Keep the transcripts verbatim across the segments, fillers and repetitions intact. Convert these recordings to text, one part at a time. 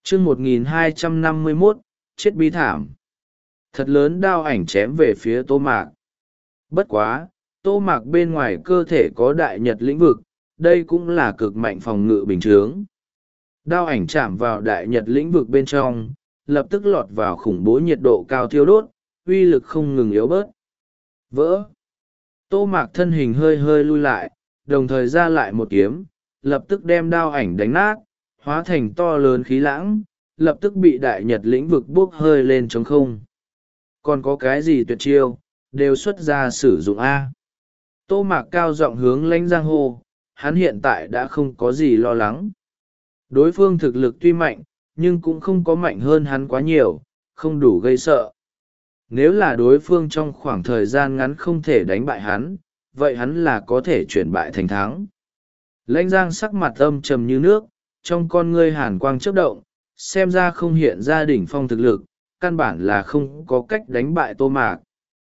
chương một nghìn hai trăm năm mươi mốt, chết bi thảm. Thật lớn đao ảnh chém về phía Tô Mạc. Bất quá, Tô Mạc bên ngoài cơ thể có đại nhật lĩnh vực, đây cũng là cực mạnh phòng ngự bình chướng. Đao ảnh chạm vào đại nhật lĩnh vực bên trong, lập tức lọt vào khủng bố nhiệt độ cao thiêu đốt, uy lực không ngừng yếu bớt. Vỡ. Tô Mạc thân hình hơi hơi lui lại, đồng thời ra lại một kiếm, lập tức đem đao ảnh đánh nát, hóa thành to lớn khí lãng, lập tức bị đại nhật lĩnh vực bốc hơi lên trống không. Còn có cái gì tuyệt chiêu, đều xuất ra sử dụng A. Tô Mạc cao giọng hướng Lãnh Giang hô, hắn hiện tại đã không có gì lo lắng. Đối phương thực lực tuy mạnh, nhưng cũng không có mạnh hơn hắn quá nhiều, không đủ gây sợ. Nếu là đối phương trong khoảng thời gian ngắn không thể đánh bại hắn, vậy hắn là có thể chuyển bại thành thắng. Lãnh Giang sắc mặt âm trầm như nước, trong con ngươi hàn quang chớp động, xem ra không hiện ra đỉnh phong thực lực, căn bản là không có cách đánh bại Tô Mạc.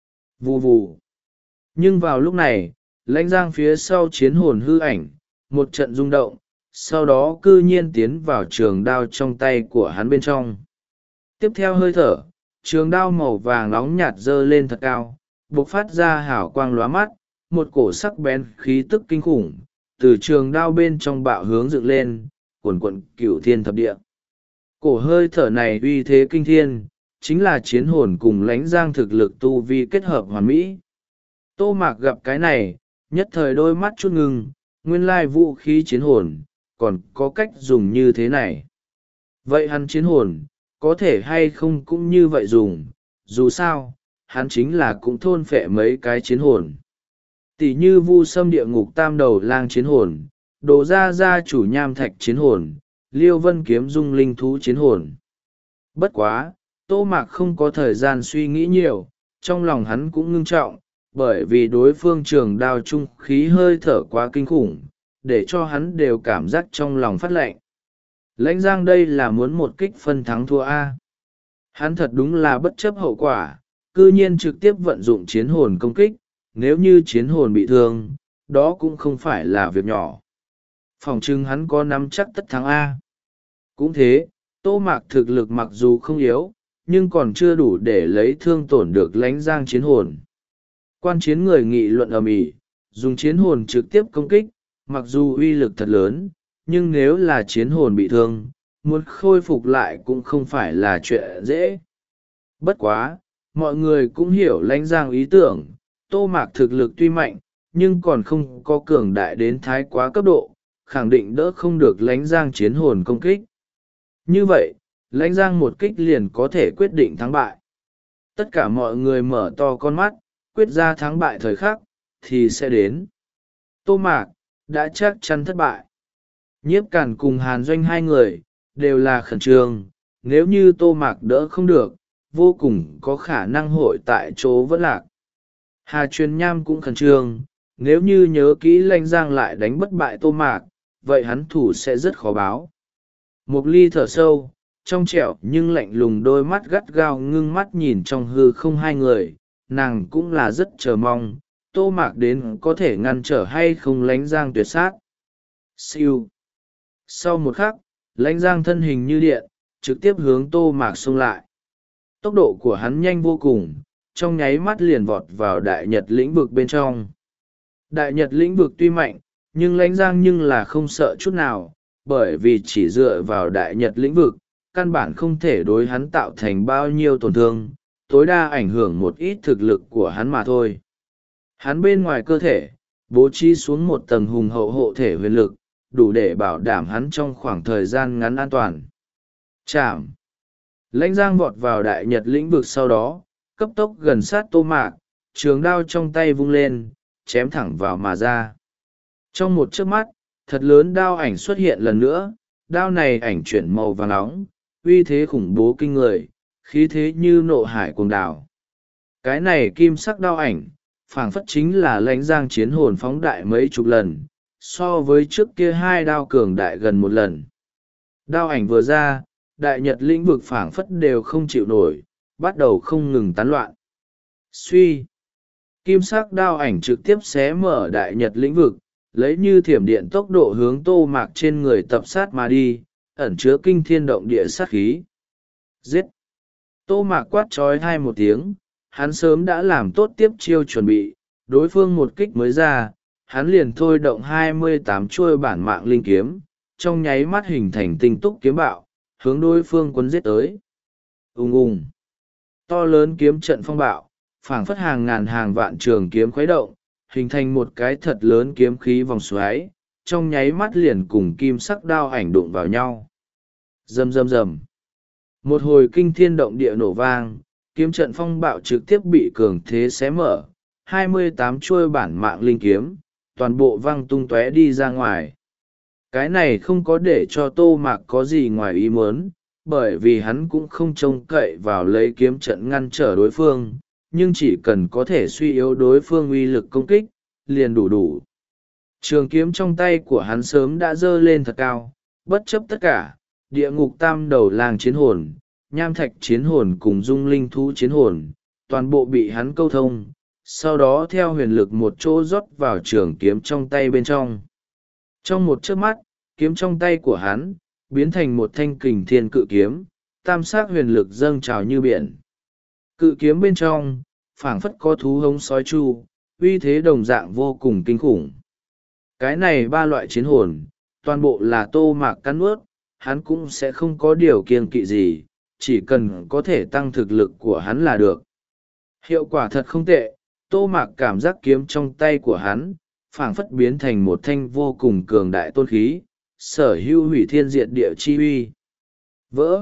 Vù vù. Nhưng vào lúc này, Lãnh Giang phía sau chiến hồn hư ảnh, một trận rung động, sau đó cư nhiên tiến vào trường đao trong tay của hắn bên trong. Tiếp theo hơi thở, trường đao màu vàng nóng nhạt dơ lên thật cao, bộc phát ra hào quang lóa mắt, một cổ sắc bén khí tức kinh khủng, từ trường đao bên trong bạo hướng dựng lên, cuồn cuộn cửu thiên thập địa. Cổ hơi thở này uy thế kinh thiên, chính là chiến hồn cùng Lãnh Giang thực lực tu vi kết hợp hoàn mỹ. Tô Mạc gặp cái này, nhất thời đôi mắt chút ngừng, nguyên lai vũ khí chiến hồn, còn có cách dùng như thế này. Vậy hắn chiến hồn, có thể hay không cũng như vậy dùng, dù sao, hắn chính là cũng thôn phệ mấy cái chiến hồn. Tỷ như Vu Sâm địa ngục tam đầu lang chiến hồn, Đồ Gia Gia chủ nham thạch chiến hồn, Liêu Vân kiếm dung linh thú chiến hồn. Bất quá, Tô Mạc không có thời gian suy nghĩ nhiều, trong lòng hắn cũng ngưng trọng, bởi vì đối phương trường đao trung khí hơi thở quá kinh khủng, để cho hắn đều cảm giác trong lòng phát lạnh. Lãnh Giang đây là muốn một kích phân thắng thua A. Hắn thật đúng là bất chấp hậu quả, cư nhiên trực tiếp vận dụng chiến hồn công kích, nếu như chiến hồn bị thương, đó cũng không phải là việc nhỏ. Phòng trưng hắn có nắm chắc tất thắng A. Cũng thế, Tô Mạc thực lực mặc dù không yếu, nhưng còn chưa đủ để lấy thương tổn được Lãnh Giang chiến hồn. Quan chiến người nghị luận ầm ĩ, dùng chiến hồn trực tiếp công kích, mặc dù uy lực thật lớn, nhưng nếu là chiến hồn bị thương, muốn khôi phục lại cũng không phải là chuyện dễ. Bất quá, mọi người cũng hiểu Lãnh Giang ý tưởng, Tô Mạc thực lực tuy mạnh, nhưng còn không có cường đại đến thái quá cấp độ, khẳng định đỡ không được Lãnh Giang chiến hồn công kích. Như vậy, Lãnh Giang một kích liền có thể quyết định thắng bại. Tất cả mọi người mở to con mắt, quyết ra thắng bại thời khắc, thì sẽ đến. Tô Mạc, đã chắc chắn thất bại. Nhiếp Cản cùng Hàn Doanh hai người, đều là khẩn trương, nếu như Tô Mạc đỡ không được, vô cùng có khả năng hội tại chỗ vẫn lạc. Hà Truyền Nham cũng khẩn trương, nếu như nhớ kỹ Lãnh Giang lại đánh bất bại Tô Mạc, vậy hắn thủ sẽ rất khó báo. Mục Ly thở sâu, trong trẻo nhưng lạnh lùng đôi mắt gắt gao ngưng mắt nhìn trong hư không hai người, nàng cũng là rất chờ mong, Tô Mạc đến có thể ngăn trở hay không Lãnh Giang tuyệt sát. Siêu. Sau một khắc, Lãnh Giang thân hình như điện, trực tiếp hướng Tô Mạc xông lại. Tốc độ của hắn nhanh vô cùng, trong nháy mắt liền vọt vào đại nhật lĩnh vực bên trong. Đại nhật lĩnh vực tuy mạnh, nhưng Lãnh Giang nhưng là không sợ chút nào, bởi vì chỉ dựa vào đại nhật lĩnh vực, căn bản không thể đối hắn tạo thành bao nhiêu tổn thương, tối đa ảnh hưởng một ít thực lực của hắn mà thôi. Hắn bên ngoài cơ thể, bố trí xuống một tầng hùng hậu hộ thể huyền lực, đủ để bảo đảm hắn trong khoảng thời gian ngắn an toàn. Chạm. Lãnh Giang vọt vào đại nhật lĩnh vực sau đó, cấp tốc gần sát Tô Mạc, trường đao trong tay vung lên, chém thẳng vào mà ra. Trong một chớp mắt, thật lớn đao ảnh xuất hiện lần nữa, đao này ảnh chuyển màu vàng nóng, uy thế khủng bố kinh người, khí thế như nộ hải cuồng đảo. Cái này kim sắc đao ảnh, phảng phất chính là Lãnh Giang chiến hồn phóng đại mấy chục lần, so với trước kia hai đao cường đại gần một lần. Đao ảnh vừa ra, đại nhật lĩnh vực phảng phất đều không chịu nổi, bắt đầu không ngừng tán loạn. Suy. Kim sắc đao ảnh trực tiếp xé mở đại nhật lĩnh vực, lấy như thiểm điện tốc độ hướng Tô Mạc trên người tập sát mà đi, ẩn chứa kinh thiên động địa sát khí. Giết! Tô Mạc quát trói hai một tiếng, hắn sớm đã làm tốt tiếp chiêu chuẩn bị, đối phương một kích mới ra, hắn liền thôi động hai mươi tám chuôi bản mạng linh kiếm, trong nháy mắt hình thành tinh túc kiếm bạo, hướng đối phương quấn giết tới. Ùng ùng! To lớn kiếm trận phong bạo, phảng phất hàng ngàn hàng vạn trường kiếm khuấy động, hình thành một cái thật lớn kiếm khí vòng xoáy, trong nháy mắt liền cùng kim sắc đao ảnh đụng vào nhau. Rầm rầm rầm. Một hồi kinh thiên động địa nổ vang, kiếm trận phong bạo trực tiếp bị cường thế xé mở, hai mươi tám chuôi bản mạng linh kiếm, toàn bộ văng tung tóe đi ra ngoài. Cái này không có để cho Tô Mạc có gì ngoài ý muốn, bởi vì hắn cũng không trông cậy vào lấy kiếm trận ngăn trở đối phương, nhưng chỉ cần có thể suy yếu đối phương uy lực công kích, liền đủ đủ. Trường kiếm trong tay của hắn sớm đã dơ lên thật cao, bất chấp tất cả, địa ngục tam đầu làng chiến hồn, nham thạch chiến hồn cùng dung linh thú chiến hồn, toàn bộ bị hắn câu thông, sau đó theo huyền lực một chỗ rót vào trường kiếm trong tay bên trong. Trong một chớp mắt, kiếm trong tay của hắn, biến thành một thanh kình thiên cự kiếm, tam sắc huyền lực dâng trào như biển. Cự kiếm bên trong, phảng phất có thú hống sói chu, uy thế đồng dạng vô cùng kinh khủng. Cái này ba loại chiến hồn, toàn bộ là Tô Mạc cắn nuốt, hắn cũng sẽ không có điều kiêng kỵ gì, chỉ cần có thể tăng thực lực của hắn là được. Hiệu quả thật không tệ, Tô Mạc cảm giác kiếm trong tay của hắn, phảng phất biến thành một thanh vô cùng cường đại tôn khí, sở hữu hủy thiên diệt địa chi uy. Vỡ!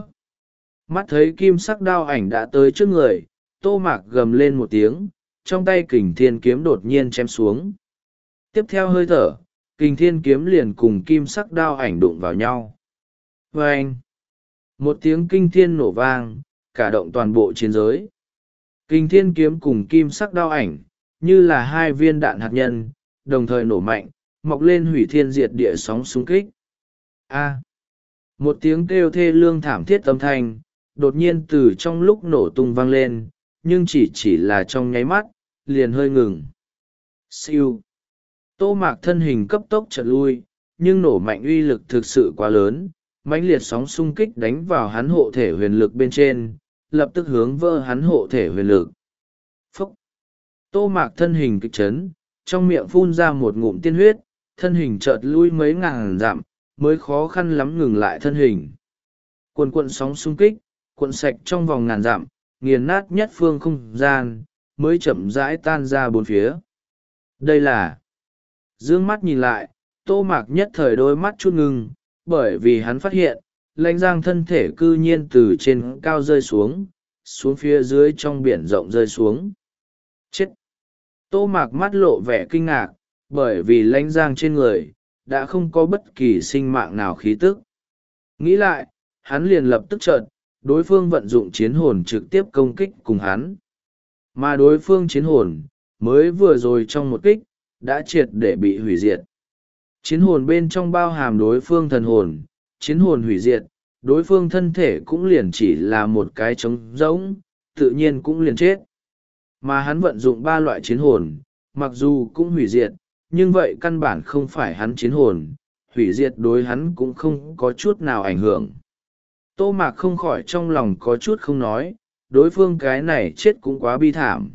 Mắt thấy kim sắc đao ảnh đã tới trước người, Tô Mạc gầm lên một tiếng, trong tay kình thiên kiếm đột nhiên chém xuống. Tiếp theo hơi thở, kình thiên kiếm liền cùng kim sắc đao ảnh đụng vào nhau. Vâng! Một tiếng kinh thiên nổ vang, cả động toàn bộ chiến giới. Kình thiên kiếm cùng kim sắc đao ảnh, như là hai viên đạn hạt nhân, đồng thời nổ mạnh, mọc lên hủy thiên diệt địa sóng xung kích. A! Một tiếng kêu thê lương thảm thiết âm thanh, đột nhiên từ trong lúc nổ tung vang lên, nhưng chỉ chỉ là trong nháy mắt, liền hơi ngừng. Siêu! Tô Mạc thân hình cấp tốc chợt lui, nhưng nổ mạnh uy lực thực sự quá lớn, mãnh liệt sóng xung kích đánh vào hắn hộ thể huyền lực bên trên, lập tức hướng vỡ hắn hộ thể huyền lực. Phúc! Tô Mạc thân hình kịch chấn, trong miệng phun ra một ngụm tiên huyết, thân hình chợt lui mấy ngàn dặm, mới khó khăn lắm ngừng lại thân hình. Cuồn cuộn sóng xung kích, cuộn sạch trong vòng ngàn dặm, nghiền nát nhất phương không gian, mới chậm rãi tan ra bốn phía. Đây là... Dương mắt nhìn lại, Tô Mạc nhất thời đôi mắt chút ngưng, bởi vì hắn phát hiện, Lãnh Giang thân thể cư nhiên từ trên cao rơi xuống, xuống phía dưới trong biển rộng rơi xuống. Chết! Tô Mạc mắt lộ vẻ kinh ngạc, bởi vì Lãnh Giang trên người, đã không có bất kỳ sinh mạng nào khí tức. Nghĩ lại, hắn liền lập tức chợt, đối phương vận dụng chiến hồn trực tiếp công kích cùng hắn. Mà đối phương chiến hồn, mới vừa rồi trong một kích, đã triệt để bị hủy diệt. Chiến hồn bên trong bao hàm đối phương thần hồn, chiến hồn hủy diệt, đối phương thân thể cũng liền chỉ là một cái trống rỗng, tự nhiên cũng liền chết. Mà hắn vận dụng ba loại chiến hồn, mặc dù cũng hủy diệt, nhưng vậy căn bản không phải hắn chiến hồn, hủy diệt đối hắn cũng không có chút nào ảnh hưởng. Tô Mạc không khỏi trong lòng có chút không nói, đối phương cái này chết cũng quá bi thảm.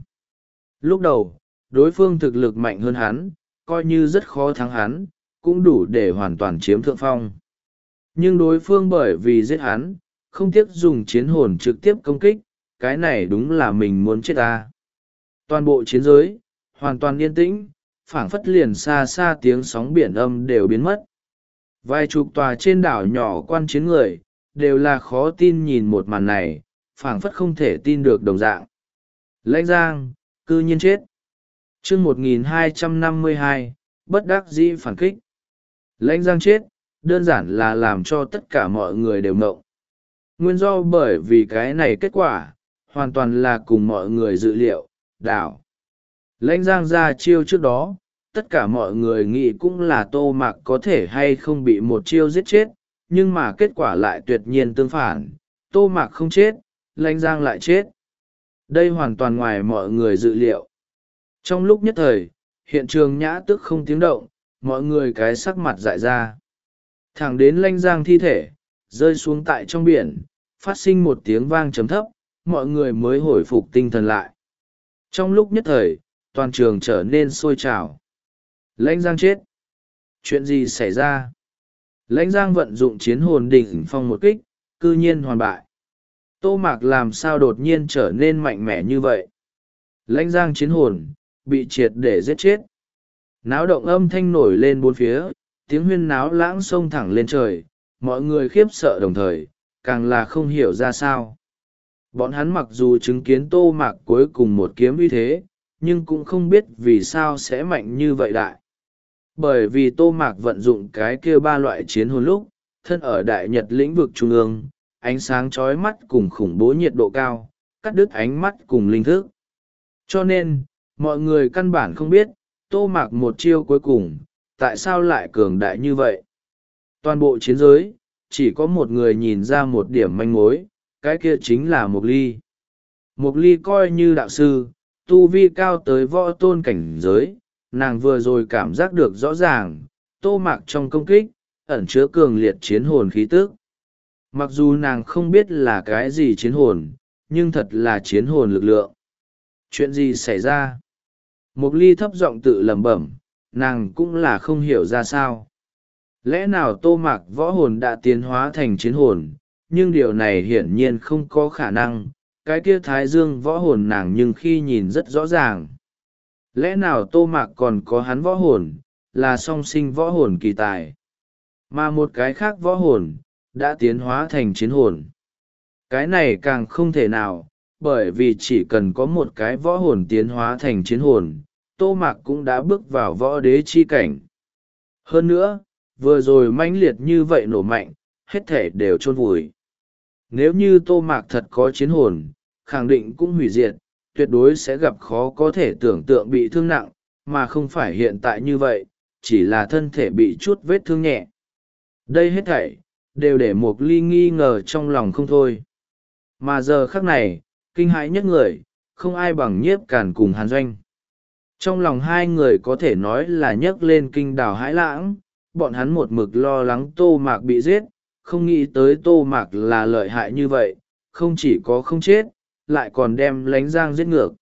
Lúc đầu, đối phương thực lực mạnh hơn hắn, coi như rất khó thắng hắn, cũng đủ để hoàn toàn chiếm thượng phong. Nhưng đối phương bởi vì giết hắn, không tiếc dùng chiến hồn trực tiếp công kích, cái này đúng là mình muốn chết ta. Toàn bộ chiến giới, hoàn toàn yên tĩnh, phảng phất liền xa xa tiếng sóng biển âm đều biến mất. Vài chục tòa trên đảo nhỏ quan chiến người, đều là khó tin nhìn một màn này, phảng phất không thể tin được đồng dạng. Lãnh Giang, cư nhiên chết. Chương một nghìn hai trăm năm mươi hai, bất đắc dĩ phản kích. Lãnh Giang chết, đơn giản là làm cho tất cả mọi người đều ngộng. Nguyên do bởi vì cái này kết quả, hoàn toàn là cùng mọi người dự liệu, đảo. Lãnh Giang ra chiêu trước đó, tất cả mọi người nghĩ cũng là Tô Mạc có thể hay không bị một chiêu giết chết, nhưng mà kết quả lại tuyệt nhiên tương phản, Tô Mạc không chết, Lãnh Giang lại chết. Đây hoàn toàn ngoài mọi người dự liệu. Trong lúc nhất thời, hiện trường nhã tức không tiếng động, mọi người cái sắc mặt dại ra. Thẳng đến Lãnh Giang thi thể, rơi xuống tại trong biển, phát sinh một tiếng vang trầm thấp, mọi người mới hồi phục tinh thần lại. Trong lúc nhất thời, toàn trường trở nên sôi trào. Lãnh Giang chết. Chuyện gì xảy ra? Lãnh Giang vận dụng chiến hồn đỉnh phong một kích, cư nhiên hoàn bại. Tô Mạc làm sao đột nhiên trở nên mạnh mẽ như vậy? Lãnh Giang chiến hồn, bị triệt để giết chết. Náo động âm thanh nổi lên bốn phía, tiếng huyên náo lãng xông thẳng lên trời, mọi người khiếp sợ đồng thời, càng là không hiểu ra sao. Bọn hắn mặc dù chứng kiến Tô Mạc cuối cùng một kiếm uy thế, nhưng cũng không biết vì sao sẽ mạnh như vậy đại. Bởi vì Tô Mạc vận dụng cái kia ba loại chiến hồn lúc, thân ở đại nhật lĩnh vực trung ương, ánh sáng chói mắt cùng khủng bố nhiệt độ cao, cắt đứt ánh mắt cùng linh thức. Cho nên, mọi người căn bản không biết, Tô Mạc một chiêu cuối cùng, tại sao lại cường đại như vậy. Toàn bộ chiến giới, chỉ có một người nhìn ra một điểm manh mối, cái kia chính là Mộc Ly. Mộc Ly coi như đạo sư, tu vi cao tới võ tôn cảnh giới, nàng vừa rồi cảm giác được rõ ràng, Tô Mạc trong công kích, ẩn chứa cường liệt chiến hồn khí tức. Mặc dù nàng không biết là cái gì chiến hồn, nhưng thật là chiến hồn lực lượng. Chuyện gì xảy ra? Mộc Ly thấp giọng tự lẩm bẩm, nàng cũng là không hiểu ra sao. Lẽ nào Tô Mạc võ hồn đã tiến hóa thành chiến hồn, nhưng điều này hiển nhiên không có khả năng, cái kia thái dương võ hồn nàng nhưng khi nhìn rất rõ ràng. Lẽ nào Tô Mạc còn có hắn võ hồn, là song sinh võ hồn kỳ tài, mà một cái khác võ hồn, đã tiến hóa thành chiến hồn. Cái này càng không thể nào, bởi vì chỉ cần có một cái võ hồn tiến hóa thành chiến hồn, Tô Mạc cũng đã bước vào võ đế chi cảnh. Hơn nữa, vừa rồi mãnh liệt như vậy nổ mạnh, hết thể đều chôn vùi. Nếu như Tô Mạc thật có chiến hồn, khẳng định cũng hủy diệt, tuyệt đối sẽ gặp khó có thể tưởng tượng bị thương nặng, mà không phải hiện tại như vậy, chỉ là thân thể bị chút vết thương nhẹ. Đây hết thảy, đều để Mộc Ly nghi ngờ trong lòng không thôi. Mà giờ khắc này, kinh hãi nhất người, không ai bằng Nhiếp Càn cùng Hàn Doanh. Trong lòng hai người có thể nói là nhấc lên kinh đảo hãi lãng, bọn hắn một mực lo lắng Tô Mạc bị giết, không nghĩ tới Tô Mạc là lợi hại như vậy, không chỉ có không chết, lại còn đem Lãnh Giang giết ngược.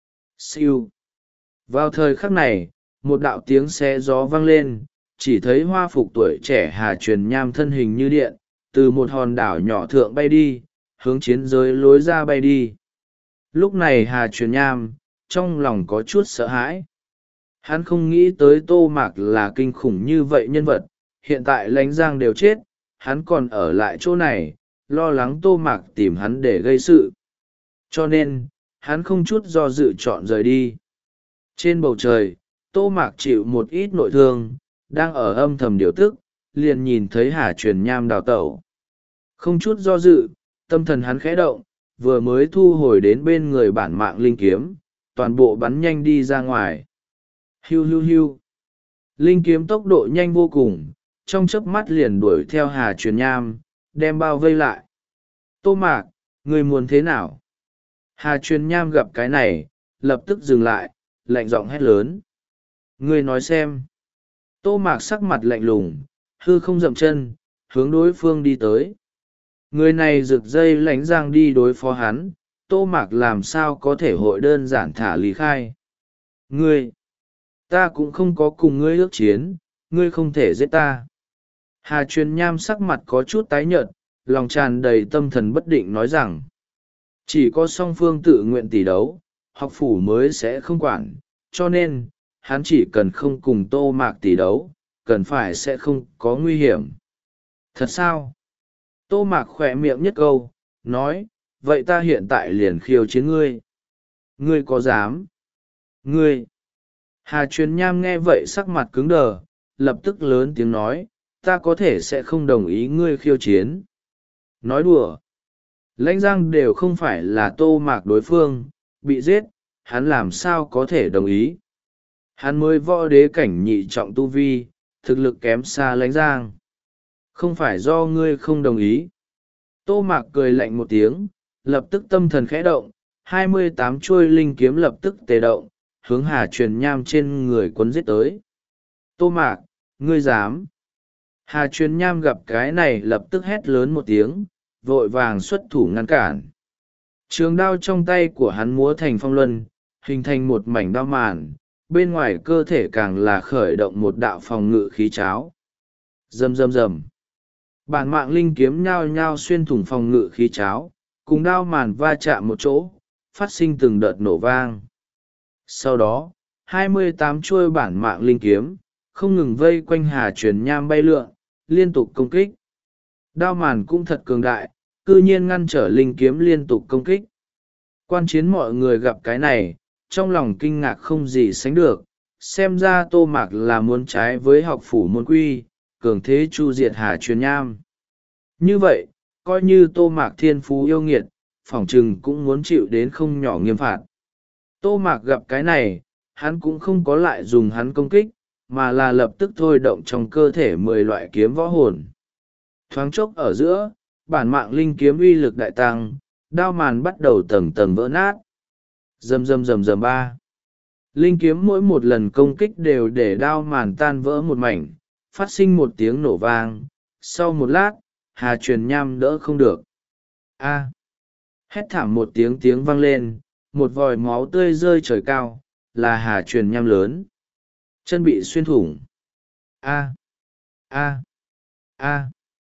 Siêu. Vào thời khắc này, một đạo tiếng xé gió vang lên, chỉ thấy hoa phục tuổi trẻ Hà Truyền Nham thân hình như điện, từ một hòn đảo nhỏ thượng bay đi, hướng chiến giới lối ra bay đi. Lúc này Hà Truyền Nham, trong lòng có chút sợ hãi. Hắn không nghĩ tới Tô Mạc là kinh khủng như vậy nhân vật, hiện tại Lãnh Giang đều chết, hắn còn ở lại chỗ này, lo lắng Tô Mạc tìm hắn để gây sự. Cho nên, hắn không chút do dự chọn rời đi. Trên bầu trời, Tô Mạc chịu một ít nội thương, đang ở âm thầm điều tức, liền nhìn thấy Hà Truyền Nham đào tẩu. Không chút do dự, tâm thần hắn khẽ động, vừa mới thu hồi đến bên người bản mạng linh kiếm, toàn bộ bắn nhanh đi ra ngoài. Hiu hiu hiu. Linh kiếm tốc độ nhanh vô cùng, trong chớp mắt liền đuổi theo Hà Truyền Nham, đem bao vây lại. Tô Mạc, người muốn thế nào? Hà Truyền Nham gặp cái này, lập tức dừng lại, lạnh giọng hét lớn. Người nói xem. Tô Mạc sắc mặt lạnh lùng, hư không dậm chân, hướng đối phương đi tới. Người này rực dây Lãnh Giang đi đối phó hắn, Tô Mạc làm sao có thể hội đơn giản thả lý khai. Ngươi, ta cũng không có cùng ngươi ước chiến, ngươi không thể giết ta. Hà Truyền Nham sắc mặt có chút tái nhợt, lòng tràn đầy tâm thần bất định nói rằng, chỉ có song phương tự nguyện tỷ đấu, học phủ mới sẽ không quản, cho nên, hắn chỉ cần không cùng Tô Mạc tỷ đấu, cần phải sẽ không có nguy hiểm. Thật sao? Tô Mạc khỏe miệng nhất câu, nói, vậy ta hiện tại liền khiêu chiến ngươi. Ngươi có dám? Ngươi! Hà Truyền Nham nghe vậy sắc mặt cứng đờ, lập tức lớn tiếng nói, ta có thể sẽ không đồng ý ngươi khiêu chiến. Nói đùa! Lãnh Giang đều không phải là Tô Mạc đối phương, bị giết, hắn làm sao có thể đồng ý. Hắn mới võ đế cảnh nhị trọng tu vi, thực lực kém xa Lãnh Giang. Không phải do ngươi không đồng ý. Tô Mạc cười lạnh một tiếng, lập tức tâm thần khẽ động, hai mươi tám chuôi linh kiếm lập tức tề động, hướng Hà Truyền Nham trên người quấn giết tới. Tô Mạc, ngươi dám. Hà Truyền Nham gặp cái này lập tức hét lớn một tiếng, vội vàng xuất thủ ngăn cản. Trường đao trong tay của hắn múa thành phong luân, hình thành một mảnh đao màn, bên ngoài cơ thể càng là khởi động một đạo phòng ngự khí cháo. Rầm rầm rầm. Bản mạng linh kiếm nhao nhao xuyên thủng phòng ngự khí cháo, cùng đao màn va chạm một chỗ, phát sinh từng đợt nổ vang. Sau đó, hai mươi tám chuôi bản mạng linh kiếm, không ngừng vây quanh Hà Truyền Nham bay lượn, liên tục công kích. Đao màn cũng thật cường đại, cư nhiên ngăn trở linh kiếm liên tục công kích. Quan chiến mọi người gặp cái này, trong lòng kinh ngạc không gì sánh được, xem ra Tô Mạc là muốn trái với học phủ môn quy, cường thế chu diệt Hà Truyền Nham. Như vậy, coi như Tô Mạc thiên phú yêu nghiệt, phỏng chừng cũng muốn chịu đến không nhỏ nghiêm phạt. Tô Mạc gặp cái này, hắn cũng không có lại dùng hắn công kích, mà là lập tức thôi động trong cơ thể mười loại kiếm võ hồn. Thoáng chốc ở giữa, bản mạng linh kiếm uy lực đại tăng, đao màn bắt đầu tầng tầng vỡ nát. Rầm rầm rầm rầm ba. Linh kiếm mỗi một lần công kích đều để đao màn tan vỡ một mảnh, phát sinh một tiếng nổ vang. Sau một lát, Hà Truyền Nham đỡ không được. A. Hét thảm một tiếng tiếng vang lên, một vòi máu tươi rơi trời cao, là Hà Truyền Nham lớn. Chân bị xuyên thủng. A. A. A.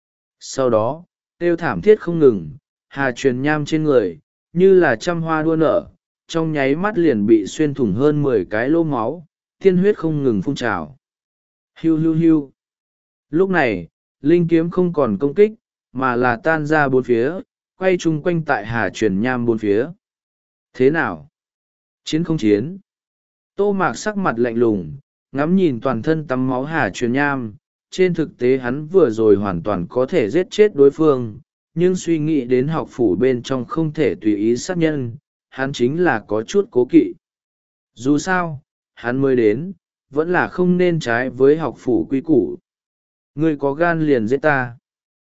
Sau đó, kêu thảm thiết không ngừng, Hà Truyền Nham trên người, như là trăm hoa đua nở, trong nháy mắt liền bị xuyên thủng hơn mười cái lỗ máu, tiên huyết không ngừng phun trào. Hiu hiu hiu. Lúc này, linh kiếm không còn công kích, mà là tan ra bốn phía, quay chung quanh tại Hà Truyền Nham bốn phía. Thế nào? Chiến không chiến? Tô Mạc sắc mặt lạnh lùng, ngắm nhìn toàn thân tắm máu Hà Truyền Nham. Trên thực tế hắn vừa rồi hoàn toàn có thể giết chết đối phương, nhưng suy nghĩ đến học phủ bên trong không thể tùy ý sát nhân, hắn chính là có chút cố kỵ. Dù sao, hắn mới đến, vẫn là không nên trái với học phủ quy củ. Ngươi có gan liền giết ta.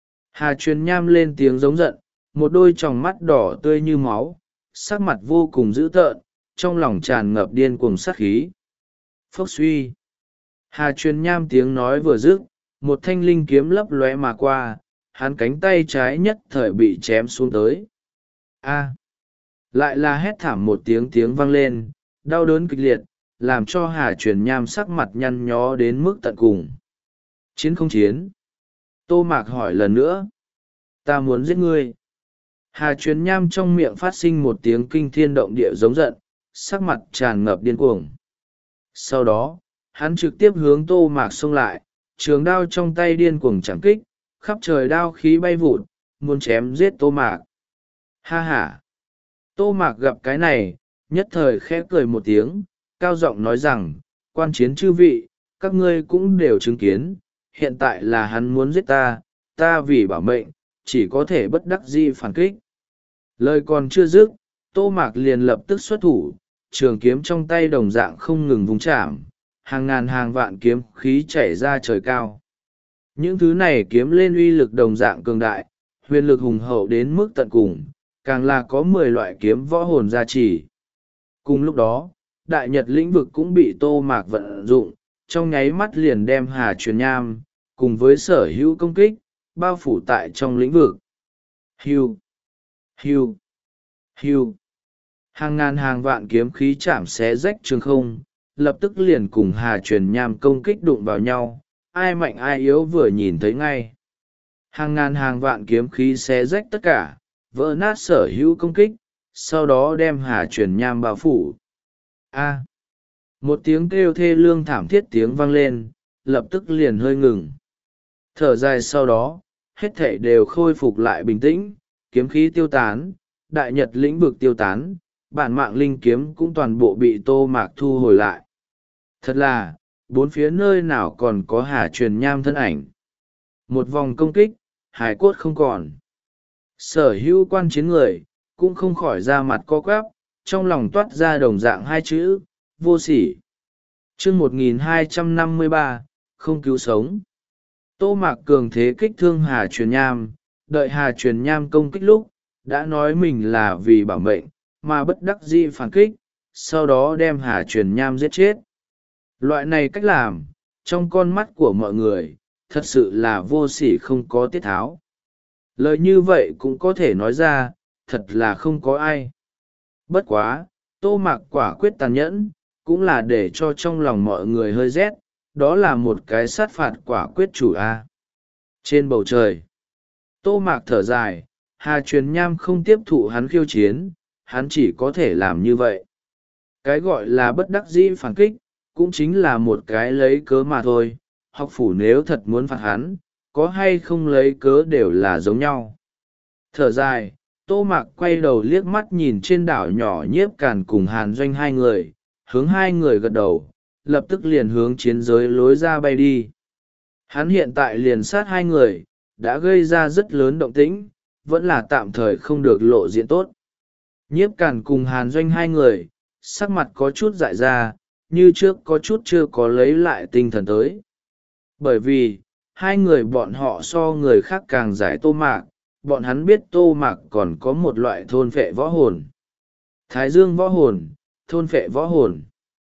Hà Truyền Nham lên tiếng giống giận, một đôi tròng mắt đỏ tươi như máu, sắc mặt vô cùng dữ tợn, trong lòng tràn ngập điên cuồng sát khí. Phốc suy. Hà Truyền Nham tiếng nói vừa dứt, một thanh linh kiếm lấp lóe mà qua, hắn cánh tay trái nhất thời bị chém xuống tới. A. Lại là hét thảm một tiếng tiếng vang lên, đau đớn kịch liệt, làm cho Hà Truyền Nham sắc mặt nhăn nhó đến mức tận cùng. Chiến không chiến? Tô Mạc hỏi lần nữa. Ta muốn giết ngươi. Hà Truyền Nham trong miệng phát sinh một tiếng kinh thiên động địa giống giận, sắc mặt tràn ngập điên cuồng. Sau đó, hắn trực tiếp hướng Tô Mạc xông lại, trường đao trong tay điên cuồng chẳng kích, khắp trời đao khí bay vụt, muốn chém giết Tô Mạc. Ha ha! Tô Mạc gặp cái này, nhất thời khẽ cười một tiếng, cao giọng nói rằng, quan chiến chư vị, các ngươi cũng đều chứng kiến, hiện tại là hắn muốn giết ta, ta vì bảo mệnh, chỉ có thể bất đắc dĩ phản kích. Lời còn chưa dứt, Tô Mạc liền lập tức xuất thủ, trường kiếm trong tay đồng dạng không ngừng vung chạm, hàng ngàn hàng vạn kiếm khí chảy ra trời cao. Những thứ này kiếm lên uy lực đồng dạng cường đại, huyền lực hùng hậu đến mức tận cùng, càng là có mười loại kiếm võ hồn gia trì. Cùng lúc đó, đại nhật lĩnh vực cũng bị Tô Mạc vận dụng, trong nháy mắt liền đem Hà Truyền Nham, cùng với sở hữu công kích, bao phủ tại trong lĩnh vực. Hiu, hiu, hiu. Hàng ngàn hàng vạn kiếm khí chạm xé rách trường không, lập tức liền cùng Hà Truyền Nham công kích đụng vào nhau, ai mạnh ai yếu vừa nhìn thấy ngay. Hàng ngàn hàng vạn kiếm khí xé rách tất cả, vỡ nát sở hữu công kích, sau đó đem Hà Truyền Nham bao phủ. A. Một tiếng kêu thê lương thảm thiết tiếng vang lên, lập tức liền hơi ngừng. Thở dài sau đó, hết thảy đều khôi phục lại bình tĩnh, kiếm khí tiêu tán, đại nhật lĩnh vực tiêu tán, bản mạng linh kiếm cũng toàn bộ bị Tô Mạc thu hồi lại. Thật là, bốn phía nơi nào còn có Hà Truyền Nham thân ảnh. Một vòng công kích, hải cốt không còn. Sở hữu quan chiến người, cũng không khỏi ra mặt co quắp, trong lòng toát ra đồng dạng hai chữ, vô sỉ. chương một nghìn hai trăm năm mươi ba, không cứu sống. Tô Mạc cường thế kích thương Hà Truyền Nham, đợi Hà Truyền Nham công kích lúc, đã nói mình là vì bảo mệnh, mà bất đắc dĩ phản kích, sau đó đem Hà Truyền Nham giết chết. Loại này cách làm, trong con mắt của mọi người, thật sự là vô sỉ không có tiết tháo. Lời như vậy cũng có thể nói ra, thật là không có ai. Bất quá, Tô Mạc quả quyết tàn nhẫn, cũng là để cho trong lòng mọi người hơi rét, đó là một cái sát phạt quả quyết chủ a. Trên bầu trời, Tô Mạc thở dài, Hà Truyền Nham không tiếp thụ hắn khiêu chiến, hắn chỉ có thể làm như vậy. Cái gọi là bất đắc dĩ phản kích, cũng chính là một cái lấy cớ mà thôi. Học phủ nếu thật muốn phạt hắn, có hay không lấy cớ đều là giống nhau. Thở dài, Tô Mạc quay đầu liếc mắt nhìn trên đảo nhỏ Nhiếp Càn cùng Hàn Doanh hai người, hướng hai người gật đầu, lập tức liền hướng chiến giới lối ra bay đi. Hắn hiện tại liền sát hai người, đã gây ra rất lớn động tĩnh, vẫn là tạm thời không được lộ diện tốt. Nhiếp Càn cùng Hàn Doanh hai người, sắc mặt có chút dại ra, như trước có chút chưa có lấy lại tinh thần tới. Bởi vì, hai người bọn họ so người khác càng giải Tô Mạc, bọn hắn biết Tô Mạc còn có một loại thôn phệ võ hồn. Thái dương võ hồn, thôn phệ võ hồn,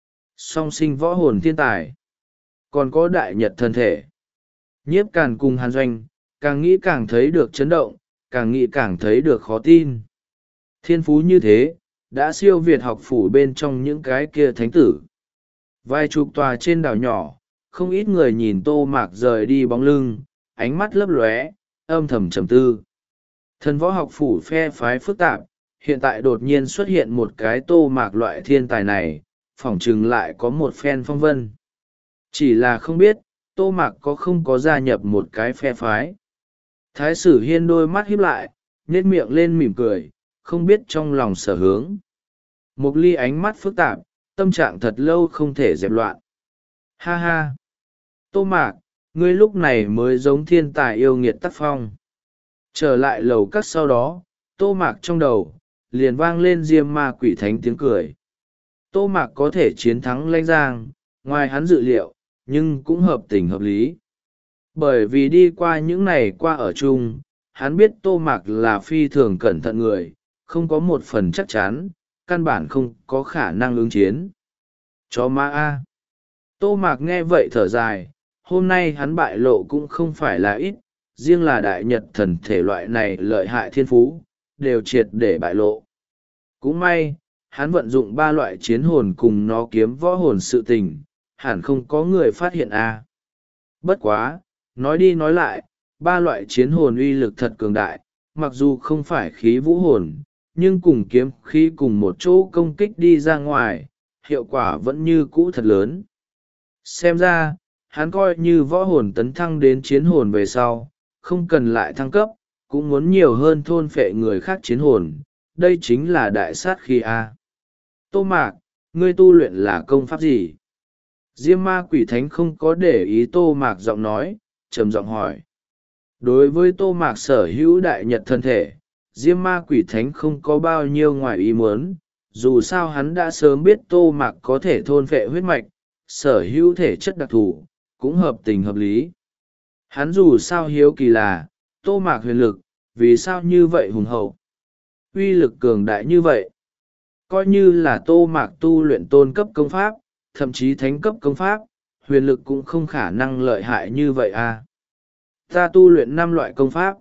song sinh võ hồn thiên tài, còn có đại nhật thân thể. Nhiếp Càn cùng Hàn Doanh, càng nghĩ càng thấy được chấn động, càng nghĩ càng thấy được khó tin. Thiên phú như thế, đã siêu việt học phủ bên trong những cái kia thánh tử. Vài chục tòa trên đảo nhỏ, không ít người nhìn Tô Mạc rời đi bóng lưng, ánh mắt lấp lóe, âm thầm trầm tư. Thần võ học phủ phe phái phức tạp, hiện tại đột nhiên xuất hiện một cái Tô Mạc loại thiên tài này, phỏng chừng lại có một phen phong vân. Chỉ là không biết, Tô Mạc có không có gia nhập một cái phe phái. Thái sử Hiên đôi mắt híp lại, nhếch miệng lên mỉm cười, không biết trong lòng sở hướng. Mục Ly ánh mắt phức tạp, tâm trạng thật lâu không thể dẹp loạn. Ha ha! Tô Mạc, ngươi lúc này mới giống thiên tài yêu nghiệt tác phong. Trở lại lầu các sau đó, Tô Mạc trong đầu, liền vang lên Diêm Ma Quỷ Thánh tiếng cười. Tô Mạc có thể chiến thắng Lãnh Giang, ngoài hắn dự liệu, nhưng cũng hợp tình hợp lý. Bởi vì đi qua những này qua ở chung, hắn biết Tô Mạc là phi thường cẩn thận người, không có một phần chắc chắn, căn bản không có khả năng ứng chiến. Chó ma A. Tô Mạc nghe vậy thở dài, hôm nay hắn bại lộ cũng không phải là ít, riêng là đại nhật thần thể loại này lợi hại thiên phú, đều triệt để bại lộ. Cũng may, hắn vận dụng ba loại chiến hồn cùng nó kiếm võ hồn sự tình, hẳn không có người phát hiện A. Bất quá, nói đi nói lại, ba loại chiến hồn uy lực thật cường đại, mặc dù không phải khí vũ hồn, nhưng cùng kiếm khí cùng một chỗ công kích đi ra ngoài, hiệu quả vẫn như cũ thật lớn. Xem ra, hắn coi như võ hồn tấn thăng đến chiến hồn về sau, không cần lại thăng cấp, cũng muốn nhiều hơn thôn phệ người khác chiến hồn, đây chính là đại sát khí A. Tô Mạc, ngươi tu luyện là công pháp gì? Diêm Ma Quỷ Thánh không có để ý Tô Mạc giọng nói, trầm giọng hỏi. Đối với Tô Mạc sở hữu đại nhật thân thể, Diêm Ma Quỷ Thánh không có bao nhiêu ngoài ý muốn, dù sao hắn đã sớm biết Tô Mạc có thể thôn phệ huyết mạch, sở hữu thể chất đặc thù, cũng hợp tình hợp lý. Hắn dù sao hiếu kỳ là, Tô Mạc huyền lực, vì sao như vậy hùng hậu? Uy lực cường đại như vậy. Coi như là Tô Mạc tu luyện tôn cấp công pháp, thậm chí thánh cấp công pháp, huyền lực cũng không khả năng lợi hại như vậy à. Ta tu luyện năm loại công pháp.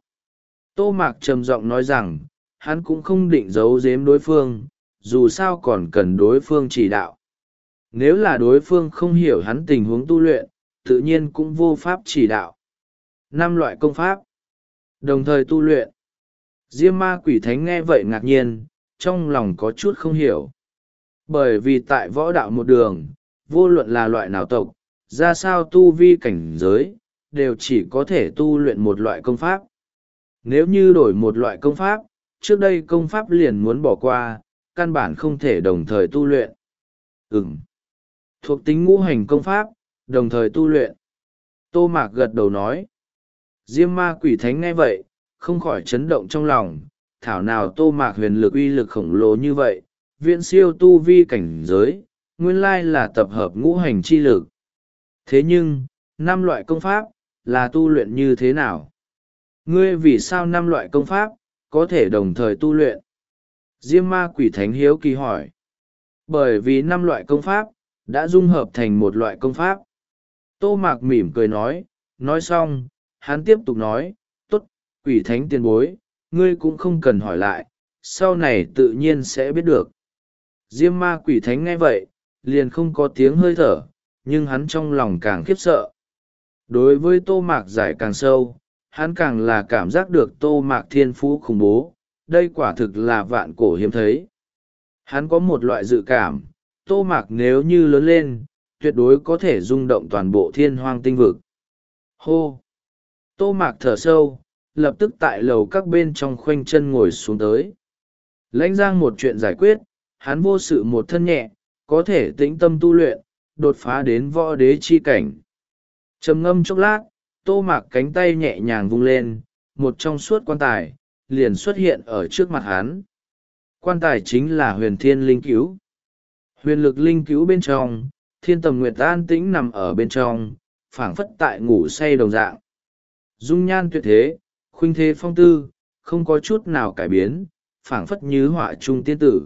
Tô Mạc trầm giọng nói rằng, hắn cũng không định giấu giếm đối phương, dù sao còn cần đối phương chỉ đạo. Nếu là đối phương không hiểu hắn tình huống tu luyện, tự nhiên cũng vô pháp chỉ đạo. Năm loại công pháp, đồng thời tu luyện. Diêm Ma Quỷ Thánh nghe vậy ngạc nhiên, trong lòng có chút không hiểu. Bởi vì tại võ đạo một đường, vô luận là loại nào tộc, ra sao tu vi cảnh giới, đều chỉ có thể tu luyện một loại công pháp. Nếu như đổi một loại công pháp, trước đây công pháp liền muốn bỏ qua, căn bản không thể đồng thời tu luyện. Ừm. Thuộc tính ngũ hành công pháp, đồng thời tu luyện. Tô Mạc gật đầu nói. Diêm Ma Quỷ Thánh nghe vậy, không khỏi chấn động trong lòng, thảo nào Tô Mạc huyền lực uy lực khổng lồ như vậy, viễn siêu tu vi cảnh giới, nguyên lai là tập hợp ngũ hành chi lực. Thế nhưng, năm loại công pháp, là tu luyện như thế nào? Ngươi vì sao năm loại công pháp, có thể đồng thời tu luyện? Diêm Ma Quỷ Thánh hiếu kỳ hỏi. Bởi vì năm loại công pháp, đã dung hợp thành một loại công pháp. Tô Mạc mỉm cười nói, nói xong hắn tiếp tục nói, tốt, quỷ thánh tiền bối, ngươi cũng không cần hỏi lại, sau này tự nhiên sẽ biết được. Diêm ma quỷ thánh nghe vậy, liền không có tiếng hơi thở, nhưng hắn trong lòng càng khiếp sợ. Đối với tô mạc giải càng sâu, hắn càng là cảm giác được tô mạc thiên phú khủng bố, đây quả thực là vạn cổ hiếm thấy. Hắn có một loại dự cảm, tô mạc nếu như lớn lên, tuyệt đối có thể rung động toàn bộ thiên hoang tinh vực. Hô! Tô mạc thở sâu, lập tức tại lầu các bên trong khoanh chân ngồi xuống tới. Lãnh giang một chuyện giải quyết, hắn vô sự một thân nhẹ, có thể tĩnh tâm tu luyện, đột phá đến võ đế chi cảnh. Trầm ngâm chốc lát, tô mạc cánh tay nhẹ nhàng vung lên, một trong suốt quan tài, liền xuất hiện ở trước mặt hắn. Quan tài chính là huyền thiên linh cứu. Huyền lực linh cứu bên trong, thiên tầm nguyệt an tĩnh nằm ở bên trong, phảng phất tại ngủ say đồng dạng. Dung nhan tuyệt thế, khuynh thế phong tư, không có chút nào cải biến, phảng phất như họa trung tiên tử.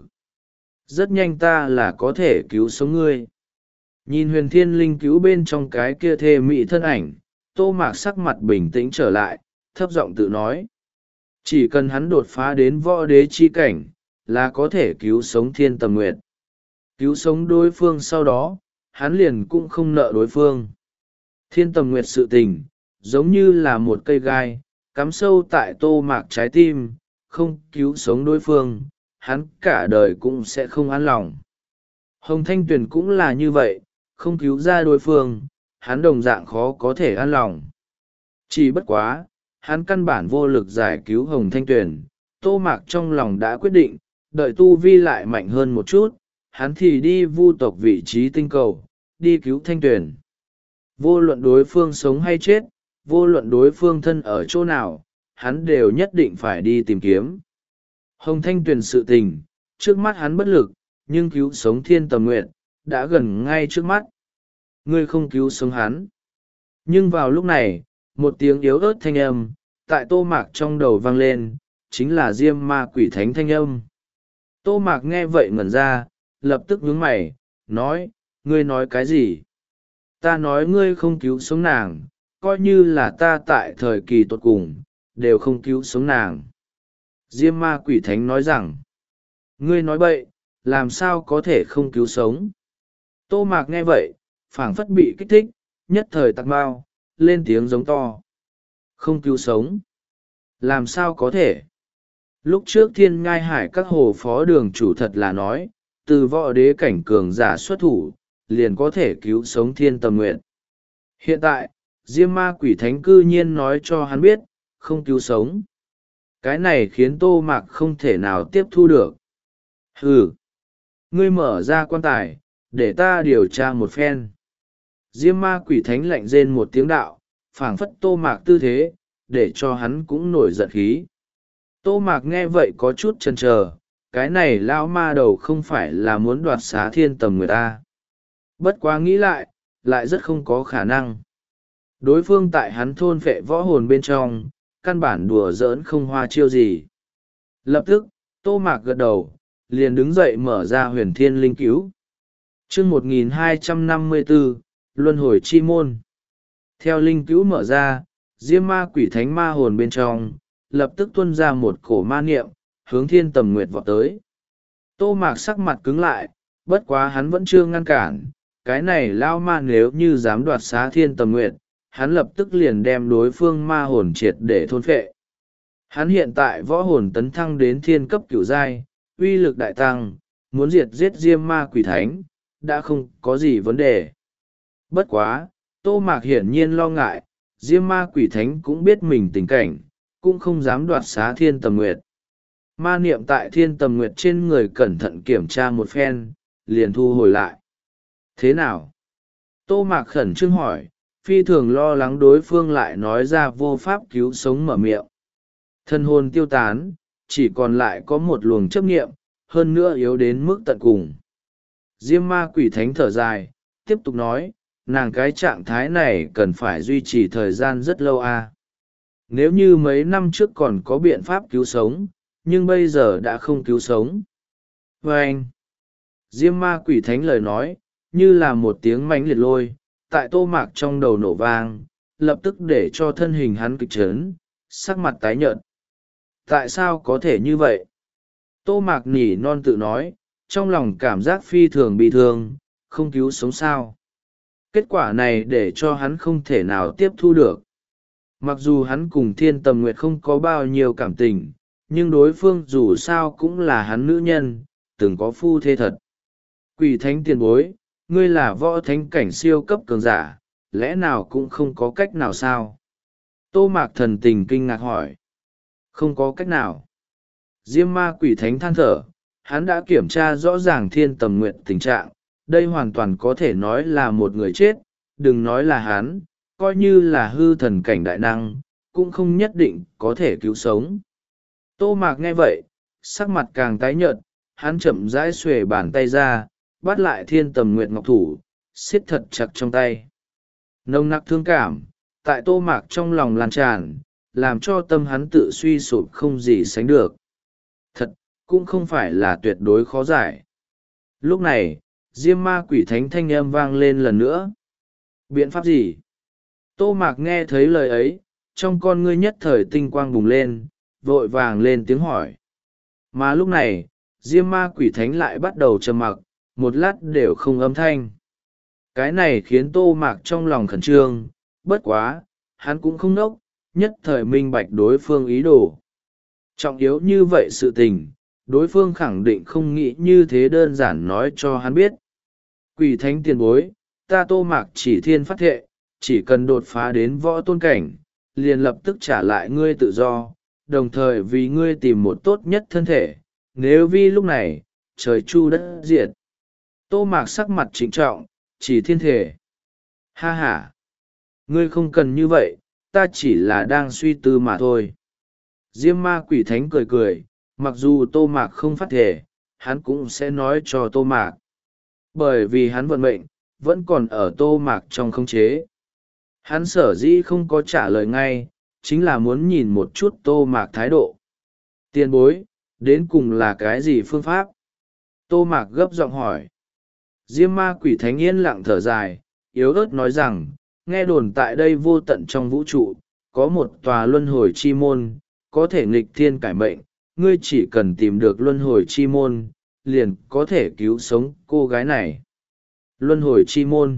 Rất nhanh ta là có thể cứu sống ngươi. Nhìn huyền thiên linh cứu bên trong cái kia thê mị thân ảnh, tô mạc sắc mặt bình tĩnh trở lại, thấp giọng tự nói. Chỉ cần hắn đột phá đến võ đế chi cảnh, là có thể cứu sống thiên tầm nguyệt. Cứu sống đối phương sau đó, hắn liền cũng không nợ đối phương. Thiên tầm nguyệt sự tình, giống như là một cây gai, cắm sâu tại tô mạc trái tim, không cứu sống đối phương, hắn cả đời cũng sẽ không an lòng. Hồng Thanh Tuyền cũng là như vậy, không cứu ra đối phương, hắn đồng dạng khó có thể an lòng. Chỉ bất quá, hắn căn bản vô lực giải cứu Hồng Thanh Tuyền, tô mạc trong lòng đã quyết định, đợi tu vi lại mạnh hơn một chút, hắn thì đi vu tộc vị trí tinh cầu, đi cứu Thanh Tuyền. Vô luận đối phương sống hay chết, vô luận đối phương thân ở chỗ nào, hắn đều nhất định phải đi tìm kiếm. Hồng Thanh Tuyền sự tình, trước mắt hắn bất lực, nhưng cứu sống thiên tầm nguyện, đã gần ngay trước mắt. Ngươi không cứu sống hắn. Nhưng vào lúc này, một tiếng yếu ớt thanh âm, tại tô mạc trong đầu vang lên, chính là diêm ma quỷ thánh thanh âm. Tô mạc nghe vậy ngẩn ra, lập tức nhướng mày, nói, ngươi nói cái gì? Ta nói ngươi không cứu sống nàng, coi như là ta tại thời kỳ tột cùng, đều không cứu sống nàng. Diêm ma quỷ thánh nói rằng, ngươi nói bậy, làm sao có thể không cứu sống? Tô mạc nghe vậy, phảng phất bị kích thích, nhất thời tạc bao, lên tiếng giống to. Không cứu sống? Làm sao có thể? Lúc trước thiên ngai hải các hồ phó đường chủ thật là nói, từ võ đế cảnh cường giả xuất thủ, liền có thể cứu sống thiên tầm nguyện. Hiện tại, Diêm ma quỷ thánh cư nhiên nói cho hắn biết, không cứu sống. Cái này khiến tô mạc không thể nào tiếp thu được. Hừ! Ngươi mở ra quan tài, để ta điều tra một phen. Diêm ma quỷ thánh lạnh rên một tiếng đạo, phảng phất tô mạc tư thế, để cho hắn cũng nổi giận khí. Tô mạc nghe vậy có chút chần chờ, cái này lão ma đầu không phải là muốn đoạt xá thiên tầm người ta. Bất quá nghĩ lại, lại rất không có khả năng. Đối phương tại hắn thôn phệ võ hồn bên trong, căn bản đùa giỡn không hoa chiêu gì. Lập tức, tô mạc gật đầu, liền đứng dậy mở ra huyền thiên linh cứu. chương một nghìn hai trăm năm mươi bốn, Luân hồi chi môn. Theo linh cứu mở ra, diêm ma quỷ thánh ma hồn bên trong, lập tức tuôn ra một cổ ma niệm, hướng thiên tầm nguyệt vọt tới. Tô mạc sắc mặt cứng lại, bất quá hắn vẫn chưa ngăn cản, cái này lao ma nếu như dám đoạt xá thiên tầm nguyệt, hắn lập tức liền đem đối phương ma hồn triệt để thôn phệ. Hắn hiện tại võ hồn tấn thăng đến thiên cấp cửu giai, uy lực đại tăng, muốn diệt giết diêm ma quỷ thánh, đã không có gì vấn đề. Bất quá, tô mạc hiển nhiên lo ngại, diêm ma quỷ thánh cũng biết mình tình cảnh, cũng không dám đoạt xá thiên tầm nguyệt. Ma niệm tại thiên tầm nguyệt trên người cẩn thận kiểm tra một phen, liền thu hồi lại. Thế nào? Tô mạc khẩn trương hỏi, phi thường lo lắng đối phương lại nói ra vô pháp cứu sống mở miệng. Thân hồn tiêu tán, chỉ còn lại có một luồng chấp nghiệm, hơn nữa yếu đến mức tận cùng. Diêm ma quỷ thánh thở dài, tiếp tục nói, nàng cái trạng thái này cần phải duy trì thời gian rất lâu à. Nếu như mấy năm trước còn có biện pháp cứu sống, nhưng bây giờ đã không cứu sống. Và anh, Diêm ma quỷ thánh lời nói, như là một tiếng mãnh liệt lôi, tại tô mạc trong đầu nổ vang, lập tức để cho thân hình hắn kịch trấn, sắc mặt tái nhợt. Tại sao có thể như vậy? Tô Mạc nỉ non tự nói, trong lòng cảm giác phi thường bị thương, không cứu sống sao. Kết quả này để cho hắn không thể nào tiếp thu được. Mặc dù hắn cùng Thiên Tầm Nguyệt không có bao nhiêu cảm tình, nhưng đối phương dù sao cũng là hắn nữ nhân, từng có phu thê thật. Quỷ thánh tiền bối, ngươi là võ thánh cảnh siêu cấp cường giả, lẽ nào cũng không có cách nào sao? Tô Mạc thần tình kinh ngạc hỏi. Không có cách nào. Diêm ma quỷ thánh than thở, hắn đã kiểm tra rõ ràng Thiên Tầm Nguyệt tình trạng, đây hoàn toàn có thể nói là một người chết, đừng nói là hắn, coi như là hư thần cảnh đại năng, cũng không nhất định có thể cứu sống. Tô Mạc nghe vậy, sắc mặt càng tái nhợt, hắn chậm rãi xuề bàn tay ra, bắt lại Thiên Tầm Nguyệt ngọc thủ, siết thật chặt trong tay. Nồng nặc thương cảm, tại Tô Mạc trong lòng lan tràn, làm cho tâm hắn tự suy sụp không gì sánh được. Thật, cũng không phải là tuyệt đối khó giải. Lúc này, Diêm ma quỷ thánh thanh âm vang lên lần nữa. Biện pháp gì? Tô Mạc nghe thấy lời ấy, trong con ngươi nhất thời tinh quang bùng lên, vội vàng lên tiếng hỏi. Mà lúc này, Diêm ma quỷ thánh lại bắt đầu trầm mặc, một lát đều không âm thanh. Cái này khiến Tô Mạc trong lòng khẩn trương, bất quá, hắn cũng không nốc, nhất thời minh bạch đối phương ý đồ. Trọng yếu như vậy sự tình, đối phương khẳng định không nghĩ như thế đơn giản nói cho hắn biết. Quỷ thánh tiền bối, ta Tô Mạc chỉ thiên phát thệ, chỉ cần đột phá đến võ tôn cảnh, liền lập tức trả lại ngươi tự do, đồng thời vì ngươi tìm một tốt nhất thân thể, nếu vì lúc này, trời chu đất diệt. Tô Mạc sắc mặt trịnh trọng, chỉ thiên thể. Ha ha! Ngươi không cần như vậy, ta chỉ là đang suy tư mà thôi. Diêm ma quỷ thánh cười cười, mặc dù Tô Mạc không phát thể, hắn cũng sẽ nói cho Tô Mạc. Bởi vì hắn vận mệnh, vẫn còn ở Tô Mạc trong khống chế. Hắn sở dĩ không có trả lời ngay, chính là muốn nhìn một chút Tô Mạc thái độ. Tiền bối, đến cùng là cái gì phương pháp? Tô Mạc gấp giọng hỏi. Diêm ma quỷ thánh yên lặng thở dài, yếu ớt nói rằng, nghe đồn tại đây vô tận trong vũ trụ, có một tòa luân hồi chi môn, có thể nghịch thiên cải mệnh, ngươi chỉ cần tìm được luân hồi chi môn, liền có thể cứu sống cô gái này. Luân hồi chi môn.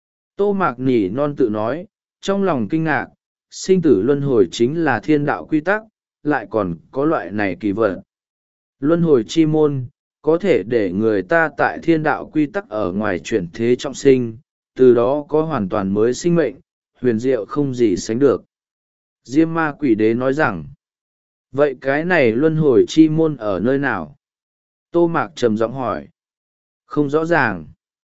Tô Mạc nỉ non tự nói, trong lòng kinh ngạc, sinh tử luân hồi chính là thiên đạo quy tắc, lại còn có loại này kỳ vật. Luân hồi chi môn, có thể để người ta tại thiên đạo quy tắc ở ngoài chuyển thế trọng sinh, từ đó có hoàn toàn mới sinh mệnh, huyền diệu không gì sánh được. Diêm ma quỷ đế nói rằng, vậy cái này luân hồi chi môn ở nơi nào? Tô Mạc trầm giọng hỏi. Không rõ ràng.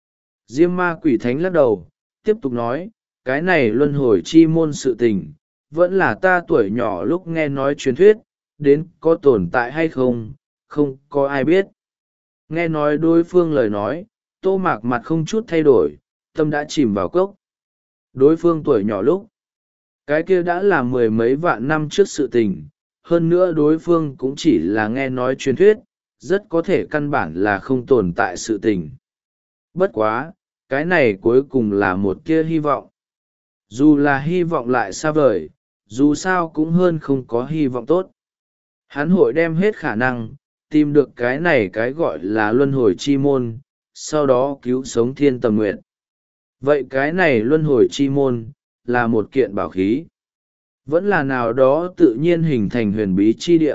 Diêm ma quỷ thánh lắc đầu, tiếp tục nói, cái này luân hồi chi môn sự tình, vẫn là ta tuổi nhỏ lúc nghe nói truyền thuyết, đến có tồn tại hay không, không có ai biết. Nghe nói đối phương lời nói, Tô Mạc mặt không chút thay đổi, tâm đã chìm vào cốc. Đối phương tuổi nhỏ lúc, cái kia đã là mười mấy vạn năm trước sự tình, hơn nữa đối phương cũng chỉ là nghe nói truyền thuyết, rất có thể căn bản là không tồn tại sự tình. Bất quá, cái này cuối cùng là một tia hy vọng. Dù là hy vọng lại xa vời, dù sao cũng hơn không có hy vọng tốt. Hắn hội đem hết khả năng, tìm được cái này cái gọi là luân hồi chi môn, sau đó cứu sống Thiên Tầm Nguyệt. Vậy cái này luân hồi chi môn, là một kiện bảo khí. Vẫn là nào đó tự nhiên hình thành huyền bí chi địa.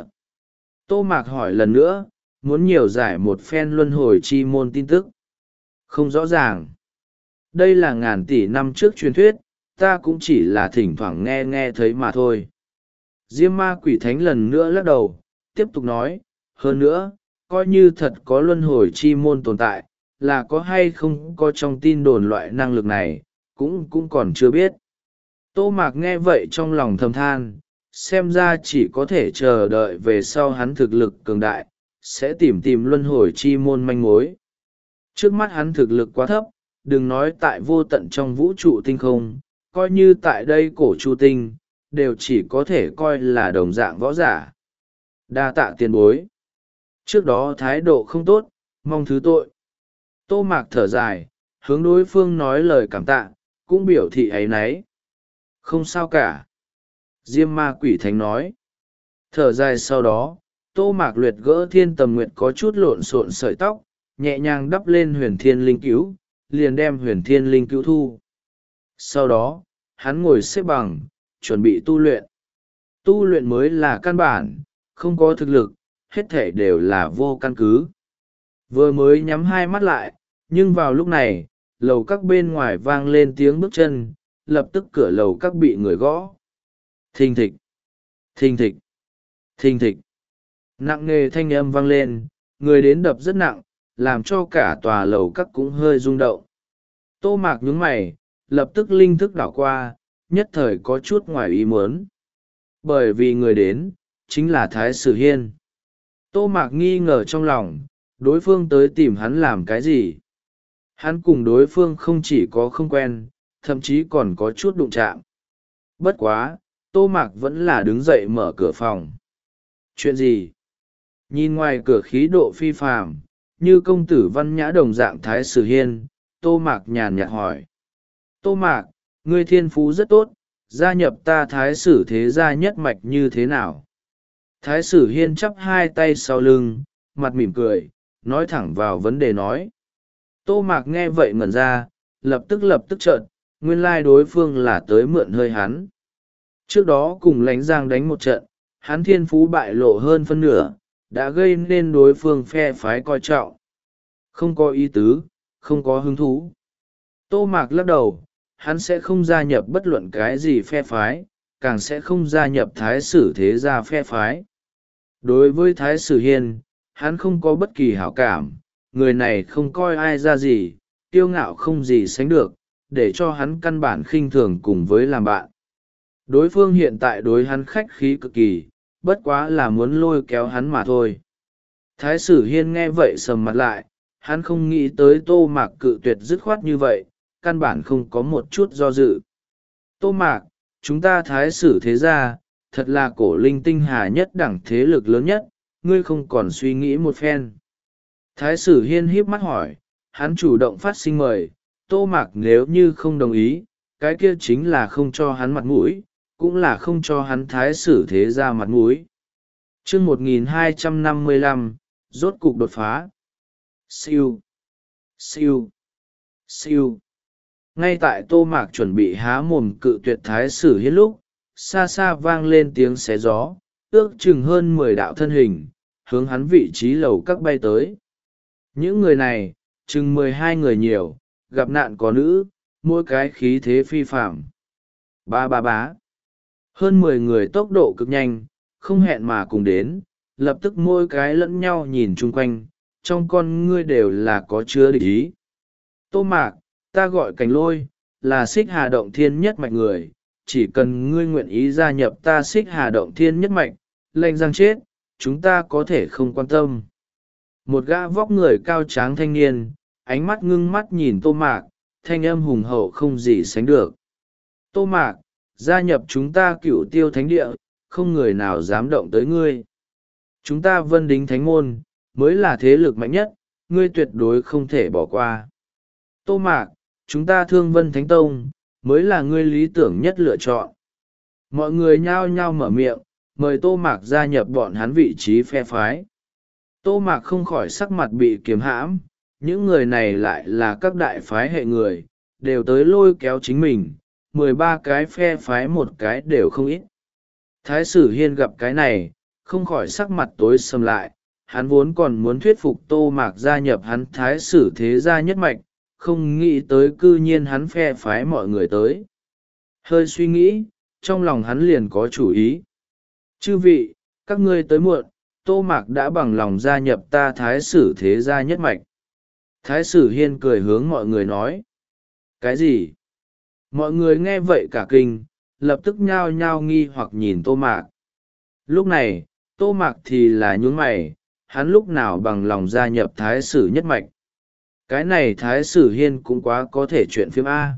Tô Mạc hỏi lần nữa, muốn nhiều giải một phen luân hồi chi môn tin tức. Không rõ ràng. Đây là ngàn tỷ năm trước truyền thuyết, ta cũng chỉ là thỉnh thoảng nghe nghe thấy mà thôi. Diêm ma quỷ thánh lần nữa lắc đầu, tiếp tục nói, hơn nữa, coi như thật có luân hồi chi môn tồn tại, là có hay không có trong tin đồn loại năng lực này, cũng cũng còn chưa biết. Tô Mạc nghe vậy trong lòng thầm than, xem ra chỉ có thể chờ đợi về sau hắn thực lực cường đại, sẽ tìm tìm luân hồi chi môn manh mối. Trước mắt hắn thực lực quá thấp, đừng nói tại vô tận trong vũ trụ tinh không, coi như tại đây cổ chu tinh, đều chỉ có thể coi là đồng dạng võ giả. Đa tạ tiền bối. Trước đó thái độ không tốt, mong thứ tội. Tô Mạc thở dài, hướng đối phương nói lời cảm tạ, cũng biểu thị áy náy. không sao cả. Diêm ma quỷ thánh nói. Thở dài sau đó, Tô Mạc Luyện gỡ Thiên Tầm Nguyệt có chút lộn xộn sợi tóc, nhẹ nhàng đắp lên huyền thiên linh cứu, liền đem huyền thiên linh cứu thu. Sau đó, hắn ngồi xếp bằng, chuẩn bị tu luyện. Tu luyện mới là căn bản, không có thực lực, hết thể đều là vô căn cứ. Vừa mới nhắm hai mắt lại, nhưng vào lúc này, lầu các bên ngoài vang lên tiếng bước chân, lập tức cửa lầu các bị người gõ. Thình thịch, thình thịch, thình thịch. Nặng nề thanh âm vang lên, người đến đập rất nặng, làm cho cả tòa lầu các cũng hơi rung động. Tô Mạc nhướng mày, lập tức linh thức đảo qua, nhất thời có chút ngoài ý muốn. Bởi vì người đến, chính là Thái Sử Hiên. Tô Mạc nghi ngờ trong lòng, đối phương tới tìm hắn làm cái gì. Hắn cùng đối phương không chỉ có không quen, thậm chí còn có chút đụng chạm. Bất quá, Tô Mạc vẫn là đứng dậy mở cửa phòng. Chuyện gì? Nhìn ngoài cửa khí độ phi phàm, như công tử văn nhã đồng dạng Thái Sử Hiên, Tô Mạc nhàn nhạt hỏi. Tô Mạc, ngươi thiên phú rất tốt, gia nhập ta Thái Sử thế gia nhất mạch như thế nào? Thái Sử Hiên chắp hai tay sau lưng, mặt mỉm cười, nói thẳng vào vấn đề nói. Tô Mạc nghe vậy ngẩn ra, lập tức lập tức trợn, nguyên lai đối phương là tới mượn hơi hắn. Trước đó cùng Lánh Giang đánh một trận, hắn thiên phú bại lộ hơn phân nửa, đã gây nên đối phương phe phái coi trọng. Không có ý tứ, không có hứng thú. Tô Mạc lắc đầu, hắn sẽ không gia nhập bất luận cái gì phe phái, càng sẽ không gia nhập Thái Sử thế gia phe phái. Đối với Thái Sử Hiên, hắn không có bất kỳ hảo cảm, người này không coi ai ra gì, kiêu ngạo không gì sánh được, để cho hắn căn bản khinh thường cùng với làm bạn. Đối phương hiện tại đối hắn khách khí cực kỳ, bất quá là muốn lôi kéo hắn mà thôi. Thái Sử Hiên nghe vậy sầm mặt lại, hắn không nghĩ tới Tô Mạc cự tuyệt dứt khoát như vậy, căn bản không có một chút do dự. Tô Mạc, chúng ta Thái Sử thế gia, thật là cổ linh tinh hà nhất đẳng thế lực lớn nhất, ngươi không còn suy nghĩ một phen. Thái Sử Hiên híp mắt hỏi, hắn chủ động phát sinh mời, Tô Mạc nếu như không đồng ý, cái kia chính là không cho hắn mặt mũi, cũng là không cho hắn Thái Sử thế gia mặt mũi. Chương một nghìn hai trăm năm mươi lăm, rốt cục đột phá. Siêu, siêu, siêu. Ngay tại Tô Mạc chuẩn bị há mồm cự tuyệt Thái Sử Hiên lúc, xa xa vang lên tiếng xé gió, ước chừng hơn mười đạo thân hình, hướng hắn vị trí lầu các bay tới. Những người này, chừng mười hai người nhiều, gặp nạn có nữ, mỗi cái khí thế phi phạm. Ba ba bá. Hơn mười người tốc độ cực nhanh, không hẹn mà cùng đến, lập tức mỗi cái lẫn nhau nhìn chung quanh, trong con ngươi đều là có chứa địch ý. Tô Mạc, ta gọi Cảnh Lôi, là Xích Hà Động Thiên nhất mạch người, chỉ cần ngươi nguyện ý gia nhập ta Xích Hà Động Thiên nhất mạch, lệnh răng chết, chúng ta có thể không quan tâm. Một gã vóc người cao tráng thanh niên, ánh mắt ngưng mắt nhìn Tô Mạc, thanh âm hùng hậu không gì sánh được. Tô Mạc, gia nhập chúng ta Cửu Tiêu Thánh Địa, không người nào dám động tới ngươi. Chúng ta Vân Đính Thánh Môn, mới là thế lực mạnh nhất, ngươi tuyệt đối không thể bỏ qua. Tô Mạc, chúng ta Thương Vân Thánh Tông, mới là ngươi lý tưởng nhất lựa chọn. Mọi người nhao nhao mở miệng, mời Tô Mạc gia nhập bọn hắn vị trí phe phái. Tô Mạc không khỏi sắc mặt bị kiềm hãm, những người này lại là các đại phái hệ người, đều tới lôi kéo chính mình, mười ba cái phe phái một cái đều không ít. Thái Sử Hiên gặp cái này, không khỏi sắc mặt tối sầm lại, hắn vốn còn muốn thuyết phục Tô Mạc gia nhập hắn Thái Sử thế gia nhất mạch, không nghĩ tới cư nhiên hắn phe phái mọi người tới. Hơi suy nghĩ, trong lòng hắn liền có chủ ý. Chư vị, các ngươi tới muộn, Tô Mạc đã bằng lòng gia nhập ta Thái Sử thế gia nhất mạch. Thái Sử Hiên cười hướng mọi người nói. Cái gì? Mọi người nghe vậy cả kinh, lập tức nhao nhao nghi hoặc nhìn Tô Mạc. Lúc này, Tô Mạc thì là nhún mày, hắn lúc nào bằng lòng gia nhập Thái Sử nhất mạch. Cái này Thái Sử Hiên cũng quá có thể chuyện phim A.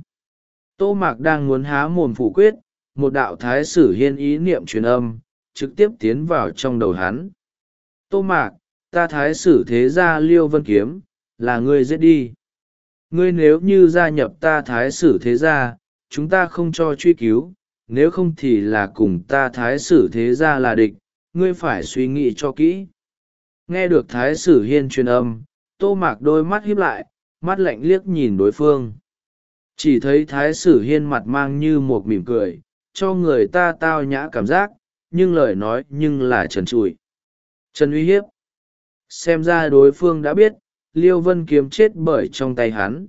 Tô Mạc đang muốn há mồm phủ quyết, một đạo Thái Sử Hiên ý niệm truyền âm, trực tiếp tiến vào trong đầu hắn. Tô Mạc, ta Thái Sử thế gia Liêu Vân Kiếm, là ngươi giết đi. Ngươi nếu như gia nhập ta Thái Sử thế gia, chúng ta không cho truy cứu, nếu không thì là cùng ta thái sử thế gia là địch, ngươi phải suy nghĩ cho kỹ. Nghe được thái sử hiên truyền âm, Tô Mạc đôi mắt híp lại, mắt lạnh liếc nhìn đối phương. Chỉ thấy thái sử hiên mặt mang như một mỉm cười, cho người ta tao nhã cảm giác, nhưng lời nói nhưng là trần trụi, trần uy hiếp. Xem ra đối phương đã biết Liêu Vân Kiếm chết bởi trong tay hắn.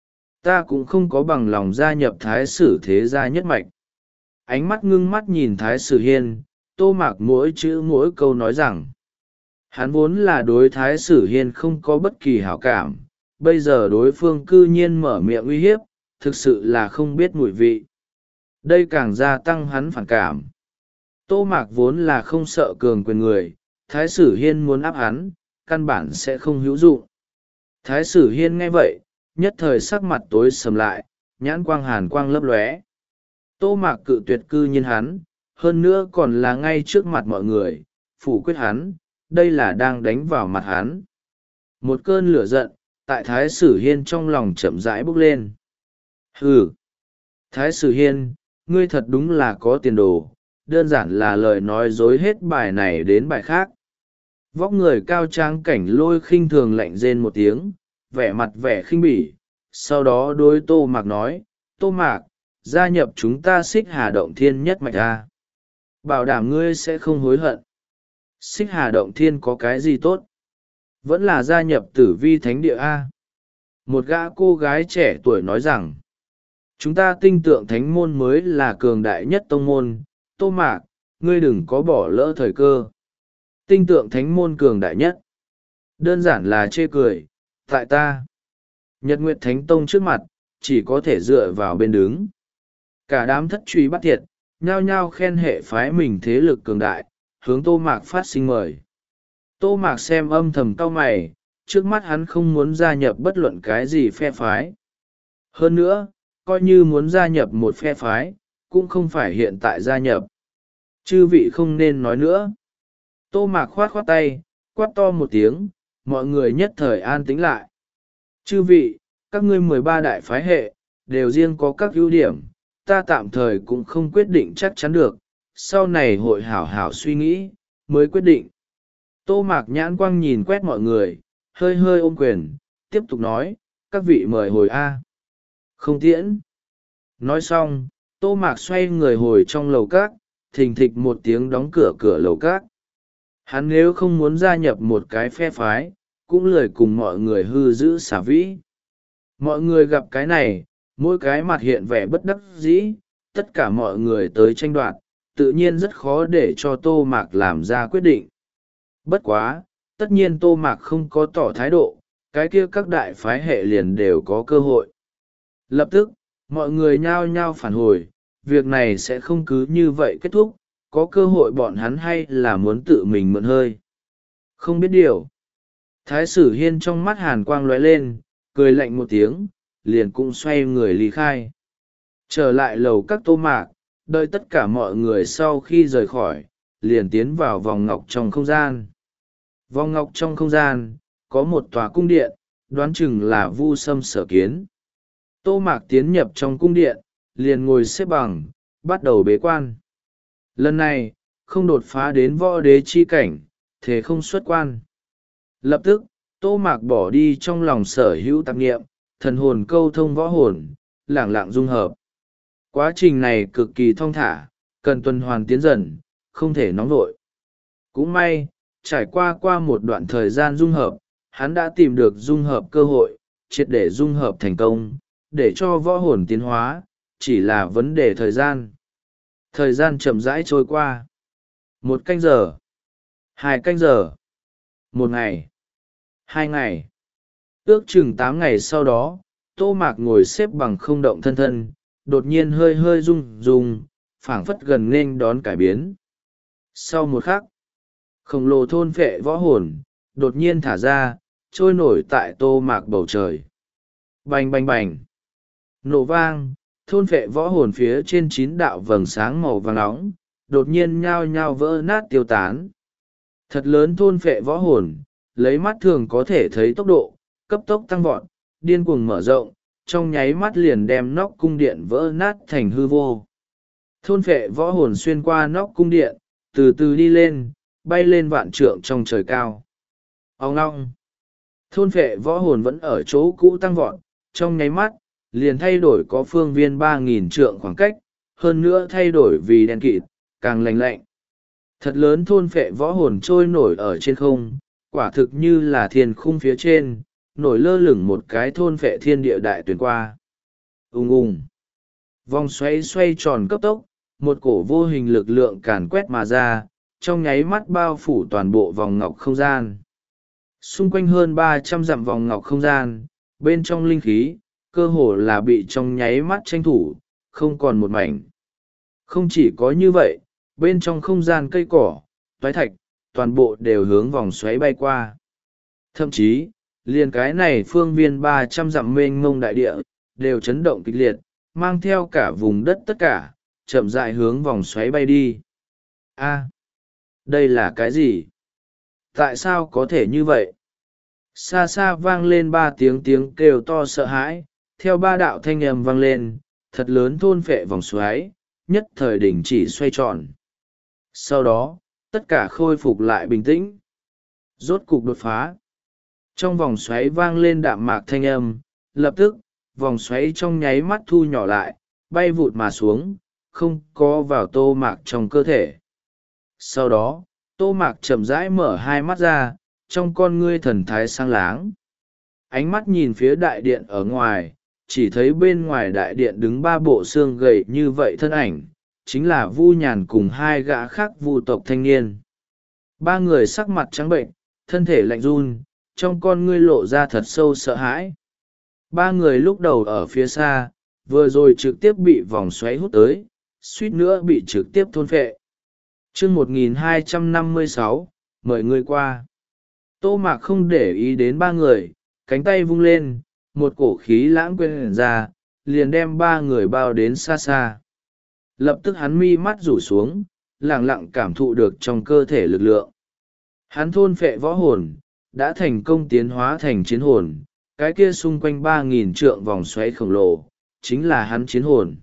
Ta cũng không có bằng lòng gia nhập thái sử thế gia nhất mạch. Ánh mắt ngưng mắt nhìn thái sử hiên, Tô Mạc mỗi chữ mỗi câu nói rằng hắn vốn là đối thái sử hiên không có bất kỳ hảo cảm, bây giờ đối phương cư nhiên mở miệng uy hiếp, thực sự là không biết mùi vị. Đây càng gia tăng hắn phản cảm. Tô Mạc vốn là không sợ cường quyền người, thái sử hiên muốn áp hắn, căn bản sẽ không hữu dụng. Thái sử hiên nghe vậy, nhất thời sắc mặt tối sầm lại, nhãn quang hàn quang lấp lóe. Tô Mạc cự tuyệt cư nhiên hắn, hơn nữa còn là ngay trước mặt mọi người, phủ quyết hắn, đây là đang đánh vào mặt hắn. Một cơn lửa giận, tại thái sử hiên trong lòng chậm rãi bốc lên. Hừ! Thái sử hiên, ngươi thật đúng là có tiền đồ, đơn giản là lời nói dối hết bài này đến bài khác. Vóc người cao tráng cảnh lôi khinh thường lạnh rên một tiếng, vẻ mặt vẻ khinh bỉ, sau đó đối Tô Mạc nói, Tô Mạc, gia nhập chúng ta Xích Hà Động Thiên nhất mạch a. Bảo đảm ngươi sẽ không hối hận. Xích Hà Động Thiên có cái gì tốt? Vẫn là gia nhập Tử Vi Thánh Địa a. Một gã cô gái trẻ tuổi nói rằng, chúng ta tinh tượng thánh môn mới là cường đại nhất tông môn. Tô Mạc, ngươi đừng có bỏ lỡ thời cơ. Tinh tượng thánh môn cường đại nhất. Đơn giản là chê cười, tại ta. Nhật Nguyệt Thánh Tông trước mặt, chỉ có thể dựa vào bên đứng. Cả đám thất truy bắt thiệt, nhao nhao khen hệ phái mình thế lực cường đại, hướng Tô Mạc phát sinh mời. Tô Mạc xem âm thầm cau mày, trước mắt hắn không muốn gia nhập bất luận cái gì phe phái. Hơn nữa, coi như muốn gia nhập một phe phái, cũng không phải hiện tại gia nhập. Chư vị không nên nói nữa. Tô Mạc khoát khoát tay, quát to một tiếng, mọi người nhất thời an tĩnh lại. Chư vị, các ngươi mười ba đại phái hệ, đều riêng có các ưu điểm, ta tạm thời cũng không quyết định chắc chắn được, sau này hội hảo hảo suy nghĩ, mới quyết định. Tô Mạc nhãn quang nhìn quét mọi người, hơi hơi ôm quyền, tiếp tục nói, các vị mời hồi A. Không tiễn. Nói xong, Tô Mạc xoay người hồi trong lầu cát, thình thịch một tiếng đóng cửa cửa lầu cát. Hắn nếu không muốn gia nhập một cái phe phái, cũng lười cùng mọi người hư giữ xả vĩ. Mọi người gặp cái này, mỗi cái mặt hiện vẻ bất đắc dĩ, tất cả mọi người tới tranh đoạt, tự nhiên rất khó để cho Tô Mạc làm ra quyết định. Bất quá, tất nhiên Tô Mạc không có tỏ thái độ, cái kia các đại phái hệ liền đều có cơ hội. Lập tức, mọi người nhao nhao phản hồi, việc này sẽ không cứ như vậy kết thúc, có cơ hội bọn hắn hay là muốn tự mình mượn hơi. Không biết điều. Thái sử hiên trong mắt hàn quang lóe lên, cười lạnh một tiếng, liền cũng xoay người ly khai. Trở lại lầu các Tô Mạc, đợi tất cả mọi người sau khi rời khỏi, liền tiến vào vòng ngọc trong không gian. Vòng ngọc trong không gian, có một tòa cung điện, đoán chừng là Vu Sâm sở kiến. Tô Mạc tiến nhập trong cung điện, liền ngồi xếp bằng, bắt đầu bế quan. Lần này, không đột phá đến võ đế chi cảnh, thế không xuất quan. Lập tức, Tô Mạc bỏ đi trong lòng sở hữu tạp nghiệm, thần hồn câu thông võ hồn, lẳng lặng dung hợp. Quá trình này cực kỳ thong thả, cần tuần hoàn tiến dần, không thể nóng vội. Cũng may, trải qua qua một đoạn thời gian dung hợp, hắn đã tìm được dung hợp cơ hội, triệt để dung hợp thành công, để cho võ hồn tiến hóa, chỉ là vấn đề thời gian. Thời gian chậm rãi trôi qua. Một canh giờ. Hai canh giờ. Một ngày. Hai ngày. Ước chừng tám ngày sau đó, Tô Mạc ngồi xếp bằng không động thân thân, đột nhiên hơi hơi rung rung, phảng phất gần nên đón cải biến. Sau một khắc, khổng lồ thôn phệ võ hồn, đột nhiên thả ra, trôi nổi tại Tô Mạc bầu trời. Bành bành bành. Nổ vang, thôn phệ võ hồn phía trên chín đạo vầng sáng màu vàng nóng, đột nhiên nhao nhao vỡ nát tiêu tán. Thật lớn thôn phệ võ hồn, lấy mắt thường có thể thấy tốc độ, cấp tốc tăng vọt, điên cuồng mở rộng, trong nháy mắt liền đem nóc cung điện vỡ nát thành hư vô. thôn phệ võ hồn xuyên qua nóc cung điện, từ từ đi lên, bay lên vạn trượng trong trời cao. Ông long, thôn phệ võ hồn vẫn ở chỗ cũ tăng vọt, trong nháy mắt, liền thay đổi có phương viên ba nghìn trượng khoảng cách, hơn nữa thay đổi vì đen kịt, càng lành lạnh. Thật lớn thôn phệ võ hồn trôi nổi ở trên không, quả thực như là thiên khung phía trên, nổi lơ lửng một cái thôn phệ thiên địa đại tuyển qua. Ùng ùng, vòng xoay xoay tròn cấp tốc, một cổ vô hình lực lượng càn quét mà ra, trong nháy mắt bao phủ toàn bộ vòng ngọc không gian. Xung quanh hơn ba trăm dặm vòng ngọc không gian, bên trong linh khí, cơ hồ là bị trong nháy mắt tranh thủ, không còn một mảnh. Không chỉ có như vậy, bên trong không gian cây cỏ, toái thạch, toàn bộ đều hướng vòng xoáy bay qua. Thậm chí, liền cái này phương viên ba trăm dặm mênh mông đại địa, đều chấn động kịch liệt, mang theo cả vùng đất tất cả, chậm rãi hướng vòng xoáy bay đi. A, đây là cái gì? Tại sao có thể như vậy? Xa xa vang lên ba tiếng tiếng kêu to sợ hãi, theo ba đạo thanh âm vang lên, thật lớn thôn phệ vòng xoáy, nhất thời đỉnh chỉ xoay tròn. Sau đó, tất cả khôi phục lại bình tĩnh. Rốt cục đột phá. Trong vòng xoáy vang lên đạm mạc thanh âm, lập tức, vòng xoáy trong nháy mắt thu nhỏ lại, bay vụt mà xuống, không có vào tô mạc trong cơ thể. Sau đó, tô mạc chậm rãi mở hai mắt ra, trong con ngươi thần thái sang láng. Ánh mắt nhìn phía đại điện ở ngoài, chỉ thấy bên ngoài đại điện đứng ba bộ xương gầy như vậy thân ảnh, chính là Vu Nhàn cùng hai gã khác Vu tộc thanh niên. Ba người sắc mặt trắng bệnh, thân thể lạnh run, trong con ngươi lộ ra thật sâu sợ hãi. Ba người lúc đầu ở phía xa, vừa rồi trực tiếp bị vòng xoáy hút tới, suýt nữa bị trực tiếp thôn phệ. Chương một nghìn hai trăm năm mươi sáu, mời người qua. Tô Mạc không để ý đến ba người, cánh tay vung lên, một cổ khí lãng quên ra, liền đem ba người bao đến xa xa. Lập tức hắn mi mắt rủ xuống, lặng lặng cảm thụ được trong cơ thể lực lượng. Hắn thôn phệ võ hồn, đã thành công tiến hóa thành chiến hồn, cái kia xung quanh ba nghìn trượng vòng xoáy khổng lồ, chính là hắn chiến hồn.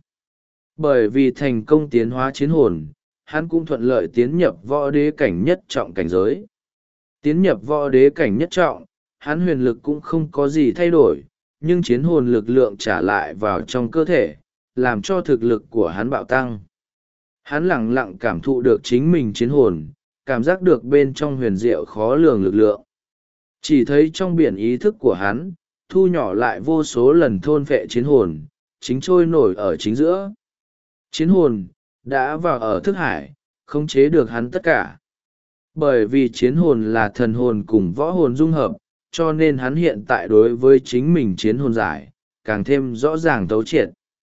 Bởi vì thành công tiến hóa chiến hồn, hắn cũng thuận lợi tiến nhập võ đế cảnh nhất trọng cảnh giới. Tiến nhập võ đế cảnh nhất trọng, hắn huyền lực cũng không có gì thay đổi, nhưng chiến hồn lực lượng trả lại vào trong cơ thể, làm cho thực lực của hắn bạo tăng. Hắn lẳng lặng cảm thụ được chính mình chiến hồn, cảm giác được bên trong huyền diệu khó lường lực lượng. Chỉ thấy trong biển ý thức của hắn, thu nhỏ lại vô số lần thôn phệ chiến hồn, chính trôi nổi ở chính giữa. Chiến hồn, đã vào ở thức hải, khống chế được hắn tất cả. Bởi vì chiến hồn là thần hồn cùng võ hồn dung hợp, cho nên hắn hiện tại đối với chính mình chiến hồn giải, càng thêm rõ ràng thấu triệt.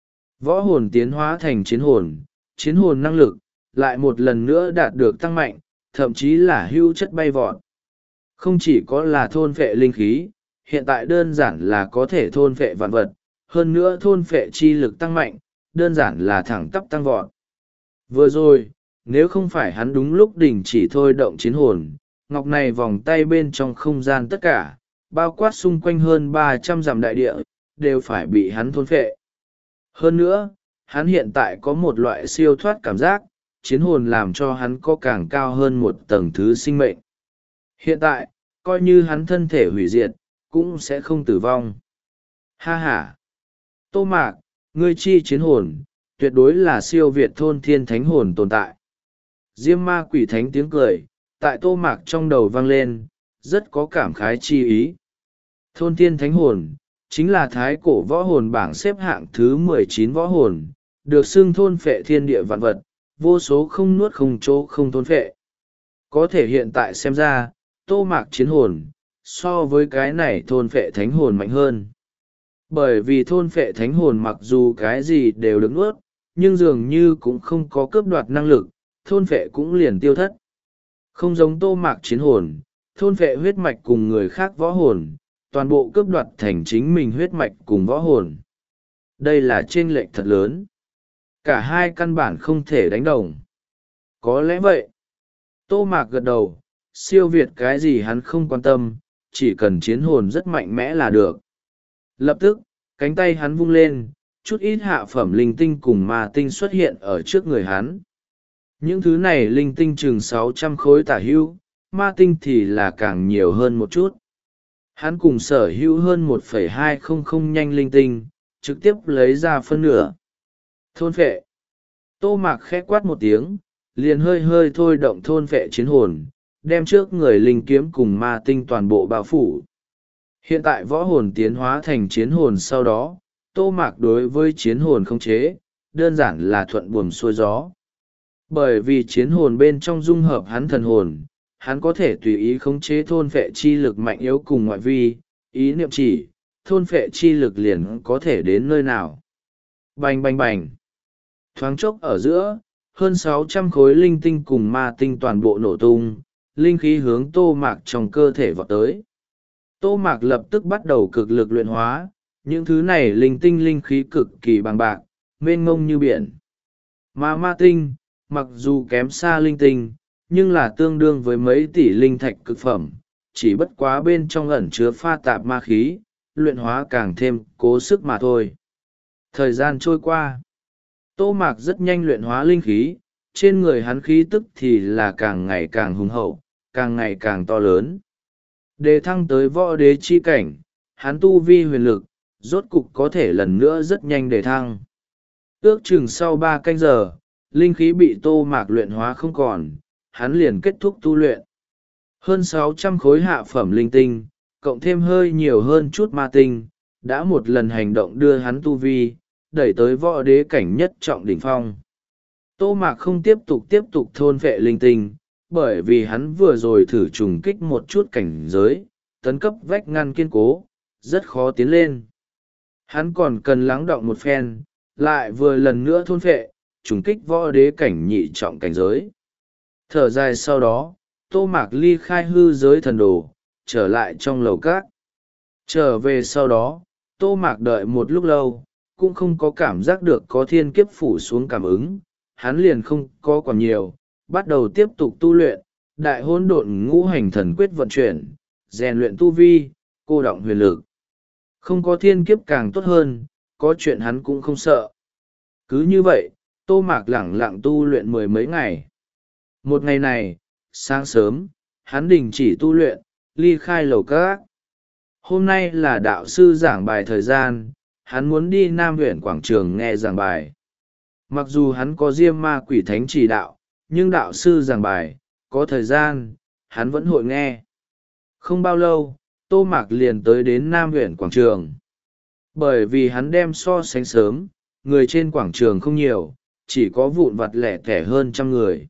Võ hồn tiến hóa thành chiến hồn, chiến hồn năng lực, lại một lần nữa đạt được tăng mạnh, thậm chí là hưu chất bay vọt. Không chỉ có là thôn phệ linh khí, hiện tại đơn giản là có thể thôn phệ vạn vật, hơn nữa thôn phệ chi lực tăng mạnh, đơn giản là thẳng tắp tăng vọt. Vừa rồi, nếu không phải hắn đúng lúc đình chỉ thôi động chiến hồn, ngọc này vòng tay bên trong không gian tất cả, bao quát xung quanh hơn ba trăm dặm đại địa, đều phải bị hắn thôn phệ. Hơn nữa, hắn hiện tại có một loại siêu thoát cảm giác, chiến hồn làm cho hắn có càng cao hơn một tầng thứ sinh mệnh. Hiện tại, coi như hắn thân thể hủy diệt, cũng sẽ không tử vong. Ha ha! Tô Mạc, ngươi chi chiến hồn, tuyệt đối là siêu việt thôn thiên thánh hồn tồn tại. Diêm ma quỷ thánh tiếng cười, tại Tô Mạc trong đầu vang lên, rất có cảm khái chi ý. Thôn thiên thánh hồn, chính là thái cổ võ hồn bảng xếp hạng thứ mười chín võ hồn, được xưng thôn phệ thiên địa vạn vật, vô số không nuốt không chỗ không thôn phệ. Có thể hiện tại xem ra, Tô Mạc chiến hồn, so với cái này thôn phệ thánh hồn mạnh hơn. Bởi vì thôn phệ thánh hồn mặc dù cái gì đều được nuốt, nhưng dường như cũng không có cướp đoạt năng lực, thôn phệ cũng liền tiêu thất. Không giống Tô Mạc chiến hồn, thôn phệ huyết mạch cùng người khác võ hồn, toàn bộ cướp đoạt thành chính mình huyết mạch cùng võ hồn. Đây là chênh lệch thật lớn. Cả hai căn bản không thể đánh đồng. Có lẽ vậy. Tô Mạc gật đầu, siêu việt cái gì hắn không quan tâm, chỉ cần chiến hồn rất mạnh mẽ là được. Lập tức, cánh tay hắn vung lên, chút ít hạ phẩm linh tinh cùng ma tinh xuất hiện ở trước người hắn. Những thứ này linh tinh chừng sáu trăm khối tả hữu, ma tinh thì là càng nhiều hơn một chút. Hắn cùng sở hữu hơn một phẩy hai không không nhanh linh tinh, trực tiếp lấy ra phân nửa. Thôn phệ. Tô Mạc khẽ quát một tiếng, liền hơi hơi thôi động thôn phệ chiến hồn, đem trước người linh kiếm cùng ma tinh toàn bộ bao phủ. Hiện tại võ hồn tiến hóa thành chiến hồn sau đó, Tô Mạc đối với chiến hồn không chế, đơn giản là thuận buồm xuôi gió. Bởi vì chiến hồn bên trong dung hợp hắn thần hồn, hắn có thể tùy ý khống chế thôn phệ chi lực mạnh yếu cùng ngoại vi, ý niệm chỉ, thôn phệ chi lực liền có thể đến nơi nào. Bành bành bành. Thoáng chốc ở giữa, hơn sáu trăm khối linh tinh cùng ma tinh toàn bộ nổ tung, linh khí hướng Tô Mạc trong cơ thể vọt tới. Tô Mạc lập tức bắt đầu cực lực luyện hóa, những thứ này linh tinh linh khí cực kỳ bằng bạc, mênh mông như biển. Mà ma tinh, mặc dù kém xa linh tinh, nhưng là tương đương với mấy tỷ linh thạch cực phẩm, chỉ bất quá bên trong ẩn chứa pha tạp ma khí, luyện hóa càng thêm cố sức mà thôi. Thời gian trôi qua, Tô Mạc rất nhanh luyện hóa linh khí, trên người hắn khí tức thì là càng ngày càng hùng hậu, càng ngày càng to lớn. Đề thăng tới võ đế chi cảnh, hắn tu vi huyền lực, rốt cục có thể lần nữa rất nhanh đề thăng. Ước chừng sau ba canh giờ, linh khí bị Tô Mạc luyện hóa không còn, hắn liền kết thúc tu luyện. Hơn sáu trăm khối hạ phẩm linh tinh, cộng thêm hơi nhiều hơn chút ma tinh, đã một lần hành động đưa hắn tu vi, đẩy tới võ đế cảnh nhất trọng đỉnh phong. Tô Mạc không tiếp tục tiếp tục thôn phệ linh tinh, bởi vì hắn vừa rồi thử trùng kích một chút cảnh giới, tấn cấp vách ngăn kiên cố, rất khó tiến lên. Hắn còn cần lắng đọng một phen, lại vừa lần nữa thôn phệ, trùng kích võ đế cảnh nhị trọng cảnh giới. Thở dài sau đó, Tô Mạc ly khai hư giới thần đồ, trở lại trong lầu cát. Trở về sau đó, Tô Mạc đợi một lúc lâu, cũng không có cảm giác được có thiên kiếp phủ xuống cảm ứng, hắn liền không có còn nhiều, bắt đầu tiếp tục tu luyện, đại hỗn độn ngũ hành thần quyết vận chuyển, rèn luyện tu vi, cô đọng huyền lực. Không có thiên kiếp càng tốt hơn, có chuyện hắn cũng không sợ. Cứ như vậy, Tô Mạc lẳng lặng tu luyện mười mấy ngày. Một ngày này, sáng sớm, hắn đình chỉ tu luyện, ly khai lầu các. Hôm nay là đạo sư giảng bài thời gian, hắn muốn đi Nam huyện quảng trường nghe giảng bài. Mặc dù hắn có Diêm Ma Quỷ Thánh chỉ đạo, nhưng đạo sư giảng bài, có thời gian, hắn vẫn hội nghe. Không bao lâu, Tô Mạc liền tới đến Nam huyện quảng trường. Bởi vì hắn đem so sánh sớm, người trên quảng trường không nhiều, chỉ có vụn vặt lẻ tẻ hơn trăm người.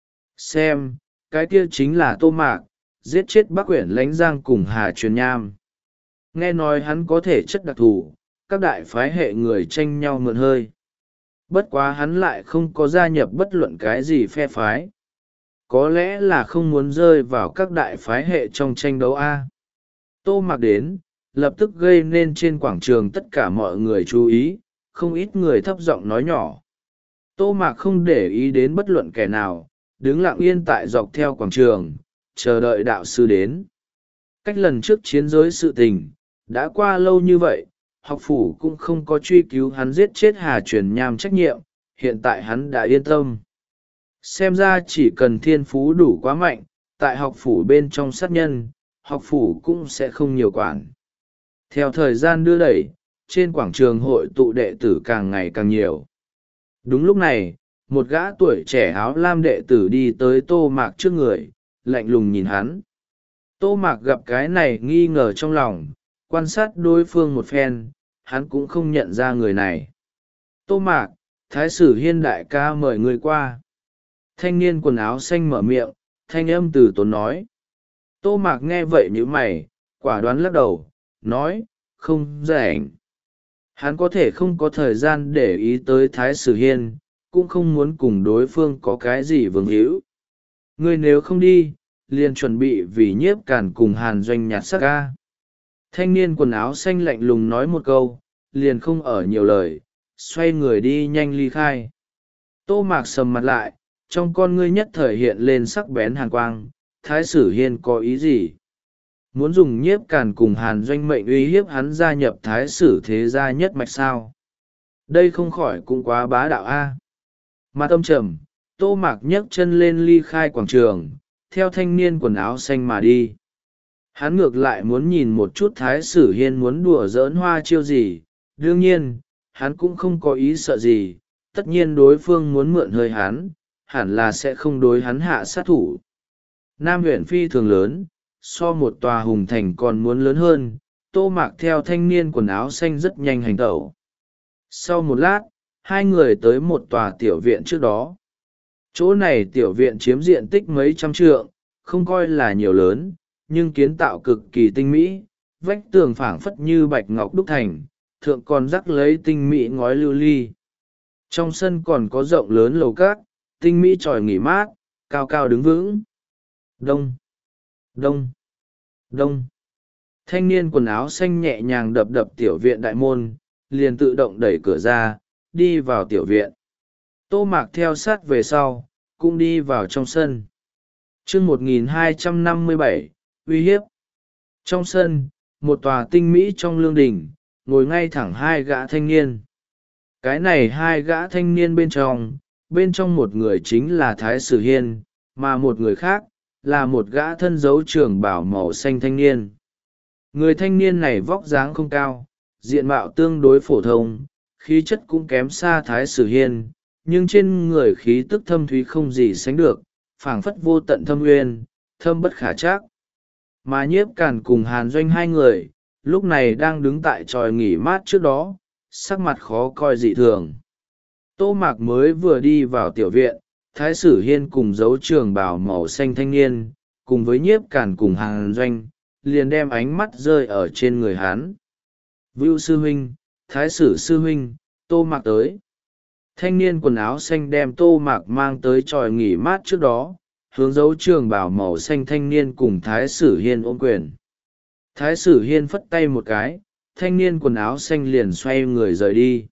Xem, cái kia chính là Tô Mạc, giết chết Bắc Uyển Lãnh Giang cùng Hà Truyền Nham. Nghe nói hắn có thể chất đặc thù, các đại phái hệ người tranh nhau mượn hơi. Bất quá hắn lại không có gia nhập bất luận cái gì phe phái. Có lẽ là không muốn rơi vào các đại phái hệ trong tranh đấu A. Tô Mạc đến, lập tức gây nên trên quảng trường tất cả mọi người chú ý, không ít người thấp giọng nói nhỏ. Tô Mạc không để ý đến bất luận kẻ nào, đứng lặng yên tại dọc theo quảng trường, chờ đợi đạo sư đến. Cách lần trước chiến giới sự tình, đã qua lâu như vậy, học phủ cũng không có truy cứu hắn giết chết Hà Truyền Nham trách nhiệm, hiện tại hắn đã yên tâm. Xem ra chỉ cần thiên phú đủ quá mạnh, tại học phủ bên trong sát nhân, học phủ cũng sẽ không nhiều quản. Theo thời gian đưa đẩy, trên quảng trường hội tụ đệ tử càng ngày càng nhiều. Đúng lúc này, một gã tuổi trẻ áo lam đệ tử đi tới Tô Mạc trước người, lạnh lùng nhìn hắn. Tô Mạc gặp cái này nghi ngờ trong lòng, quan sát đối phương một phen, hắn cũng không nhận ra người này. Tô Mạc, Thái sử Hiên đại ca mời người qua. Thanh niên quần áo xanh mở miệng, thanh âm từ tốn nói. Tô Mạc nghe vậy như mày, quả đoán lắc đầu, nói, không rảnh. Hắn có thể không có thời gian để ý tới Thái sử Hiên, cũng không muốn cùng đối phương có cái gì vương hữu. Ngươi nếu không đi, liền chuẩn bị vì Nhiếp Càn cùng Hàn Doanh nhặt xác ca. Thanh niên quần áo xanh lạnh lùng nói một câu, liền không ở nhiều lời, xoay người đi nhanh ly khai. Tô Mạc sầm mặt lại, trong con ngươi nhất thời hiện lên sắc bén hàn quang, Thái sử Hiên có ý gì? Muốn dùng Nhiếp Càn cùng Hàn Doanh mệnh uy hiếp hắn gia nhập Thái sử thế gia nhất mạch sao? Đây không khỏi cũng quá bá đạo a. Mặt âm trầm, Tô Mạc nhấc chân lên ly khai quảng trường, theo thanh niên quần áo xanh mà đi. Hắn ngược lại muốn nhìn một chút Thái Sử Hiên muốn đùa giỡn hoa chiêu gì. Đương nhiên, hắn cũng không có ý sợ gì, tất nhiên đối phương muốn mượn hơi hắn, hẳn là sẽ không đối hắn hạ sát thủ. Nam huyện phi thường lớn, so một tòa hùng thành còn muốn lớn hơn. Tô Mạc theo thanh niên quần áo xanh rất nhanh hành tẩu. Sau một lát, hai người tới một tòa tiểu viện trước đó. Chỗ này tiểu viện chiếm diện tích mấy trăm trượng, không coi là nhiều lớn, nhưng kiến tạo cực kỳ tinh mỹ, vách tường phảng phất như bạch ngọc đúc thành, thượng còn rắc lấy tinh mỹ ngói lưu ly. Trong sân còn có rộng lớn lầu cát, tinh mỹ tròi nghỉ mát, cao cao đứng vững. Đông, đông, đông. Thanh niên quần áo xanh nhẹ nhàng đập đập tiểu viện đại môn, liền tự động đẩy cửa ra, đi vào tiểu viện. Tô Mạc theo sát về sau, cũng đi vào trong sân. chương một nghìn hai trăm năm mươi bảy, uy hiếp. Trong sân, một tòa tinh mỹ trong lương đình, ngồi ngay thẳng hai gã thanh niên. Cái này hai gã thanh niên bên trong, bên trong một người chính là Thái Sử Hiên, mà một người khác, là một gã thân dấu trường bào màu xanh thanh niên. Người thanh niên này vóc dáng không cao, diện mạo tương đối phổ thông, khí chất cũng kém xa Thái Sử Hiên, nhưng trên người khí tức thâm thúy không gì sánh được, phảng phất vô tận thâm uyên, thâm bất khả trắc. Mà Nhiếp Càn cùng Hàn Doanh hai người, lúc này đang đứng tại tròi nghỉ mát trước đó, sắc mặt khó coi dị thường. Tô Mạc mới vừa đi vào tiểu viện, Thái Sử Hiên cùng dấu trường bào màu xanh thanh niên, cùng với Nhiếp Càn cùng Hàn Doanh, liền đem ánh mắt rơi ở trên người hắn. Vưu sư huynh, Thái Sử sư huynh, Tô Mạc tới. Thanh niên quần áo xanh đem Tô Mạc mang tới tròi nghỉ mát trước đó, hướng dấu trường bào màu xanh thanh niên cùng Thái Sử Hiên ôm quyền. Thái Sử Hiên phất tay một cái, thanh niên quần áo xanh liền xoay người rời đi.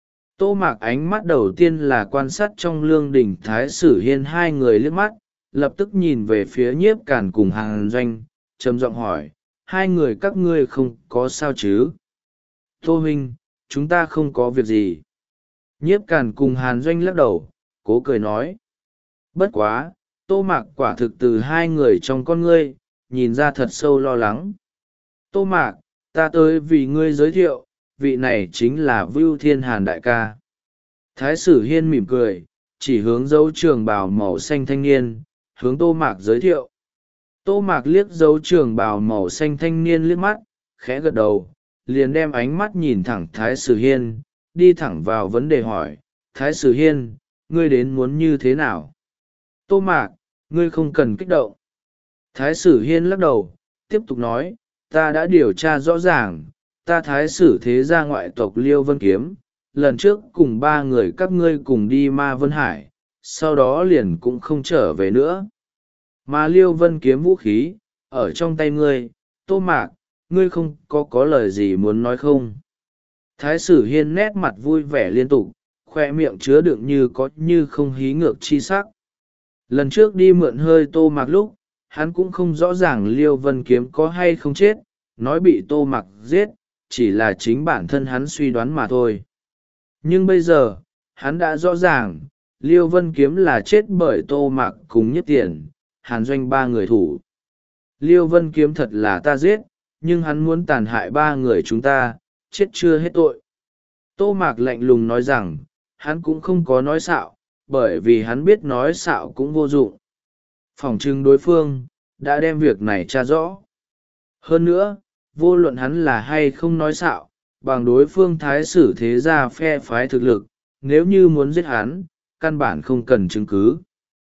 Tô Mạc ánh mắt đầu tiên là quan sát trong lương đình Thái Sử Hiên hai người liếc mắt, lập tức nhìn về phía Nhiếp Càn cùng Hàn Doanh, trầm giọng hỏi, hai người các ngươi không có sao chứ? Tô huynh, chúng ta không có việc gì. Nhiếp Càn cùng Hàn Doanh lắc đầu, cố cười nói. Bất quá, Tô Mạc quả thực từ hai người trong con ngươi, nhìn ra thật sâu lo lắng. Tô Mạc, ta tới vì ngươi giới thiệu, vị này chính là Vưu Thiên Hàn đại ca. Thái Sử Hiên mỉm cười, chỉ hướng dấu trường bào màu xanh thanh niên, hướng Tô Mạc giới thiệu. Tô Mạc liếc dấu trường bào màu xanh thanh niên liếc mắt, khẽ gật đầu, liền đem ánh mắt nhìn thẳng Thái Sử Hiên, đi thẳng vào vấn đề hỏi, Thái Sử Hiên, ngươi đến muốn như thế nào? Tô Mạc, ngươi không cần kích động. Thái Sử Hiên lắc đầu, tiếp tục nói, ta đã điều tra rõ ràng, ta Thái Sử thế gia ngoại tộc Liêu Vân Kiếm, lần trước cùng ba người các ngươi cùng đi Ma Vân Hải, sau đó liền cũng không trở về nữa. Mà Liêu Vân Kiếm vũ khí, ở trong tay ngươi, Tô Mạc, ngươi không có có lời gì muốn nói không? Thái Sử Hiên nét mặt vui vẻ liên tục, khoe miệng chứa đựng như có như không hí ngược chi sắc. Lần trước đi mượn hơi Tô Mạc lúc, hắn cũng không rõ ràng Liêu Vân Kiếm có hay không chết, nói bị Tô Mạc giết, chỉ là chính bản thân hắn suy đoán mà thôi. Nhưng bây giờ, hắn đã rõ ràng, Liêu Vân Kiếm là chết bởi Tô Mạc cùng Nhất Tiền, Hàn Doanh ba người thủ. Liêu Vân Kiếm thật là ta giết, nhưng hắn muốn tàn hại ba người chúng ta, chết chưa hết tội. Tô Mạc lạnh lùng nói rằng, hắn cũng không có nói xạo, bởi vì hắn biết nói xạo cũng vô dụng. Phỏng chừng đối phương, đã đem việc này tra rõ. Hơn nữa, vô luận hắn là hay không nói xạo, bằng đối phương Thái Sử thế gia phe phái thực lực, nếu như muốn giết hắn, căn bản không cần chứng cứ.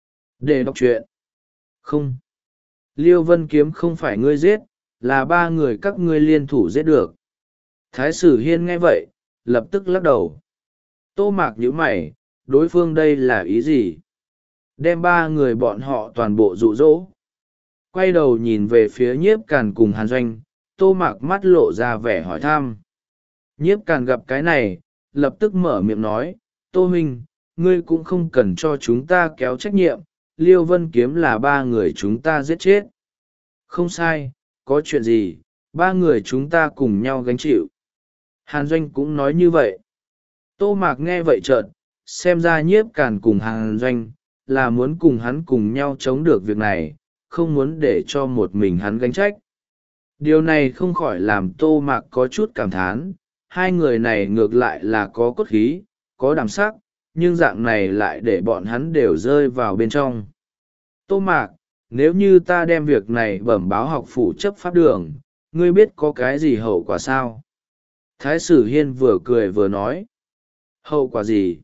Để đọc truyện. Không. Liêu Vân Kiếm không phải ngươi giết, là ba người các ngươi liên thủ giết được. Thái Sử Hiên nghe vậy, lập tức lắc đầu. Tô Mạc nhíu mày, đối phương đây là ý gì? Đem ba người bọn họ toàn bộ dụ dỗ. Quay đầu nhìn về phía Nhiếp Càn cùng Hàn Doanh, Tô Mạc mắt lộ ra vẻ hỏi thăm. Nhiếp Càn gặp cái này, lập tức mở miệng nói, Tô huynh, ngươi cũng không cần cho chúng ta kéo trách nhiệm, Liêu Vân Kiếm là ba người chúng ta giết chết. Không sai, có chuyện gì, ba người chúng ta cùng nhau gánh chịu. Hàn Doanh cũng nói như vậy. Tô Mạc nghe vậy chợt xem ra Nhiếp Càn cùng Hàn Doanh là muốn cùng hắn cùng nhau chống được việc này, không muốn để cho một mình hắn gánh trách. Điều này không khỏi làm Tô Mạc có chút cảm thán, hai người này ngược lại là có cốt khí, có đảm sắc, nhưng dạng này lại để bọn hắn đều rơi vào bên trong. Tô Mạc, nếu như ta đem việc này bẩm báo học phủ chấp pháp đường, ngươi biết có cái gì hậu quả sao? Thái sử Hiên vừa cười vừa nói. Hậu quả gì?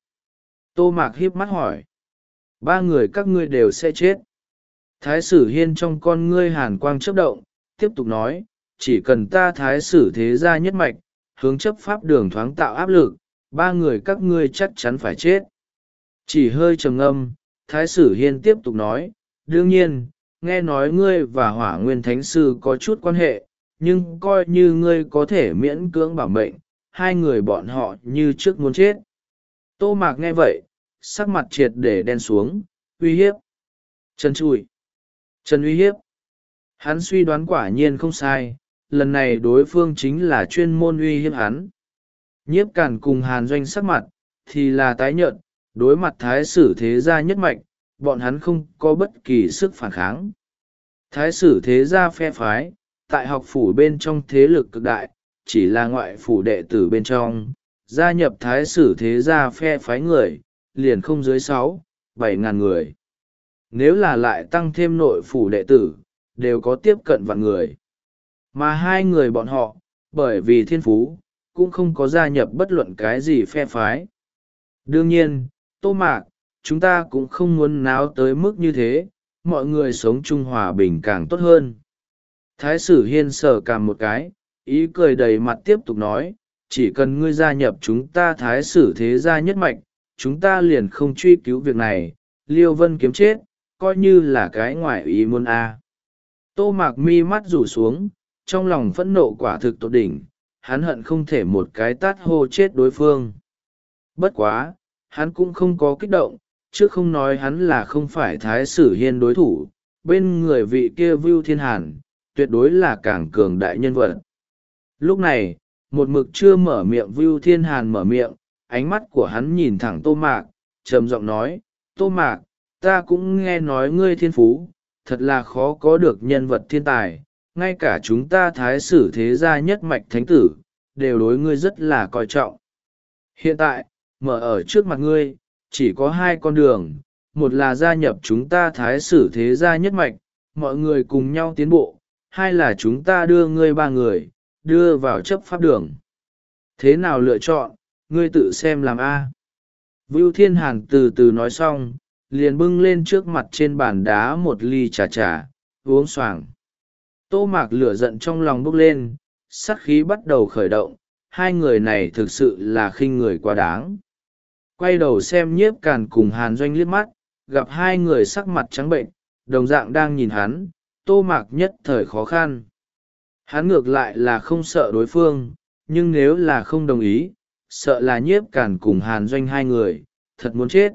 Tô Mạc híp mắt hỏi. Ba người các ngươi đều sẽ chết. Thái sử Hiên trong con ngươi hàn quang chớp động, tiếp tục nói, chỉ cần ta thái sử thế gia nhất mạch, hướng chấp pháp đường thoáng tạo áp lực, ba người các ngươi chắc chắn phải chết. Chỉ hơi trầm ngâm, Thái sử Hiên tiếp tục nói, đương nhiên, nghe nói ngươi và Hỏa Nguyên Thánh Sư có chút quan hệ, nhưng coi như ngươi có thể miễn cưỡng bảo mệnh, hai người bọn họ như trước muốn chết. Tô Mạc nghe vậy, sắc mặt triệt để đen xuống, uy hiếp. Trần Trùi. Trần uy hiếp. Hắn suy đoán quả nhiên không sai, lần này đối phương chính là chuyên môn uy hiếp hắn. Nhiếp Càn cùng Hàn Doanh sắc mặt, thì là tái nhợt, đối mặt thái sử thế gia nhất mạch, bọn hắn không có bất kỳ sức phản kháng. Thái sử thế gia phe phái, tại học phủ bên trong thế lực cực đại, chỉ là ngoại phủ đệ tử bên trong, gia nhập thái sử thế gia phe phái người, liền không dưới sáu, bảy ngàn người. Nếu là lại tăng thêm nội phủ đệ tử, đều có tiếp cận vạn người. Mà hai người bọn họ, bởi vì thiên phú, cũng không có gia nhập bất luận cái gì phe phái. Đương nhiên, Tô Mạc, chúng ta cũng không muốn náo tới mức như thế, mọi người sống chung hòa bình càng tốt hơn. Thái sử Hiên sờ cằm một cái, ý cười đầy mặt tiếp tục nói, chỉ cần ngươi gia nhập chúng ta thái sử thế gia nhất mạch, chúng ta liền không truy cứu việc này, Liêu Vân kiếm chết, coi như là cái ngoại ý muốn a. Tô Mạc mi mắt rủ xuống, trong lòng phẫn nộ quả thực tột đỉnh, hắn hận không thể một cái tát hô chết đối phương. Bất quá, hắn cũng không có kích động, chứ không nói hắn là không phải thái sử Hiên đối thủ, bên người vị kia Vưu Thiên Hàn, tuyệt đối là càng cường đại nhân vật. Lúc này, một mực chưa mở miệng Vưu Thiên Hàn mở miệng, ánh mắt của hắn nhìn thẳng Tô Mạc, trầm giọng nói, Tô Mạc, ta cũng nghe nói ngươi thiên phú, thật là khó có được nhân vật thiên tài, ngay cả chúng ta thái sử thế gia nhất mạch thánh tử, đều đối ngươi rất là coi trọng. Hiện tại, mở ở trước mặt ngươi, chỉ có hai con đường, một là gia nhập chúng ta thái sử thế gia nhất mạch, mọi người cùng nhau tiến bộ, hai là chúng ta đưa ngươi ba người, đưa vào chấp pháp đường. Thế nào lựa chọn, ngươi tự xem làm a. Vưu Thiên Hàn từ từ nói xong, liền bưng lên trước mặt trên bàn đá một ly trà trà, uống xoàng. Tô Mạc lửa giận trong lòng bốc lên, sát khí bắt đầu khởi động, hai người này thực sự là khinh người quá đáng. Quay đầu xem Nhiếp Càn cùng Hàn Doanh liếc mắt, gặp hai người sắc mặt trắng bệnh, đồng dạng đang nhìn hắn, Tô Mạc nhất thời khó khăn. Hắn ngược lại là không sợ đối phương, nhưng nếu là không đồng ý, sợ là Nhiếp Càn cùng Hàn Doanh hai người, thật muốn chết.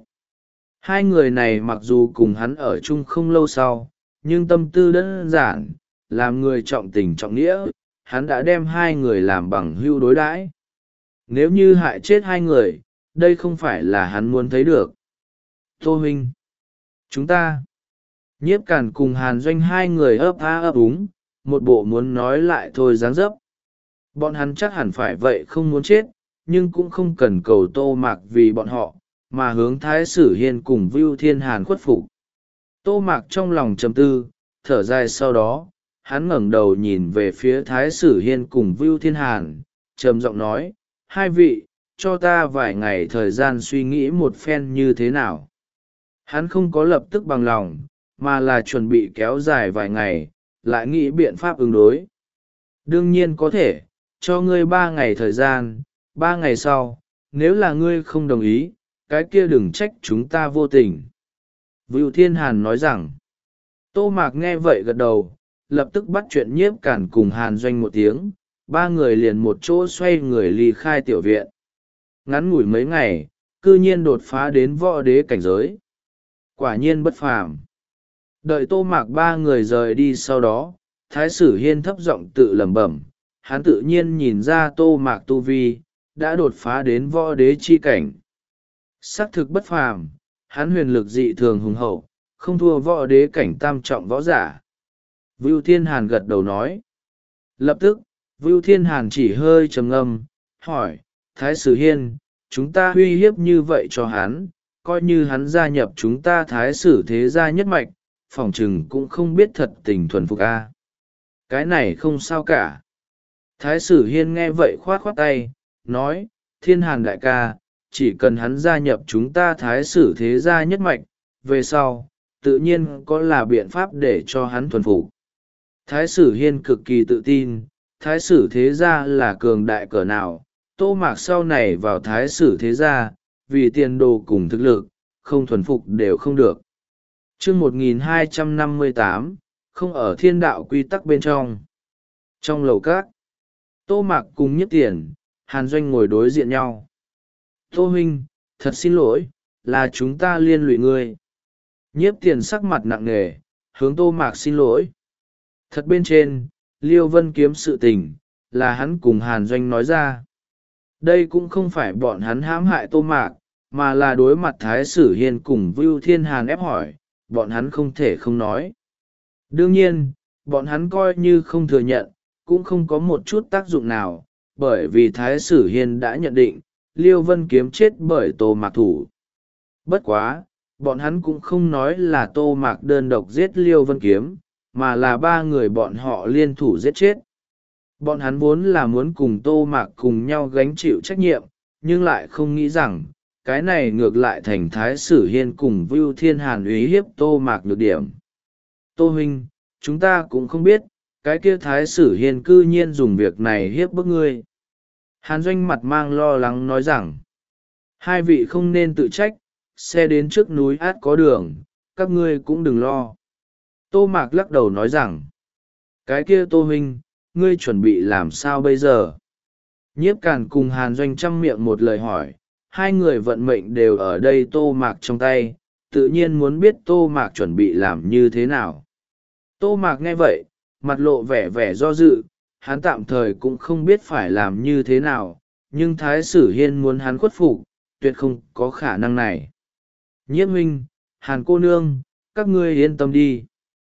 Hai người này mặc dù cùng hắn ở chung không lâu sau, nhưng tâm tư đơn giản, làm người trọng tình trọng nghĩa, hắn đã đem hai người làm bằng hữu đối đãi. Nếu như hại chết hai người, đây không phải là hắn muốn thấy được. Tô huynh, chúng ta, Nhiếp Càn cùng Hàn Doanh hai người ấp a ấp úng, một bộ muốn nói lại thôi dáng dấp. Bọn hắn chắc hẳn phải vậy không muốn chết, nhưng cũng không cần cầu Tô Mạc vì bọn họ, mà hướng Thái sử Hiên cùng Vưu Thiên Hàn khuất phục. Tô Mạc trong lòng trầm tư, thở dài sau đó, hắn ngẩng đầu nhìn về phía Thái sử Hiên cùng Vưu Thiên Hàn, trầm giọng nói, hai vị, cho ta vài ngày thời gian suy nghĩ một phen như thế nào. Hắn không có lập tức bằng lòng, mà là chuẩn bị kéo dài vài ngày, lại nghĩ biện pháp ứng đối. Đương nhiên có thể, cho ngươi ba ngày thời gian, ba ngày sau, nếu là ngươi không đồng ý, cái kia đừng trách chúng ta vô tình. Vưu Thiên Hàn nói rằng, Tô Mạc nghe vậy gật đầu, lập tức bắt chuyện Nhiếp Càn cùng Hàn Doanh một tiếng, ba người liền một chỗ xoay người ly khai tiểu viện. Ngắn ngủi mấy ngày, cư nhiên đột phá đến võ đế cảnh giới. Quả nhiên bất phàm. Đợi Tô Mạc ba người rời đi sau đó, Thái sử Hiên thấp giọng tự lẩm bẩm, hắn tự nhiên nhìn ra Tô Mạc tu vi, đã đột phá đến võ đế chi cảnh. Xác thực bất phàm, hắn huyền lực dị thường hùng hậu, không thua võ đế cảnh tam trọng võ giả. Vưu Thiên Hàn gật đầu nói. Lập tức, Vưu Thiên Hàn chỉ hơi trầm ngâm, hỏi, Thái Sử Hiên, chúng ta uy hiếp như vậy cho hắn, coi như hắn gia nhập chúng ta Thái Sử thế gia nhất mạch, phỏng chừng cũng không biết thật tình thuần phục a. Cái này không sao cả. Thái Sử Hiên nghe vậy khoát khoát tay, nói, Thiên Hàn đại ca, chỉ cần hắn gia nhập chúng ta Thái Sử thế gia nhất mạch, về sau, tự nhiên có là biện pháp để cho hắn thuần phục. Thái Sử Hiên cực kỳ tự tin, Thái Sử thế gia là cường đại cỡ nào, Tô Mạc sau này vào Thái Sử thế gia, vì tiền đồ cùng thực lực, không thuần phục đều không được. Chương một nghìn hai trăm năm mươi tám, không ở thiên đạo quy tắc bên trong. Trong lầu các, Tô Mạc cùng Nhiếp Tiền, Hàn Doanh ngồi đối diện nhau. Tô huynh, thật xin lỗi, là chúng ta liên lụy ngươi. Nhiếp Tiền sắc mặt nặng nề, hướng Tô Mạc xin lỗi. Thật bên trên, Liêu Vân Kiếm sự tình, là hắn cùng Hàn Doanh nói ra. Đây cũng không phải bọn hắn hãm hại Tô Mạc, mà là đối mặt Thái Sử Hiên cùng Vưu Thiên Hàn ép hỏi, bọn hắn không thể không nói. Đương nhiên, bọn hắn coi như không thừa nhận, cũng không có một chút tác dụng nào, bởi vì Thái Sử Hiên đã nhận định, Liêu Vân Kiếm chết bởi Tô Mạc thủ. Bất quá, bọn hắn cũng không nói là Tô Mạc đơn độc giết Liêu Vân Kiếm, mà là ba người bọn họ liên thủ giết chết. Bọn hắn vốn là muốn cùng Tô Mạc cùng nhau gánh chịu trách nhiệm, nhưng lại không nghĩ rằng, cái này ngược lại thành Thái Sử Hiên cùng Vưu Thiên Hàn uy hiếp Tô Mạc nhược điểm. Tô huynh, chúng ta cũng không biết, cái kia Thái Sử Hiên cư nhiên dùng việc này hiếp bức ngươi. Hàn Doanh mặt mang lo lắng nói rằng, hai vị không nên tự trách, xe đến trước núi át có đường, các ngươi cũng đừng lo. Tô Mạc lắc đầu nói rằng, cái kia Tô huynh, ngươi chuẩn bị làm sao bây giờ? Nhiếp Càn cùng Hàn Doanh chăm miệng một lời hỏi, hai người vận mệnh đều ở đây Tô Mạc trong tay, tự nhiên muốn biết Tô Mạc chuẩn bị làm như thế nào. Tô Mạc nghe vậy, mặt lộ vẻ vẻ do dự, hắn tạm thời cũng không biết phải làm như thế nào, nhưng Thái Sử Hiên muốn hắn khuất phục, tuyệt không có khả năng này. Nhiếp huynh, Hàn cô nương, các ngươi yên tâm đi.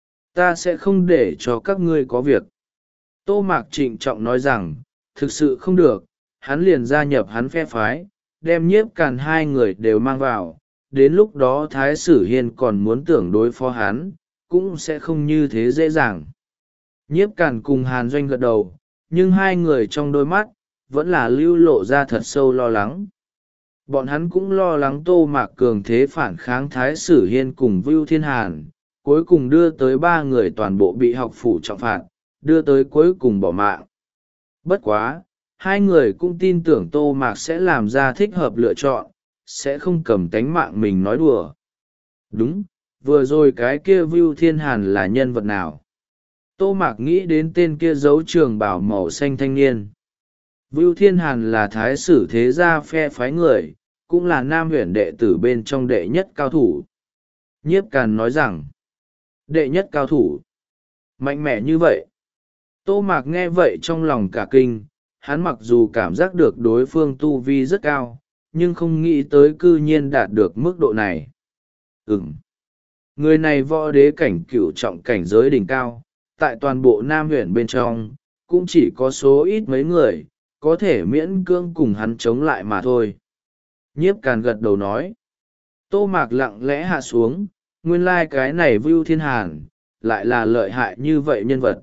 Ta sẽ không để cho các ngươi có việc. Tô Mạc trịnh trọng nói rằng, thực sự không được, hắn liền gia nhập hắn phe phái, đem Nhiếp Càn hai người đều mang vào, đến lúc đó Thái Sử Hiên còn muốn tưởng đối phó hắn, cũng sẽ không như thế dễ dàng. Nhiếp Càn cùng Hàn Doanh gật đầu, nhưng hai người trong đôi mắt, vẫn là lưu lộ ra thật sâu lo lắng. Bọn hắn cũng lo lắng Tô Mạc cường thế phản kháng Thái Sử Hiên cùng Vưu Thiên Hàn, cuối cùng đưa tới ba người toàn bộ bị học phủ trọng phạt, đưa tới cuối cùng bỏ mạng. Bất quá, hai người cũng tin tưởng Tô Mạc sẽ làm ra thích hợp lựa chọn, sẽ không cầm tánh mạng mình nói đùa. Đúng, vừa rồi cái kia Vưu Thiên Hàn là nhân vật nào? Tô Mạc nghĩ đến tên kia giấu trường bảo màu xanh thanh niên. Vưu Thiên Hàn là Thái Sử thế gia phe phái người, cũng là Nam Huyền đệ tử bên trong đệ nhất cao thủ. Nhiếp Càn nói rằng, đệ nhất cao thủ, mạnh mẽ như vậy. Tô Mạc nghe vậy trong lòng cả kinh, hắn mặc dù cảm giác được đối phương tu vi rất cao, nhưng không nghĩ tới cư nhiên đạt được mức độ này. Ừm. Người này võ đế cảnh cửu trọng cảnh giới đỉnh cao, tại toàn bộ Nam Huyền bên trong, cũng chỉ có số ít mấy người, có thể miễn cưỡng cùng hắn chống lại mà thôi. Nhiếp Càn gật đầu nói. Tô Mạc lặng lẽ hạ xuống, nguyên lai cái này Vưu Thiên Hàn, lại là lợi hại như vậy nhân vật.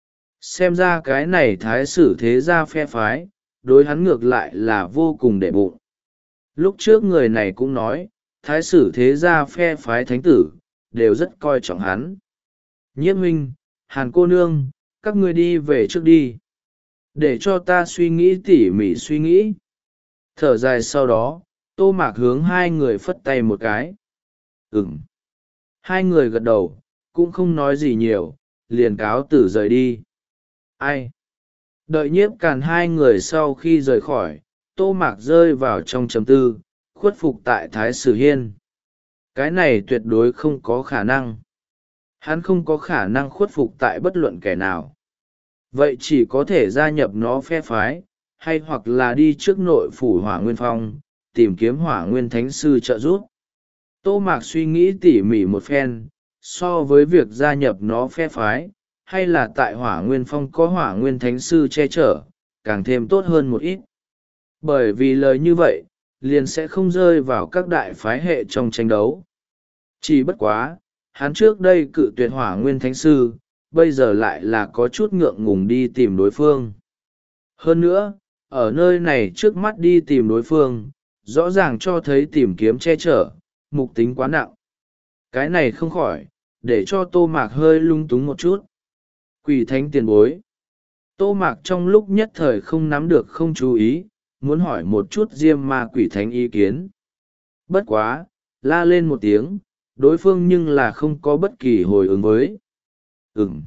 Xem ra cái này Thái Sử thế gia phe phái, đối hắn ngược lại là vô cùng để bụng. Lúc trước người này cũng nói, Thái Sử thế gia phe phái thánh tử, đều rất coi trọng hắn. Nhiếp huynh, Hàn cô nương, các ngươi đi về trước đi. Để cho ta suy nghĩ tỉ mỉ suy nghĩ. Thở dài sau đó, Tô Mạc hướng hai người phất tay một cái. Ừm. Hai người gật đầu, cũng không nói gì nhiều, liền cáo tử rời đi. Ai? Đợi Nhiếp Càn hai người sau khi rời khỏi, Tô Mạc rơi vào trong trầm tư, khuất phục tại Thái Sử Hiên. Cái này tuyệt đối không có khả năng. Hắn không có khả năng khuất phục tại bất luận kẻ nào. Vậy chỉ có thể gia nhập nó phe phái, hay hoặc là đi trước nội phủ Hỏa Nguyên Phong, tìm kiếm Hỏa Nguyên Thánh Sư trợ giúp. Tô Mạc suy nghĩ tỉ mỉ một phen, so với việc gia nhập nó phe phái, hay là tại Hỏa Nguyên Phong có Hỏa Nguyên Thánh Sư che chở, càng thêm tốt hơn một ít. Bởi vì lời như vậy, liền sẽ không rơi vào các đại phái hệ trong tranh đấu. Chỉ bất quá, hắn trước đây cự tuyệt Hỏa Nguyên Thánh Sư, bây giờ lại là có chút ngượng ngùng đi tìm đối phương. Hơn nữa, ở nơi này trước mắt đi tìm đối phương, rõ ràng cho thấy tìm kiếm che chở, mục tính quá nặng. Cái này không khỏi, để cho Tô Mạc hơi lung túng một chút. Quỷ thánh tiền bối. Tô Mạc trong lúc nhất thời không nắm được không chú ý, muốn hỏi một chút Diêm Ma Quỷ Thánh ý kiến. Bất quá, la lên một tiếng, đối phương nhưng là không có bất kỳ hồi ứng với. Ừm.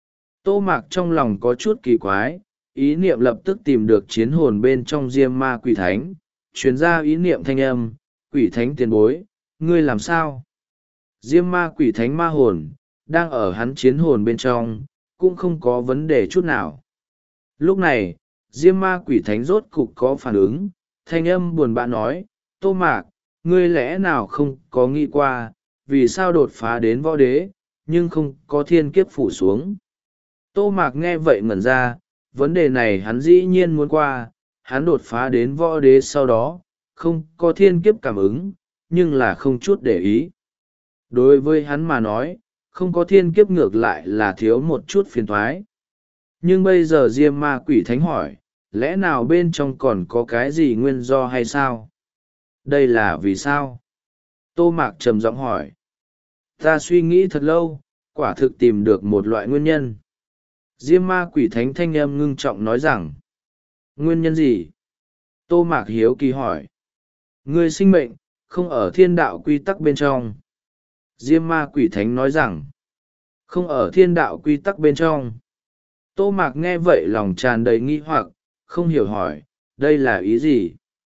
Tô Mạc trong lòng có chút kỳ quái, ý niệm lập tức tìm được chiến hồn bên trong Diêm Ma Quỷ Thánh, truyền ra ý niệm thanh âm, Quỷ Thánh tiền bối, ngươi làm sao? Diêm Ma Quỷ Thánh ma hồn, đang ở hắn chiến hồn bên trong, cũng không có vấn đề chút nào. Lúc này, Diêm Ma Quỷ Thánh rốt cục có phản ứng, thanh âm buồn bã nói, Tô Mạc, ngươi lẽ nào không có nghĩ qua, vì sao đột phá đến võ đế, nhưng không có thiên kiếp phủ xuống. Tô Mạc nghe vậy ngẩn ra, vấn đề này hắn dĩ nhiên muốn qua, hắn đột phá đến võ đế sau đó, không có thiên kiếp cảm ứng, nhưng là không chút để ý. Đối với hắn mà nói, không có thiên kiếp ngược lại là thiếu một chút phiền thoái. Nhưng bây giờ Diêm Ma Quỷ Thánh hỏi, lẽ nào bên trong còn có cái gì nguyên do hay sao? Đây là vì sao? Tô Mạc trầm giọng hỏi. Ta suy nghĩ thật lâu, quả thực tìm được một loại nguyên nhân. Diêm Ma Quỷ Thánh thanh âm ngưng trọng nói rằng. Nguyên nhân gì? Tô Mạc hiếu kỳ hỏi. Ngươi sinh mệnh, không ở thiên đạo quy tắc bên trong. Diêm Ma Quỷ Thánh nói rằng. Không ở thiên đạo quy tắc bên trong. Tô Mạc nghe vậy lòng tràn đầy nghi hoặc, không hiểu hỏi, đây là ý gì?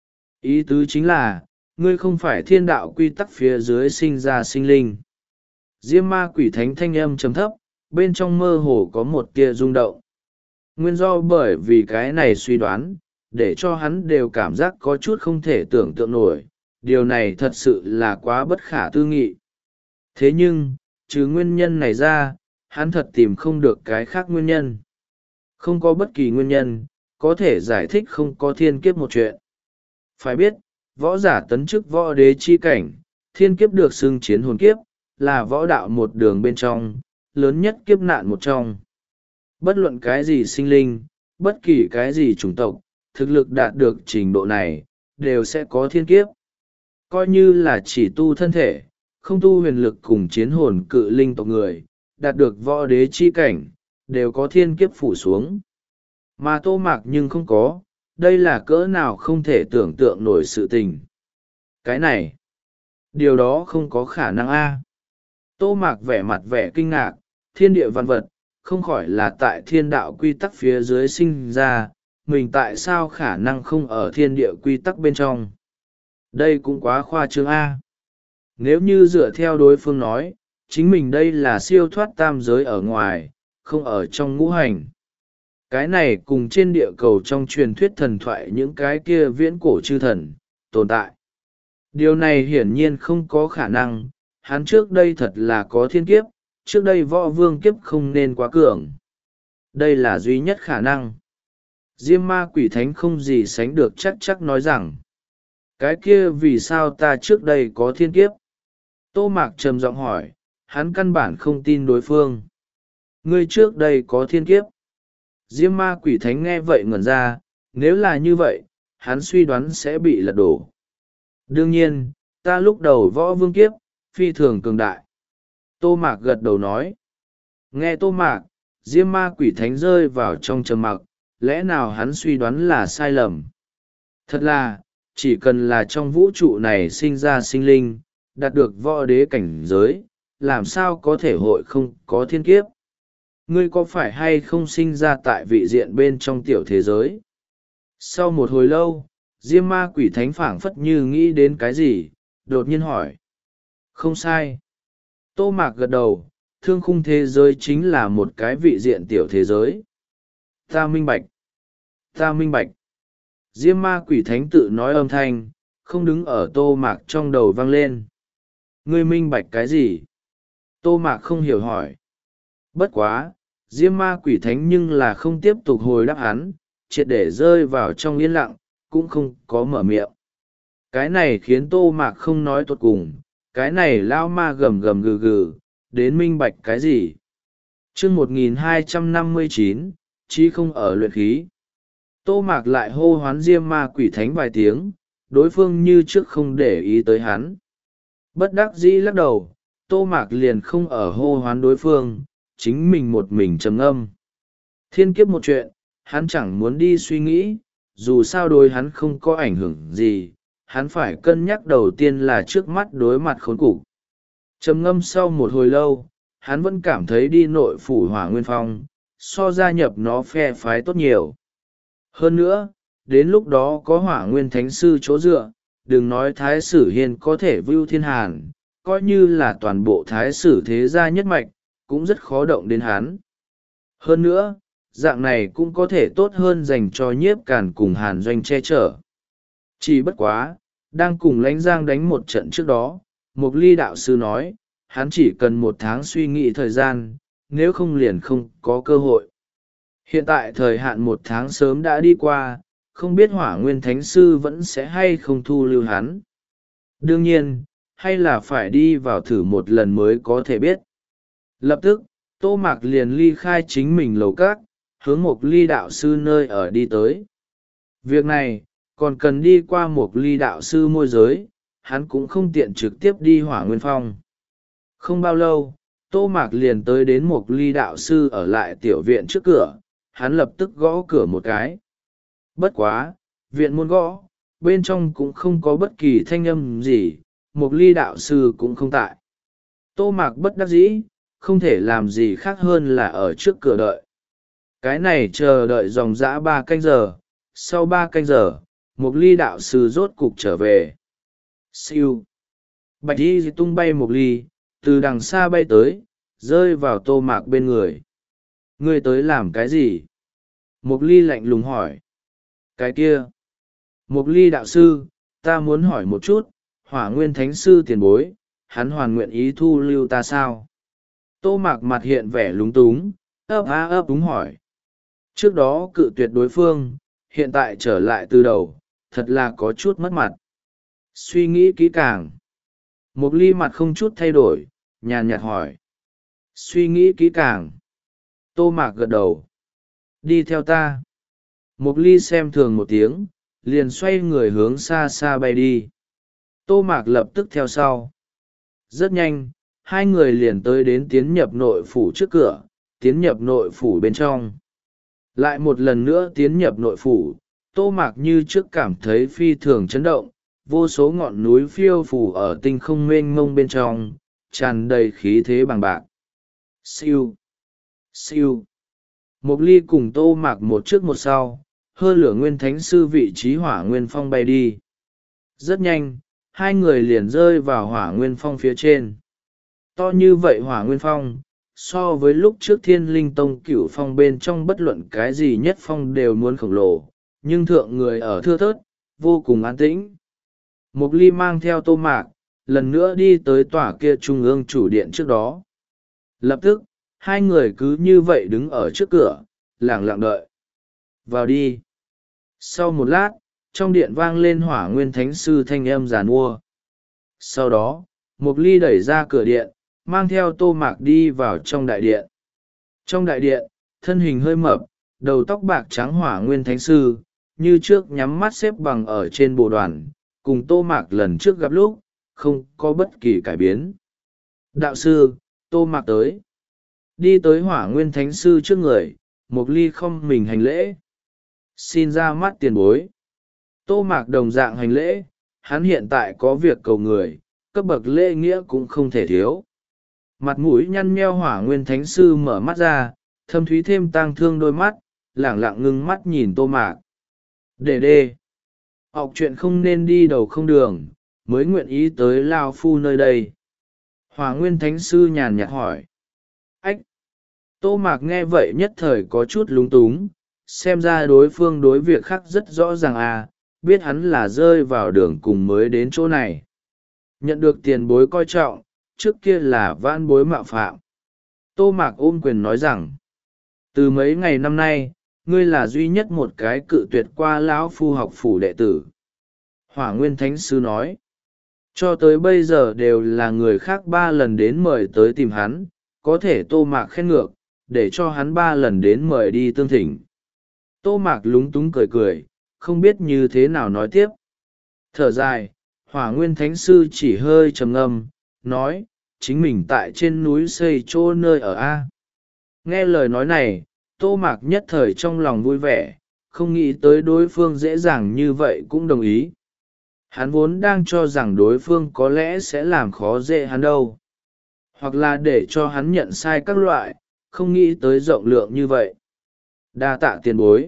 Ý tứ chính là, ngươi không phải thiên đạo quy tắc phía dưới sinh ra sinh linh. Diêm Ma Quỷ Thánh thanh âm trầm thấp, bên trong mơ hồ có một tia rung động. Nguyên do bởi vì cái này suy đoán, để cho hắn đều cảm giác có chút không thể tưởng tượng nổi, điều này thật sự là quá bất khả tư nghị. Thế nhưng, trừ nguyên nhân này ra, hắn thật tìm không được cái khác nguyên nhân. Không có bất kỳ nguyên nhân, có thể giải thích không có thiên kiếp một chuyện. Phải biết, võ giả tấn chức võ đế chi cảnh, thiên kiếp được xưng chiến hồn kiếp, là võ đạo một đường bên trong, lớn nhất kiếp nạn một trong. Bất luận cái gì sinh linh, bất kỳ cái gì chủng tộc, thực lực đạt được trình độ này, đều sẽ có thiên kiếp. Coi như là chỉ tu thân thể, không tu huyền lực cùng chiến hồn cự linh tộc người, đạt được võ đế chi cảnh, đều có thiên kiếp phủ xuống. Mà Tô Mạc nhưng không có, đây là cỡ nào không thể tưởng tượng nổi sự tình. Cái này, điều đó không có khả năng a. Tô Mạc vẻ mặt vẻ kinh ngạc, thiên địa văn vật, không khỏi là tại thiên đạo quy tắc phía dưới sinh ra, mình tại sao khả năng không ở thiên địa quy tắc bên trong. Đây cũng quá khoa trương a. Nếu như dựa theo đối phương nói, chính mình đây là siêu thoát tam giới ở ngoài, không ở trong ngũ hành. Cái này cùng trên địa cầu trong truyền thuyết thần thoại những cái kia viễn cổ chư thần, tồn tại. Điều này hiển nhiên không có khả năng, hắn trước đây thật là có thiên kiếp, trước đây võ vương kiếp không nên quá cường. Đây là duy nhất khả năng. Diêm Ma Quỷ Thánh không gì sánh được chắc chắc nói rằng, cái kia vì sao ta trước đây có thiên kiếp? Tô Mạc trầm giọng hỏi, hắn căn bản không tin đối phương. Ngươi trước đây có thiên kiếp. Diêm Ma Quỷ Thánh nghe vậy ngẩn ra, nếu là như vậy, hắn suy đoán sẽ bị lật đổ. Đương nhiên, ta lúc đầu võ vương kiếp, phi thường cường đại. Tô Mạc gật đầu nói. Nghe Tô Mạc, Diêm Ma Quỷ Thánh rơi vào trong trầm mặc, lẽ nào hắn suy đoán là sai lầm? Thật là, chỉ cần là trong vũ trụ này sinh ra sinh linh, đạt được võ đế cảnh giới, làm sao có thể hội không có thiên kiếp? Ngươi có phải hay không sinh ra tại vị diện bên trong tiểu thế giới? Sau một hồi lâu, Diêm Ma Quỷ Thánh phảng phất như nghĩ đến cái gì, đột nhiên hỏi. Không sai. Tô Mạc gật đầu, thương khung thế giới chính là một cái vị diện tiểu thế giới. Ta minh bạch. Ta minh bạch. Diêm ma quỷ thánh tự nói âm thanh, không đứng ở tô mạc trong đầu vang lên. Ngươi minh bạch cái gì? Tô mạc không hiểu hỏi. Bất quá, diêm ma quỷ thánh nhưng là không tiếp tục hồi đáp hắn, triệt để rơi vào trong yên lặng, cũng không có mở miệng. Cái này khiến tô mạc không nói tuột cùng, cái này lao ma gầm gầm gừ gừ, đến minh bạch cái gì? chương một nghìn hai trăm năm mươi chín, chí không ở luyện khí. Tô mạc lại hô hoán diêm ma quỷ thánh vài tiếng, đối phương như trước không để ý tới hắn. Bất đắc dĩ lắc đầu, tô mạc liền không ở hô hoán đối phương, chính mình một mình trầm âm. Thiên kiếp một chuyện, hắn chẳng muốn đi suy nghĩ, dù sao đối hắn không có ảnh hưởng gì, hắn phải cân nhắc đầu tiên là trước mắt đối mặt khốn cục. Trầm ngâm sau một hồi lâu, hắn vẫn cảm thấy đi nội phủ Hỏa Nguyên Phong, so gia nhập nó phe phái tốt nhiều. Hơn nữa, đến lúc đó có Hỏa Nguyên Thánh Sư chỗ dựa, đừng nói Thái Sử Hiên có thể vưu thiên hàn, coi như là toàn bộ Thái Sử thế gia nhất mạch, cũng rất khó động đến hắn. Hơn nữa, dạng này cũng có thể tốt hơn dành cho nhiếp càn cùng hàn doanh che chở. Chỉ bất quá, đang cùng lãnh giang đánh một trận trước đó, Mục Ly đạo sư nói, hắn chỉ cần một tháng suy nghĩ thời gian, nếu không liền không có cơ hội. Hiện tại thời hạn một tháng sớm đã đi qua, không biết Hỏa Nguyên Thánh Sư vẫn sẽ hay không thu lưu hắn. Đương nhiên, hay là phải đi vào thử một lần mới có thể biết. Lập tức, Tô Mạc liền ly khai chính mình lầu cát, hướng Mục Ly đạo sư nơi ở đi tới. Việc này, còn cần đi qua Mục Ly đạo sư môi giới, hắn cũng không tiện trực tiếp đi Hỏa Nguyên Phong. Không bao lâu, Tô Mạc liền tới đến Mục Ly đạo sư ở lại tiểu viện trước cửa, hắn lập tức gõ cửa một cái. Bất quá, viện môn gõ, bên trong cũng không có bất kỳ thanh âm gì, Mục Ly đạo sư cũng không tại. Tô Mạc bất đắc dĩ, không thể làm gì khác hơn là ở trước cửa đợi. Cái này chờ đợi dòng dã ba canh giờ, sau ba canh giờ, Mục Ly đạo sư rốt cục trở về. Siêu. Bạch y tung bay Mục Ly, từ đằng xa bay tới, rơi vào Tô Mạc bên người. Ngươi tới làm cái gì? Mục Ly lạnh lùng hỏi. Cái kia. Mục Ly đạo sư, ta muốn hỏi một chút, Hỏa Nguyên Thánh Sư tiền bối, hắn hoàn nguyện ý thu lưu ta sao? Tô Mạc mặt hiện vẻ lúng túng, ấp á ấp đúng hỏi. Trước đó cự tuyệt đối phương, hiện tại trở lại từ đầu, thật là có chút mất mặt. Suy nghĩ kỹ càng. Mục Ly mặt không chút thay đổi, nhàn nhạt hỏi. Suy nghĩ kỹ càng. Tô Mạc gật đầu. Đi theo ta. Mục Ly xem thường một tiếng, liền xoay người hướng xa xa bay đi. Tô Mạc lập tức theo sau. Rất nhanh, hai người liền tới đến tiến nhập nội phủ trước cửa, tiến nhập nội phủ bên trong. Lại một lần nữa tiến nhập nội phủ, Tô Mạc như trước cảm thấy phi thường chấn động, vô số ngọn núi phiêu phủ ở tinh không mênh mông bên trong, tràn đầy khí thế bằng bạc. Siêu! Siêu! Mục Ly cùng Tô Mạc một trước một sau, hơ lửa Nguyên Thánh Sư vị trí Hỏa Nguyên Phong bay đi. Rất nhanh, hai người liền rơi vào Hỏa Nguyên Phong phía trên. To như vậy Hỏa Nguyên Phong, so với lúc trước Thiên Linh Tông Cửu Phong bên trong bất luận cái gì nhất phong đều muốn khổng lồ, nhưng thượng người ở thưa thớt, vô cùng an tĩnh. Mục Ly mang theo Tô Mạc, lần nữa đi tới tòa kia trung ương chủ điện trước đó. Lập tức, hai người cứ như vậy đứng ở trước cửa, lặng lặng đợi. Vào đi. Sau một lát, trong điện vang lên Hỏa Nguyên Thánh Sư thanh âm giàn mua. Sau đó, Mục Ly đẩy ra cửa điện, mang theo Tô Mạc đi vào trong đại điện. Trong đại điện, thân hình hơi mập, đầu tóc bạc trắng Hỏa Nguyên Thánh Sư, như trước nhắm mắt xếp bằng ở trên bồ đoàn, cùng Tô Mạc lần trước gặp lúc, không có bất kỳ cải biến. Đạo sư, Tô Mạc tới. Đi tới Hỏa Nguyên Thánh Sư trước người, Mục Ly không mình hành lễ. Xin ra mắt tiền bối. Tô Mạc đồng dạng hành lễ, hắn hiện tại có việc cầu người, cấp bậc lễ nghĩa cũng không thể thiếu. Mặt mũi nhăn nheo Hỏa Nguyên Thánh Sư mở mắt ra, thâm thúy thêm tang thương đôi mắt, lẳng lặng ngưng mắt nhìn Tô Mạc. Đệ đê. Học chuyện không nên đi đầu không đường, mới nguyện ý tới Lao Phu nơi đây. Hỏa Nguyên Thánh Sư nhàn nhạt hỏi. Ách! Tô Mạc nghe vậy nhất thời có chút lúng túng, xem ra đối phương đối việc khác rất rõ ràng à, biết hắn là rơi vào đường cùng mới đến chỗ này. Nhận được tiền bối coi trọng, trước kia là vãn bối mạo phạm. Tô Mạc ôm quyền nói rằng, từ mấy ngày năm nay, ngươi là duy nhất một cái cự tuyệt qua lão phu học phủ đệ tử. Hỏa Nguyên Thánh Sư nói, cho tới bây giờ đều là người khác ba lần đến mời tới tìm hắn, có thể Tô Mạc khen ngược, để cho hắn ba lần đến mời đi tương thỉnh. Tô Mạc lúng túng cười cười, không biết như thế nào nói tiếp. Thở dài, Hỏa Nguyên Thánh Sư chỉ hơi trầm ngâm, nói, chính mình tại trên núi xây chỗ nơi ở A. Nghe lời nói này, Tô Mạc nhất thời trong lòng vui vẻ, không nghĩ tới đối phương dễ dàng như vậy cũng đồng ý. Hắn vốn đang cho rằng đối phương có lẽ sẽ làm khó dễ hắn đâu. Hoặc là để cho hắn nhận sai các loại, không nghĩ tới rộng lượng như vậy. Đa tạ tiền bối.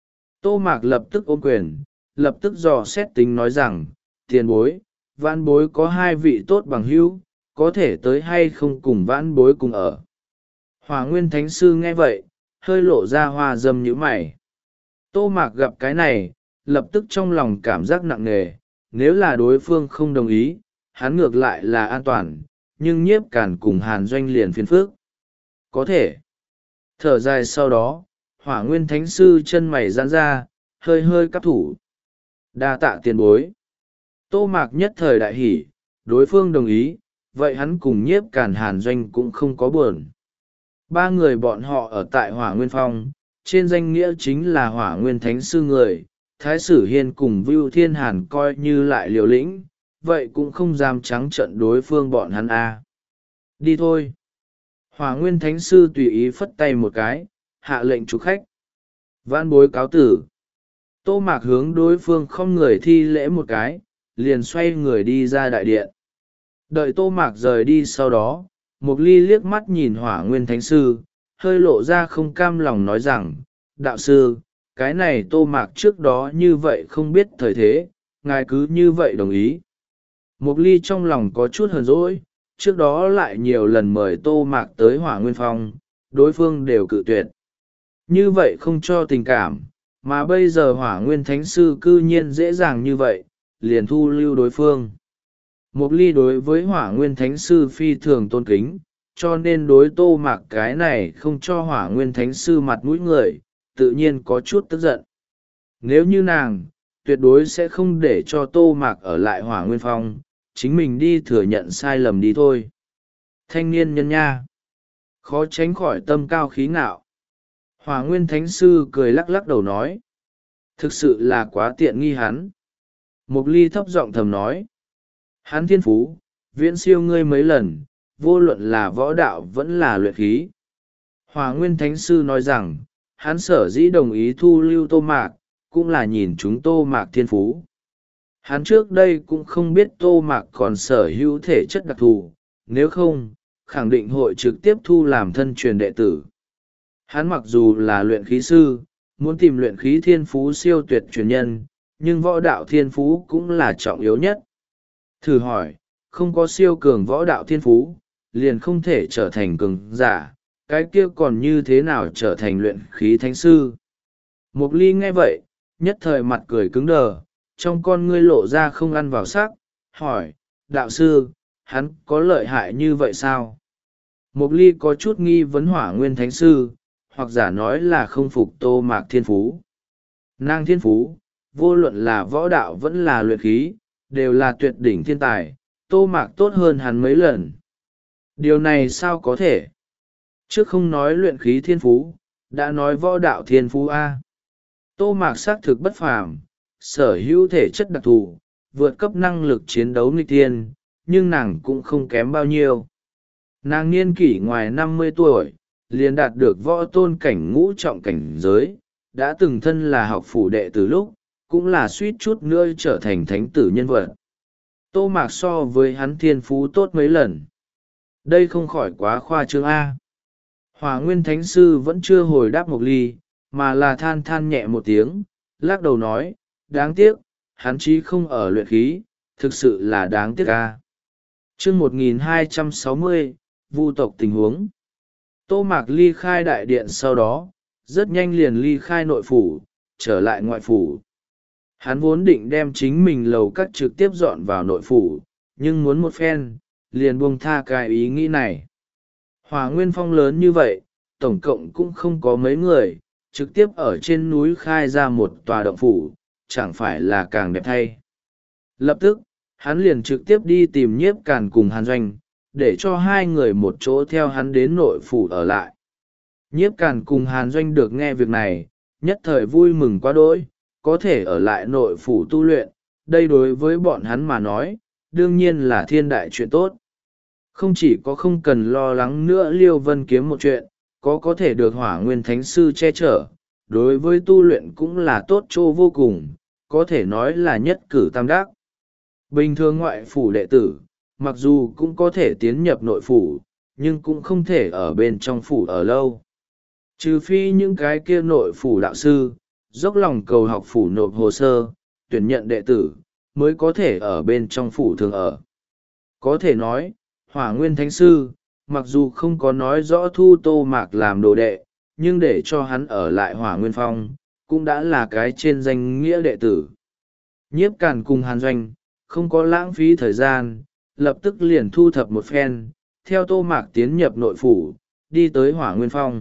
Tô Mạc lập tức ôm quyền, lập tức dò xét tính nói rằng, tiền bối, vãn bối có hai vị tốt bằng hữu, có thể tới hay không cùng vãn bối cùng ở. Hỏa Nguyên Thánh Sư nghe vậy, hơi lộ ra hoa dâm nhíu mày. Tô Mạc gặp cái này, lập tức trong lòng cảm giác nặng nề, nếu là đối phương không đồng ý, hắn ngược lại là an toàn, nhưng nhiếp cản cùng Hàn Doanh liền phiền phức. Có thể. Thở dài sau đó, Hỏa Nguyên Thánh Sư chân mày giãn ra, hơi hơi cắp thủ. Đa tạ tiền bối. Tô Mạc nhất thời đại hỉ, đối phương đồng ý, vậy hắn cùng nhiếp cản Hàn Doanh cũng không có buồn. Ba người bọn họ ở tại Hỏa Nguyên Phong, trên danh nghĩa chính là Hỏa Nguyên Thánh Sư người, Thái Sử Hiên cùng Vưu Thiên Hàn coi như lại liều lĩnh, vậy cũng không dám trắng trận đối phương bọn hắn a. Đi thôi. Hỏa Nguyên Thánh Sư tùy ý phất tay một cái, hạ lệnh chủ khách. Vãn bối cáo tử. Tô Mạc hướng đối phương không người thi lễ một cái, liền xoay người đi ra đại điện. Đợi Tô Mạc rời đi sau đó, Mục Ly liếc mắt nhìn Hỏa Nguyên Thánh Sư, hơi lộ ra không cam lòng nói rằng, đạo sư, cái này Tô Mạc trước đó như vậy không biết thời thế, ngài cứ như vậy đồng ý. Mục Ly trong lòng có chút hờn dỗi, trước đó lại nhiều lần mời Tô Mạc tới Hỏa Nguyên Phong, đối phương đều cự tuyệt. Như vậy không cho tình cảm, mà bây giờ Hỏa Nguyên Thánh Sư cư nhiên dễ dàng như vậy, liền thu lưu đối phương. Mục Ly đối với Hỏa Nguyên Thánh Sư phi thường tôn kính, cho nên đối Tô Mạc cái này không cho Hỏa Nguyên Thánh Sư mặt mũi người, tự nhiên có chút tức giận. Nếu như nàng, tuyệt đối sẽ không để cho Tô Mạc ở lại Hỏa Nguyên Phong, chính mình đi thừa nhận sai lầm đi thôi. Thanh niên nhân nha, khó tránh khỏi tâm cao khí ngạo. Hỏa Nguyên Thánh Sư cười lắc lắc đầu nói, thực sự là quá tiện nghi hắn. Mục Ly thấp giọng thầm nói, hắn thiên phú, viễn siêu ngươi mấy lần, vô luận là võ đạo vẫn là luyện khí. Hỏa Nguyên Thánh Sư nói rằng, hắn sở dĩ đồng ý thu lưu Tô Mạc, cũng là nhìn chúng Tô Mạc thiên phú. Hắn trước đây cũng không biết Tô Mạc còn sở hữu thể chất đặc thù, nếu không, khẳng định hội trực tiếp thu làm thân truyền đệ tử. Hắn mặc dù là luyện khí sư, muốn tìm luyện khí thiên phú siêu tuyệt truyền nhân, nhưng võ đạo thiên phú cũng là trọng yếu nhất. Thử hỏi, không có siêu cường võ đạo thiên phú, liền không thể trở thành cường giả, cái kia còn như thế nào trở thành luyện khí thánh sư? Mục Ly nghe vậy, nhất thời mặt cười cứng đờ, trong con ngươi lộ ra không ăn vào sắc, hỏi, đạo sư, hắn có lợi hại như vậy sao? Mục Ly có chút nghi vấn Hỏa Nguyên Thánh Sư, hoặc giả nói là không phục Tô Mạc thiên phú. Nàng thiên phú, vô luận là võ đạo vẫn là luyện khí, đều là tuyệt đỉnh thiên tài, Tô Mạc tốt hơn hắn mấy lần. Điều này sao có thể? Trước không nói luyện khí thiên phú, đã nói võ đạo thiên phú A. Tô Mạc xác thực bất phàm, sở hữu thể chất đặc thù, vượt cấp năng lực chiến đấu nghịch thiên, nhưng nàng cũng không kém bao nhiêu. Nàng niên kỷ ngoài năm mươi tuổi, liền đạt được võ tôn cảnh ngũ trọng cảnh giới, đã từng thân là học phủ đệ từ lúc, cũng là suýt chút nữa trở thành thánh tử nhân vật. Tô Mạc so với hắn thiên phú tốt mấy lần. Đây không khỏi quá khoa trương A. Hỏa Nguyên Thánh Sư vẫn chưa hồi đáp Mục Ly, mà là than than nhẹ một tiếng, lắc đầu nói, đáng tiếc, hắn chí không ở luyện khí, thực sự là đáng tiếc A. Chương một nghìn hai trăm sáu mươi, Vu tộc tình huống. Tô Mạc ly khai đại điện sau đó, rất nhanh liền ly khai nội phủ, trở lại ngoại phủ. Hắn vốn định đem chính mình lầu các trực tiếp dọn vào nội phủ, nhưng muốn một phen, liền buông tha cái ý nghĩ này. Hỏa Nguyên Phong lớn như vậy, tổng cộng cũng không có mấy người, trực tiếp ở trên núi khai ra một tòa động phủ, chẳng phải là càng đẹp thay. Lập tức, hắn liền trực tiếp đi tìm Nhiếp Càn cùng Hàn Doanh, để cho hai người một chỗ theo hắn đến nội phủ ở lại. Nhiếp Càn cùng Hàn Doanh được nghe việc này, nhất thời vui mừng quá đỗi, có thể ở lại nội phủ tu luyện, đây đối với bọn hắn mà nói, đương nhiên là thiên đại chuyện tốt. Không chỉ có không cần lo lắng nữa Liêu Vân Kiếm một chuyện, có có thể được Hỏa Nguyên Thánh Sư che chở, đối với tu luyện cũng là tốt chỗ vô cùng, có thể nói là nhất cử tam đắc. Bình thường ngoại phủ đệ tử, mặc dù cũng có thể tiến nhập nội phủ, nhưng cũng không thể ở bên trong phủ ở lâu. Trừ phi những cái kia nội phủ đạo sư, dốc lòng cầu học phủ nộp hồ sơ, tuyển nhận đệ tử, mới có thể ở bên trong phủ thường ở. Có thể nói, Hỏa Nguyên Thánh Sư, mặc dù không có nói rõ thu Tô Mạc làm đồ đệ, nhưng để cho hắn ở lại Hỏa Nguyên Phong, cũng đã là cái trên danh nghĩa đệ tử. Nhiếp Càn cùng Hàn Doanh, không có lãng phí thời gian, lập tức liền thu thập một phen, theo Tô Mạc tiến nhập nội phủ, đi tới Hỏa Nguyên Phong.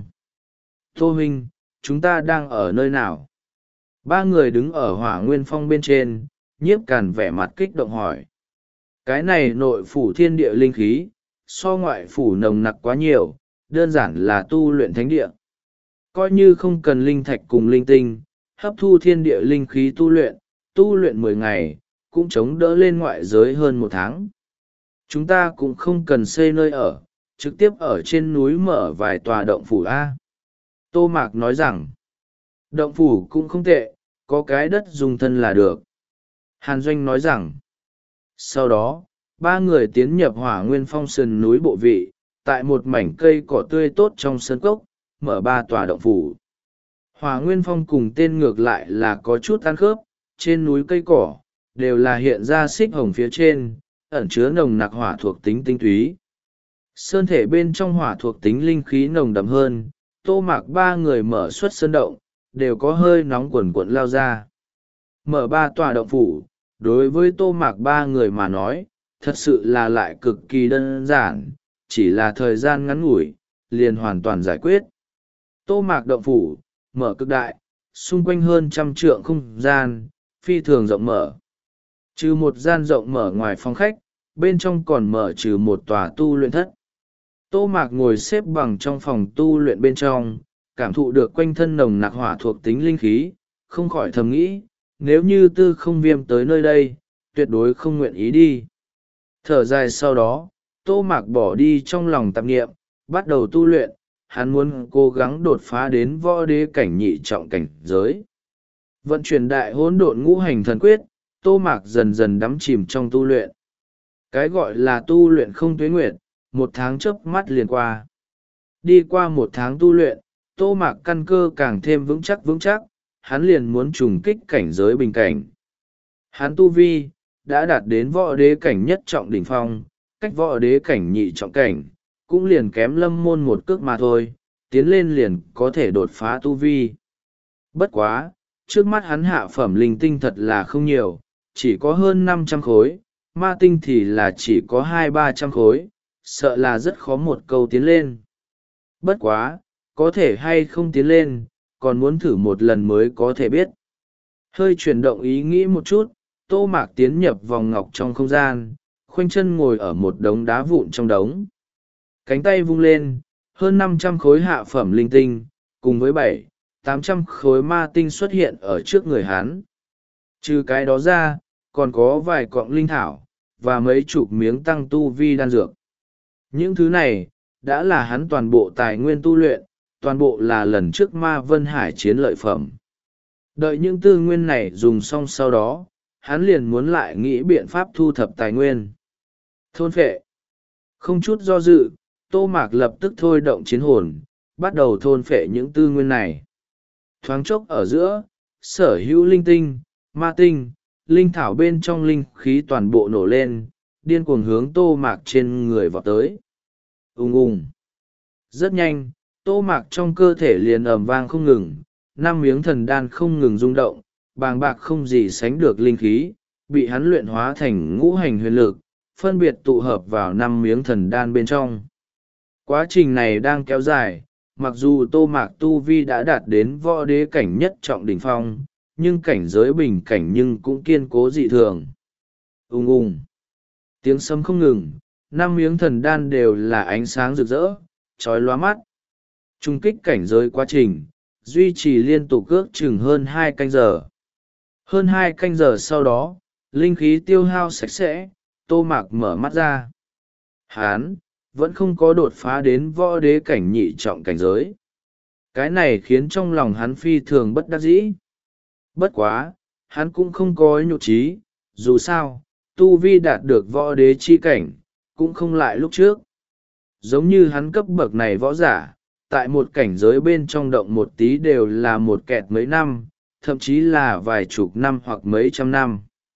Tô huynh, chúng ta đang ở nơi nào? Ba người đứng ở Hỏa Nguyên Phong bên trên, Nhiếp Càn vẻ mặt kích động hỏi. Cái này nội phủ thiên địa linh khí, so ngoại phủ nồng nặc quá nhiều, đơn giản là tu luyện thánh địa. Coi như không cần linh thạch cùng linh tinh, hấp thu thiên địa linh khí tu luyện, tu luyện mười ngày, cũng chống đỡ lên ngoại giới hơn một tháng. Chúng ta cũng không cần xây nơi ở, trực tiếp ở trên núi mở vài tòa động phủ A. Tô Mạc nói rằng, động phủ cũng không tệ, có cái đất dùng thân là được. Hàn Doanh nói rằng, sau đó, ba người tiến nhập Hỏa Nguyên Phong sườn núi bộ vị, tại một mảnh cây cỏ tươi tốt trong sân cốc, mở ba tòa động phủ. Hỏa Nguyên Phong cùng tên ngược lại là có chút ăn khớp, trên núi cây cỏ, đều là hiện ra xích hồng phía trên, ẩn chứa nồng nặc hỏa thuộc tính tinh túy. Sơn thể bên trong hỏa thuộc tính linh khí nồng đậm hơn, Tô Mạc ba người mở xuất sơn động, đều có hơi nóng quần quận lao ra. Mở ba tòa động phủ, đối với Tô Mạc ba người mà nói, thật sự là lại cực kỳ đơn giản, chỉ là thời gian ngắn ngủi, liền hoàn toàn giải quyết. Tô Mạc động phủ, mở cực đại, xung quanh hơn trăm trượng không gian, phi thường rộng mở. Trừ một gian rộng mở ngoài phòng khách, bên trong còn mở trừ một tòa tu luyện thất. Tô Mạc ngồi xếp bằng trong phòng tu luyện bên trong, cảm thụ được quanh thân nồng nặc hỏa thuộc tính linh khí, không khỏi thầm nghĩ, nếu như Tư Không Viêm tới nơi đây, tuyệt đối không nguyện ý đi. Thở dài sau đó, Tô Mạc bỏ đi trong lòng tạp nghiệm, bắt đầu tu luyện, hắn muốn cố gắng đột phá đến võ đế cảnh nhị trọng cảnh giới. Vận chuyển đại hỗn độn ngũ hành thần quyết, Tô Mạc dần dần đắm chìm trong tu luyện. Cái gọi là tu luyện không tuế nguyệt, một tháng chớp mắt liền qua. Đi qua một tháng tu luyện, Tô Mạc căn cơ càng thêm vững chắc vững chắc, hắn liền muốn trùng kích cảnh giới bình cảnh. Hắn tu vi, đã đạt đến võ đế cảnh nhất trọng đỉnh phong, cách võ đế cảnh nhị trọng cảnh, cũng liền kém lâm môn một cước mà thôi, tiến lên liền có thể đột phá tu vi. Bất quá, trước mắt hắn hạ phẩm linh tinh thật là không nhiều, chỉ có hơn năm trăm khối, ma tinh thì là chỉ có hai ba trăm khối, sợ là rất khó một câu tiến lên. Bất quá, có thể hay không tiến lên, còn muốn thử một lần mới có thể biết. Hơi chuyển động ý nghĩ một chút, Tô Mạc tiến nhập vòng ngọc trong không gian, khoanh chân ngồi ở một đống đá vụn trong đống. Cánh tay vung lên, hơn năm trăm khối hạ phẩm linh tinh, cùng với bảy, tám trăm khối ma tinh xuất hiện ở trước người hắn. Trừ cái đó ra, còn có vài cọng linh thảo, và mấy chục miếng tăng tu vi đan dược. Những thứ này, đã là hắn toàn bộ tài nguyên tu luyện, toàn bộ là lần trước Ma Vân Hải chiến lợi phẩm. Đợi những tư nguyên này dùng xong sau đó, hắn liền muốn lại nghĩ biện pháp thu thập tài nguyên. Thôn phệ. Không chút do dự, Tô Mạc lập tức thôi động chiến hồn, bắt đầu thôn phệ những tư nguyên này. Thoáng chốc ở giữa, sở hữu linh tinh, ma tinh, linh thảo bên trong linh khí toàn bộ nổ lên, điên cuồng hướng Tô Mạc trên người vọt tới. Ùng ùng. Rất nhanh, tô mạc trong cơ thể liền ầm vang không ngừng, năm miếng thần đan không ngừng rung động, bàng bạc không gì sánh được linh khí, bị hắn luyện hóa thành ngũ hành huyền lực, phân biệt tụ hợp vào năm miếng thần đan bên trong. Quá trình này đang kéo dài, mặc dù tô mạc tu vi đã đạt đến võ đế cảnh nhất trọng đỉnh phong, nhưng cảnh giới bình cảnh nhưng cũng kiên cố dị thường. Ung ung, tiếng sấm không ngừng, năm miếng thần đan đều là ánh sáng rực rỡ, trói lóa mắt. Trung kích cảnh giới quá trình, duy trì liên tục ước chừng hơn hai canh giờ. Hơn hai canh giờ sau đó, linh khí tiêu hao sạch sẽ, tô mạc mở mắt ra. Hán, vẫn không có đột phá đến võ đế cảnh nhị trọng cảnh giới. Cái này khiến trong lòng hắn phi thường bất đắc dĩ. Bất quá, hắn cũng không có nhục trí, dù sao, tu vi đạt được võ đế chi cảnh, cũng không lại lúc trước. Giống như hắn cấp bậc này võ giả, tại một cảnh giới bên trong động một tí đều là một kẹt mấy năm, thậm chí là vài chục năm hoặc mấy trăm năm.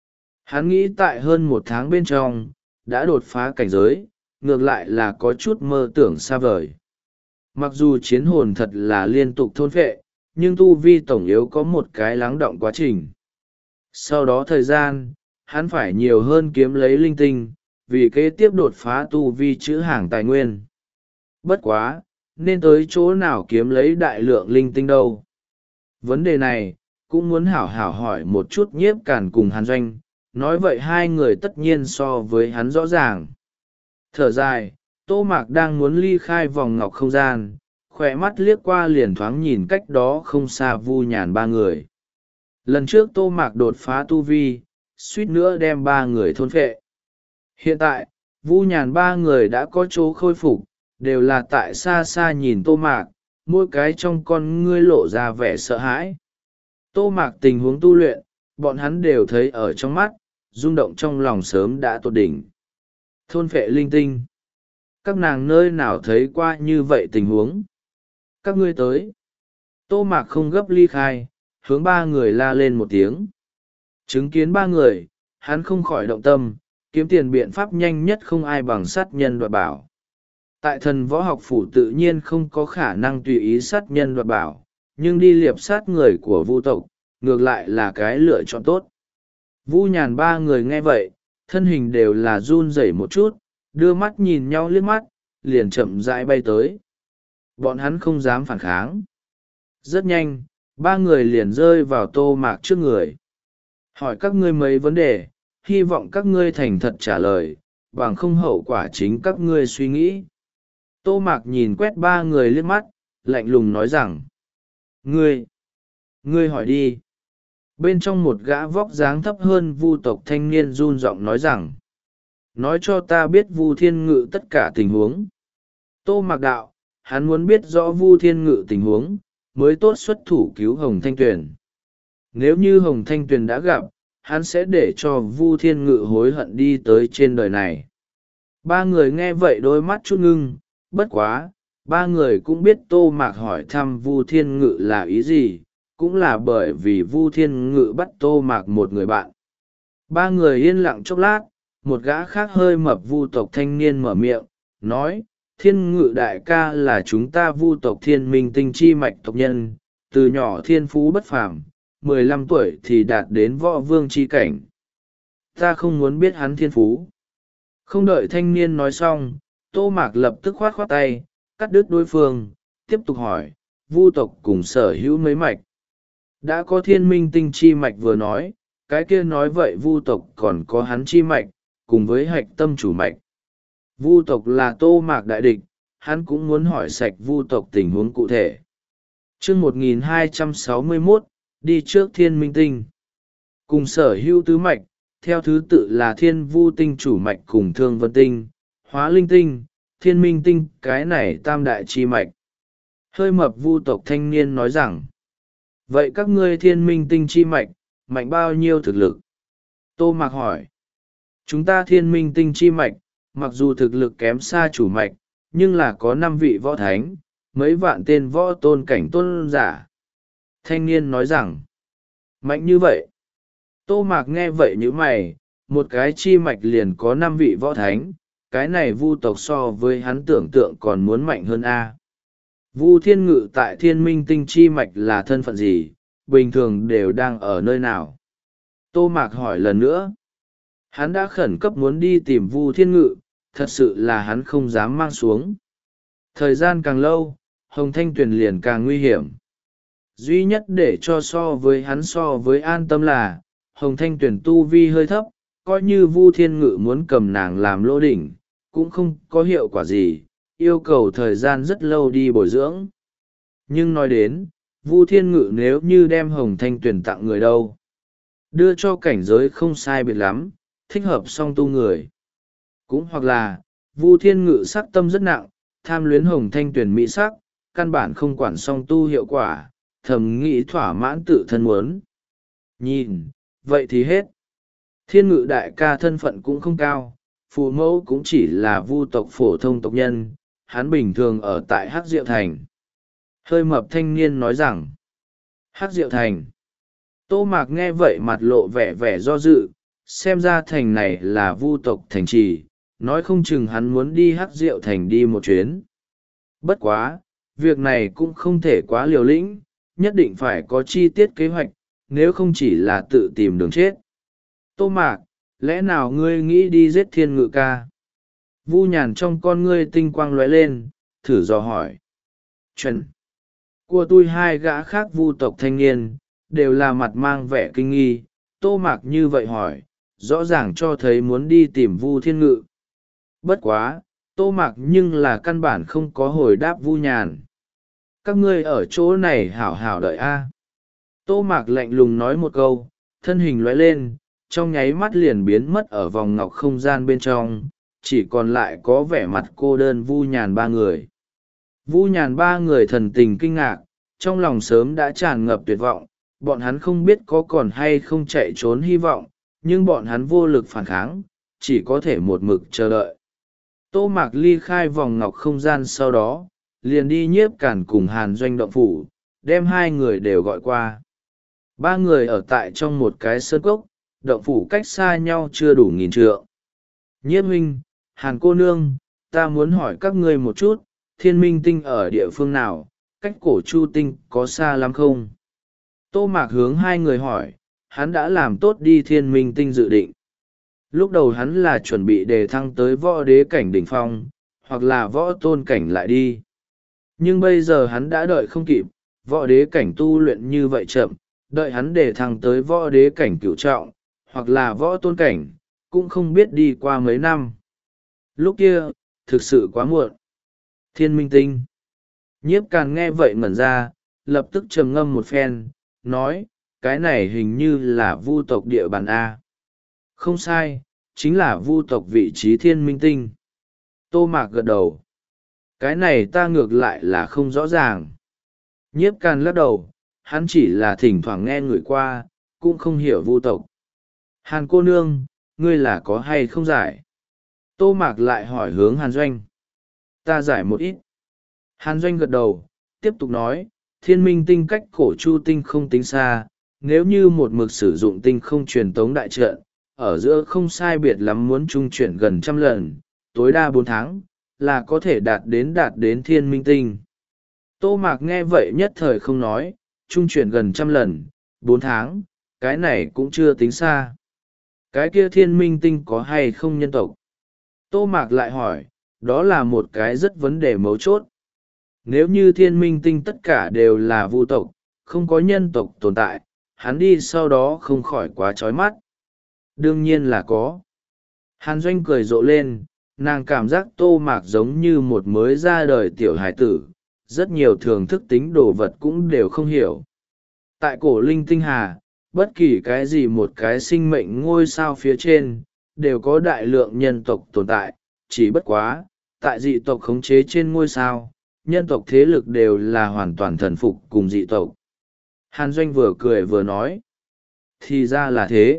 Hắn nghĩ tại hơn một tháng bên trong, đã đột phá cảnh giới, ngược lại là có chút mơ tưởng xa vời. Mặc dù chiến hồn thật là liên tục thôn phệ, nhưng tu vi tổng yếu có một cái lắng động quá trình. Sau đó thời gian, hắn phải nhiều hơn kiếm lấy linh tinh, vì kế tiếp đột phá tu vi chữ hàng tài nguyên. Bất quá, nên tới chỗ nào kiếm lấy đại lượng linh tinh đâu? Vấn đề này, cũng muốn hảo hảo hỏi một chút Nhiếp Càn cùng Hàn Doanh, nói vậy hai người tất nhiên so với hắn rõ ràng. Thở dài, tô mạc đang muốn ly khai vòng ngọc không gian, khỏe mắt liếc qua liền thoáng nhìn cách đó không xa Vu Nhàn ba người. Lần trước tô mạc đột phá tu vi, suýt nữa đem ba người thôn phệ. Hiện tại, Vu Nhàn ba người đã có chỗ khôi phục, đều là tại xa xa nhìn tô mạc, mỗi cái trong con ngươi lộ ra vẻ sợ hãi. Tô mạc tình huống tu luyện, bọn hắn đều thấy ở trong mắt, rung động trong lòng sớm đã tột đỉnh. Thôn phệ linh tinh. Các nàng nơi nào thấy qua như vậy tình huống. Các ngươi tới. Tô mạc không gấp ly khai, hướng ba người la lên một tiếng. Chứng kiến ba người, hắn không khỏi động tâm, kiếm tiền biện pháp nhanh nhất không ai bằng sát nhân đoạt bảo. Tại thần võ học phủ tự nhiên không có khả năng tùy ý sát nhân đoạt bảo, nhưng đi liệp sát người của Vu tộc, ngược lại là cái lựa chọn tốt. Vu Nhàn ba người nghe vậy, thân hình đều là run rẩy một chút, đưa mắt nhìn nhau liếc mắt, liền chậm rãi bay tới. Bọn hắn không dám phản kháng. Rất nhanh, ba người liền rơi vào tô mạc trước người. Hỏi các ngươi mấy vấn đề, hy vọng các ngươi thành thật trả lời, bằng không hậu quả chính các ngươi suy nghĩ. Tô mạc nhìn quét ba người liếc mắt, lạnh lùng nói rằng: Ngươi, ngươi hỏi đi. Bên trong một gã vóc dáng thấp hơn Vu tộc thanh niên run giọng nói rằng: Nói cho ta biết Vu Thiên Ngự tất cả tình huống. Tô mạc đạo, hắn muốn biết rõ Vu Thiên Ngự tình huống, mới tốt xuất thủ cứu Hồng Thanh Tuyền. Nếu như Hồng Thanh Tuyền đã gặp, hắn sẽ để cho Vu Thiên Ngự hối hận đi tới trên đời này. Ba người nghe vậy đôi mắt chút ngưng, bất quá, ba người cũng biết Tô Mạc hỏi thăm Vu Thiên Ngự là ý gì, cũng là bởi vì Vu Thiên Ngự bắt Tô Mạc một người bạn. Ba người yên lặng chốc lát, một gã khác hơi mập Vu tộc thanh niên mở miệng, nói: Thiên Ngự đại ca là chúng ta Vu tộc Thiên Minh Tinh chi mạch tộc nhân, từ nhỏ thiên phú bất phàm, mười lăm tuổi thì đạt đến võ vương chi cảnh. Ta không muốn biết hắn thiên phú. Không đợi thanh niên nói xong, Tô Mạc lập tức khoát khoát tay, cắt đứt đối phương, tiếp tục hỏi: Vu tộc cùng sở hữu mấy mạch? Đã có Thiên Minh Tinh chi mạch vừa nói, cái kia nói vậy Vu tộc còn có hắn chi mạch, cùng với hạch tâm chủ mạch. Vu tộc là Tô Mạc đại địch, hắn cũng muốn hỏi sạch Vu tộc tình huống cụ thể. Chương một nghìn hai trăm sáu mươi mốt, đi trước Thiên Minh Tinh. Cùng sở hữu tứ mạch, theo thứ tự là Thiên Vu Tinh chủ mạch cùng Thương Vân Tinh, Hóa Linh Tinh, Thiên Minh Tinh, cái này tam đại chi mạch. Hơi mập Vu tộc thanh niên nói rằng: Vậy các ngươi Thiên Minh Tinh chi mạch, mạnh bao nhiêu thực lực? Tô Mạc hỏi. Chúng ta Thiên Minh Tinh chi mạch, mặc dù thực lực kém xa chủ mạch, nhưng là có năm vị võ thánh, mấy vạn tên võ tôn cảnh tôn giả. Thanh niên nói rằng: Mạnh như vậy. Tô Mạc nghe vậy như mày, một cái chi mạch liền có năm vị võ thánh, cái này Vu tộc so với hắn tưởng tượng còn muốn mạnh hơn a. Vu Thiên Ngự tại Thiên Minh Tinh chi mạch là thân phận gì, bình thường đều đang ở nơi nào? Tô Mạc hỏi lần nữa. Hắn đã khẩn cấp muốn đi tìm Vu Thiên Ngự, thật sự là hắn không dám mang xuống. Thời gian càng lâu, Hồng Thanh Tuyền liền càng nguy hiểm. Duy nhất để cho so với hắn so với an tâm là, Hồng Thanh Tuyền tu vi hơi thấp, coi như Vu Thiên Ngự muốn cầm nàng làm lô đỉnh, cũng không có hiệu quả gì, yêu cầu thời gian rất lâu đi bồi dưỡng. Nhưng nói đến, Vu Thiên Ngự nếu như đem Hồng Thanh Tuyền tặng người đâu, đưa cho cảnh giới không sai biệt lắm, thích hợp song tu người. Cũng hoặc là, Vu Thiên Ngự sắc tâm rất nặng, tham luyến Hồng Thanh Tuyền mỹ sắc, căn bản không quản song tu hiệu quả, thầm nghĩ thỏa mãn tự thân muốn. Nhìn, vậy thì hết. Thiên Ngự đại ca thân phận cũng không cao, phụ mẫu cũng chỉ là Vu tộc phổ thông tộc nhân, hắn bình thường ở tại Hắc Diệu Thành. Hơi mập thanh niên nói rằng, Hắc Diệu Thành. Tô Mạc nghe vậy mặt lộ vẻ vẻ do dự, xem ra thành này là Vu tộc thành trì, nói không chừng hắn muốn đi Hắc Diệu Thành đi một chuyến. Bất quá, việc này cũng không thể quá liều lĩnh, nhất định phải có chi tiết kế hoạch, nếu không chỉ là tự tìm đường chết. Tô Mạc, lẽ nào ngươi nghĩ đi giết Thiên Ngự ca? Vu Nhàn trong con ngươi tinh quang lóe lên, thử dò hỏi. Chuẩn. Của tôi hai gã khác Vu tộc thanh niên, đều là mặt mang vẻ kinh nghi. Tô Mạc như vậy hỏi, rõ ràng cho thấy muốn đi tìm Vu Thiên Ngự. Bất quá, Tô Mạc nhưng là căn bản không có hồi đáp Vu Nhàn. Các ngươi ở chỗ này hảo hảo đợi a. Tô Mạc lạnh lùng nói một câu, thân hình lóe lên, trong nháy mắt liền biến mất ở vòng ngọc không gian bên trong, chỉ còn lại có vẻ mặt cô đơn Vu Nhàn ba người. Vu Nhàn ba người thần tình kinh ngạc, trong lòng sớm đã tràn ngập tuyệt vọng, bọn hắn không biết có còn hay không chạy trốn hy vọng, nhưng bọn hắn vô lực phản kháng, chỉ có thể một mực chờ đợi. Tô Mạc ly khai vòng ngọc không gian sau đó, liền đi Nhiếp Cản cùng Hàn Doanh động phủ, đem hai người đều gọi qua. Ba người ở tại trong một cái sơn cốc, động phủ cách xa nhau chưa đủ nghìn trượng. Nhiếp huynh, Hàn cô nương, ta muốn hỏi các ngươi một chút, Thiên Minh Tinh ở địa phương nào, cách Cổ Chu Tinh có xa lắm không? Tô Mạc hướng hai người hỏi, hắn đã làm tốt đi Thiên Minh Tinh dự định. Lúc đầu hắn là chuẩn bị đề thăng tới võ đế cảnh đỉnh phong, hoặc là võ tôn cảnh lại đi. Nhưng bây giờ hắn đã đợi không kịp, võ đế cảnh tu luyện như vậy chậm, đợi hắn đề thăng tới võ đế cảnh cửu trọng, hoặc là võ tôn cảnh, cũng không biết đi qua mấy năm. Lúc kia, thực sự quá muộn. Thiên Minh Tinh. Nhiếp Càn nghe vậy ngẩn ra, lập tức trầm ngâm một phen, nói, cái này hình như là Vu tộc địa bàn A. Không sai, chính là Vu tộc vị trí Thiên Minh Tinh. Tô Mạc gật đầu. Cái này ta ngược lại là không rõ ràng. Nhiếp Càn lắc đầu, hắn chỉ là thỉnh thoảng nghe người qua, cũng không hiểu Vu tộc. Hàn cô nương, ngươi là có hay không giải? Tô Mạc lại hỏi hướng Hàn Doanh. Ta giải một ít. Hàn Doanh gật đầu, tiếp tục nói, Thiên Minh Tinh cách Cổ Chu Tinh không tính xa, nếu như một mực sử dụng tinh không truyền tống đại trận, ở giữa không sai biệt lắm muốn trung chuyển gần trăm lần, tối đa bốn tháng, là có thể đạt đến đạt đến Thiên Minh Tinh. Tô Mạc nghe vậy nhất thời không nói, trung chuyển gần trăm lần, bốn tháng, cái này cũng chưa tính xa. Cái kia Thiên Minh Tinh có hay không nhân tộc? Tô Mạc lại hỏi, đó là một cái rất vấn đề mấu chốt. Nếu như Thiên Minh Tinh tất cả đều là Vu tộc, không có nhân tộc tồn tại, hắn đi sau đó không khỏi quá chói mắt. Đương nhiên là có. Hàn Doanh cười rộ lên, nàng cảm giác Tô Mạc giống như một mới ra đời tiểu hải tử, rất nhiều thường thức tính đồ vật cũng đều không hiểu. Tại Cổ Linh Tinh Hà, bất kỳ cái gì một cái sinh mệnh ngôi sao phía trên, đều có đại lượng nhân tộc tồn tại, chỉ bất quá, tại dị tộc khống chế trên ngôi sao, nhân tộc thế lực đều là hoàn toàn thần phục cùng dị tộc. Hàn Doanh vừa cười vừa nói, thì ra là thế.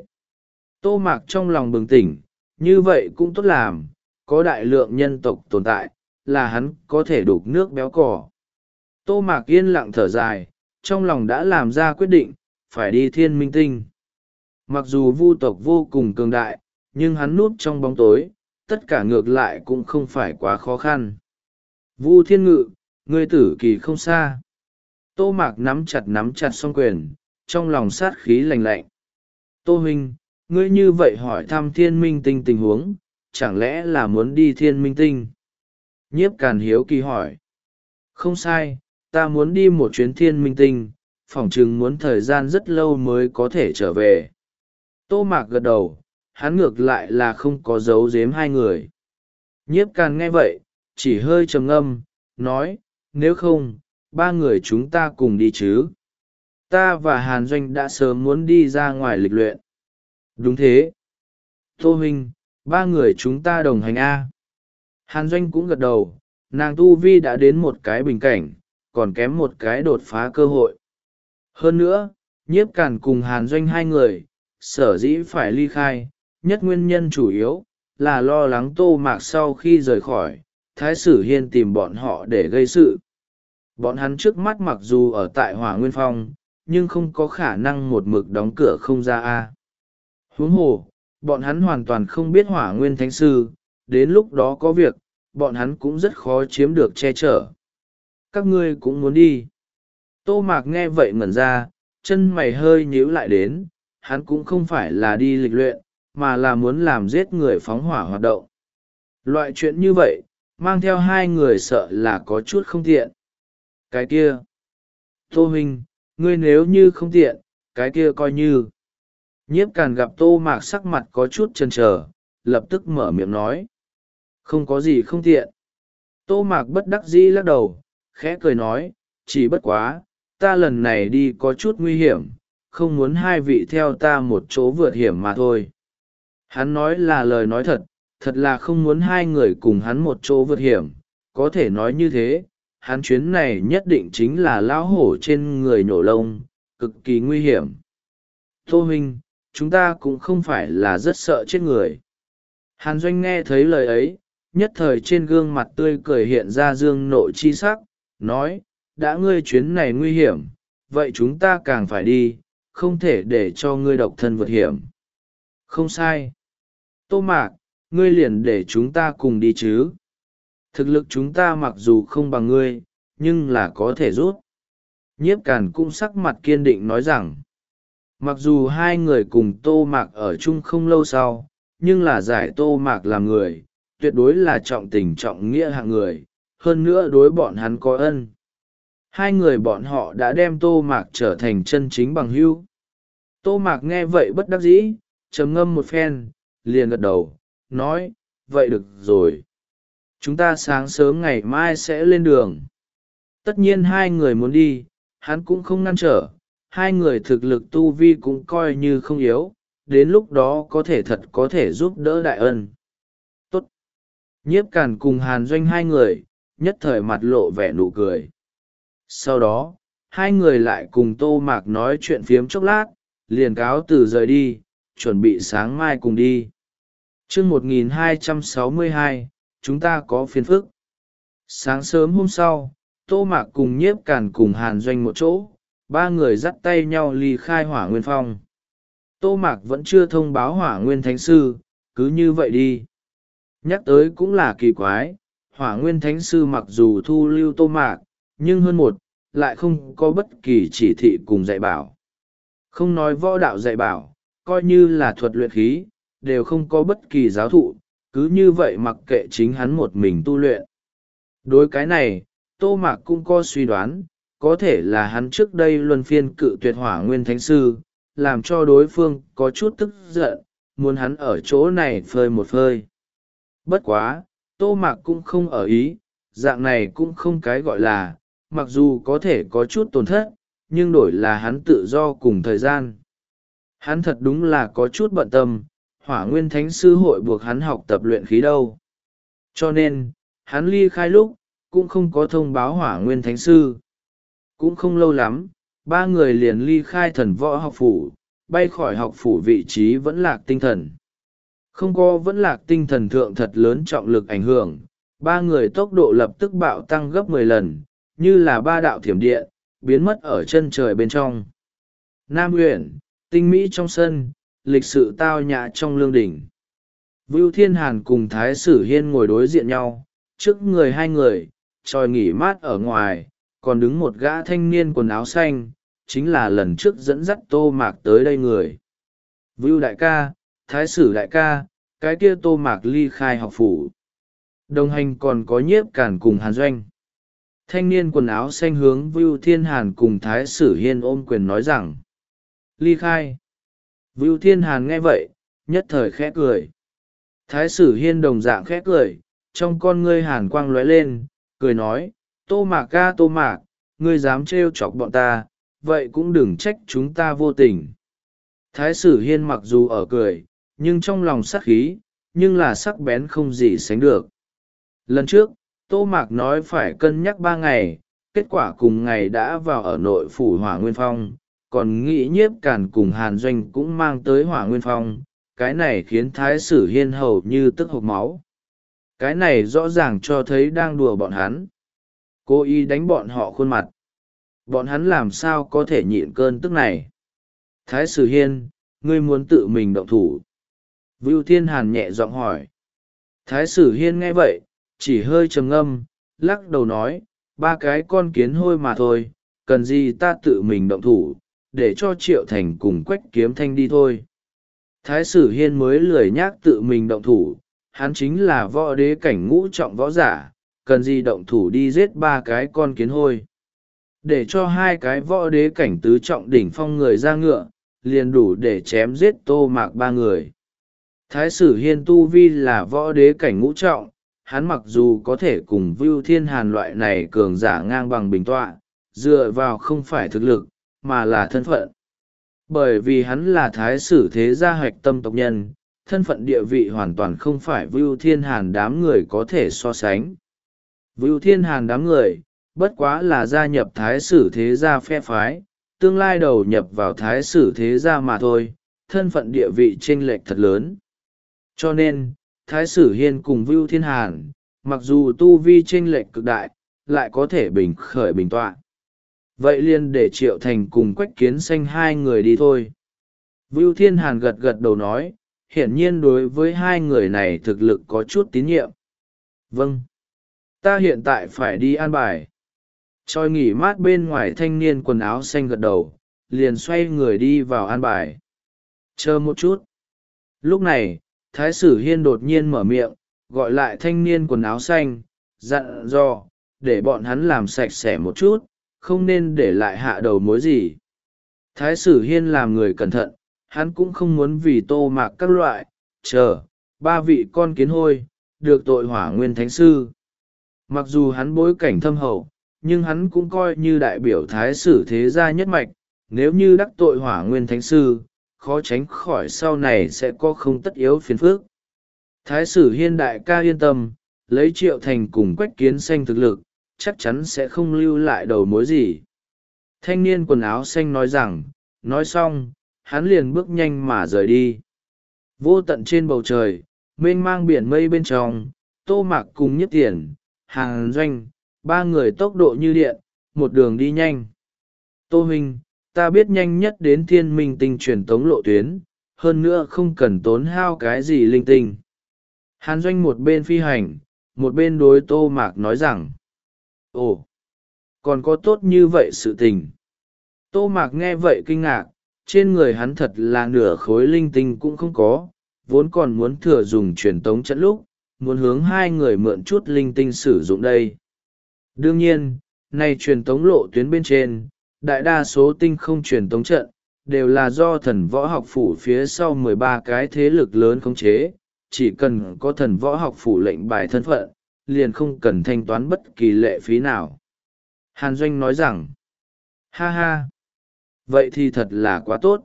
Tô Mạc trong lòng bừng tỉnh, như vậy cũng tốt làm, có đại lượng nhân tộc tồn tại, là hắn có thể đục nước béo cỏ. Tô Mạc yên lặng thở dài, trong lòng đã làm ra quyết định, phải đi Thiên Minh Tinh. Mặc dù Vu tộc vô cùng cường đại, nhưng hắn núp trong bóng tối, tất cả ngược lại cũng không phải quá khó khăn. Vu Thiên Ngự, ngươi tử kỳ không xa. Tô Mạc nắm chặt nắm chặt song quyền, trong lòng sát khí lành lạnh. Tô huynh, ngươi như vậy hỏi thăm thiên minh tinh tình huống, chẳng lẽ là muốn đi thiên minh tinh? Nhiếp Càn hiếu kỳ hỏi. Không sai, ta muốn đi một chuyến thiên minh tinh, phỏng chừng muốn thời gian rất lâu mới có thể trở về. Tô Mạc gật đầu, hắn ngược lại là không có giấu giếm hai người. Nhiếp Càn nghe vậy, chỉ hơi trầm ngâm, nói, nếu không, ba người chúng ta cùng đi chứ. Ta và Hàn Doanh đã sớm muốn đi ra ngoài lịch luyện. Đúng thế. Tô huynh, ba người chúng ta đồng hành A. Hàn Doanh cũng gật đầu, nàng tu vi đã đến một cái bình cảnh, còn kém một cái đột phá cơ hội. Hơn nữa, Nhiếp Càn cùng Hàn Doanh hai người, sở dĩ phải ly khai, nhất nguyên nhân chủ yếu, là lo lắng Tô Mạc sau khi rời khỏi, Thái Sử Hiên tìm bọn họ để gây sự. Bọn hắn trước mắt mặc dù ở tại Hỏa Nguyên Phong, nhưng không có khả năng một mực đóng cửa không ra a. Huống hồ, bọn hắn hoàn toàn không biết Hỏa Nguyên Thánh Sư, đến lúc đó có việc, bọn hắn cũng rất khó chiếm được che chở. Các ngươi cũng muốn đi. Tô Mạc nghe vậy ngẩn ra, chân mày hơi nhíu lại đến, hắn cũng không phải là đi lịch luyện, mà là muốn làm giết người phóng hỏa hoạt động. Loại chuyện như vậy, mang theo hai người sợ là có chút không tiện. Cái kia. Tô huynh, ngươi nếu như không tiện, cái kia coi như. Nhiếp Càn gặp Tô Mạc sắc mặt có chút chần chờ, lập tức mở miệng nói. Không có gì không tiện. Tô Mạc bất đắc dĩ lắc đầu, khẽ cười nói, chỉ bất quá, ta lần này đi có chút nguy hiểm, không muốn hai vị theo ta một chỗ vượt hiểm mà thôi. Hắn nói là lời nói thật, thật là không muốn hai người cùng hắn một chỗ vượt hiểm, có thể nói như thế, hắn chuyến này nhất định chính là lão hổ trên người nhổ lông, cực kỳ nguy hiểm. Tô huynh, chúng ta cũng không phải là rất sợ chết người. Hàn Doanh nghe thấy lời ấy, nhất thời trên gương mặt tươi cười hiện ra dương nộ chi sắc, nói, đã ngươi chuyến này nguy hiểm, vậy chúng ta càng phải đi, không thể để cho ngươi độc thân vượt hiểm. Không sai. Tô Mạc, ngươi liền để chúng ta cùng đi chứ. Thực lực chúng ta mặc dù không bằng ngươi, nhưng là có thể rút. Nhiếp Càn cũng sắc mặt kiên định nói rằng, mặc dù hai người cùng Tô Mạc ở chung không lâu sau, nhưng là giải Tô Mạc làm người, tuyệt đối là trọng tình trọng nghĩa hạng người, hơn nữa đối bọn hắn có ân. Hai người bọn họ đã đem Tô Mạc trở thành chân chính bằng hữu. Tô Mạc nghe vậy bất đắc dĩ, trầm ngâm một phen, liền gật đầu, nói, vậy được rồi. Chúng ta sáng sớm ngày mai sẽ lên đường. Tất nhiên hai người muốn đi, hắn cũng không ngăn trở, hai người thực lực tu vi cũng coi như không yếu, đến lúc đó có thể thật có thể giúp đỡ đại ân. Tốt. Nhiếp Càn cùng Hàn Doanh hai người, nhất thời mặt lộ vẻ nụ cười. Sau đó, hai người lại cùng Tô Mạc nói chuyện phiếm chốc lát, liền cáo từ rời đi, chuẩn bị sáng mai cùng đi. chương một nghìn hai trăm sáu mươi hai, chúng ta có phiền phức. Sáng sớm hôm sau, Tô Mạc cùng Nhiếp Càn cùng Hàn Doanh một chỗ, ba người dắt tay nhau ly khai Hỏa Nguyên Phong. Tô Mạc vẫn chưa thông báo Hỏa Nguyên Thánh Sư, cứ như vậy đi. Nhắc tới cũng là kỳ quái, Hỏa Nguyên Thánh Sư mặc dù thu lưu Tô Mạc, nhưng hơn một, lại không có bất kỳ chỉ thị cùng dạy bảo. Không nói võ đạo dạy bảo, coi như là thuật luyện khí, đều không có bất kỳ giáo thụ, cứ như vậy mặc kệ chính hắn một mình tu luyện. Đối cái này, Tô Mạc cũng có suy đoán, có thể là hắn trước đây luân phiên cự tuyệt Hỏa Nguyên Thánh Sư, làm cho đối phương có chút tức giận, muốn hắn ở chỗ này phơi một phơi. Bất quá, Tô Mạc cũng không ở ý, dạng này cũng không cái gọi là, mặc dù có thể có chút tổn thất, nhưng đổi là hắn tự do cùng thời gian. Hắn thật đúng là có chút bận tâm, Hỏa Nguyên Thánh Sư hội buộc hắn học tập luyện khí đâu. Cho nên, hắn ly khai lúc, cũng không có thông báo Hỏa Nguyên Thánh Sư. Cũng không lâu lắm, ba người liền ly khai Thần Võ học phủ, bay khỏi học phủ vị trí Vẫn Lạc Tinh Thần. Không có Vẫn Lạc Tinh Thần thượng thật lớn trọng lực ảnh hưởng, ba người tốc độ lập tức bạo tăng gấp mười lần, như là ba đạo thiểm điện, biến mất ở chân trời bên trong. Nam Uyển, tinh mỹ trong sân, lịch sự tao nhã trong lương đỉnh. Vưu Thiên Hàn cùng Thái Sử Hiên ngồi đối diện nhau, trước người hai người, tròi nghỉ mát ở ngoài còn đứng một gã thanh niên quần áo xanh, chính là lần trước dẫn dắt Tô Mạc tới đây người. Vưu đại ca, Thái sử đại ca, cái kia Tô Mạc ly khai học phủ. Đồng hành còn có Nhiếp Cản cùng Hàn Doanh. Thanh niên quần áo xanh hướng Vưu Thiên Hàn cùng Thái sử Hiên ôm quyền nói rằng. Ly khai. Vưu Thiên Hàn nghe vậy, nhất thời khẽ cười. Thái sử Hiên đồng dạng khẽ cười, trong con ngươi hàn quang lóe lên, cười nói, Tô Mạc ca Tô Mạc, ngươi dám trêu chọc bọn ta, vậy cũng đừng trách chúng ta vô tình. Thái sử Hiên mặc dù ở cười, nhưng trong lòng sắc khí, nhưng là sắc bén không gì sánh được. Lần trước, Tô Mạc nói phải cân nhắc ba ngày, kết quả cùng ngày đã vào ở nội phủ Hỏa Nguyên Phong, còn nghĩ Nhiếp Cản cùng Hàn Doanh cũng mang tới Hỏa Nguyên Phong, cái này khiến Thái sử Hiên hầu như tức hộc máu. Cái này rõ ràng cho thấy đang đùa bọn hắn. Cố ý đánh bọn họ khuôn mặt. Bọn hắn làm sao có thể nhịn cơn tức này. Thái sử Hiên, ngươi muốn tự mình động thủ. Vưu Thiên Hàn nhẹ giọng hỏi. Thái sử Hiên nghe vậy, chỉ hơi trầm ngâm, lắc đầu nói, ba cái con kiến hôi mà thôi, cần gì ta tự mình động thủ, để cho Triệu Thành cùng Quách Kiếm Thanh đi thôi. Thái sử Hiên mới lười nhác tự mình động thủ, hắn chính là võ đế cảnh ngũ trọng võ giả, cần gì động thủ đi giết ba cái con kiến hôi. Để cho hai cái võ đế cảnh tứ trọng đỉnh phong người ra ngựa, liền đủ để chém giết Tô Mạc ba người. Thái sử Hiên tu vi là võ đế cảnh ngũ trọng, hắn mặc dù có thể cùng Vưu Thiên Hàn loại này cường giả ngang bằng bình tọa, dựa vào không phải thực lực, mà là thân phận. Bởi vì hắn là thái sử thế gia hoạch tâm tộc nhân, thân phận địa vị hoàn toàn không phải Vưu Thiên Hàn đám người có thể so sánh. Vưu Thiên Hàn đám người, bất quá là gia nhập thái sử thế gia phe phái, tương lai đầu nhập vào thái sử thế gia mà thôi, thân phận địa vị chênh lệch thật lớn. Cho nên, Thái sử Hiên cùng Vưu Thiên Hàn, mặc dù tu vi chênh lệch cực đại, lại có thể bình khởi bình tọa. Vậy liền để Triệu Thành cùng Quách Kiến Xanh hai người đi thôi. Vưu Thiên Hàn gật gật đầu nói, hiển nhiên đối với hai người này thực lực có chút tín nhiệm. Vâng. Ta hiện tại phải đi an bài. Choi nghỉ mát bên ngoài thanh niên quần áo xanh gật đầu, liền xoay người đi vào an bài. Chờ một chút. Lúc này, Thái sử Hiên đột nhiên mở miệng, gọi lại thanh niên quần áo xanh, dặn dò, để bọn hắn làm sạch sẽ một chút, không nên để lại hạ đầu mối gì. Thái sử Hiên làm người cẩn thận, hắn cũng không muốn vì Tô Mạc các loại, chờ, ba vị con kiến hôi, được tội Hỏa Nguyên Thánh Sư. Mặc dù hắn bối cảnh thâm hậu, nhưng hắn cũng coi như đại biểu thái sử thế gia nhất mạch, nếu như đắc tội Hỏa Nguyên Thánh Sư, khó tránh khỏi sau này sẽ có không tất yếu phiền phức. Thái sử Hiên đại ca yên tâm, lấy Triệu Thành cùng Quách Kiến Xanh thực lực, chắc chắn sẽ không lưu lại đầu mối gì. Thanh niên quần áo xanh nói rằng, nói xong, hắn liền bước nhanh mà rời đi. Vô tận trên bầu trời, mênh mang biển mây bên trong, Tô Mạc cùng Nhiếp Tiền, Hàn Doanh, ba người tốc độ như điện, một đường đi nhanh. Tô huynh, ta biết nhanh nhất đến thiên minh tinh truyền tống lộ tuyến, hơn nữa không cần tốn hao cái gì linh tinh. Hàn Doanh một bên phi hành, một bên đối Tô Mạc nói rằng, ồ, còn có tốt như vậy sự tình. Tô Mạc nghe vậy kinh ngạc, trên người hắn thật là nửa khối linh tinh cũng không có, vốn còn muốn thừa dùng truyền tống trận lúc, muốn hướng hai người mượn chút linh tinh sử dụng đây. Đương nhiên, này truyền tống lộ tuyến bên trên, đại đa số tinh không truyền tống trận, đều là do thần võ học phủ phía sau mười ba cái thế lực lớn khống chế, chỉ cần có thần võ học phủ lệnh bài thân phận, liền không cần thanh toán bất kỳ lệ phí nào. Hàn Doanh nói rằng, ha ha, vậy thì thật là quá tốt.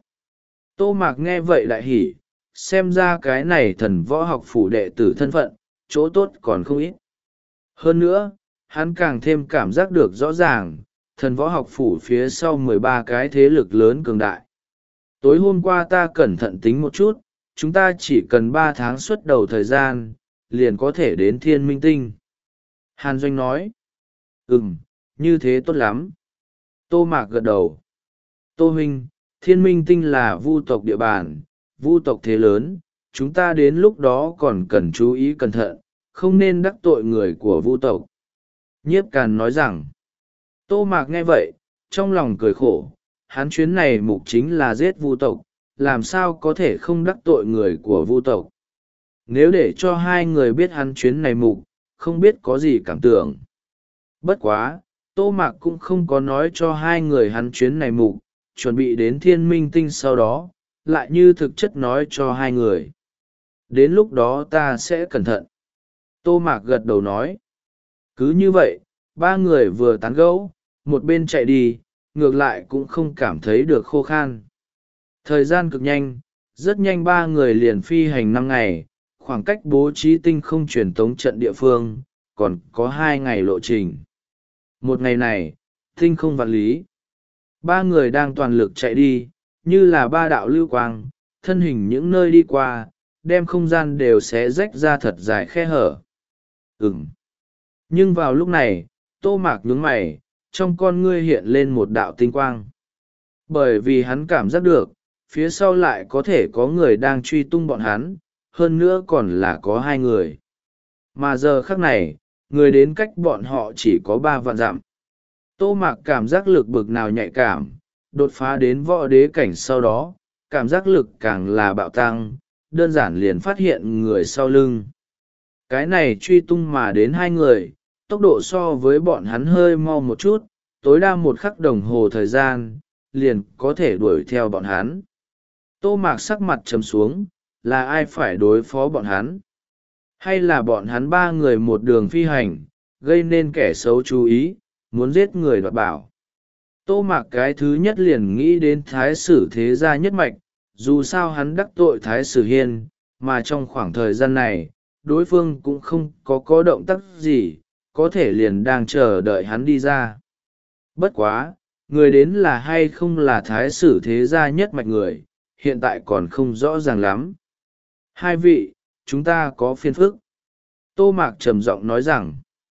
Tô Mạc nghe vậy đại hỉ, xem ra cái này thần võ học phủ đệ tử thân phận, chỗ tốt còn không ít. Hơn nữa, hắn càng thêm cảm giác được rõ ràng, thần võ học phủ phía sau mười ba cái thế lực lớn cường đại. Tối hôm qua ta cẩn thận tính một chút, chúng ta chỉ cần ba tháng xuất đầu thời gian, liền có thể đến thiên minh tinh. Hàn Doanh nói, ừm, như thế tốt lắm. Tô Mạc gật đầu. Tô huynh, thiên minh tinh là vu tộc địa bàn, vu tộc thế lớn, chúng ta đến lúc đó còn cần chú ý cẩn thận, không nên đắc tội người của vu tộc. Nhiếp Càn nói rằng. Tô Mạc nghe vậy, trong lòng cười khổ, hắn chuyến này mục chính là giết Vu tộc, làm sao có thể không đắc tội người của Vu tộc. Nếu để cho hai người biết hắn chuyến này mục, không biết có gì cảm tưởng. Bất quá, Tô Mạc cũng không có nói cho hai người hắn chuyến này mục, chuẩn bị đến Thiên Minh Tinh sau đó, lại như thực chất nói cho hai người. Đến lúc đó ta sẽ cẩn thận. Tô Mạc gật đầu nói. Cứ như vậy, ba người vừa tán gẫu, một bên chạy đi, ngược lại cũng không cảm thấy được khô khan. Thời gian cực nhanh, rất nhanh ba người liền phi hành năm ngày, khoảng cách bố trí tinh không truyền tống trận địa phương, còn có hai ngày lộ trình. Một ngày này, tinh không vạn lý. Ba người đang toàn lực chạy đi, như là ba đạo lưu quang, thân hình những nơi đi qua, đem không gian đều xé rách ra thật dài khe hở. Ừm. Nhưng vào lúc này, Tô Mạc nhướng mày, trong con ngươi hiện lên một đạo tinh quang. Bởi vì hắn cảm giác được, phía sau lại có thể có người đang truy tung bọn hắn, hơn nữa còn là có hai người. Mà giờ khắc này, người đến cách bọn họ chỉ có ba vạn dặm. Tô Mạc cảm giác lực bực nào nhạy cảm, đột phá đến võ đế cảnh sau đó, cảm giác lực càng là bạo tăng, đơn giản liền phát hiện người sau lưng. Cái này truy tung mà đến hai người, tốc độ so với bọn hắn hơi mau một chút, tối đa một khắc đồng hồ thời gian, liền có thể đuổi theo bọn hắn. Tô Mạc sắc mặt trầm xuống, là ai phải đối phó bọn hắn? Hay là bọn hắn ba người một đường phi hành, gây nên kẻ xấu chú ý, muốn giết người đoạt bảo? Tô Mạc cái thứ nhất liền nghĩ đến Thái Sử Thế Gia nhất mạch, dù sao hắn đắc tội Thái Sử Hiên, mà trong khoảng thời gian này, đối phương cũng không có có động tác gì, có thể liền đang chờ đợi hắn đi ra. Bất quá, người đến là hay không là Thái Sử Thế Gia nhất mạch người, hiện tại còn không rõ ràng lắm. Hai vị, chúng ta có phiền phức. Tô Mạc trầm giọng nói rằng.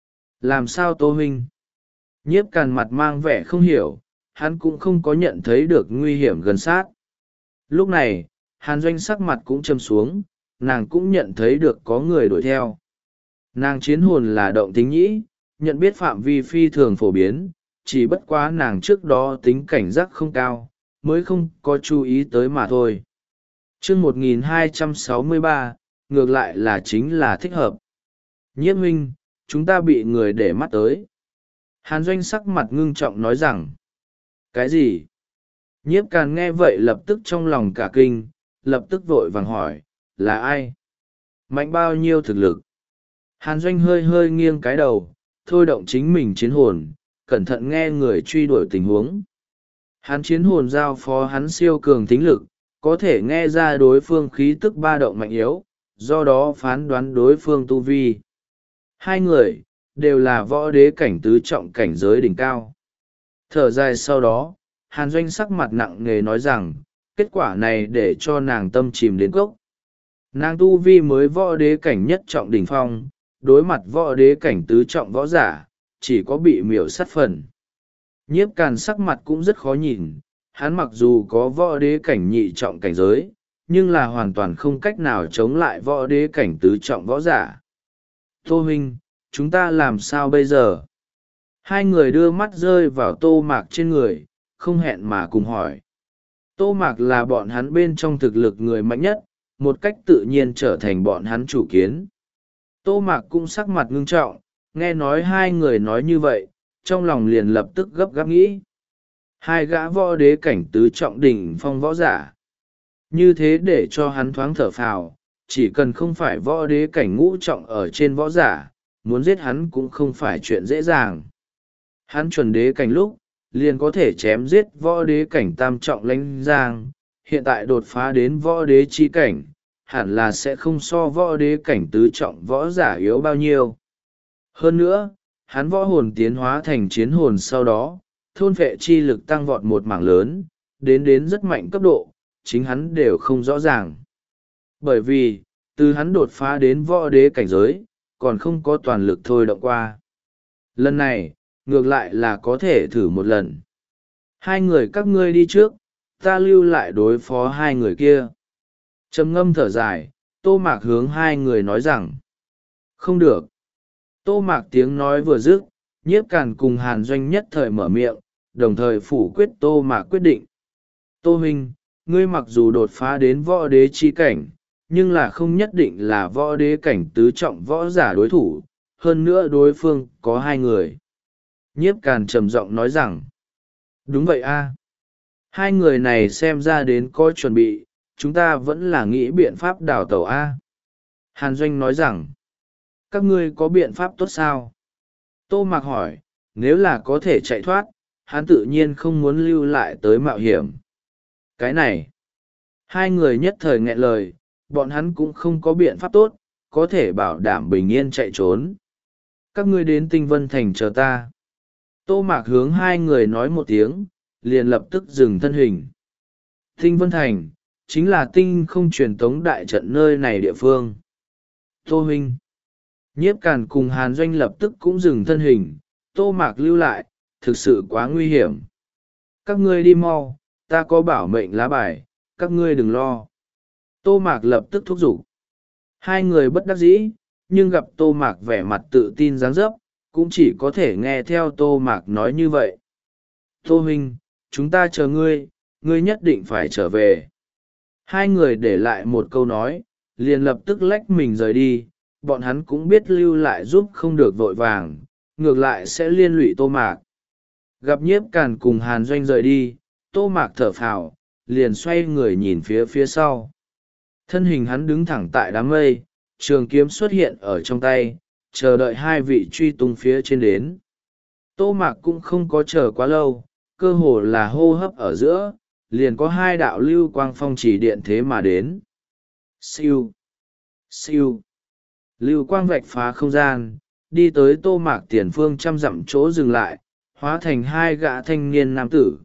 Làm sao Tô huynh? Nhiếp Càn mặt mang vẻ không hiểu, hắn cũng không có nhận thấy được nguy hiểm gần sát. Lúc này, Hàn Doanh sắc mặt cũng trầm xuống, nàng cũng nhận thấy được có người đuổi theo. Nàng chiến hồn là động tính nhĩ, nhận biết phạm vi phi thường phổ biến, chỉ bất quá nàng trước đó tính cảnh giác không cao, mới không có chú ý tới mà thôi. Chương một nghìn hai trăm sáu mươi ba, ngược lại là chính là thích hợp. Nhiếp huynh, chúng ta bị người để mắt tới. Hàn Doanh sắc mặt ngưng trọng nói rằng. Cái gì? Nhiếp Càn nghe vậy lập tức trong lòng cả kinh, lập tức vội vàng hỏi, là ai? Mạnh bao nhiêu thực lực? Hàn Doanh hơi hơi nghiêng cái đầu, thôi động chính mình chiến hồn, cẩn thận nghe người truy đuổi tình huống. Hắn chiến hồn giao phó hắn siêu cường tính lực, có thể nghe ra đối phương khí tức ba động mạnh yếu, do đó phán đoán đối phương tu vi. Hai người, đều là võ đế cảnh tứ trọng cảnh giới đỉnh cao. Thở dài sau đó, Hàn Doanh sắc mặt nặng nề nói rằng, kết quả này để cho nàng tâm chìm đến cốc. Nàng tu vi mới võ đế cảnh nhất trọng đỉnh phong, đối mặt võ đế cảnh tứ trọng võ giả, chỉ có bị miểu sát phần. Nhiếp Càn sắc mặt cũng rất khó nhìn, hắn mặc dù có võ đế cảnh nhị trọng cảnh giới, nhưng là hoàn toàn không cách nào chống lại võ đế cảnh tứ trọng võ giả. Tô huynh, chúng ta làm sao bây giờ? Hai người đưa mắt rơi vào Tô Mạc trên người, không hẹn mà cùng hỏi. Tô Mạc là bọn hắn bên trong thực lực người mạnh nhất, một cách tự nhiên trở thành bọn hắn chủ kiến. Tô Mạc cũng sắc mặt ngưng trọng, nghe nói hai người nói như vậy, trong lòng liền lập tức gấp gáp nghĩ. Hai gã võ đế cảnh tứ trọng đỉnh phong võ giả. Như thế để cho hắn thoáng thở phào, chỉ cần không phải võ đế cảnh ngũ trọng ở trên võ giả, muốn giết hắn cũng không phải chuyện dễ dàng. Hắn chuẩn đế cảnh lúc, liền có thể chém giết võ đế cảnh tam trọng lãnh giang, hiện tại đột phá đến võ đế chi cảnh, hẳn là sẽ không so võ đế cảnh tứ trọng võ giả yếu bao nhiêu. Hơn nữa, hắn võ hồn tiến hóa thành chiến hồn sau đó, thôn vệ chi lực tăng vọt một mảng lớn, đến đến rất mạnh cấp độ, chính hắn đều không rõ ràng. Bởi vì, từ hắn đột phá đến võ đế cảnh giới, còn không có toàn lực thôi động qua. Lần này, ngược lại là có thể thử một lần. Hai người các ngươi đi trước, ta lưu lại đối phó hai người kia. Trầm ngâm thở dài, Tô Mạc hướng hai người nói rằng, không được. Tô Mạc tiếng nói vừa dứt, Nhiếp Càn cùng Hàn Doanh nhất thời mở miệng, đồng thời phủ quyết Tô Mạc quyết định. Tô huynh, ngươi mặc dù đột phá đến võ đế chi cảnh, nhưng là không nhất định là võ đế cảnh tứ trọng võ giả đối thủ, hơn nữa đối phương có hai người. Nhiếp Càn trầm giọng nói rằng, đúng vậy a, hai người này xem ra đến có chuẩn bị, chúng ta vẫn là nghĩ biện pháp đào tẩu a. Hàn Doanh nói rằng, các ngươi có biện pháp tốt sao? Tô Mạc hỏi, nếu là có thể chạy thoát, hắn tự nhiên không muốn lưu lại tới mạo hiểm. Cái này, hai người nhất thời nghẹn lời, bọn hắn cũng không có biện pháp tốt, có thể bảo đảm bình yên chạy trốn. Các ngươi đến Tinh Vân Thành chờ ta. Tô Mạc hướng hai người nói một tiếng, liền lập tức dừng thân hình. Tinh Vân Thành, chính là tinh không truyền tống đại trận nơi này địa phương. Tô huynh, Nhiếp Càn cùng Hàn Doanh lập tức cũng dừng thân hình, Tô Mạc lưu lại, thực sự quá nguy hiểm. Các ngươi đi mau, ta có bảo mệnh lá bài, các ngươi đừng lo. Tô Mạc lập tức thúc giục. Hai người bất đắc dĩ, nhưng gặp Tô Mạc vẻ mặt tự tin dáng dấp, cũng chỉ có thể nghe theo Tô Mạc nói như vậy. Tô huynh, chúng ta chờ ngươi, ngươi nhất định phải trở về. Hai người để lại một câu nói, liền lập tức lách mình rời đi, bọn hắn cũng biết lưu lại giúp không được vội vàng, ngược lại sẽ liên lụy Tô Mạc. Gặp Nhiếp Càn cùng Hàn Doanh rời đi, Tô Mạc thở phào, liền xoay người nhìn phía phía sau. Thân hình hắn đứng thẳng tại đám mây, trường kiếm xuất hiện ở trong tay, chờ đợi hai vị truy tung phía trên đến. Tô Mạc cũng không có chờ quá lâu, cơ hồ là hô hấp ở giữa, liền có hai đạo lưu quang phong chỉ điện thế mà đến. Siêu, siêu, lưu quang vạch phá không gian, đi tới Tô Mạc tiền phương trăm dặm chỗ dừng lại, hóa thành hai gã thanh niên nam tử.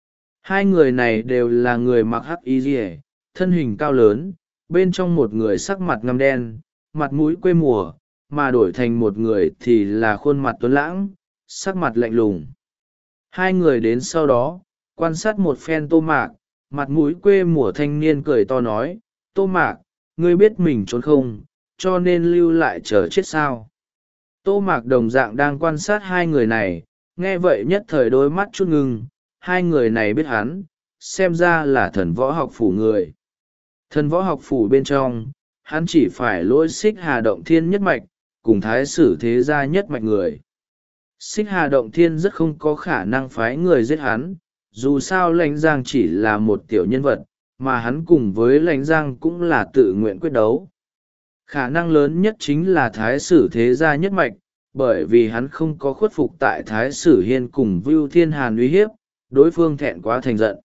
Hai người này đều là người mặc hắc y rìa, thân hình cao lớn, bên trong một người sắc mặt ngăm đen, mặt mũi quê mùa, mà đổi thành một người thì là khuôn mặt tuấn lãng, sắc mặt lạnh lùng. Hai người đến sau đó, quan sát một phen Tô Mạc, mặt mũi quê mùa thanh niên cười to nói, Tô Mạc, ngươi biết mình trốn không, cho nên lưu lại chờ chết sao. Tô Mạc đồng dạng đang quan sát hai người này, nghe vậy nhất thời đôi mắt chút ngưng, hai người này biết hắn, xem ra là thần võ học phủ người. Thần võ học phủ bên trong, hắn chỉ phải lỗi Xích Hà Động Thiên nhất mạch, cùng thái sử thế gia nhất mạch người. Xích Hà Động Thiên rất không có khả năng phái người giết hắn, dù sao Lãnh Giang chỉ là một tiểu nhân vật, mà hắn cùng với Lãnh Giang cũng là tự nguyện quyết đấu. Khả năng lớn nhất chính là thái sử thế gia nhất mạch, bởi vì hắn không có khuất phục tại thái sử hiên cùng Vưu Thiên Hàn uy hiếp, đối phương thẹn quá thành giận.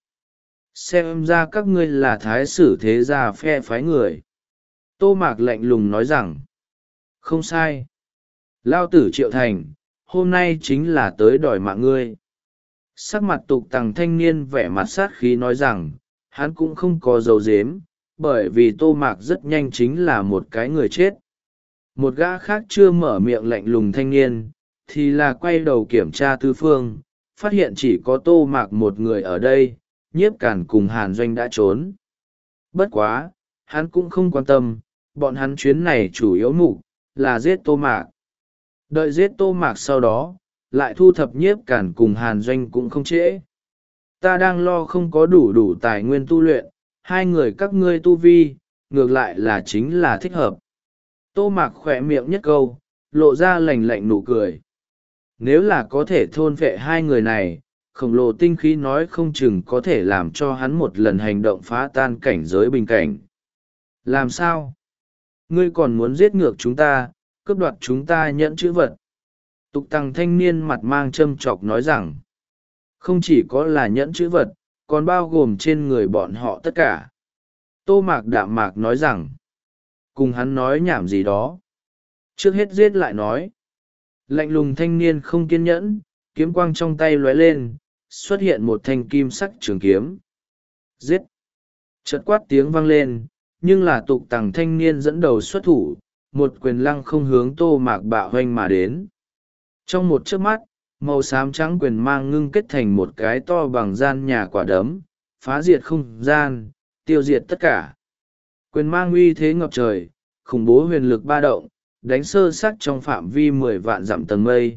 Xem ra các ngươi là thái sử thế gia phe phái người. Tô Mạc lạnh lùng nói rằng, không sai. Lao tử Triệu Thành, hôm nay chính là tới đòi mạng ngươi. Sắc mặt tục tằng thanh niên vẻ mặt sát khí nói rằng, hắn cũng không có dấu dếm, bởi vì Tô Mạc rất nhanh chính là một cái người chết. Một gã khác chưa mở miệng lạnh lùng thanh niên, thì là quay đầu kiểm tra tư phương, phát hiện chỉ có Tô Mạc một người ở đây, Nhiếp Càn cùng Hàn Doanh đã trốn. Bất quá, hắn cũng không quan tâm, bọn hắn chuyến này chủ yếu mục là giết Tô Mạc. Đợi giết Tô Mạc sau đó, lại thu thập Nhiếp Càn cùng Hàn Doanh cũng không trễ. Ta đang lo không có đủ đủ tài nguyên tu luyện, hai người các ngươi tu vi, ngược lại là chính là thích hợp. Tô Mạc khỏe miệng nhất câu, lộ ra lạnh lạnh nụ cười. Nếu là có thể thôn phệ hai người này, khổng lồ tinh khí nói không chừng có thể làm cho hắn một lần hành động phá tan cảnh giới bình cảnh. Làm sao? Ngươi còn muốn giết ngược chúng ta, cướp đoạt chúng ta nhẫn chữ vật. Tục tăng thanh niên mặt mang châm chọc nói rằng, không chỉ có là nhẫn chữ vật, còn bao gồm trên người bọn họ tất cả. Tô Mạc đạm mạc nói rằng, cùng hắn nói nhảm gì đó. Trước hết giết lại nói. Lạnh lùng thanh niên không kiên nhẫn, kiếm quang trong tay lóe lên, xuất hiện một thanh kim sắc trường kiếm. Giết! Chợt quát tiếng vang lên, nhưng là tục tằng thanh niên dẫn đầu xuất thủ, một quyền lăng không hướng Tô Mạc bạo hoanh mà đến. Trong một chớp mắt, màu xám trắng quyền mang ngưng kết thành một cái to bằng gian nhà quả đấm, phá diệt không gian, tiêu diệt tất cả. Quyền mang uy thế ngập trời, khủng bố huyền lực ba động, đánh sơ sắc trong phạm vi mười vạn dặm tầng mây,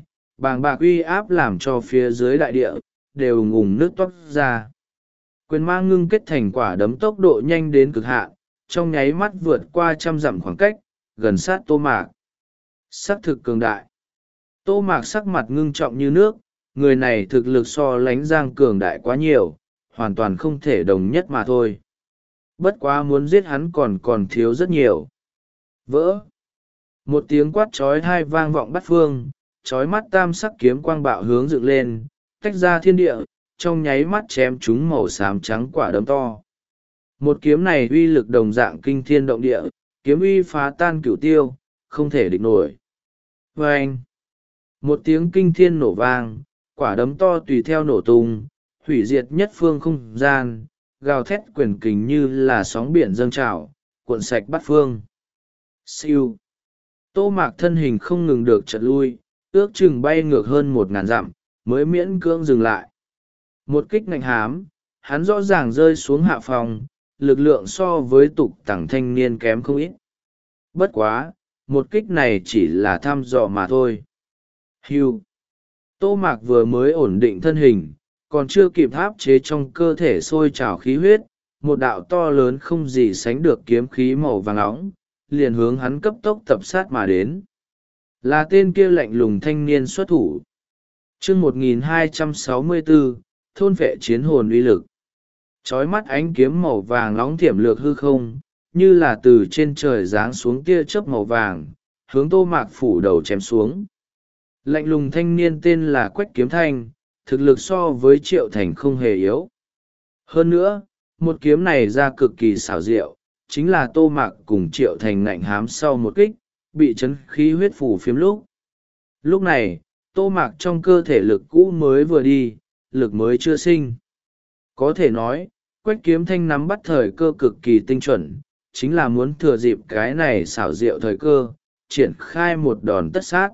bàng bạc uy áp làm cho phía dưới đại địa đều ùng ùng nước toát ra. Quyền ma ngưng kết thành quả đấm tốc độ nhanh đến cực hạn, trong nháy mắt vượt qua trăm dặm khoảng cách, gần sát Tô Mạc. Sắc thực cường đại. Tô Mạc sắc mặt ngưng trọng như nước, người này thực lực so lánh Giang cường đại quá nhiều, hoàn toàn không thể đồng nhất mà thôi. Bất quá muốn giết hắn còn còn thiếu rất nhiều. Vỡ. Một tiếng quát trói tai vang vọng bát phương, trói mắt tam sắc kiếm quang bạo hướng dựng lên, tách ra thiên địa, trong nháy mắt chém chúng màu xám trắng quả đấm to. Một kiếm này uy lực đồng dạng kinh thiên động địa, kiếm uy phá tan cửu tiêu, không thể địch nổi. Vâng! Một tiếng kinh thiên nổ vang, quả đấm to tùy theo nổ tung, hủy diệt nhất phương không gian, gào thét quyền kình như là sóng biển dâng trào, cuộn sạch bát phương. Siêu! Tô Mạc thân hình không ngừng được chật lui, ước chừng bay ngược hơn một ngàn dặm, mới miễn cưỡng dừng lại. Một kích ngạnh hám, hắn rõ ràng rơi xuống hạ phòng, lực lượng so với tục tẳng thanh niên kém không ít. Bất quá, một kích này chỉ là thăm dò mà thôi. Hưu. Tô Mạc vừa mới ổn định thân hình, còn chưa kịp áp chế trong cơ thể sôi trào khí huyết, một đạo to lớn không gì sánh được kiếm khí màu vàng óng, liền hướng hắn cấp tốc tập sát mà đến. Là tên kia lạnh lùng thanh niên xuất thủ. Chương một nghìn hai trăm sáu mươi bốn, thôn vệ chiến hồn uy lực. Chói mắt ánh kiếm màu vàng nóng thiểm lược hư không, như là từ trên trời giáng xuống tia chớp màu vàng, hướng Tô Mạc phủ đầu chém xuống. Lạnh lùng thanh niên tên là Quách Kiếm Thanh, thực lực so với Triệu Thành không hề yếu. Hơn nữa, một kiếm này ra cực kỳ xảo diệu, chính là Tô Mạc cùng Triệu Thành ngạnh hám sau một kích, bị chấn khí huyết phủ phiếm lúc. Lúc này, Tô Mạc trong cơ thể lực cũ mới vừa đi, lực mới chưa sinh. Có thể nói, Quách Kiếm Thanh nắm bắt thời cơ cực kỳ tinh chuẩn, chính là muốn thừa dịp cái này xảo diệu thời cơ, triển khai một đòn tất sát.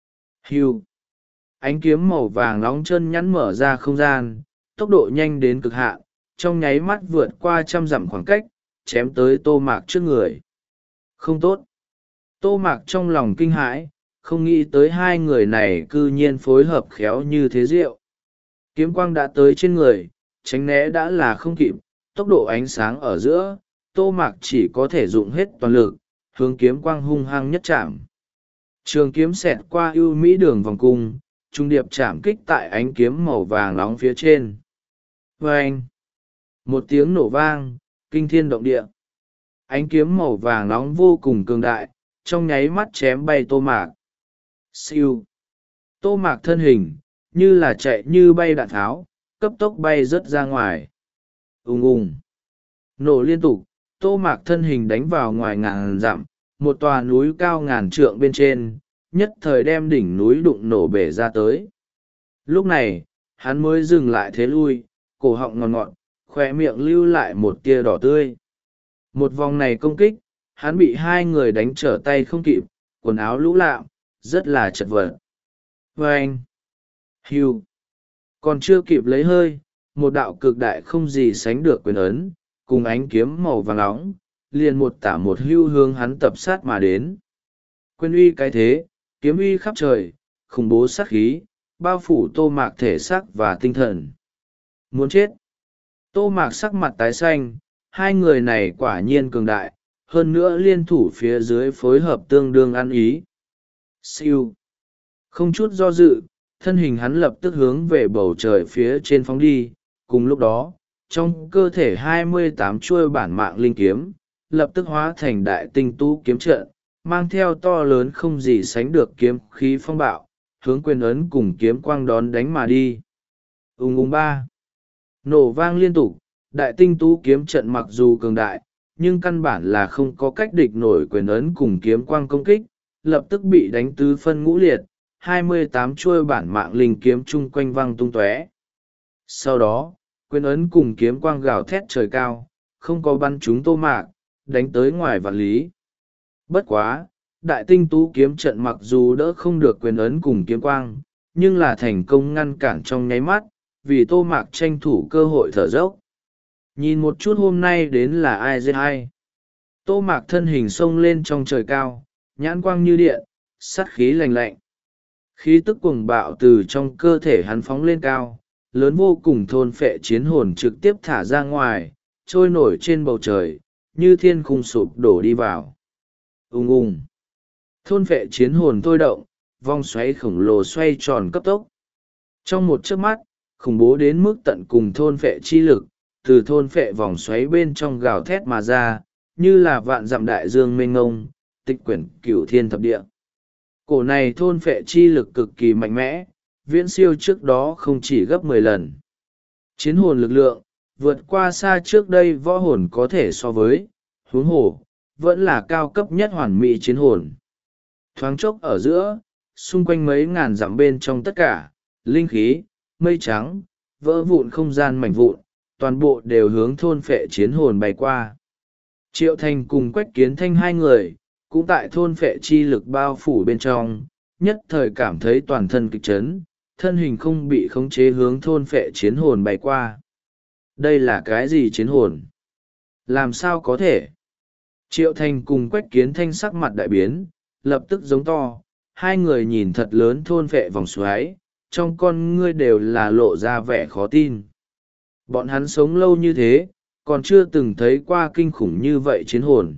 Hưu. Ánh kiếm màu vàng nóng chân nhắn mở ra không gian, tốc độ nhanh đến cực hạn, trong nháy mắt vượt qua trăm dặm khoảng cách, chém tới Tô Mạc trước người. Không tốt. Tô Mạc trong lòng kinh hãi, không nghĩ tới hai người này cư nhiên phối hợp khéo như thế diệu. Kiếm quang đã tới trên người, tránh né đã là không kịp, tốc độ ánh sáng ở giữa, Tô Mạc chỉ có thể dụng hết toàn lực, hướng kiếm quang hung hăng nhất chạm. Trường kiếm xẹt qua ưu mỹ đường vòng cung, trung điệp chạm kích tại ánh kiếm màu vàng nóng phía trên. Vâng! Một tiếng nổ vang, kinh thiên động địa. Ánh kiếm màu vàng nóng vô cùng cường đại, trong nháy mắt chém bay Tô Mạc. Siêu! Tô Mạc thân hình, như là chạy như bay đạn tháo, cấp tốc bay rớt ra ngoài. Ùng ùng! Nổ liên tục, Tô Mạc thân hình đánh vào ngoài ngàn dặm, một tòa núi cao ngàn trượng bên trên, nhất thời đem đỉnh núi đụng nổ bể ra tới. Lúc này, hắn mới dừng lại thế lui, cổ họng ngọt ngọt, khoe miệng lưu lại một tia đỏ tươi. Một vòng này công kích, hắn bị hai người đánh trở tay không kịp, quần áo lũ lạm, rất là chật vật. Vâng! Hưu! Còn chưa kịp lấy hơi, một đạo cực đại không gì sánh được quyền ấn, cùng ánh kiếm màu vàng nóng, liền một tả một hưu hướng hắn tập sát mà đến. Quyền uy cái thế, kiếm uy khắp trời, khủng bố sát khí, bao phủ Tô Mạc thể xác và tinh thần. Muốn chết! Tô Mạc sắc mặt tái xanh, hai người này quả nhiên cường đại, hơn nữa liên thủ phía dưới phối hợp tương đương ăn ý. Siêu! Không chút do dự, thân hình hắn lập tức hướng về bầu trời phía trên phóng đi, cùng lúc đó, trong cơ thể hai mươi tám chuôi bản mạng linh kiếm, lập tức hóa thành đại tinh tú kiếm trận, mang theo to lớn không gì sánh được kiếm khí phong bạo, hướng quyền ấn cùng kiếm quang đón đánh mà đi. Ung ung ba. Nổ vang liên tục, đại tinh tú kiếm trận mặc dù cường đại, nhưng căn bản là không có cách địch nổi quyền ấn cùng kiếm quang công kích, lập tức bị đánh tứ phân ngũ liệt, hai mươi tám chuôi bản mạng linh kiếm chung quanh văng tung tóe. Sau đó, quyền ấn cùng kiếm quang gào thét trời cao, không có bắn trúng Tô Mạc, đánh tới ngoài vạn lý. Bất quá, đại tinh tú kiếm trận mặc dù đỡ không được quyền ấn cùng kiếm quang, nhưng là thành công ngăn cản trong nháy mắt, vì Tô Mạc tranh thủ cơ hội thở dốc. Nhìn một chút hôm nay đến là ai giết ai. Tô Mạc thân hình xông lên trong trời cao, nhãn quang như điện, sát khí lành lạnh. Khí tức cuồng bạo từ trong cơ thể hắn phóng lên cao, lớn vô cùng, thôn phệ chiến hồn trực tiếp thả ra ngoài, trôi nổi trên bầu trời, như thiên khung sụp đổ đi vào. Ùng ùng. Thôn phệ chiến hồn thôi động, vòng xoáy khổng lồ xoay tròn cấp tốc. Trong một chớp mắt, khủng bố đến mức tận cùng thôn phệ chi lực, từ thôn phệ vòng xoáy bên trong gào thét mà ra, như là vạn dặm đại dương mênh ngông, tịch quyển cửu thiên thập địa. Cổ này thôn phệ chi lực cực kỳ mạnh mẽ, viễn siêu trước đó không chỉ gấp mười lần. Chiến hồn lực lượng, vượt qua xa trước đây võ hồn có thể so với, huống hồ, vẫn là cao cấp nhất hoàn mỹ chiến hồn. Thoáng chốc ở giữa, xung quanh mấy ngàn dặm bên trong tất cả, linh khí, mây trắng, vỡ vụn không gian mảnh vụn, toàn bộ đều hướng thôn phệ chiến hồn bay qua. Triệu Thành cùng Quách Kiến Thanh hai người, cũng tại thôn phệ chi lực bao phủ bên trong, nhất thời cảm thấy toàn thân kịch chấn, thân hình không bị khống chế hướng thôn phệ chiến hồn bay qua. Đây là cái gì chiến hồn? Làm sao có thể? Triệu Thành cùng Quách Kiến Thanh sắc mặt đại biến, lập tức giống to, hai người nhìn thật lớn thôn phệ vòng xoáy, trong con ngươi đều là lộ ra vẻ khó tin. Bọn hắn sống lâu như thế, còn chưa từng thấy qua kinh khủng như vậy chiến hồn.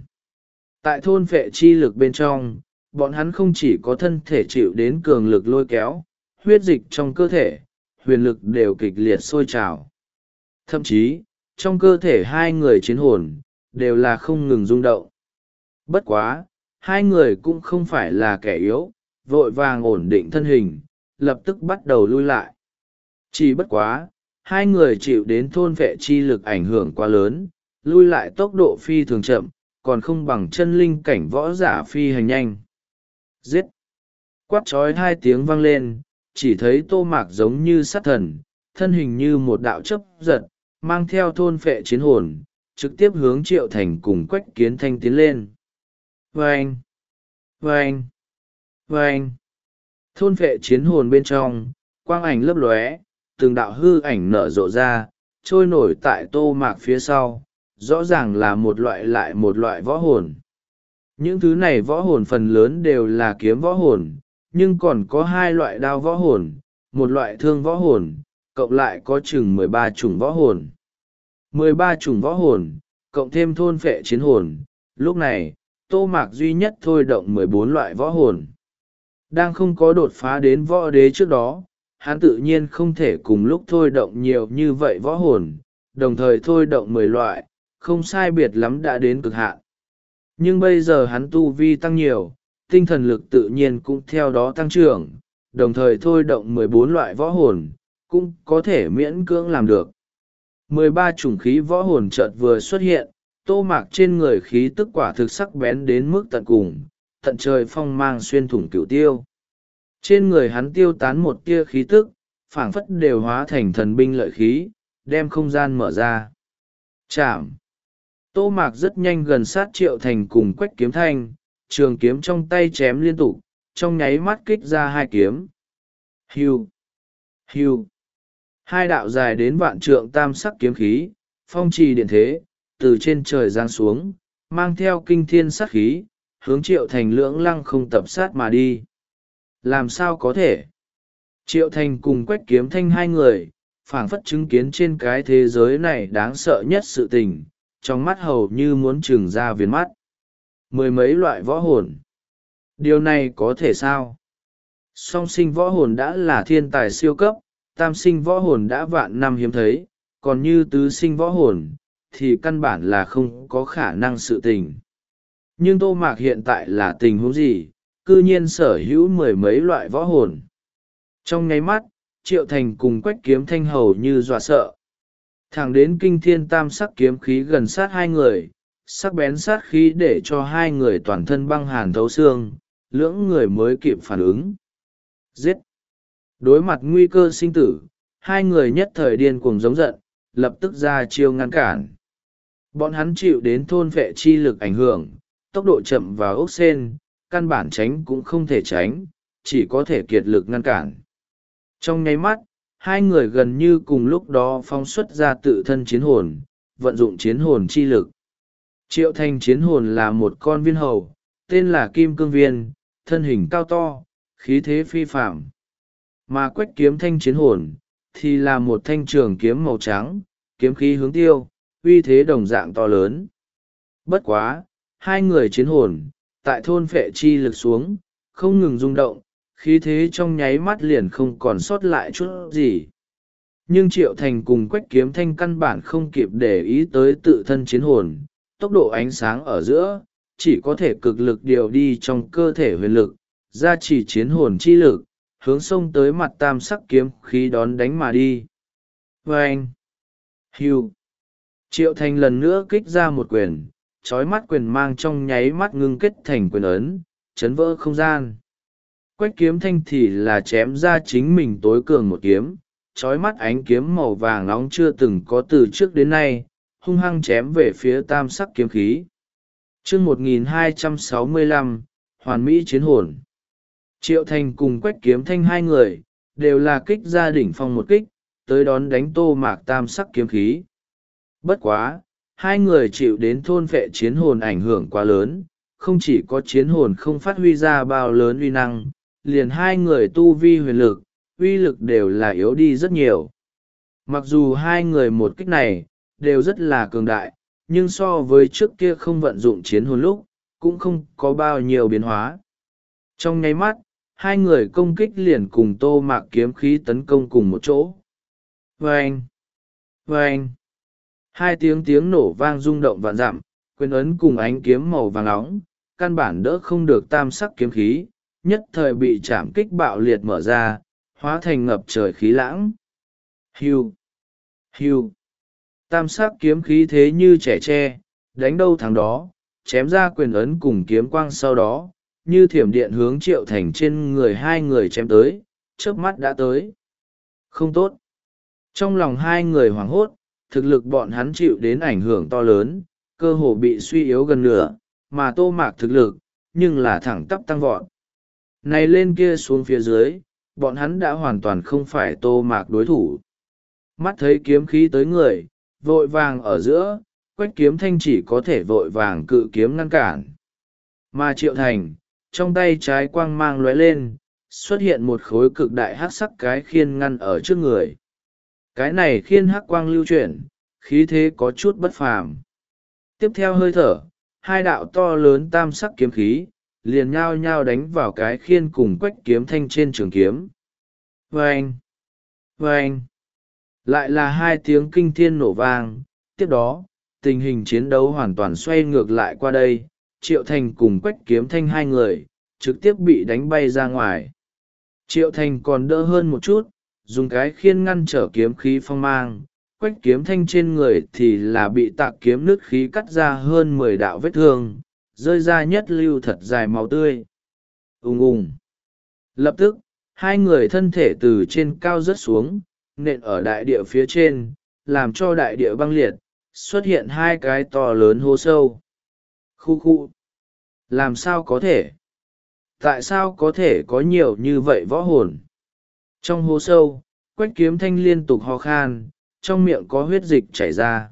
Tại thôn phệ chi lực bên trong, bọn hắn không chỉ có thân thể chịu đến cường lực lôi kéo, huyết dịch trong cơ thể, huyền lực đều kịch liệt sôi trào. Thậm chí, trong cơ thể hai người chiến hồn, đều là không ngừng rung động. Bất quá, hai người cũng không phải là kẻ yếu, vội vàng ổn định thân hình, lập tức bắt đầu lui lại. Chỉ bất quá, hai người chịu đến thôn vệ chi lực ảnh hưởng quá lớn, lui lại tốc độ phi thường chậm, còn không bằng chân linh cảnh võ giả phi hành nhanh. Giết! Quát trói hai tiếng vang lên, chỉ thấy Tô Mạc giống như sát thần, thân hình như một đạo chớp giật, mang theo thôn phệ chiến hồn, trực tiếp hướng Triệu Thành cùng Quách Kiến Thanh tiến lên. Vâng! Vâng! Vâng! Thôn phệ chiến hồn bên trong, quang ảnh lấp lóe, từng đạo hư ảnh nở rộ ra, trôi nổi tại Tô Mạc phía sau, rõ ràng là một loại lại một loại võ hồn. Những thứ này võ hồn phần lớn đều là kiếm võ hồn, nhưng còn có hai loại đao võ hồn, một loại thương võ hồn, cộng lại có chừng mười ba chủng võ hồn. mười ba chủng võ hồn, cộng thêm thôn phệ chiến hồn, lúc này, Tô Mạc duy nhất thôi động mười bốn loại võ hồn. Đang không có đột phá đến võ đế trước đó, hắn tự nhiên không thể cùng lúc thôi động nhiều như vậy võ hồn, đồng thời thôi động mười loại, không sai biệt lắm đã đến cực hạn. Nhưng bây giờ hắn tu vi tăng nhiều, tinh thần lực tự nhiên cũng theo đó tăng trưởng, đồng thời thôi động mười bốn loại võ hồn, cũng có thể miễn cưỡng làm được. mười ba chủng khí võ hồn chợt vừa xuất hiện, Tô Mạc trên người khí tức quả thực sắc bén đến mức tận cùng, tận trời phong mang xuyên thủng cửu tiêu. Trên người hắn tiêu tán một tia khí tức, phảng phất đều hóa thành thần binh lợi khí, đem không gian mở ra. Chạm! Tô Mạc rất nhanh gần sát Triệu Thành cùng Quách Kiếm Thanh, trường kiếm trong tay chém liên tục, trong nháy mắt kích ra hai kiếm. Hiu! Hiu! Hai đạo dài đến vạn trượng tam sắc kiếm khí, phong trì điện thế, từ trên trời giáng xuống, mang theo kinh thiên sát khí, hướng Triệu Thành lưỡng lăng không tập sát mà đi. Làm sao có thể? Triệu Thành cùng Quách Kiếm Thanh hai người, phảng phất chứng kiến trên cái thế giới này đáng sợ nhất sự tình, trong mắt hầu như muốn trừng ra viền mắt. Mười mấy loại võ hồn. Điều này có thể sao? Song sinh võ hồn đã là thiên tài siêu cấp, tam sinh võ hồn đã vạn năm hiếm thấy, còn như tứ sinh võ hồn, thì căn bản là không có khả năng sự tình. Nhưng Tô Mạc hiện tại là tình huống gì, cư nhiên sở hữu mười mấy loại võ hồn. Trong nháy mắt, Triệu Thành cùng Quách Kiếm Thanh hầu như dọa sợ. Thẳng đến kinh thiên tam sắc kiếm khí gần sát hai người, sắc bén sát khí để cho hai người toàn thân băng hàn thấu xương, lưỡng người mới kịp phản ứng. Giết! Đối mặt nguy cơ sinh tử, hai người nhất thời điên cuồng giống giận, lập tức ra chiêu ngăn cản. Bọn hắn chịu đến thôn vệ chi lực ảnh hưởng, tốc độ chậm và ốc sen, căn bản tránh cũng không thể tránh, chỉ có thể kiệt lực ngăn cản. Trong nháy mắt, hai người gần như cùng lúc đó phóng xuất ra tự thân chiến hồn, vận dụng chiến hồn chi lực. Triệu Thành chiến hồn là một con viên hầu, tên là Kim Cương Viên, thân hình cao to, khí thế phi phạm. Mà Quách Kiếm Thanh chiến hồn thì là một thanh trường kiếm màu trắng, kiếm khí hướng tiêu, uy thế đồng dạng to lớn. Bất quá, hai người chiến hồn, tại thôn phệ chi lực xuống, không ngừng rung động, khí thế trong nháy mắt liền không còn sót lại chút gì. Nhưng Triệu Thành cùng Quách Kiếm Thanh căn bản không kịp để ý tới tự thân chiến hồn, tốc độ ánh sáng ở giữa, chỉ có thể cực lực điều đi trong cơ thể huyền lực, gia trì chiến hồn chi lực, hướng sông tới mặt tam sắc kiếm khí đón đánh mà đi. Vâng! Hưu! Triệu Thành lần nữa kích ra một quyền, trói mắt quyền mang trong nháy mắt ngưng kết thành quyền ấn, chấn vỡ không gian. Quách Kiếm Thanh thì là chém ra chính mình tối cường một kiếm, trói mắt ánh kiếm màu vàng nóng chưa từng có từ trước đến nay, hung hăng chém về phía tam sắc kiếm khí. Chương một nghìn hai trăm sáu mươi lăm, Hoàn Mỹ Chiến Hồn. Triệu Thành cùng Quách Kiếm Thanh hai người, đều là kích ra đỉnh phong một kích, tới đón đánh Tô Mạc tam sắc kiếm khí. Bất quá, hai người chịu đến thôn phệ chiến hồn ảnh hưởng quá lớn, không chỉ có chiến hồn không phát huy ra bao lớn uy năng, liền hai người tu vi huyền lực, uy lực đều là yếu đi rất nhiều. Mặc dù hai người một kích này, đều rất là cường đại, nhưng so với trước kia không vận dụng chiến hồn lúc, cũng không có bao nhiêu biến hóa. Trong nháy mắt, hai người công kích liền cùng Tô Mạc kiếm khí tấn công cùng một chỗ. Vâng! Vâng! Hai tiếng tiếng nổ vang rung động vạn dặm, quyền ấn cùng ánh kiếm màu vàng nóng, căn bản đỡ không được tam sắc kiếm khí, nhất thời bị chạm kích bạo liệt mở ra, hóa thành ngập trời khí lãng. Hiu! Hiu! Tam sắc kiếm khí thế như trẻ tre, đánh đâu thắng đó, chém ra quyền ấn cùng kiếm quang sau đó, như thiểm điện hướng Triệu Thành trên người hai người chém tới, chớp mắt đã tới. Không tốt! Trong lòng hai người hoảng hốt, thực lực bọn hắn chịu đến ảnh hưởng to lớn, cơ hồ bị suy yếu gần nửa, mà Tô Mạc thực lực, nhưng là thẳng tắp tăng vọt. Này lên kia xuống phía dưới, bọn hắn đã hoàn toàn không phải Tô Mạc đối thủ. Mắt thấy kiếm khí tới người, vội vàng ở giữa, Quách Kiếm Thanh chỉ có thể vội vàng cự kiếm ngăn cản. Mà Triệu Thành, trong tay trái quang mang lóe lên, xuất hiện một khối cực đại hắc sắc cái khiên ngăn ở trước người. Cái này khiên hắc quang lưu chuyển, khí thế có chút bất phàm. Tiếp theo hơi thở, hai đạo to lớn tam sắc kiếm khí, liền nhao nhao đánh vào cái khiên cùng Quách Kiếm Thanh trên trường kiếm. Vâng! Vâng! Lại là hai tiếng kinh thiên nổ vang, tiếp đó, tình hình chiến đấu hoàn toàn xoay ngược lại qua đây, Triệu Thành cùng Quách Kiếm Thanh hai người, trực tiếp bị đánh bay ra ngoài. Triệu Thành còn đỡ hơn một chút, dùng cái khiên ngăn trở kiếm khí phong mang, Quách Kiếm Thanh trên người thì là bị tạc kiếm nứt khí cắt ra hơn mười đạo vết thương, rơi ra nhất lưu thật dài máu tươi. Ùng ùng. Lập tức, hai người thân thể từ trên cao rớt xuống, nện ở đại địa phía trên, làm cho đại địa băng liệt, xuất hiện hai cái to lớn hố sâu. Khu khu. Làm sao có thể? Tại sao có thể có nhiều như vậy võ hồn? Trong hố sâu, Quách Kiếm Thanh liên tục ho khan, trong miệng có huyết dịch chảy ra.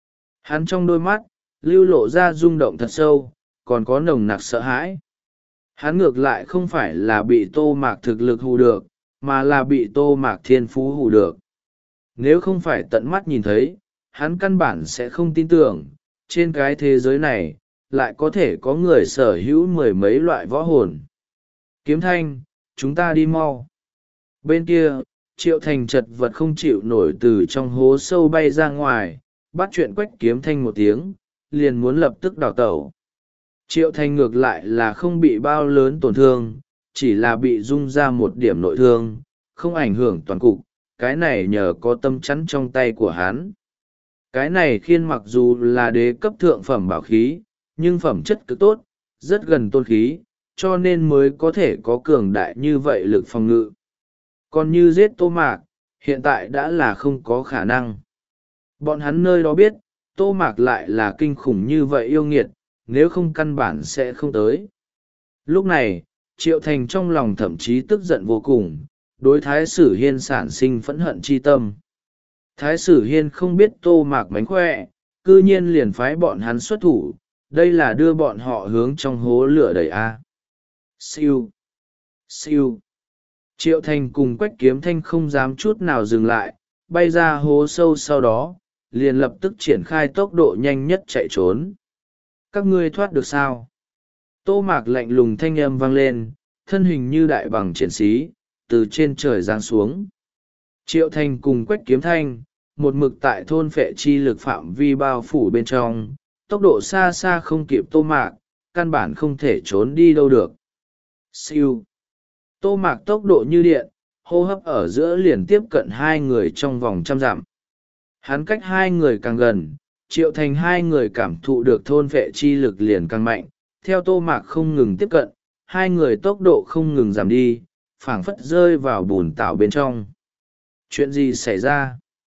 Hắn trong đôi mắt, lưu lộ ra rung động thật sâu, còn có nồng nặc sợ hãi. Hắn ngược lại không phải là bị Tô Mạc thực lực hù được, mà là bị Tô Mạc thiên phú hù được. Nếu không phải tận mắt nhìn thấy, hắn căn bản sẽ không tin tưởng, trên cái thế giới này, lại có thể có người sở hữu mười mấy loại võ hồn. Kiếm Thanh, chúng ta đi mau. Bên kia, Triệu Thành chật vật không chịu nổi từ trong hố sâu bay ra ngoài, bắt chuyện Quách Kiếm Thanh một tiếng, liền muốn lập tức đào tẩu. Triệu Thành ngược lại là không bị bao lớn tổn thương, chỉ là bị rung ra một điểm nội thương, không ảnh hưởng toàn cục, cái này nhờ có tâm chắn trong tay của hắn. Cái này khiên mặc dù là đế cấp thượng phẩm bảo khí, nhưng phẩm chất cực tốt, rất gần tôn khí, cho nên mới có thể có cường đại như vậy lực phòng ngự. Còn như giết Tô Mạc, hiện tại đã là không có khả năng. Bọn hắn nơi đó biết, Tô Mạc lại là kinh khủng như vậy yêu nghiệt, nếu không căn bản sẽ không tới. Lúc này, Triệu Thành trong lòng thậm chí tức giận vô cùng, đối Thái Sử Hiên sản sinh phẫn hận chi tâm. Thái Sử Hiên không biết Tô Mạc mánh khỏe, cư nhiên liền phái bọn hắn xuất thủ, đây là đưa bọn họ hướng trong hố lửa đầy A. Siêu! Siêu! Triệu Thành cùng Quách Kiếm Thanh không dám chút nào dừng lại, bay ra hố sâu, sau đó liền lập tức triển khai tốc độ nhanh nhất chạy trốn. Các ngươi thoát được sao? Tô Mạc lạnh lùng thanh âm vang lên, thân hình như đại bằng triển sĩ, từ trên trời giáng xuống. Triệu Thành cùng Quách Kiếm Thanh, một mực tại thôn phệ chi lực phạm vi bao phủ bên trong, tốc độ xa xa không kịp Tô Mạc, căn bản không thể trốn đi đâu được. Siêu. Tô Mạc tốc độ như điện, hô hấp ở giữa liền tiếp cận hai người trong vòng trăm dặm. Hắn cách hai người càng gần, Triệu Thành hai người cảm thụ được thôn vệ chi lực liền càng mạnh, theo Tô Mạc không ngừng tiếp cận, hai người tốc độ không ngừng giảm đi, phảng phất rơi vào bùn tảo bên trong. Chuyện gì xảy ra?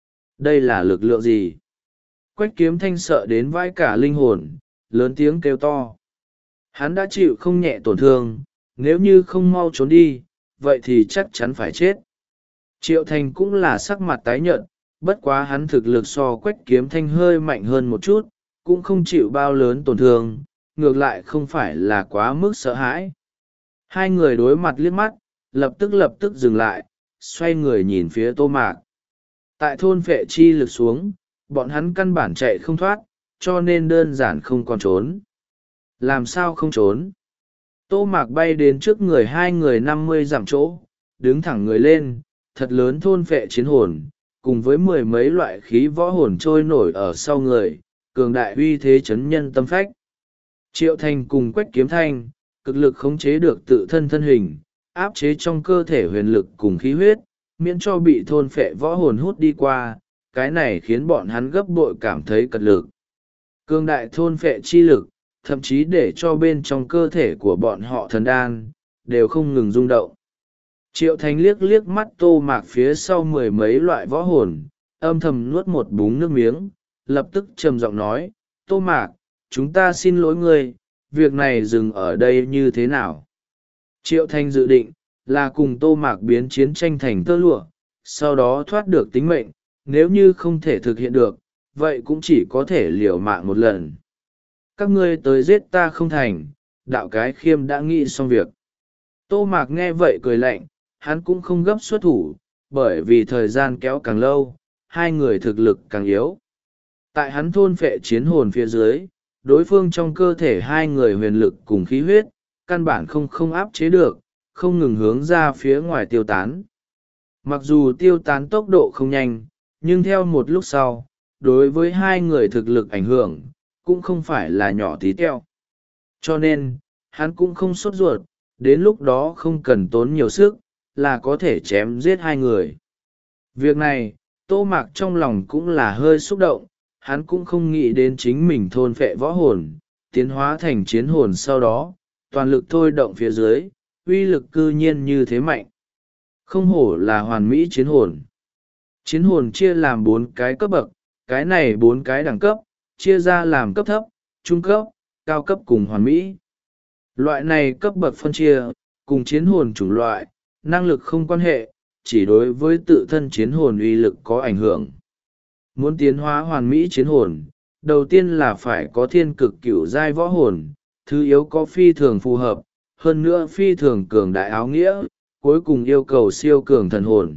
Đây là lực lượng gì? Quách Kiếm Thanh sợ đến vãi cả linh hồn, lớn tiếng kêu to. Hắn đã chịu không nhẹ tổn thương, nếu như không mau trốn đi, vậy thì chắc chắn phải chết. Triệu Thành cũng là sắc mặt tái nhợt, bất quá hắn thực lực so Quách Kiếm Thanh hơi mạnh hơn một chút, cũng không chịu bao lớn tổn thương, ngược lại không phải là quá mức sợ hãi. Hai người đối mặt liếc mắt, lập tức lập tức dừng lại, xoay người nhìn phía Tô Mạc. Tại thôn phệ chi lực xuống, bọn hắn căn bản chạy không thoát, cho nên đơn giản không còn trốn. Làm sao không trốn? Tô Mạc bay đến trước người hai người năm mươi dặm chỗ, đứng thẳng người lên, thật lớn thôn phệ chiến hồn, cùng với mười mấy loại khí võ hồn trôi nổi ở sau người, cường đại uy thế chấn nhân tâm phách. Triệu Thành cùng Quách Kiếm Thanh, cực lực khống chế được tự thân thân hình, áp chế trong cơ thể huyền lực cùng khí huyết, miễn cho bị thôn phệ võ hồn hút đi qua, cái này khiến bọn hắn gấp bội cảm thấy cật lực. Cường đại thôn phệ chi lực, thậm chí để cho bên trong cơ thể của bọn họ thần đan, đều không ngừng rung động. Triệu Thành liếc liếc mắt Tô Mạc phía sau mười mấy loại võ hồn, âm thầm nuốt một búng nước miếng, lập tức trầm giọng nói, Tô Mạc, chúng ta xin lỗi ngươi, việc này dừng ở đây như thế nào? Triệu Thành dự định, là cùng Tô Mạc biến chiến tranh thành tơ lụa, sau đó thoát được tính mệnh, nếu như không thể thực hiện được, vậy cũng chỉ có thể liều mạng một lần. Các ngươi tới giết ta không thành, đạo cái khiêm đã nghĩ xong việc. Tô Mạc nghe vậy cười lạnh, hắn cũng không gấp xuất thủ, bởi vì thời gian kéo càng lâu, hai người thực lực càng yếu. Tại hắn thôn phệ chiến hồn phía dưới, đối phương trong cơ thể hai người huyền lực cùng khí huyết, căn bản không không áp chế được, không ngừng hướng ra phía ngoài tiêu tán. Mặc dù tiêu tán tốc độ không nhanh, nhưng theo một lúc sau, đối với hai người thực lực ảnh hưởng, cũng không phải là nhỏ tí teo. Cho nên, hắn cũng không sốt ruột, đến lúc đó không cần tốn nhiều sức, là có thể chém giết hai người. Việc này, Tô Mạc trong lòng cũng là hơi xúc động, hắn cũng không nghĩ đến chính mình thôn phệ võ hồn, tiến hóa thành chiến hồn sau đó, toàn lực thôi động phía dưới, uy lực cư nhiên như thế mạnh. Không hổ là hoàn mỹ chiến hồn. Chiến hồn chia làm bốn cái cấp bậc, cái này bốn cái đẳng cấp, chia ra làm cấp thấp, trung cấp, cao cấp cùng hoàn mỹ. Loại này cấp bậc phân chia, cùng chiến hồn chủng loại, năng lực không quan hệ, chỉ đối với tự thân chiến hồn uy lực có ảnh hưởng. Muốn tiến hóa hoàn mỹ chiến hồn, đầu tiên là phải có thiên cực cửu giai võ hồn, thứ yếu có phi thường phù hợp, hơn nữa phi thường cường đại áo nghĩa, cuối cùng yêu cầu siêu cường thần hồn.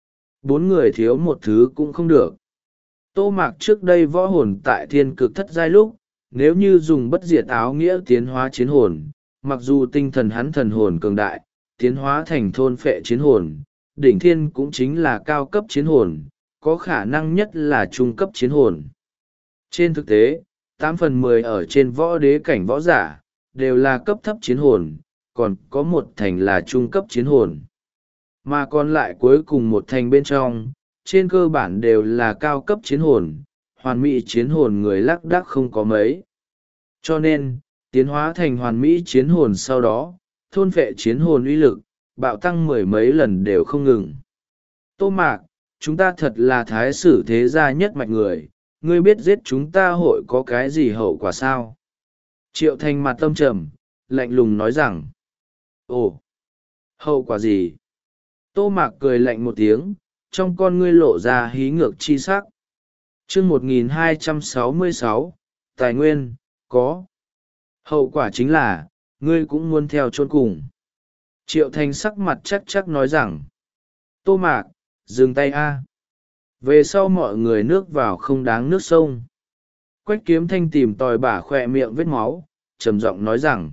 Bốn người thiếu một thứ cũng không được. Tô Mạc trước đây võ hồn tại thiên cực thất giai lúc, nếu như dùng bất diệt áo nghĩa tiến hóa chiến hồn, mặc dù tinh thần hắn thần hồn cường đại, tiến hóa thành thôn phệ chiến hồn, đỉnh thiên cũng chính là cao cấp chiến hồn, có khả năng nhất là trung cấp chiến hồn. Trên thực tế, tám phần mười ở trên võ đế cảnh võ giả, đều là cấp thấp chiến hồn, còn có một thành là trung cấp chiến hồn. Mà còn lại cuối cùng một thành bên trong, trên cơ bản đều là cao cấp chiến hồn, hoàn mỹ chiến hồn người lác đác không có mấy. Cho nên, tiến hóa thành hoàn mỹ chiến hồn sau đó, thôn phệ chiến hồn uy lực, bạo tăng mười mấy lần đều không ngừng. Tô Mạc, chúng ta thật là thái sử thế gia nhất mạch người, ngươi biết giết chúng ta hội có cái gì hậu quả sao? Triệu Thành mặt tâm trầm, lạnh lùng nói rằng, ồ, hậu quả gì? Tô Mạc cười lạnh một tiếng, trong con ngươi lộ ra hí ngược chi sắc. Chương một nghìn hai trăm sáu mươi sáu, tài nguyên, có. Hậu quả chính là, ngươi cũng muốn theo chôn cùng. Triệu Thành sắc mặt chắc chắc nói rằng, Tô Mạc, dừng tay a. Về sau mọi người nước vào không đáng nước sông. Quách Kiếm Thanh tìm tòi bả khỏe miệng vết máu, trầm giọng nói rằng,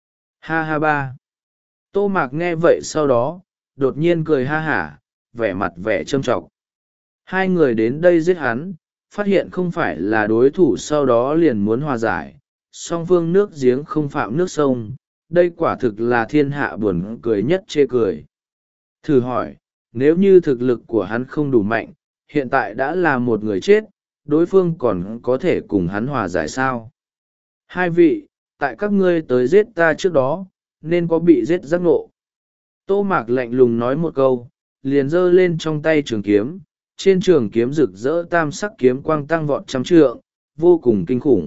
ha ha ba. Tô Mạc nghe vậy sau đó, đột nhiên cười ha hả, vẻ mặt vẻ trâm trọc. Hai người đến đây giết hắn, phát hiện không phải là đối thủ sau đó liền muốn hòa giải, song phương nước giếng không phạm nước sông, đây quả thực là thiên hạ buồn cười nhất chê cười. Thử hỏi, nếu như thực lực của hắn không đủ mạnh, hiện tại đã là một người chết, đối phương còn có thể cùng hắn hòa giải sao? Hai vị, tại các ngươi tới giết ta trước đó, nên có bị giết giác ngộ. Tô Mạc lạnh lùng nói một câu, liền giơ lên trong tay trường kiếm, trên trường kiếm rực rỡ tam sắc kiếm quang tăng vọt trăm trượng, vô cùng kinh khủng.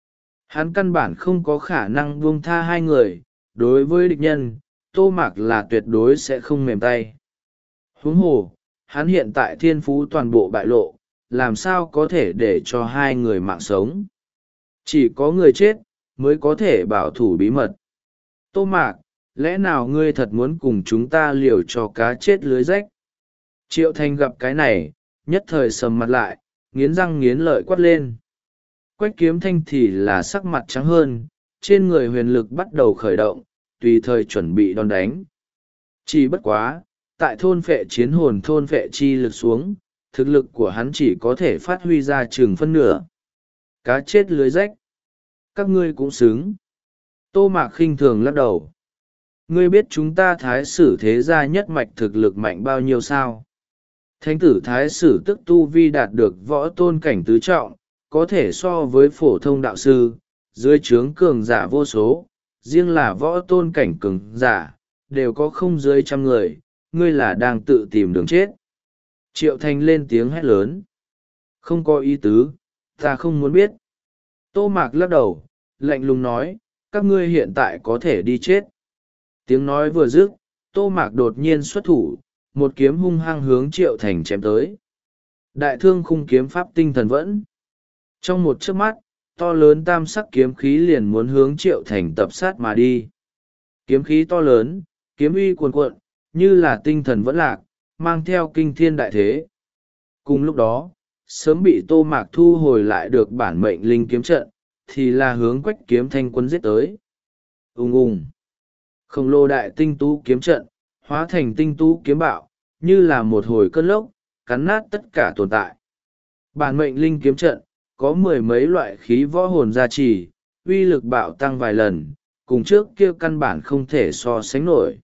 Hắn căn bản không có khả năng buông tha hai người, đối với địch nhân, Tô Mạc là tuyệt đối sẽ không mềm tay. Huống hồ, hắn hiện tại thiên phú toàn bộ bại lộ, làm sao có thể để cho hai người mạng sống. Chỉ có người chết, mới có thể bảo thủ bí mật. Tô Mạc, lẽ nào ngươi thật muốn cùng chúng ta liều cho cá chết lưới rách? Triệu Thành gặp cái này, nhất thời sầm mặt lại, nghiến răng nghiến lợi quát lên. Quách Kiếm Thanh thì là sắc mặt trắng hơn, trên người huyền lực bắt đầu khởi động, tùy thời chuẩn bị đòn đánh. Chỉ bất quá, tại thôn phệ chiến hồn thôn phệ chi lực xuống, thực lực của hắn chỉ có thể phát huy ra chừng phân nửa. Cá chết lưới rách. Các ngươi cũng xứng. Tô Mạc khinh thường lắc đầu. Ngươi biết chúng ta thái sử thế gia nhất mạch thực lực mạnh bao nhiêu sao? Thánh tử thái sử tức tu vi đạt được võ tôn cảnh tứ trọng, có thể so với phổ thông đạo sư, dưới trướng cường giả vô số, riêng là võ tôn cảnh cường giả, đều có không dưới trăm người, ngươi là đang tự tìm đường chết. Triệu Thành lên tiếng hét lớn. Không có ý tứ, ta không muốn biết. Tô Mạc lắc đầu, lạnh lùng nói, các ngươi hiện tại có thể đi chết. Tiếng nói vừa dứt, Tô Mạc đột nhiên xuất thủ, một kiếm hung hăng hướng Triệu Thành chém tới. Đại thương khung kiếm pháp tinh thần vẫn. Trong một chớp mắt, to lớn tam sắc kiếm khí liền muốn hướng Triệu Thành tập sát mà đi. Kiếm khí to lớn, kiếm uy cuồn cuộn, như là tinh thần vẫn lạc, mang theo kinh thiên đại thế. Cùng lúc đó, sớm bị Tô Mạc thu hồi lại được bản mệnh linh kiếm trận, thì là hướng Quách Kiếm Thanh quân giết tới. Ùng ùng. Khổng lồ đại tinh tú kiếm trận, hóa thành tinh tú kiếm bạo, như là một hồi cơn lốc, cắn nát tất cả tồn tại. Bản mệnh linh kiếm trận, có mười mấy loại khí võ hồn gia trì, uy lực bạo tăng vài lần, cùng trước kia căn bản không thể so sánh nổi.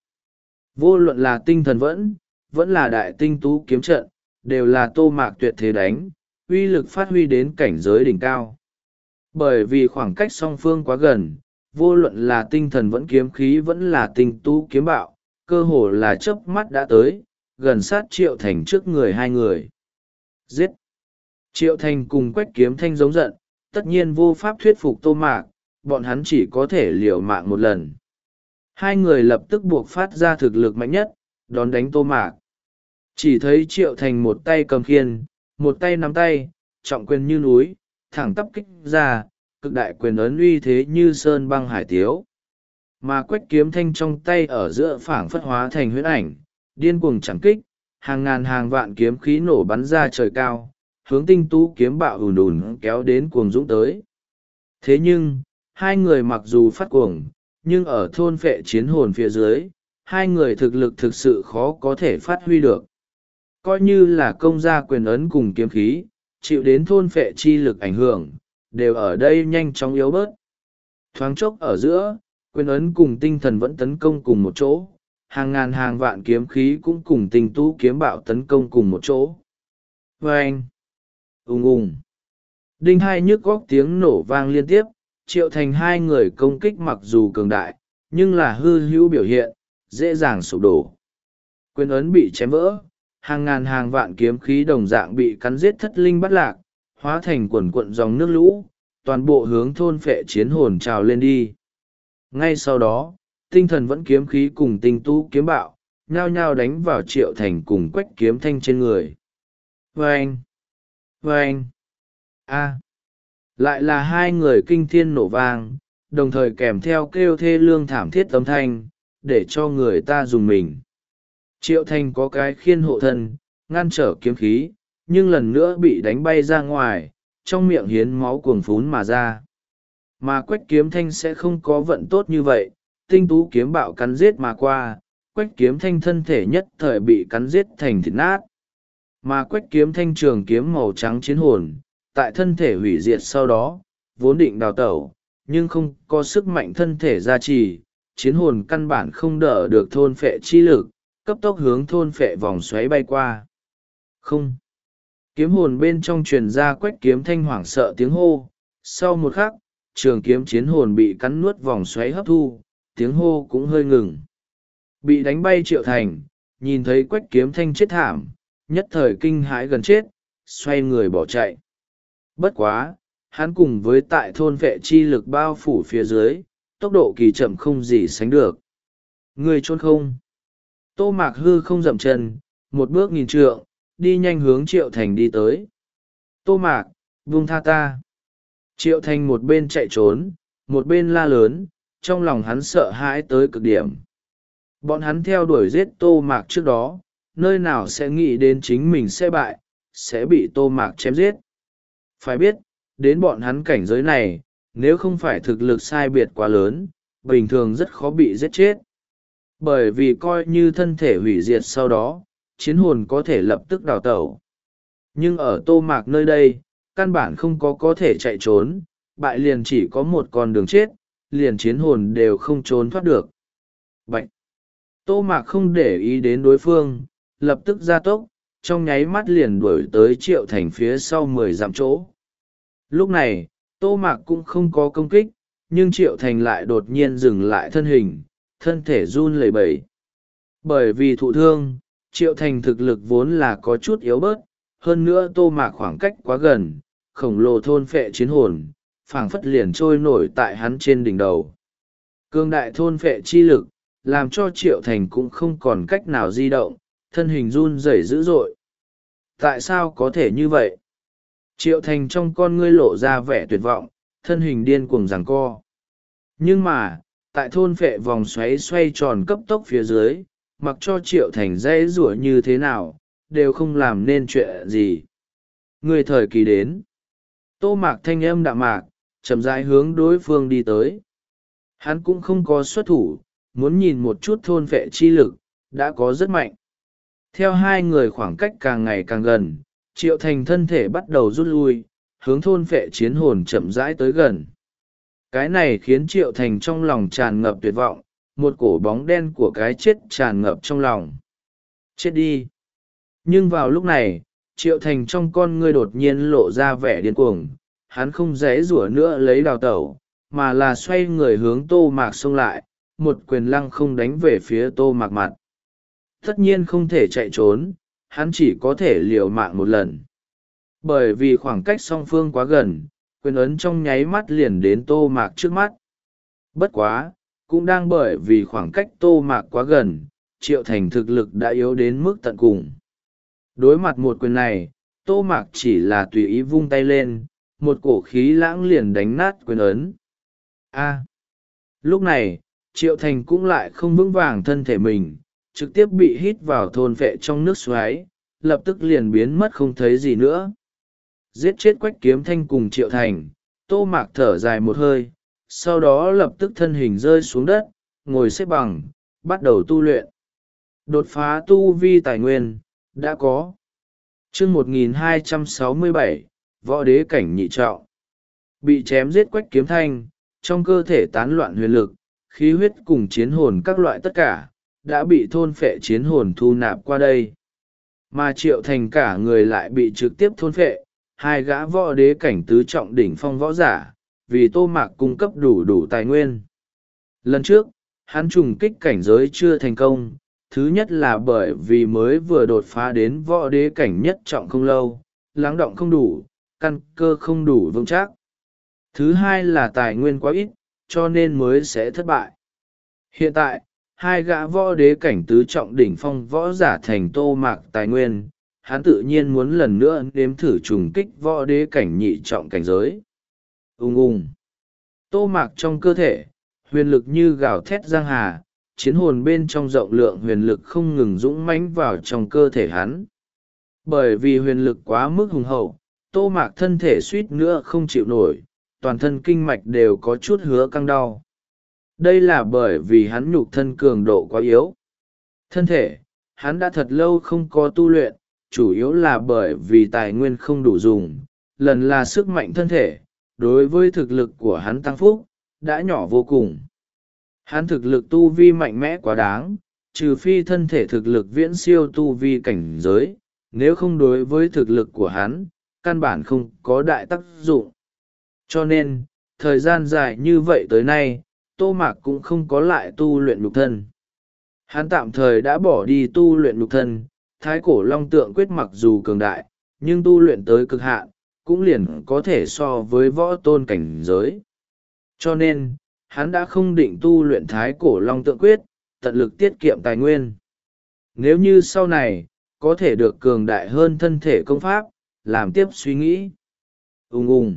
Vô luận là tinh thần vẫn, vẫn là đại tinh tú kiếm trận, đều là Tô Mạc tuyệt thế đánh, uy lực phát huy đến cảnh giới đỉnh cao. Bởi vì khoảng cách song phương quá gần, vô luận là tinh thần vẫn kiếm khí vẫn là tinh tú kiếm bạo, cơ hồ là chớp mắt đã tới, gần sát Triệu Thành trước người hai người. Giết! Triệu Thành cùng Quách Kiếm Thanh giống giận, tất nhiên vô pháp thuyết phục Tô Mạc, bọn hắn chỉ có thể liều mạng một lần. Hai người lập tức buộc phát ra thực lực mạnh nhất, đón đánh Tô Mạc. Chỉ thấy Triệu Thành một tay cầm khiên, một tay nắm tay, trọng quyền như núi, thẳng tắp kích ra, cực đại quyền ấn uy thế như sơn băng hải tiếu. Mà Quách Kiếm Thanh trong tay ở giữa phảng phất hóa thành huyễn ảnh, điên cuồng chẳng kích, hàng ngàn hàng vạn kiếm khí nổ bắn ra trời cao, hướng tinh tú kiếm bạo ùn ùn kéo đến cuồng dũng tới. Thế nhưng, hai người mặc dù phát cuồng, nhưng ở thôn phệ chiến hồn phía dưới, hai người thực lực thực sự khó có thể phát huy được. Coi như là công gia quyền ấn cùng kiếm khí, chịu đến thôn phệ chi lực ảnh hưởng, đều ở đây nhanh chóng yếu bớt. Thoáng chốc ở giữa, quyền ấn cùng tinh thần vẫn tấn công cùng một chỗ, hàng ngàn hàng vạn kiếm khí cũng cùng tinh tú kiếm bạo tấn công cùng một chỗ. Vâng! Ung ung! Đinh hai nhức góc tiếng nổ vang liên tiếp, Triệu Thành hai người công kích mặc dù cường đại, nhưng là hư hữu biểu hiện, dễ dàng sụp đổ. Quyền ấn bị chém vỡ, hàng ngàn hàng vạn kiếm khí đồng dạng bị cắn giết thất linh bắt lạc, hóa thành quần cuộn dòng nước lũ, toàn bộ hướng thôn phệ chiến hồn trào lên đi. Ngay sau đó, tinh thần vẫn kiếm khí cùng tinh tú kiếm bạo, nhao nhao đánh vào Triệu Thành cùng Quách Kiếm Thanh trên người. Vâng! Vâng! A! Lại là hai người kinh thiên nổ vang, đồng thời kèm theo kêu thê lương thảm thiết âm thanh, để cho người ta dùng mình. Triệu Thành có cái khiên hộ thân, ngăn trở kiếm khí, nhưng lần nữa bị đánh bay ra ngoài, trong miệng hiến máu cuồng phún mà ra. Mà Quách Kiếm Thanh sẽ không có vận tốt như vậy, tinh tú kiếm bạo cắn giết mà qua, Quách Kiếm Thanh thân thể nhất thời bị cắn giết thành thịt nát. Mà Quách Kiếm Thanh trường kiếm màu trắng chiến hồn, tại thân thể hủy diệt sau đó, vốn định đào tẩu, nhưng không có sức mạnh thân thể gia trì, chiến hồn căn bản không đỡ được thôn phệ chi lực, cấp tốc hướng thôn phệ vòng xoáy bay qua. Không! Kiếm hồn bên trong truyền ra Quách Kiếm Thanh hoảng sợ tiếng hô, sau một khắc, trường kiếm chiến hồn bị cắn nuốt vòng xoáy hấp thu, tiếng hô cũng hơi ngừng. Bị đánh bay Triệu Thành, nhìn thấy Quách Kiếm Thanh chết thảm, nhất thời kinh hãi gần chết, xoay người bỏ chạy. Bất quá, hắn cùng với tại thôn vệ chi lực bao phủ phía dưới, tốc độ kỳ chậm không gì sánh được. Người trốn không? Tô Mạc hư không dậm chân, một bước nghìn trượng, đi nhanh hướng Triệu Thành đi tới. Tô Mạc, buông tha ta. Triệu Thành một bên chạy trốn, một bên la lớn, trong lòng hắn sợ hãi tới cực điểm. Bọn hắn theo đuổi giết Tô Mạc trước đó, nơi nào sẽ nghĩ đến chính mình sẽ bại, sẽ bị Tô Mạc chém giết. Phải biết, đến bọn hắn cảnh giới này, nếu không phải thực lực sai biệt quá lớn, bình thường rất khó bị giết chết. Bởi vì coi như thân thể hủy diệt sau đó, chiến hồn có thể lập tức đào tẩu. Nhưng ở Tô Mạc nơi đây, căn bản không có có thể chạy trốn, bại liền chỉ có một con đường chết, liền chiến hồn đều không trốn thoát được. Bạch! Tô Mạc không để ý đến đối phương, lập tức ra tốc, trong nháy mắt liền đuổi tới Triệu Thành phía sau mười dặm chỗ. Lúc này, Tô Mạc cũng không có công kích, nhưng Triệu Thành lại đột nhiên dừng lại thân hình, thân thể run lẩy bẩy. Bởi vì thụ thương, Triệu Thành thực lực vốn là có chút yếu bớt, hơn nữa Tô Mạc khoảng cách quá gần, khổng lồ thôn phệ chiến hồn, phảng phất liền trôi nổi tại hắn trên đỉnh đầu. Cương đại thôn phệ chi lực, làm cho Triệu Thành cũng không còn cách nào di động, thân hình run rẩy dữ dội. Tại sao có thể như vậy? Triệu Thành trong con ngươi lộ ra vẻ tuyệt vọng, thân hình điên cuồng giằng co. Nhưng mà, tại thôn phệ vòng xoáy xoay tròn cấp tốc phía dưới, mặc cho Triệu Thành dãy rủa như thế nào, đều không làm nên chuyện gì. Người thời kỳ đến. Tô Mạc thanh âm đạm mạc, chậm rãi hướng đối phương đi tới. Hắn cũng không có xuất thủ, muốn nhìn một chút thôn phệ chi lực, đã có rất mạnh. Theo hai người khoảng cách càng ngày càng gần, Triệu Thành thân thể bắt đầu rút lui, hướng thôn phệ chiến hồn chậm rãi tới gần. Cái này khiến Triệu Thành trong lòng tràn ngập tuyệt vọng, một cổ bóng đen của cái chết tràn ngập trong lòng. Chết đi! Nhưng vào lúc này, Triệu Thành trong con ngươi đột nhiên lộ ra vẻ điên cuồng, hắn không dễ rủa nữa lấy đào tẩu, mà là xoay người hướng Tô Mạc xông lại, một quyền lăng không đánh về phía Tô Mạc mặt. Tất nhiên không thể chạy trốn, hắn chỉ có thể liều mạng một lần. Bởi vì khoảng cách song phương quá gần, quyền ấn trong nháy mắt liền đến Tô Mạc trước mắt. Bất quá, cũng đang bởi vì khoảng cách Tô Mạc quá gần, Triệu Thành thực lực đã yếu đến mức tận cùng. Đối mặt một quyền này, Tô Mạc chỉ là tùy ý vung tay lên, một cổ khí lãng liền đánh nát quyền ấn. A. Lúc này, Triệu Thành cũng lại không vững vàng thân thể mình, trực tiếp bị hít vào thôn phệ trong nước xoáy, lập tức liền biến mất không thấy gì nữa. Giết chết Quách Kiếm Thanh cùng Triệu Thành, Tô Mạc thở dài một hơi, sau đó lập tức thân hình rơi xuống đất, ngồi xếp bằng, bắt đầu tu luyện. Đột phá tu vi tài nguyên, đã có. Chương một nghìn hai trăm sáu mươi bảy, Võ Đế Cảnh nhị trọng. Bị chém giết Quách Kiếm Thanh, trong cơ thể tán loạn huyền lực, khí huyết cùng chiến hồn các loại tất cả, đã bị thôn phệ chiến hồn thu nạp qua đây. Mà Triệu Thành cả người lại bị trực tiếp thôn phệ, hai gã võ đế cảnh tứ trọng đỉnh phong võ giả, vì Tô Mạc cung cấp đủ đủ tài nguyên. Lần trước, hắn trùng kích cảnh giới chưa thành công, thứ nhất là bởi vì mới vừa đột phá đến võ đế cảnh nhất trọng không lâu, lắng động không đủ, căn cơ không đủ vững chắc. Thứ hai là tài nguyên quá ít, cho nên mới sẽ thất bại. Hiện tại, hai gã võ đế cảnh tứ trọng đỉnh phong võ giả thành Tô Mạc tài nguyên, hắn tự nhiên muốn lần nữa nếm thử trùng kích võ đế cảnh nhị trọng cảnh giới. Ung ung. Tô Mạc trong cơ thể, huyền lực như gào thét giang hà, chiến hồn bên trong rộng lượng huyền lực không ngừng dũng mãnh vào trong cơ thể hắn. Bởi vì huyền lực quá mức hùng hậu, Tô Mạc thân thể suýt nữa không chịu nổi, toàn thân kinh mạch đều có chút hứa căng đau. Đây là bởi vì hắn nhục thân cường độ quá yếu. Thân thể, hắn đã thật lâu không có tu luyện, chủ yếu là bởi vì tài nguyên không đủ dùng, lần là sức mạnh thân thể, đối với thực lực của hắn tăng phúc, đã nhỏ vô cùng. Hắn thực lực tu vi mạnh mẽ quá đáng, trừ phi thân thể thực lực viễn siêu tu vi cảnh giới, nếu không đối với thực lực của hắn, căn bản không có đại tác dụng. Cho nên, thời gian dài như vậy tới nay, Tô Mạc cũng không có lại tu luyện nhục thân. Hắn tạm thời đã bỏ đi tu luyện nhục thân, thái cổ long tượng quyết mặc dù cường đại, nhưng tu luyện tới cực hạn, cũng liền có thể so với võ tôn cảnh giới. Cho nên, hắn đã không định tu luyện thái cổ long tượng quyết, tận lực tiết kiệm tài nguyên. Nếu như sau này, có thể được cường đại hơn thân thể công pháp, làm tiếp suy nghĩ. Ùng ùng.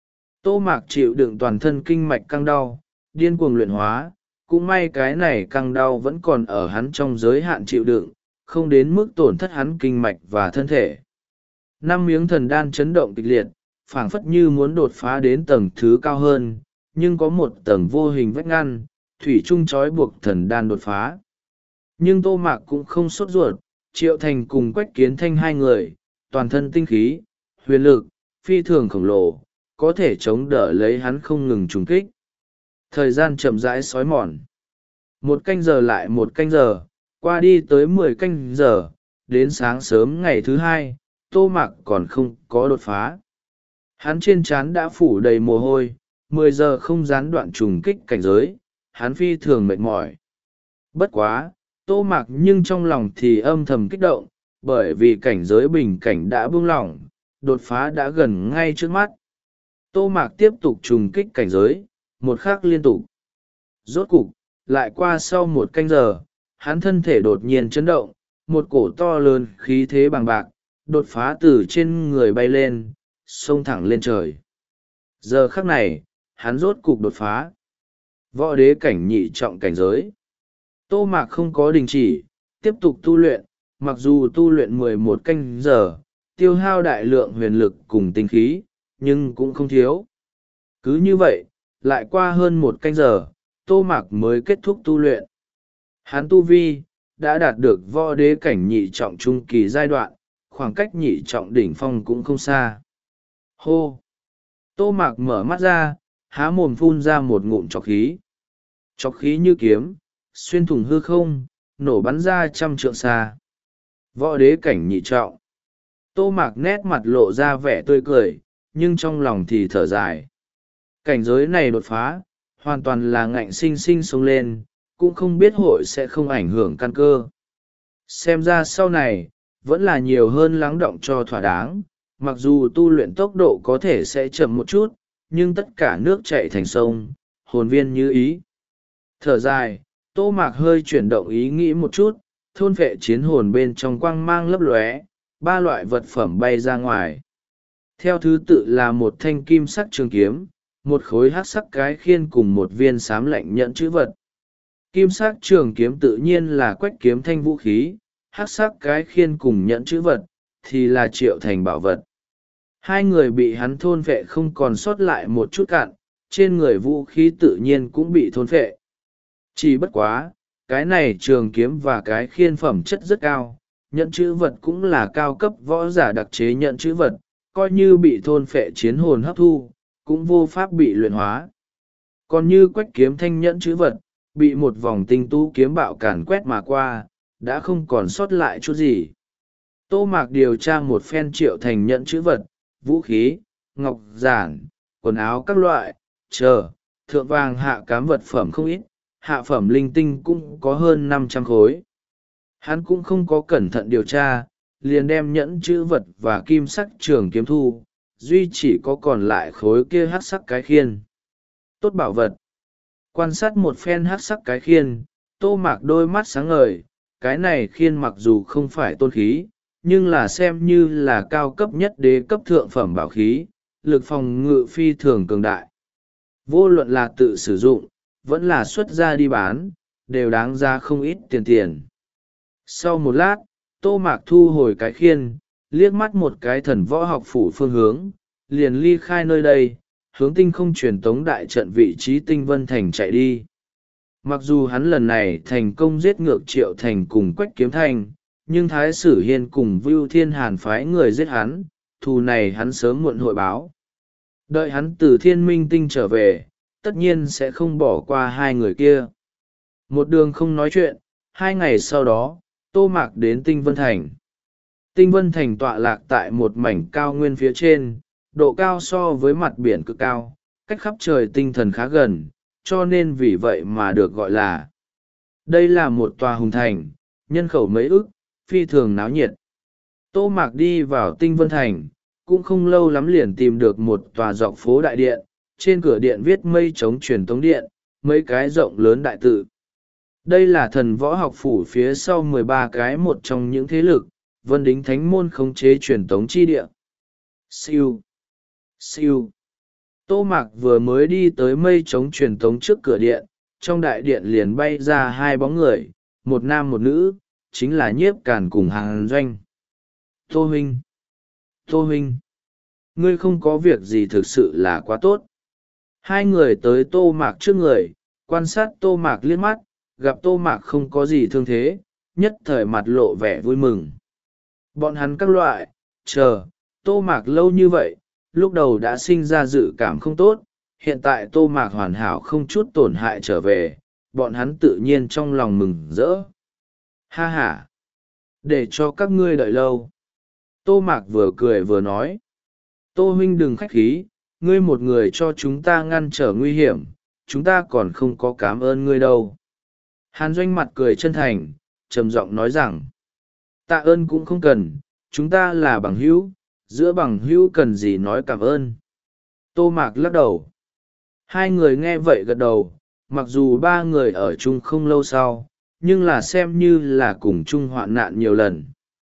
Tô Mạc chịu đựng toàn thân kinh mạch căng đau, điên cuồng luyện hóa, cũng may cái này căng đau vẫn còn ở hắn trong giới hạn chịu đựng, không đến mức tổn thất hắn kinh mạch và thân thể. Năm miếng thần đan chấn động kịch liệt, phảng phất như muốn đột phá đến tầng thứ cao hơn, nhưng có một tầng vô hình vách ngăn, thủy chung trói buộc thần đan đột phá. Nhưng Tô Mạc cũng không sốt ruột, Triệu Thành cùng Quách Kiến Thanh hai người, toàn thân tinh khí, huyền lực, phi thường khổng lồ, có thể chống đỡ lấy hắn không ngừng trùng kích. Thời gian chậm rãi xói mòn. Một canh giờ lại một canh giờ, qua đi tới mười canh giờ, đến sáng sớm ngày thứ hai, Tô Mạc còn không có đột phá. Hắn trên trán đã phủ đầy mồ hôi, mười giờ không gián đoạn trùng kích cảnh giới, hắn phi thường mệt mỏi. Bất quá, Tô Mạc nhưng trong lòng thì âm thầm kích động, bởi vì cảnh giới bình cảnh đã buông lỏng, đột phá đã gần ngay trước mắt. Tô Mạc tiếp tục trùng kích cảnh giới, một khắc liên tục. Rốt cục, lại qua sau một canh giờ, hắn thân thể đột nhiên chấn động, một cổ to lớn khí thế bằng bạc, đột phá từ trên người bay lên, xông thẳng lên trời. Giờ khắc này, hắn rốt cục đột phá. Võ đế cảnh nhị trọng cảnh giới. Tô Mạc không có đình chỉ, tiếp tục tu luyện, mặc dù tu luyện mười một canh giờ, tiêu hao đại lượng huyền lực cùng tinh khí, nhưng cũng không thiếu. Cứ như vậy, lại qua hơn một canh giờ, Tô Mạc mới kết thúc tu luyện. Hắn tu vi, đã đạt được võ đế cảnh nhị trọng trung kỳ giai đoạn, khoảng cách nhị trọng đỉnh phong cũng không xa. Hô! Tô Mạc mở mắt ra, há mồm phun ra một ngụm trọc khí. Trọc khí như kiếm, xuyên thủng hư không, nổ bắn ra trăm trượng xa. Võ đế cảnh nhị trọng. Tô Mạc nét mặt lộ ra vẻ tươi cười, nhưng trong lòng thì thở dài. Cảnh giới này đột phá, hoàn toàn là ngạnh sinh sinh sống lên, cũng không biết hội sẽ không ảnh hưởng căn cơ. Xem ra sau này, vẫn là nhiều hơn lắng động cho thỏa đáng, mặc dù tu luyện tốc độ có thể sẽ chậm một chút, nhưng tất cả nước chảy thành sông, hồn viên như ý. Thở dài, Tô Mạc hơi chuyển động ý nghĩ một chút, thôn vệ chiến hồn bên trong quang mang lấp lóe, ba loại vật phẩm bay ra ngoài. Theo thứ tự là một thanh kim sắc trường kiếm, một khối hắc sắc cái khiên cùng một viên xám lạnh nhẫn chữ vật. Kim sắc trường kiếm tự nhiên là Quách Kiếm Thanh vũ khí, hắc sắc cái khiên cùng nhẫn chữ vật, thì là Triệu Thành bảo vật. Hai người bị hắn thôn vệ không còn sót lại một chút cạn, trên người vũ khí tự nhiên cũng bị thôn vệ. Chỉ bất quá, cái này trường kiếm và cái khiên phẩm chất rất cao, nhẫn chữ vật cũng là cao cấp võ giả đặc chế nhẫn chữ vật, coi như bị thôn phệ chiến hồn hấp thu, cũng vô pháp bị luyện hóa. Còn như Quách Kiếm Thanh nhẫn chữ vật, bị một vòng tinh tú kiếm bạo càn quét mà qua, đã không còn sót lại chút gì. Tô Mạc điều tra một phen Triệu Thành nhẫn chữ vật, vũ khí, ngọc giản, quần áo các loại, chờ, thượng vàng hạ cám vật phẩm không ít, hạ phẩm linh tinh cũng có hơn năm trăm khối. Hắn cũng không có cẩn thận điều tra, liền đem nhẫn chữ vật và kim sắc trường kiếm thu, duy chỉ có còn lại khối kia hắc sắc cái khiên. Tốt bảo vật. Quan sát một phen hắc sắc cái khiên, Tô Mạc đôi mắt sáng ngời, cái này khiên mặc dù không phải tôn khí, nhưng là xem như là cao cấp nhất đế cấp thượng phẩm bảo khí, lực phòng ngự phi thường cường đại. Vô luận là tự sử dụng, vẫn là xuất ra đi bán, đều đáng ra không ít tiền tiền. Sau một lát, Tô Mạc thu hồi cái khiên, liếc mắt một cái thần võ học phủ phương hướng, liền ly khai nơi đây, hướng tinh không truyền tống đại trận vị trí Tinh Vân Thành chạy đi. Mặc dù hắn lần này thành công giết ngược Triệu Thành cùng Quách Kiếm Thành, nhưng Thái Sử Hiên cùng Vưu Thiên Hàn phái người giết hắn, thù này hắn sớm muộn hội báo. Đợi hắn từ Thiên Minh Tinh trở về, tất nhiên sẽ không bỏ qua hai người kia. Một đường không nói chuyện, hai ngày sau đó, Tô Mạc đến Tinh Vân Thành. Tinh Vân Thành tọa lạc tại một mảnh cao nguyên phía trên, độ cao so với mặt biển cực cao, cách khắp trời tinh thần khá gần, cho nên vì vậy mà được gọi là. Đây là một tòa hùng thành, nhân khẩu mấy ức, phi thường náo nhiệt. Tô Mạc đi vào Tinh Vân Thành, cũng không lâu lắm liền tìm được một tòa dọc phố đại điện, trên cửa điện viết mây trống truyền tống điện, mấy cái rộng lớn đại tự. Đây là thần võ học phủ phía sau mười ba cái một trong những thế lực, Vân Đính Thánh Môn khống chế truyền tống chi địa. Siêu! Siêu! Tô Mạc vừa mới đi tới mây trống truyền tống trước cửa điện, trong đại điện liền bay ra hai bóng người, một nam một nữ, chính là Nhiếp Càn cùng Hàn Doanh. Tô huynh! Tô huynh! Ngươi không có việc gì thực sự là quá tốt. Hai người tới Tô Mạc trước người, quan sát Tô Mạc liếc mắt, gặp Tô Mạc không có gì thương thế, nhất thời mặt lộ vẻ vui mừng. Bọn hắn các loại, chờ, Tô Mạc lâu như vậy, lúc đầu đã sinh ra dự cảm không tốt, hiện tại Tô Mạc hoàn hảo không chút tổn hại trở về, bọn hắn tự nhiên trong lòng mừng rỡ. Ha ha! Để cho các ngươi đợi lâu. Tô Mạc vừa cười vừa nói. Tô huynh đừng khách khí, ngươi một người cho chúng ta ngăn trở nguy hiểm, chúng ta còn không có cảm ơn ngươi đâu. Hàn Doanh mặt cười chân thành, trầm giọng nói rằng, tạ ơn cũng không cần, chúng ta là bằng hữu, giữa bằng hữu cần gì nói cảm ơn. Tô Mạc lắc đầu. Hai người nghe vậy gật đầu, mặc dù ba người ở chung không lâu sau, nhưng là xem như là cùng chung hoạn nạn nhiều lần.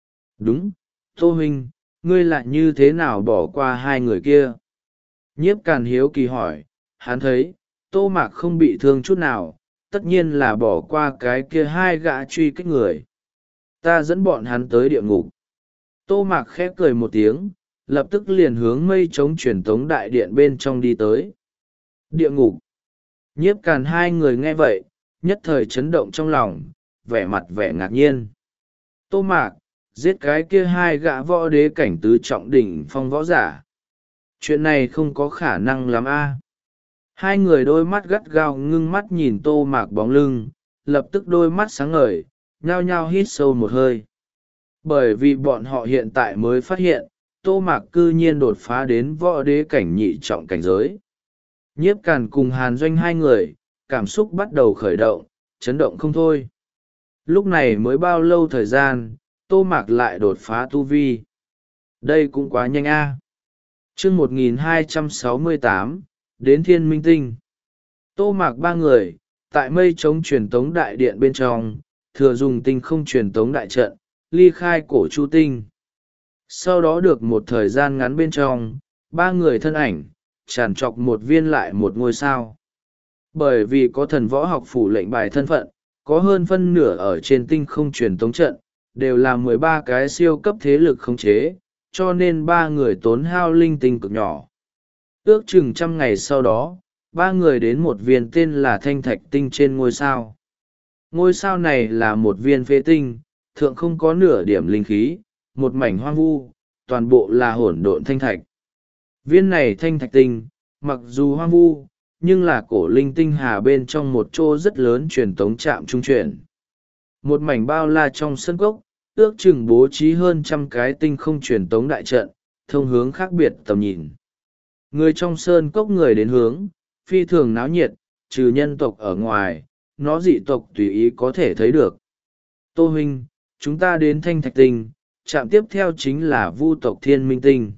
Đúng, Tô huynh, ngươi lại như thế nào bỏ qua hai người kia? Nhiếp Càn hiếu kỳ hỏi, hắn thấy, Tô Mạc không bị thương chút nào, tất nhiên là bỏ qua cái kia hai gã truy kích người. Ta dẫn bọn hắn tới địa ngục. Tô Mạc khẽ cười một tiếng, lập tức liền hướng mây trống truyền tống đại điện bên trong đi tới. Địa ngục. Nhiếp Càn hai người nghe vậy, nhất thời chấn động trong lòng, vẻ mặt vẻ ngạc nhiên. Tô Mạc, giết cái kia hai gã võ đế cảnh tứ trọng đỉnh phong võ giả. Chuyện này không có khả năng lắm a. Hai người đôi mắt gắt gao ngưng mắt nhìn Tô Mạc bóng lưng, lập tức đôi mắt sáng ngời, nhao nhao hít sâu một hơi. Bởi vì bọn họ hiện tại mới phát hiện, Tô Mạc cư nhiên đột phá đến võ đế cảnh nhị trọng cảnh giới. Nhiếp Càn cùng Hàn Doanh hai người, cảm xúc bắt đầu khởi động, chấn động không thôi. Lúc này mới bao lâu thời gian, Tô Mạc lại đột phá tu vi. Đây cũng quá nhanh a. Chương một nghìn hai trăm sáu mươi tám, đến Thiên Minh Tinh. Tô Mạc ba người, tại mây trống truyền tống đại điện bên trong, thừa dùng tinh không truyền tống đại trận, ly khai cổ Chu Tinh. Sau đó được một thời gian ngắn bên trong, ba người thân ảnh, tràn trọc một viên lại một ngôi sao. Bởi vì có thần võ học phủ lệnh bài thân phận, có hơn phân nửa ở trên tinh không truyền tống trận, đều là mười ba cái siêu cấp thế lực khống chế, cho nên ba người tốn hao linh tinh cực nhỏ. Ước chừng trăm ngày sau đó, ba người đến một viên tên là Thanh Thạch Tinh trên ngôi sao. Ngôi sao này là một viên phế tinh, thượng không có nửa điểm linh khí, một mảnh hoang vu, toàn bộ là hỗn độn thanh thạch. Viên này Thanh Thạch Tinh, mặc dù hoang vu, nhưng là cổ linh tinh hà bên trong một chỗ rất lớn truyền tống trạm trung chuyển. Một mảnh bao la trong sân cốc, ước chừng bố trí hơn trăm cái tinh không truyền tống đại trận, thông hướng khác biệt tầm nhìn. Người trong sơn cốc người đến hướng, phi thường náo nhiệt, trừ nhân tộc ở ngoài, nó dị tộc tùy ý có thể thấy được. Tô huynh, chúng ta đến Thanh Thạch Tinh, trạm tiếp theo chính là Vu tộc Thiên Minh Tinh.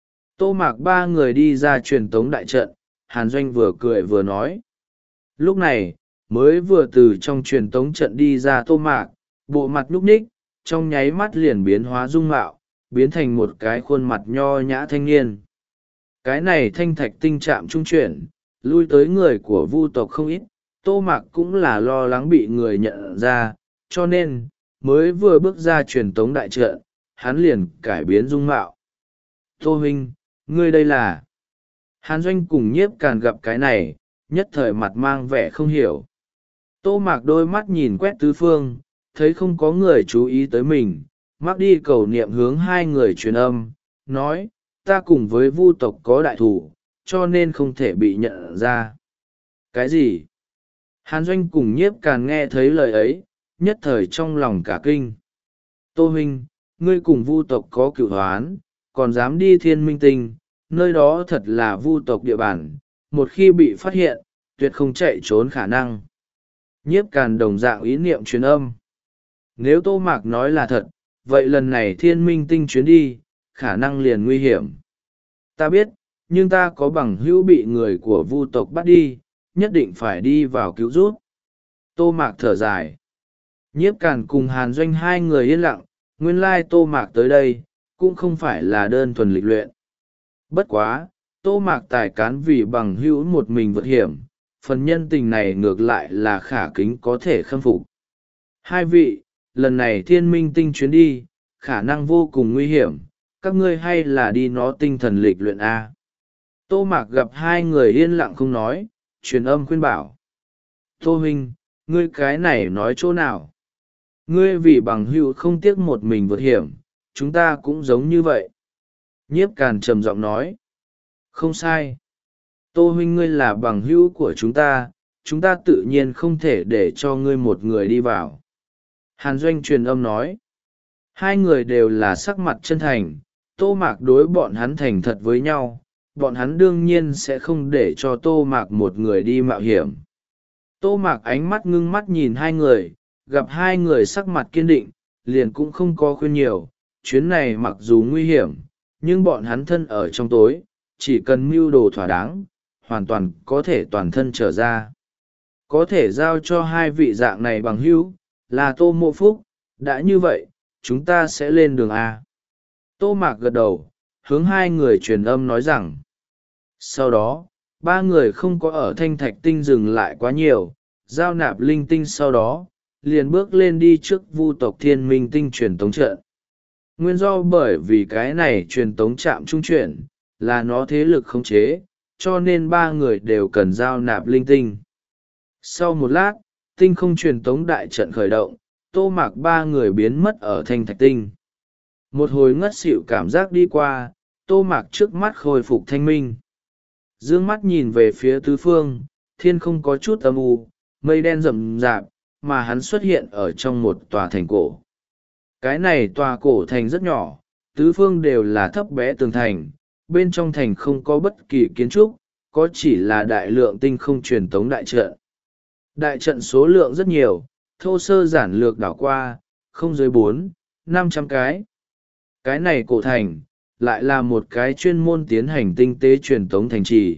Tô Mạc ba người đi ra truyền tống đại trận, Hàn Doanh vừa cười vừa nói. Lúc này, mới vừa từ trong truyền tống trận đi ra Tô Mạc, bộ mặt nhúc nhích, trong nháy mắt liền biến hóa dung mạo, biến thành một cái khuôn mặt nho nhã thanh niên. Cái này Thanh Thạch Tinh trạm trung chuyển, lui tới người của Vu tộc không ít, Tô Mạc cũng là lo lắng bị người nhận ra, cho nên, mới vừa bước ra truyền tống đại trận, hắn liền cải biến dung mạo. Tô huynh, ngươi đây là... Hàn Doanh cùng Nhiếp Càn gặp cái này, nhất thời mặt mang vẻ không hiểu. Tô Mạc đôi mắt nhìn quét tứ phương, thấy không có người chú ý tới mình, mắc đi cầu niệm hướng hai người truyền âm, nói, ta cùng với vu tộc có đại thủ, cho nên không thể bị nhận ra. Cái gì? Hàn Doanh cùng Nhiếp Càn nghe thấy lời ấy, nhất thời trong lòng cả kinh. Tô huynh, ngươi cùng vu tộc có cựu hoán, còn dám đi Thiên Minh Tinh, nơi đó thật là vu tộc địa bàn, một khi bị phát hiện, tuyệt không chạy trốn khả năng. Nhiếp Càn đồng dạng ý niệm truyền âm. Nếu Tô Mạc nói là thật, vậy lần này Thiên Minh Tinh chuyến đi, khả năng liền nguy hiểm. Ta biết, nhưng ta có bằng hữu bị người của vu tộc bắt đi, nhất định phải đi vào cứu giúp. Tô Mạc thở dài. Nhiếp Càn cùng Hàn Doanh hai người yên lặng, nguyên lai Tô Mạc tới đây, cũng không phải là đơn thuần lịch luyện. Bất quá, Tô Mạc tài cán vì bằng hữu một mình vượt hiểm, phần nhân tình này ngược lại là khả kính có thể khâm phục. Hai vị, lần này Thiên Minh Tinh chuyến đi, khả năng vô cùng nguy hiểm, các ngươi hay là đi nó tinh thần lịch luyện A. Tô Mạc gặp hai người yên lặng không nói, truyền âm khuyên bảo. Tô huynh, ngươi cái này nói chỗ nào? Ngươi vì bằng hữu không tiếc một mình vượt hiểm, chúng ta cũng giống như vậy. Nhiếp Càn trầm giọng nói. Không sai. Tô huynh ngươi là bằng hữu của chúng ta, chúng ta tự nhiên không thể để cho ngươi một người đi vào. Hàn Doanh truyền âm nói. Hai người đều là sắc mặt chân thành, Tô Mạc đối bọn hắn thành thật với nhau, bọn hắn đương nhiên sẽ không để cho Tô Mạc một người đi mạo hiểm. Tô Mạc ánh mắt ngưng mắt nhìn hai người, gặp hai người sắc mặt kiên định, liền cũng không có khuyên nhiều, chuyến này mặc dù nguy hiểm, nhưng bọn hắn thân ở trong tối, chỉ cần mưu đồ thỏa đáng, hoàn toàn có thể toàn thân trở ra. Có thể giao cho hai vị dạng này bằng hữu, là Tô Mộ Phúc, đã như vậy, chúng ta sẽ lên đường A. Tô Mạc gật đầu, hướng hai người truyền âm nói rằng. Sau đó, ba người không có ở Thanh Thạch Tinh dừng lại quá nhiều, giao nạp linh tinh sau đó, liền bước lên đi trước vu tộc Thiên Minh Tinh truyền tống trận. Nguyên do bởi vì cái này truyền tống trạm trung chuyển, là nó thế lực khống chế, cho nên ba người đều cần giao nạp linh tinh. Sau một lát, tinh không truyền tống đại trận khởi động, Tô Mạc ba người biến mất ở Thanh Thạch Tinh. Một hồi ngất xỉu cảm giác đi qua, Tô Mạc trước mắt khôi phục thanh minh. Dương mắt nhìn về phía tứ phương, thiên không có chút âm u, mây đen rậm rạp, mà hắn xuất hiện ở trong một tòa thành cổ. Cái này tòa cổ thành rất nhỏ, tứ phương đều là thấp bé tường thành, bên trong thành không có bất kỳ kiến trúc, có chỉ là đại lượng tinh không truyền tống đại trận. Đại trận số lượng rất nhiều, thô sơ giản lược đảo qua, không dưới bốn, năm trăm cái. Cái này cổ thành, lại là một cái chuyên môn tiến hành tinh tế truyền tống thành trì.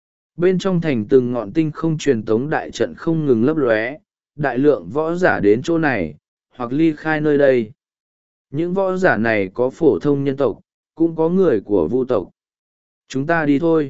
Bên trong thành từng ngọn tinh không truyền tống đại trận không ngừng lấp lóe, đại lượng võ giả đến chỗ này, hoặc ly khai nơi đây. Những võ giả này có phổ thông nhân tộc, cũng có người của vu tộc. Chúng ta đi thôi.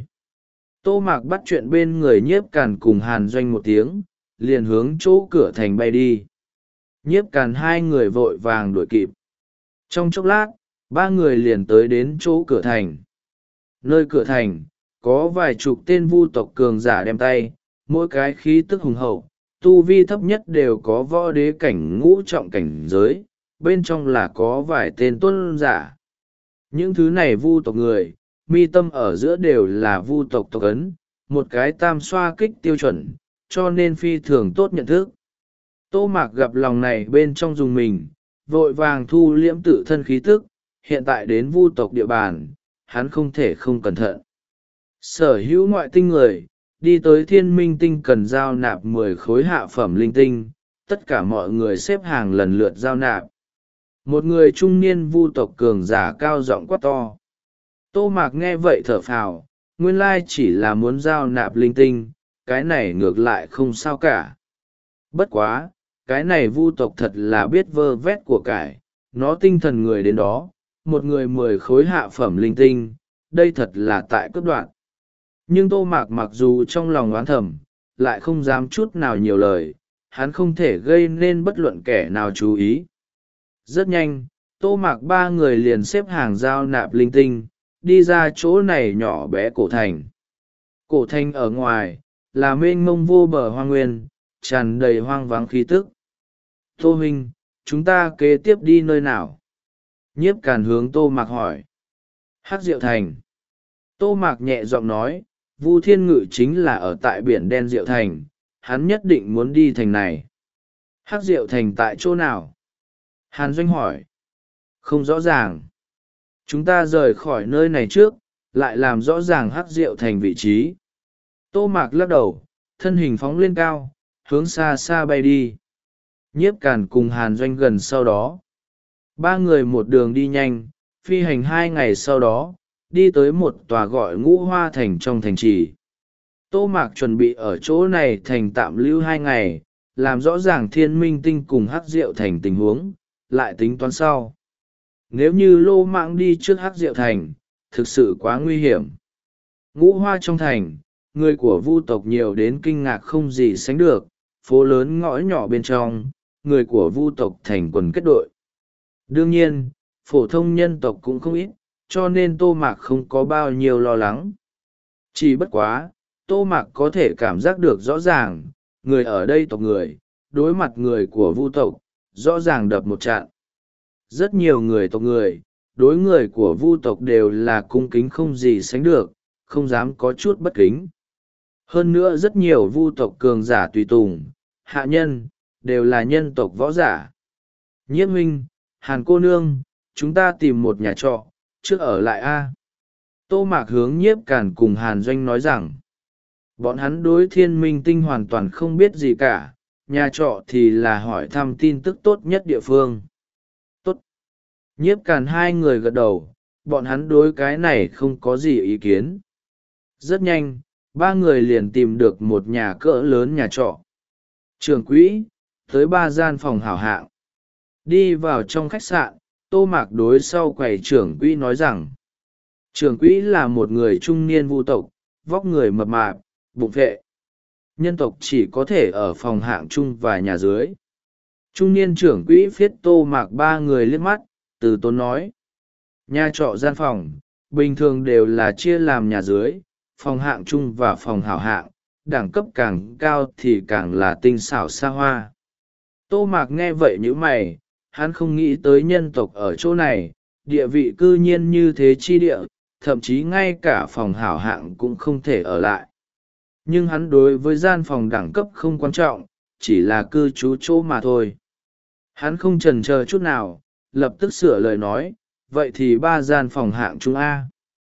Tô Mạc bắt chuyện bên người Nhiếp Càn cùng Hàn Doanh một tiếng, liền hướng chỗ cửa thành bay đi. Nhiếp Càn hai người vội vàng đuổi kịp. Trong chốc lát, ba người liền tới đến chỗ cửa thành. Nơi cửa thành, có vài chục tên vu tộc cường giả đem tay, mỗi cái khí tức hùng hậu, tu vi thấp nhất đều có võ đế cảnh ngũ trọng cảnh giới, bên trong là có vài tên tuân giả. Những thứ này vu tộc người, mi tâm ở giữa đều là vu tộc tộc ấn, một cái tam xoa kích tiêu chuẩn, cho nên phi thường tốt nhận thức. Tô Mạc gặp lòng này bên trong dùng mình, vội vàng thu liễm tự thân khí tức, hiện tại đến vu tộc địa bàn, hắn không thể không cẩn thận. Sở hữu ngoại tinh người, đi tới Thiên Minh Tinh cần giao nạp mười khối hạ phẩm linh tinh, tất cả mọi người xếp hàng lần lượt giao nạp. Một người trung niên vu tộc cường giả cao giọng quát to. Tô Mạc nghe vậy thở phào, nguyên lai chỉ là muốn giao nạp linh tinh, cái này ngược lại không sao cả. Bất quá, cái này vu tộc thật là biết vơ vét của cải, nó tinh thần người đến đó, một người mười khối hạ phẩm linh tinh, đây thật là tại cấp đoạn. Nhưng Tô Mạc mặc dù trong lòng oán thầm, lại không dám chút nào nhiều lời, hắn không thể gây nên bất luận kẻ nào chú ý. Rất nhanh, Tô Mạc ba người liền xếp hàng giao nạp linh tinh, đi ra chỗ này nhỏ bé cổ thành. Cổ thành ở ngoài, là mênh mông vô bờ hoang nguyên, tràn đầy hoang vắng khí tức. Tô huynh, chúng ta kế tiếp đi nơi nào? Nhiếp Càn hướng Tô Mạc hỏi. Hắc Diệu Thành. Tô Mạc nhẹ giọng nói, Vu Thiên Ngự chính là ở tại biển đen Diệu Thành, hắn nhất định muốn đi thành này. Hắc Diệu Thành tại chỗ nào? Hàn Doanh hỏi. Không rõ ràng. Chúng ta rời khỏi nơi này trước, lại làm rõ ràng Hắc Diệu Thành vị trí. Tô Mạc lắc đầu, thân hình phóng lên cao, hướng xa xa bay đi. Nhiếp Càn cùng Hàn Doanh gần sau đó. Ba người một đường đi nhanh, phi hành hai ngày sau đó, đi tới một tòa gọi Ngũ Hoa Thành trong thành trì. Tô Mạc chuẩn bị ở chỗ này thành tạm lưu hai ngày, làm rõ ràng Thiên Minh Tinh cùng Hắc Diệu Thành tình huống, lại tính toán sau. Nếu như lô mạng đi trước Hắc Diệu Thành, thực sự quá nguy hiểm. Ngũ Hoa trong thành, người của Vu tộc nhiều đến kinh ngạc không gì sánh được, phố lớn ngõ nhỏ bên trong, người của Vu tộc thành quần kết đội. Đương nhiên, phổ thông nhân tộc cũng không ít, cho nên Tô Mạc không có bao nhiêu lo lắng. Chỉ bất quá, Tô Mạc có thể cảm giác được rõ ràng, người ở đây tộc người, đối mặt người của Vu tộc, rõ ràng đập một trận. Rất nhiều người tộc người, đối người của Vu tộc đều là cung kính không gì sánh được, không dám có chút bất kính. Hơn nữa rất nhiều Vu tộc cường giả tùy tùng, hạ nhân, đều là nhân tộc võ giả. Nhiếp huynh, Hàn cô nương, chúng ta tìm một nhà trọ, trước ở lại a. Tô Mạc hướng Nhiếp Càn cùng Hàn Doanh nói rằng, bọn hắn đối Thiên Minh Tinh hoàn toàn không biết gì cả, nhà trọ thì là hỏi thăm tin tức tốt nhất địa phương. Tốt. Nhiếp Càn hai người gật đầu, bọn hắn đối cái này không có gì ý kiến. Rất nhanh, ba người liền tìm được một nhà cỡ lớn nhà trọ. Trưởng quỹ, tới ba gian phòng hảo hạng. Đi vào trong khách sạn, Tô Mạc đối sau quầy trưởng quỹ nói rằng, trưởng quỹ là một người trung niên Vu tộc, vóc người mập mạp, bụng vệ. Nhân tộc chỉ có thể ở phòng hạng trung và nhà dưới. Trung niên trưởng quỹ phiết Tô Mạc ba người liếc mắt, từ tốn nói, nhà trọ gian phòng, bình thường đều là chia làm nhà dưới, phòng hạng trung và phòng hảo hạng, đẳng cấp càng cao thì càng là tinh xảo xa hoa. Tô Mạc nghe vậy như mày, hắn không nghĩ tới nhân tộc ở chỗ này, địa vị cư nhiên như thế chi địa, thậm chí ngay cả phòng hảo hạng cũng không thể ở lại. Nhưng hắn đối với gian phòng đẳng cấp không quan trọng, chỉ là cư trú chỗ mà thôi. Hắn không chần chờ chút nào, lập tức sửa lời nói, vậy thì ba gian phòng hạng trung A.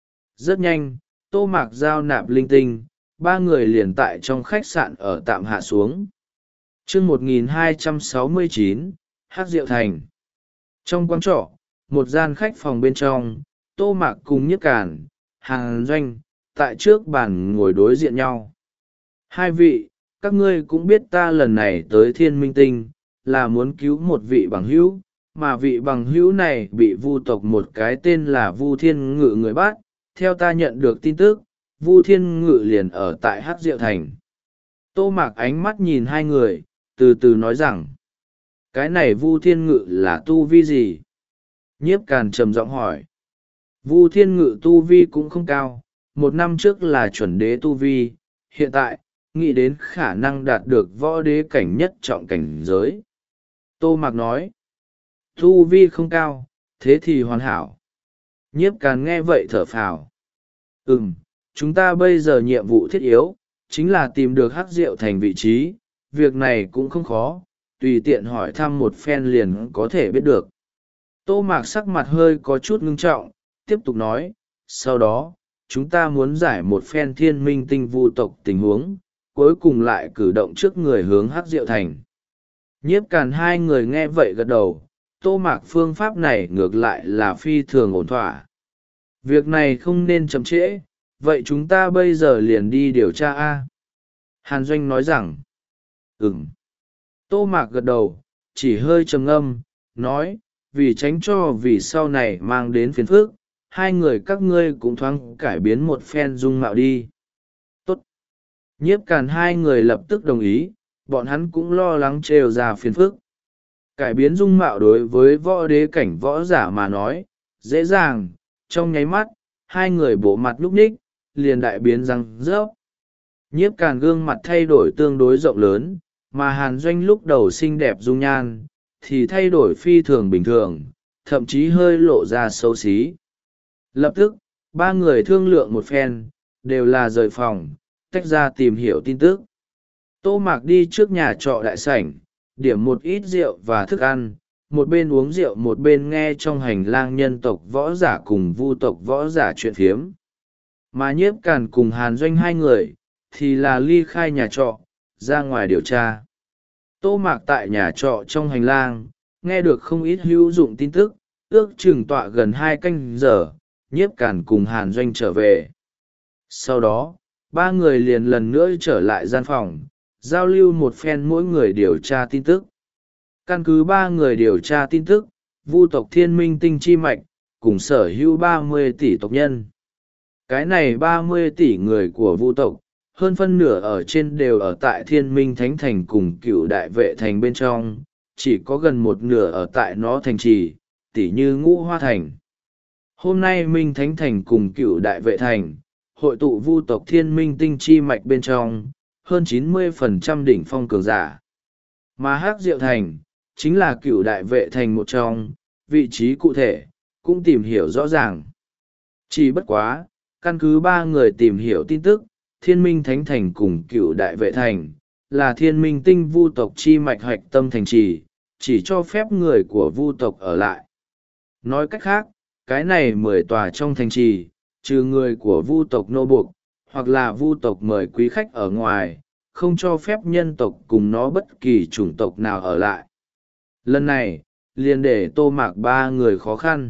Rất nhanh, Tô Mạc giao nạp linh tinh, ba người liền tại trong khách sạn ở tạm hạ xuống. chương một nghìn hai trăm sáu mươi chín, Hắc Diệu Thành. Trong quán trọ, một gian khách phòng bên trong, Tô Mạc cùng Nhiếp Càn, Hàn Doanh, tại trước bàn ngồi đối diện nhau. Hai vị, các ngươi cũng biết ta lần này tới Thiên Minh Tinh, là muốn cứu một vị bằng hữu, mà vị bằng hữu này bị Vu tộc một cái tên là Vu Thiên Ngự người bắt. Theo ta nhận được tin tức, Vu Thiên Ngự liền ở tại Hắc Diệu Thành. Tô Mạc ánh mắt nhìn hai người, từ từ nói rằng, cái này Vu Thiên Ngự là tu vi gì? Nhiếp Càn trầm giọng hỏi. Vu Thiên Ngự tu vi cũng không cao, một năm trước là chuẩn đế tu vi, hiện tại, nghĩ đến khả năng đạt được võ đế cảnh nhất trọng cảnh giới. Tô Mạc nói, tu vi không cao, thế thì hoàn hảo. Nhiếp Càn nghe vậy thở phào. Ừm, chúng ta bây giờ nhiệm vụ thiết yếu, chính là tìm được Hắc Diệu Thành vị trí, việc này cũng không khó, tùy tiện hỏi thăm một phen liền có thể biết được. Tô Mạc sắc mặt hơi có chút ngưng trọng, tiếp tục nói, sau đó, chúng ta muốn giải một phen Thiên Minh Tinh Vu tộc tình huống, cuối cùng lại cử động trước người hướng Hắc Diệu Thành. Nhiếp Càn hai người nghe vậy gật đầu, Tô Mạc phương pháp này ngược lại là phi thường ổn thỏa. Việc này không nên chậm trễ, vậy chúng ta bây giờ liền đi điều tra a. Hàn Doanh nói rằng, ừm. Tô Mạc gật đầu, chỉ hơi trầm ngâm, nói, vì tránh cho vì sau này mang đến phiền phức, hai người các ngươi cũng thoáng cải biến một phen dung mạo đi. Tốt. Nhiếp Càn hai người lập tức đồng ý, bọn hắn cũng lo lắng trêu ra phiền phức. Cải biến dung mạo đối với võ đế cảnh võ giả mà nói dễ dàng, trong nháy mắt hai người bộ mặt nhúc ních liền đại biến răng rớp. Nhiếp Càn gương mặt thay đổi tương đối rộng lớn, mà Hàn Doanh lúc đầu xinh đẹp dung nhan thì thay đổi phi thường bình thường, thậm chí hơi lộ ra xấu xí. Lập tức ba người thương lượng một phen, đều là rời phòng tách ra tìm hiểu tin tức. Tô Mạc đi trước nhà trọ đại sảnh, điểm một ít rượu và thức ăn, một bên uống rượu một bên nghe trong hành lang nhân tộc võ giả cùng vu tộc võ giả chuyện phiếm. Mà Nhiếp Càn cùng Hàn Doanh hai người thì là ly khai nhà trọ ra ngoài điều tra. Tô Mạc tại nhà trọ trong hành lang nghe được không ít hữu dụng tin tức, ước chừng tọa gần hai canh giờ Nhiếp Càn cùng Hàn Doanh trở về. Sau đó ba người liền lần nữa trở lại gian phòng, giao lưu một phen mỗi người điều tra tin tức. Căn cứ ba người điều tra tin tức, vu tộc Thiên Minh Tinh Chi Mạch cùng sở hữu ba mươi tỷ tộc nhân. Cái này ba mươi tỷ người của vu tộc, hơn phân nửa ở trên đều ở tại Thiên Minh Thánh Thành cùng Cựu Đại Vệ Thành bên trong, chỉ có gần một nửa ở tại nó thành trì, tỷ như Ngũ Hoa Thành. Hôm nay Minh Thánh Thành cùng Cựu Đại Vệ Thành hội tụ vu tộc Thiên Minh Tinh Chi Mạch bên trong hơn chín mươi phần trăm đỉnh phong cường giả. Mà Hắc Diệu Thành chính là Cựu Đại Vệ Thành một trong, vị trí cụ thể cũng tìm hiểu rõ ràng. Chỉ bất quá, căn cứ ba người tìm hiểu tin tức, Thiên Minh Thánh Thành cùng Cựu Đại Vệ Thành là Thiên Minh Tinh vu tộc chi mạch hạch tâm thành trì, chỉ cho phép người của vu tộc ở lại. Nói cách khác, cái này mười tòa trong thành trì, trừ người của vu tộc nô buộc, hoặc là vu tộc mời quý khách ở ngoài, không cho phép nhân tộc cùng nó bất kỳ chủng tộc nào ở lại. Lần này, liền để Tô Mạc ba người khó khăn.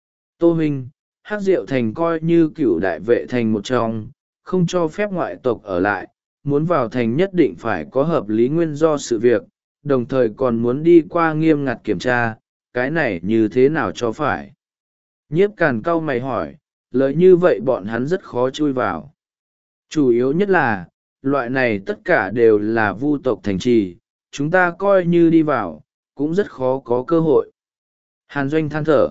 Tô Minh, Hắc Diệu Thành coi như Cựu Đại Vệ Thành một trong, không cho phép ngoại tộc ở lại, muốn vào thành nhất định phải có hợp lý nguyên do sự việc, đồng thời còn muốn đi qua nghiêm ngặt kiểm tra, cái này như thế nào cho phải. Nhiếp Càn cau mày hỏi, lời như vậy bọn hắn rất khó chui vào. Chủ yếu nhất là, loại này tất cả đều là vu tộc thành trì, chúng ta coi như đi vào, cũng rất khó có cơ hội. Hàn Doanh than thở.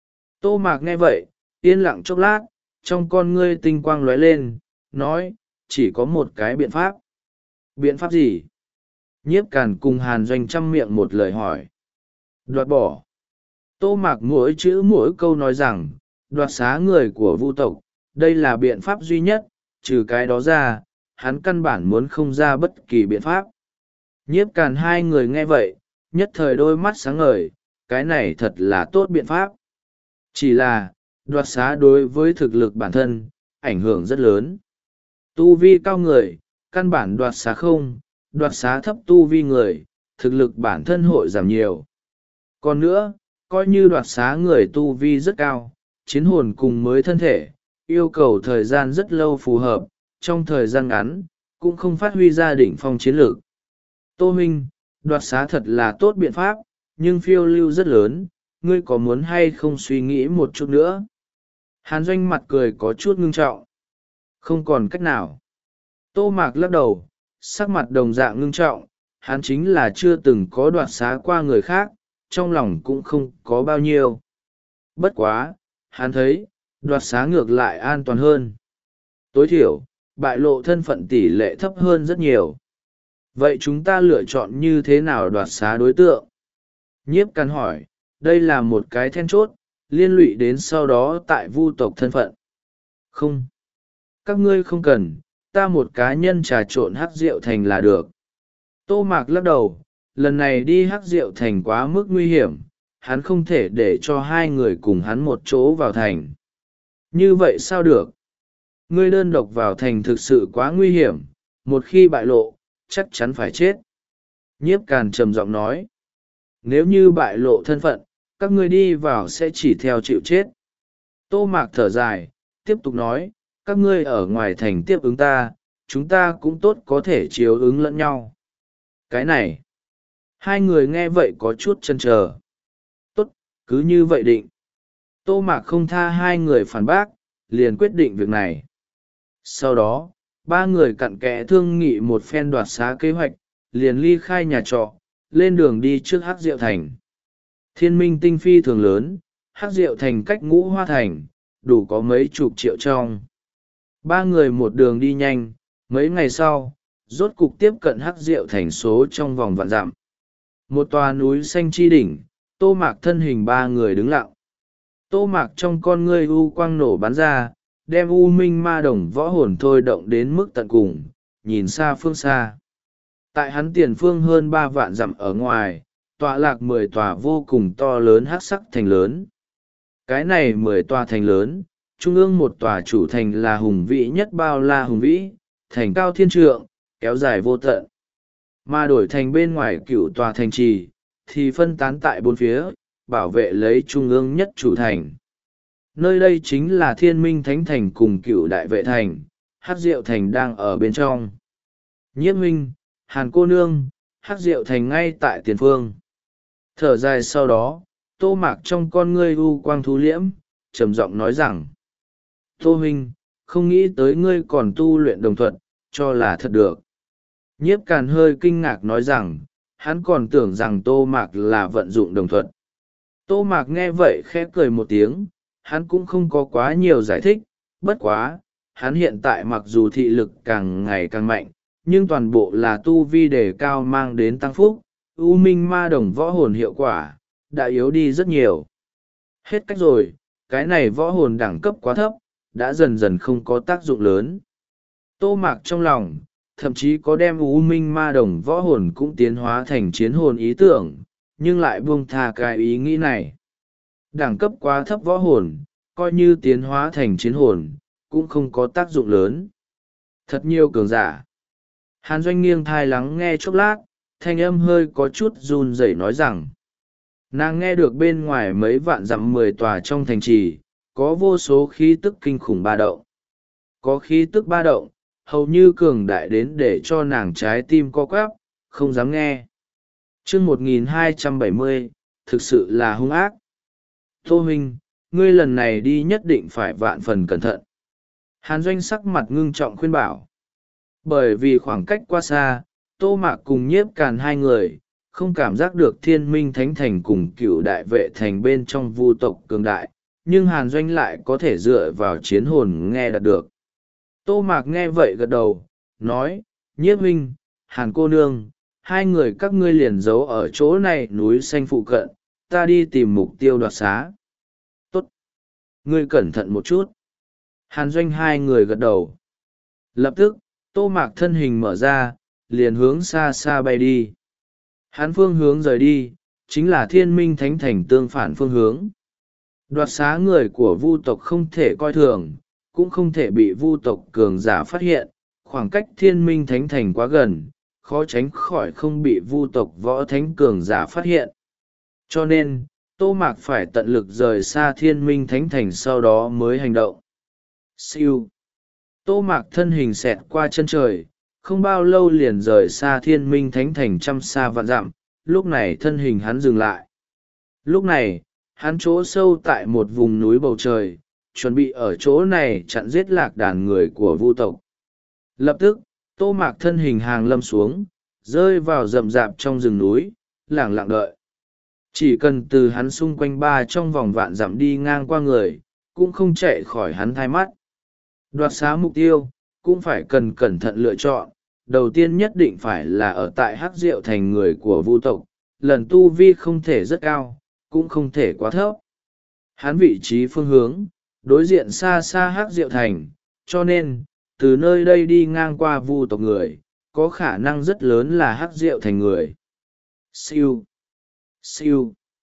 Tô Mạc nghe vậy, yên lặng chốc lát, trong con ngươi tinh quang lóe lên, nói, chỉ có một cái biện pháp. Biện pháp gì? Nhiếp Càn cùng Hàn Doanh chăm miệng một lời hỏi. Đoạt bỏ. Tô Mạc mỗi chữ mỗi câu nói rằng, đoạt xá người của vu tộc, đây là biện pháp duy nhất, trừ cái đó ra, hắn căn bản muốn không ra bất kỳ biện pháp. Nhiếp Càn hai người nghe vậy, nhất thời đôi mắt sáng ngời, cái này thật là tốt biện pháp. Chỉ là, đoạt xá đối với thực lực bản thân, ảnh hưởng rất lớn. Tu vi cao người, căn bản đoạt xá không, đoạt xá thấp tu vi người, thực lực bản thân hội giảm nhiều. Còn nữa, coi như đoạt xá người tu vi rất cao, chiến hồn cùng mới thân thể, yêu cầu thời gian rất lâu phù hợp, trong thời gian ngắn, cũng không phát huy ra đỉnh phong chiến lược. Tô Minh, đoạt xá thật là tốt biện pháp, nhưng phiêu lưu rất lớn, ngươi có muốn hay không suy nghĩ một chút nữa? Hàn Doanh mặt cười có chút ngưng trọng. Không còn cách nào. Tô Mạc lắc đầu, sắc mặt đồng dạng ngưng trọng, hắn chính là chưa từng có đoạt xá qua người khác, trong lòng cũng không có bao nhiêu. Bất quá, hắn thấy, đoạt xá ngược lại an toàn hơn. Tối thiểu, bại lộ thân phận tỷ lệ thấp hơn rất nhiều. Vậy chúng ta lựa chọn như thế nào đoạt xá đối tượng? Nhiếp Càn hỏi, đây là một cái then chốt, liên lụy đến sau đó tại vu tộc thân phận. Không. Các ngươi không cần, ta một cá nhân trà trộn Hắc Diệu Thành là được. Tô Mạc lắc đầu, lần này đi Hắc Diệu Thành quá mức nguy hiểm, hắn không thể để cho hai người cùng hắn một chỗ vào thành. Như vậy sao được? Ngươi đơn độc vào thành thực sự quá nguy hiểm, một khi bại lộ, chắc chắn phải chết. Nhiếp Càn trầm giọng nói. Nếu như bại lộ thân phận, các ngươi đi vào sẽ chỉ theo chịu chết. Tô Mạc thở dài, tiếp tục nói, các ngươi ở ngoài thành tiếp ứng ta, chúng ta cũng tốt có thể chiếu ứng lẫn nhau. Cái này, hai người nghe vậy có chút chần chờ. Tốt, cứ như vậy định. Tô Mạc không tha hai người phản bác, liền quyết định việc này. Sau đó, ba người cặn kẽ thương nghị một phen đoạt xá kế hoạch, liền ly khai nhà trọ, lên đường đi trước Hắc Diệu Thành. Thiên minh tinh phi thường lớn, Hắc Diệu Thành cách Ngũ Hoa Thành, đủ có mấy chục triệu trong. Ba người một đường đi nhanh, mấy ngày sau, rốt cục tiếp cận Hắc Diệu Thành số trong vòng vạn dặm. Một tòa núi xanh chi đỉnh, Tô Mạc thân hình ba người đứng lặng. Tô Mạc trong con ngươi u quang nổ bắn ra, đem u minh ma đồng võ hồn thôi động đến mức tận cùng, nhìn xa phương xa. Tại hắn tiền phương hơn ba vạn dặm ở ngoài, tọa lạc mười tòa vô cùng to lớn hắc sắc thành lớn. Cái này mười tòa thành lớn, trung ương một tòa chủ thành là hùng vĩ nhất bao la hùng vĩ, thành cao thiên trượng, kéo dài vô tận. Mà đổi thành bên ngoài cựu tòa thành trì, thì phân tán tại bốn phía, bảo vệ lấy trung ương nhất chủ thành. Nơi đây chính là Thiên Minh Thánh Thành cùng cựu đại vệ thành, Hắc Diệu Thành đang ở bên trong. Nhiếp huynh, Hàn cô nương, Hắc Diệu Thành ngay tại tiền phương. Thở dài sau đó, Tô Mạc trong con ngươi u quang thú liễm, trầm giọng nói rằng: Tô huynh, không nghĩ tới ngươi còn tu luyện đồng thuật, cho là thật được. Nhiếp Càn hơi kinh ngạc nói rằng, hắn còn tưởng rằng Tô Mạc là vận dụng đồng thuật. Tô Mạc nghe vậy khẽ cười một tiếng, hắn cũng không có quá nhiều giải thích, bất quá, hắn hiện tại mặc dù thị lực càng ngày càng mạnh, nhưng toàn bộ là tu vi đề cao mang đến tăng phúc, u minh ma đồng võ hồn hiệu quả, đã yếu đi rất nhiều. Hết cách rồi, cái này võ hồn đẳng cấp quá thấp, đã dần dần không có tác dụng lớn. Tô Mạc trong lòng, thậm chí có đem u minh ma đồng võ hồn cũng tiến hóa thành chiến hồn ý tưởng, nhưng lại buông tha cái ý nghĩ này. Đẳng cấp quá thấp võ hồn, coi như tiến hóa thành chiến hồn, cũng không có tác dụng lớn. Thật nhiều cường giả. Hàn Doanh nghiêng thai lắng nghe chốc lát, thanh âm hơi có chút run rẩy nói rằng, nàng nghe được bên ngoài mấy vạn dặm mười tòa trong thành trì, có vô số khí tức kinh khủng ba động. Có khí tức ba động, hầu như cường đại đến để cho nàng trái tim co quắp, không dám nghe. chương một nghìn hai trăm bảy mươi, thực sự là hung ác. Tô huynh, ngươi lần này đi nhất định phải vạn phần cẩn thận. Hàn Doanh sắc mặt ngưng trọng khuyên bảo. Bởi vì khoảng cách quá xa, Tô Mạc cùng Nhiếp Càn hai người, không cảm giác được Thiên Minh Thánh Thành cùng cựu đại vệ thành bên trong vu tộc cường đại, nhưng Hàn Doanh lại có thể dựa vào chiến hồn nghe đạt được. Tô Mạc nghe vậy gật đầu, nói, Nhiếp huynh, Hàn cô nương, hai người các ngươi liền giấu ở chỗ này núi xanh phụ cận, ta đi tìm mục tiêu đoạt xá. Tốt. Ngươi cẩn thận một chút. Hàn Doanh hai người gật đầu. Lập tức, Tô Mạc thân hình mở ra, liền hướng xa xa bay đi. Hắn phương hướng rời đi, chính là Thiên Minh Thánh Thành tương phản phương hướng. Đoạt xá người của vu tộc không thể coi thường, cũng không thể bị vu tộc cường giả phát hiện, khoảng cách Thiên Minh Thánh Thành quá gần, khó tránh khỏi không bị vu tộc võ thánh cường giả phát hiện. Cho nên, Tô Mạc phải tận lực rời xa Thiên Minh Thánh Thành sau đó mới hành động. Siêu. Tô Mạc thân hình xẹt qua chân trời, không bao lâu liền rời xa Thiên Minh Thánh Thành trăm xa vạn dặm, lúc này thân hình hắn dừng lại. Lúc này, hắn chỗ sâu tại một vùng núi bầu trời, chuẩn bị ở chỗ này chặn giết lạc đàn người của vu tộc. Lập tức, Tô Mạc thân hình hàng lâm xuống, rơi vào rậm rạp trong rừng núi, lẳng lặng đợi. Chỉ cần từ hắn xung quanh ba trong vòng vạn dặm đi ngang qua người, cũng không chạy khỏi hắn thai mắt. Đoạt xá mục tiêu, cũng phải cần cẩn thận lựa chọn, đầu tiên nhất định phải là ở tại Hắc Diệu Thành người của vu tộc, lần tu vi không thể rất cao, cũng không thể quá thấp. Hắn vị trí phương hướng, đối diện xa xa Hắc Diệu Thành, cho nên, từ nơi đây đi ngang qua vu tộc người, có khả năng rất lớn là Hắc Diệu Thành người. Siêu, siêu.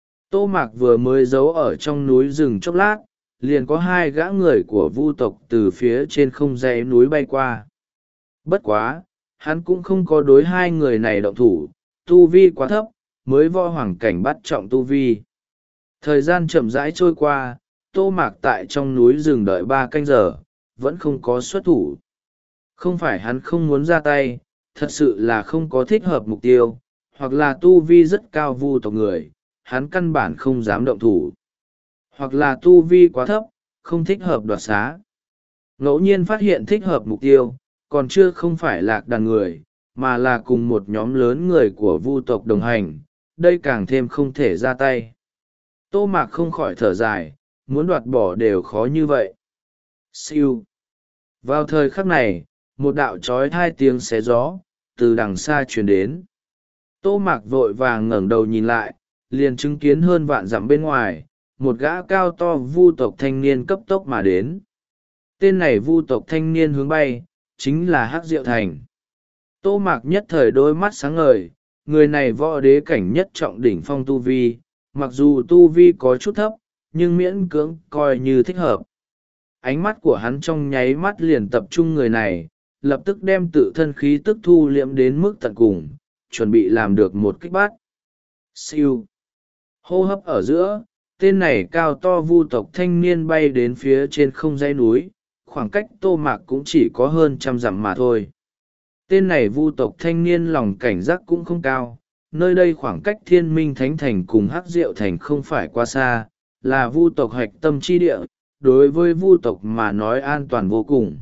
Tô Mạc vừa mới giấu ở trong núi rừng chốc lát, liền có hai gã người của vu tộc từ phía trên không dãy núi bay qua. Bất quá, hắn cũng không có đối hai người này động thủ, tu vi quá thấp, mới võ hoàng cảnh bắt trọng tu vi. Thời gian chậm rãi trôi qua, Tô Mạc tại trong núi rừng đợi ba canh giờ, vẫn không có xuất thủ. Không phải hắn không muốn ra tay, thật sự là không có thích hợp mục tiêu, hoặc là tu vi rất cao vu tộc người, hắn căn bản không dám động thủ. Hoặc là tu vi quá thấp, không thích hợp đoạt xá. Ngẫu nhiên phát hiện thích hợp mục tiêu, còn chưa không phải lạc đàn người mà là cùng một nhóm lớn người của vu tộc đồng hành, đây càng thêm không thể ra tay. Tô Mạc không khỏi thở dài, muốn đoạt bỏ đều khó như vậy. Siêu. Vào thời khắc này, một đạo trói hai tiếng xé gió từ đằng xa truyền đến. Tô Mạc vội vàng ngẩng đầu nhìn lại, liền chứng kiến hơn vạn dặm bên ngoài, một gã cao to vu tộc thanh niên cấp tốc mà đến. Tên này vu tộc thanh niên hướng bay, chính là Hắc Diệu Thành. Tô Mạc nhất thời đôi mắt sáng ngời, người này võ đế cảnh nhất trọng đỉnh phong tu vi, mặc dù tu vi có chút thấp, nhưng miễn cưỡng coi như thích hợp. Ánh mắt của hắn trong nháy mắt liền tập trung người này, lập tức đem tự thân khí tức thu liễm đến mức tận cùng, chuẩn bị làm được một kích bát. Siêu. Hô hấp ở giữa, tên này cao to vu tộc thanh niên bay đến phía trên không dãy núi, khoảng cách Tô Mạc cũng chỉ có hơn trăm dặm mà thôi. Tên này vu tộc thanh niên lòng cảnh giác cũng không cao, nơi đây khoảng cách Thiên Minh Thánh Thành cùng Hắc Diệu Thành không phải quá xa, là vu tộc hạch tâm chi địa, đối với vu tộc mà nói an toàn vô cùng.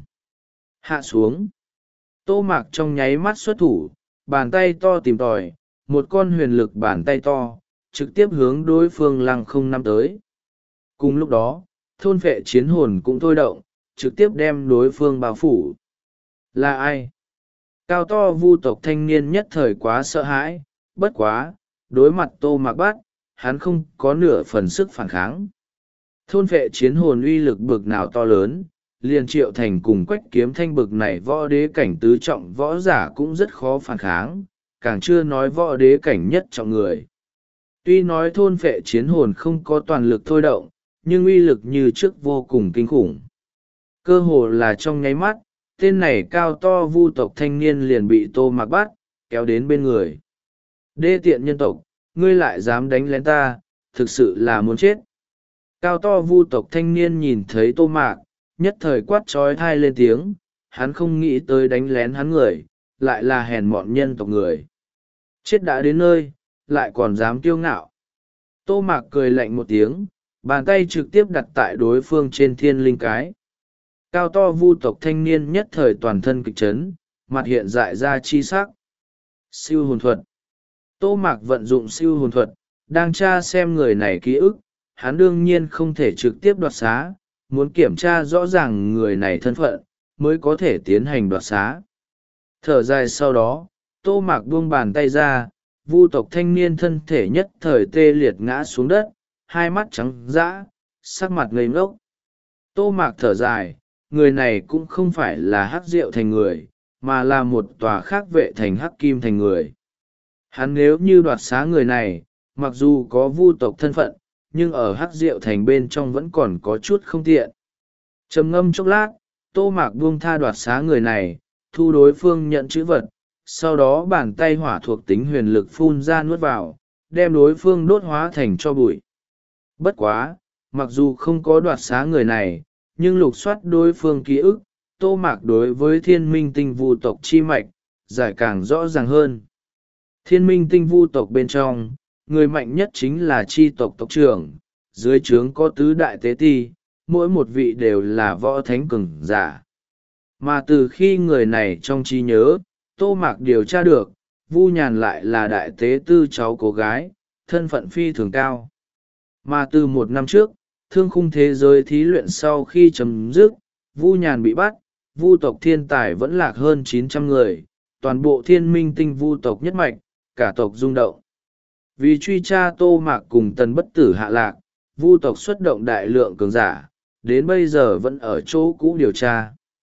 Hạ xuống. Tô Mạc trong nháy mắt xuất thủ, bàn tay to tìm tòi, một con huyền lực bàn tay to, trực tiếp hướng đối phương lăng không năm tới. Cùng lúc đó, thôn vệ chiến hồn cũng thôi động, trực tiếp đem đối phương bao phủ. Là ai? Cao to vu tộc thanh niên nhất thời quá sợ hãi, bất quá, đối mặt Tô Mạc bắt, hắn không có nửa phần sức phản kháng. Thôn vệ chiến hồn uy lực bực nào to lớn, liền Triệu Thành cùng Quách Kiếm Thanh bực này võ đế cảnh tứ trọng võ giả cũng rất khó phản kháng, càng chưa nói võ đế cảnh nhất trọng người. Tuy nói thôn vệ chiến hồn không có toàn lực thôi động, nhưng uy lực như trước vô cùng kinh khủng. Cơ hồ là trong nháy mắt, tên này cao to vu tộc thanh niên liền bị Tô Mạc bắt, kéo đến bên người. Đê tiện nhân tộc, ngươi lại dám đánh lén ta, thực sự là muốn chết. Cao to vu tộc thanh niên nhìn thấy Tô Mạc, nhất thời quát trói thai lên tiếng, hắn không nghĩ tới đánh lén hắn người, lại là hèn mọn nhân tộc người. Chết đã đến nơi, lại còn dám kiêu ngạo. Tô Mạc cười lạnh một tiếng, bàn tay trực tiếp đặt tại đối phương trên thiên linh cái. Cao to vu tộc thanh niên nhất thời toàn thân kịch chấn, mặt hiện dại ra chi sắc. Siêu hồn thuật. Tô Mạc vận dụng siêu hồn thuật, đang tra xem người này ký ức, hắn đương nhiên không thể trực tiếp đoạt xá, muốn kiểm tra rõ ràng người này thân phận, mới có thể tiến hành đoạt xá. Thở dài sau đó, Tô Mạc buông bàn tay ra, vu tộc thanh niên thân thể nhất thời tê liệt ngã xuống đất, hai mắt trắng dã, sắc mặt ngây ngốc. Tô Mạc thở dài, người này cũng không phải là Hắc Diệu Thành người, mà là một tòa khác vệ thành Hắc Kim Thành người. Hắn nếu như đoạt xá người này, mặc dù có vu tộc thân phận, nhưng ở Hắc Diệu Thành bên trong vẫn còn có chút không tiện. Trầm ngâm chốc lát, Tô Mạc buông tha đoạt xá người này, thu đối phương nhận chữ vật, sau đó bàn tay hỏa thuộc tính huyền lực phun ra nuốt vào, đem đối phương đốt hóa thành cho bụi. Bất quá, mặc dù không có đoạt xá người này, nhưng lục soát đối phương ký ức, Tô Mạc đối với thiên minh tinh vu tộc chi mạch, giải càng rõ ràng hơn. Thiên minh tinh vu tộc bên trong, người mạnh nhất chính là chi tộc tộc trưởng, dưới trướng có tứ đại tế ti, mỗi một vị đều là võ thánh cường giả. Mà từ khi người này trong trí nhớ, Tô Mạc điều tra được, Vu Nhàn lại là đại tế tư cháu cô gái, thân phận phi thường cao. Mà từ một năm trước, thương khung thế giới thí luyện sau khi chấm dứt, Vu Nhàn bị bắt, Vu tộc thiên tài vẫn lạc hơn chín trăm người, toàn bộ thiên minh tinh vu tộc nhất mạch, cả tộc rung động. Vì truy tra Tô Mạc cùng Tần Bất Tử hạ lạc, vu tộc xuất động đại lượng cường giả, đến bây giờ vẫn ở chỗ cũ điều tra.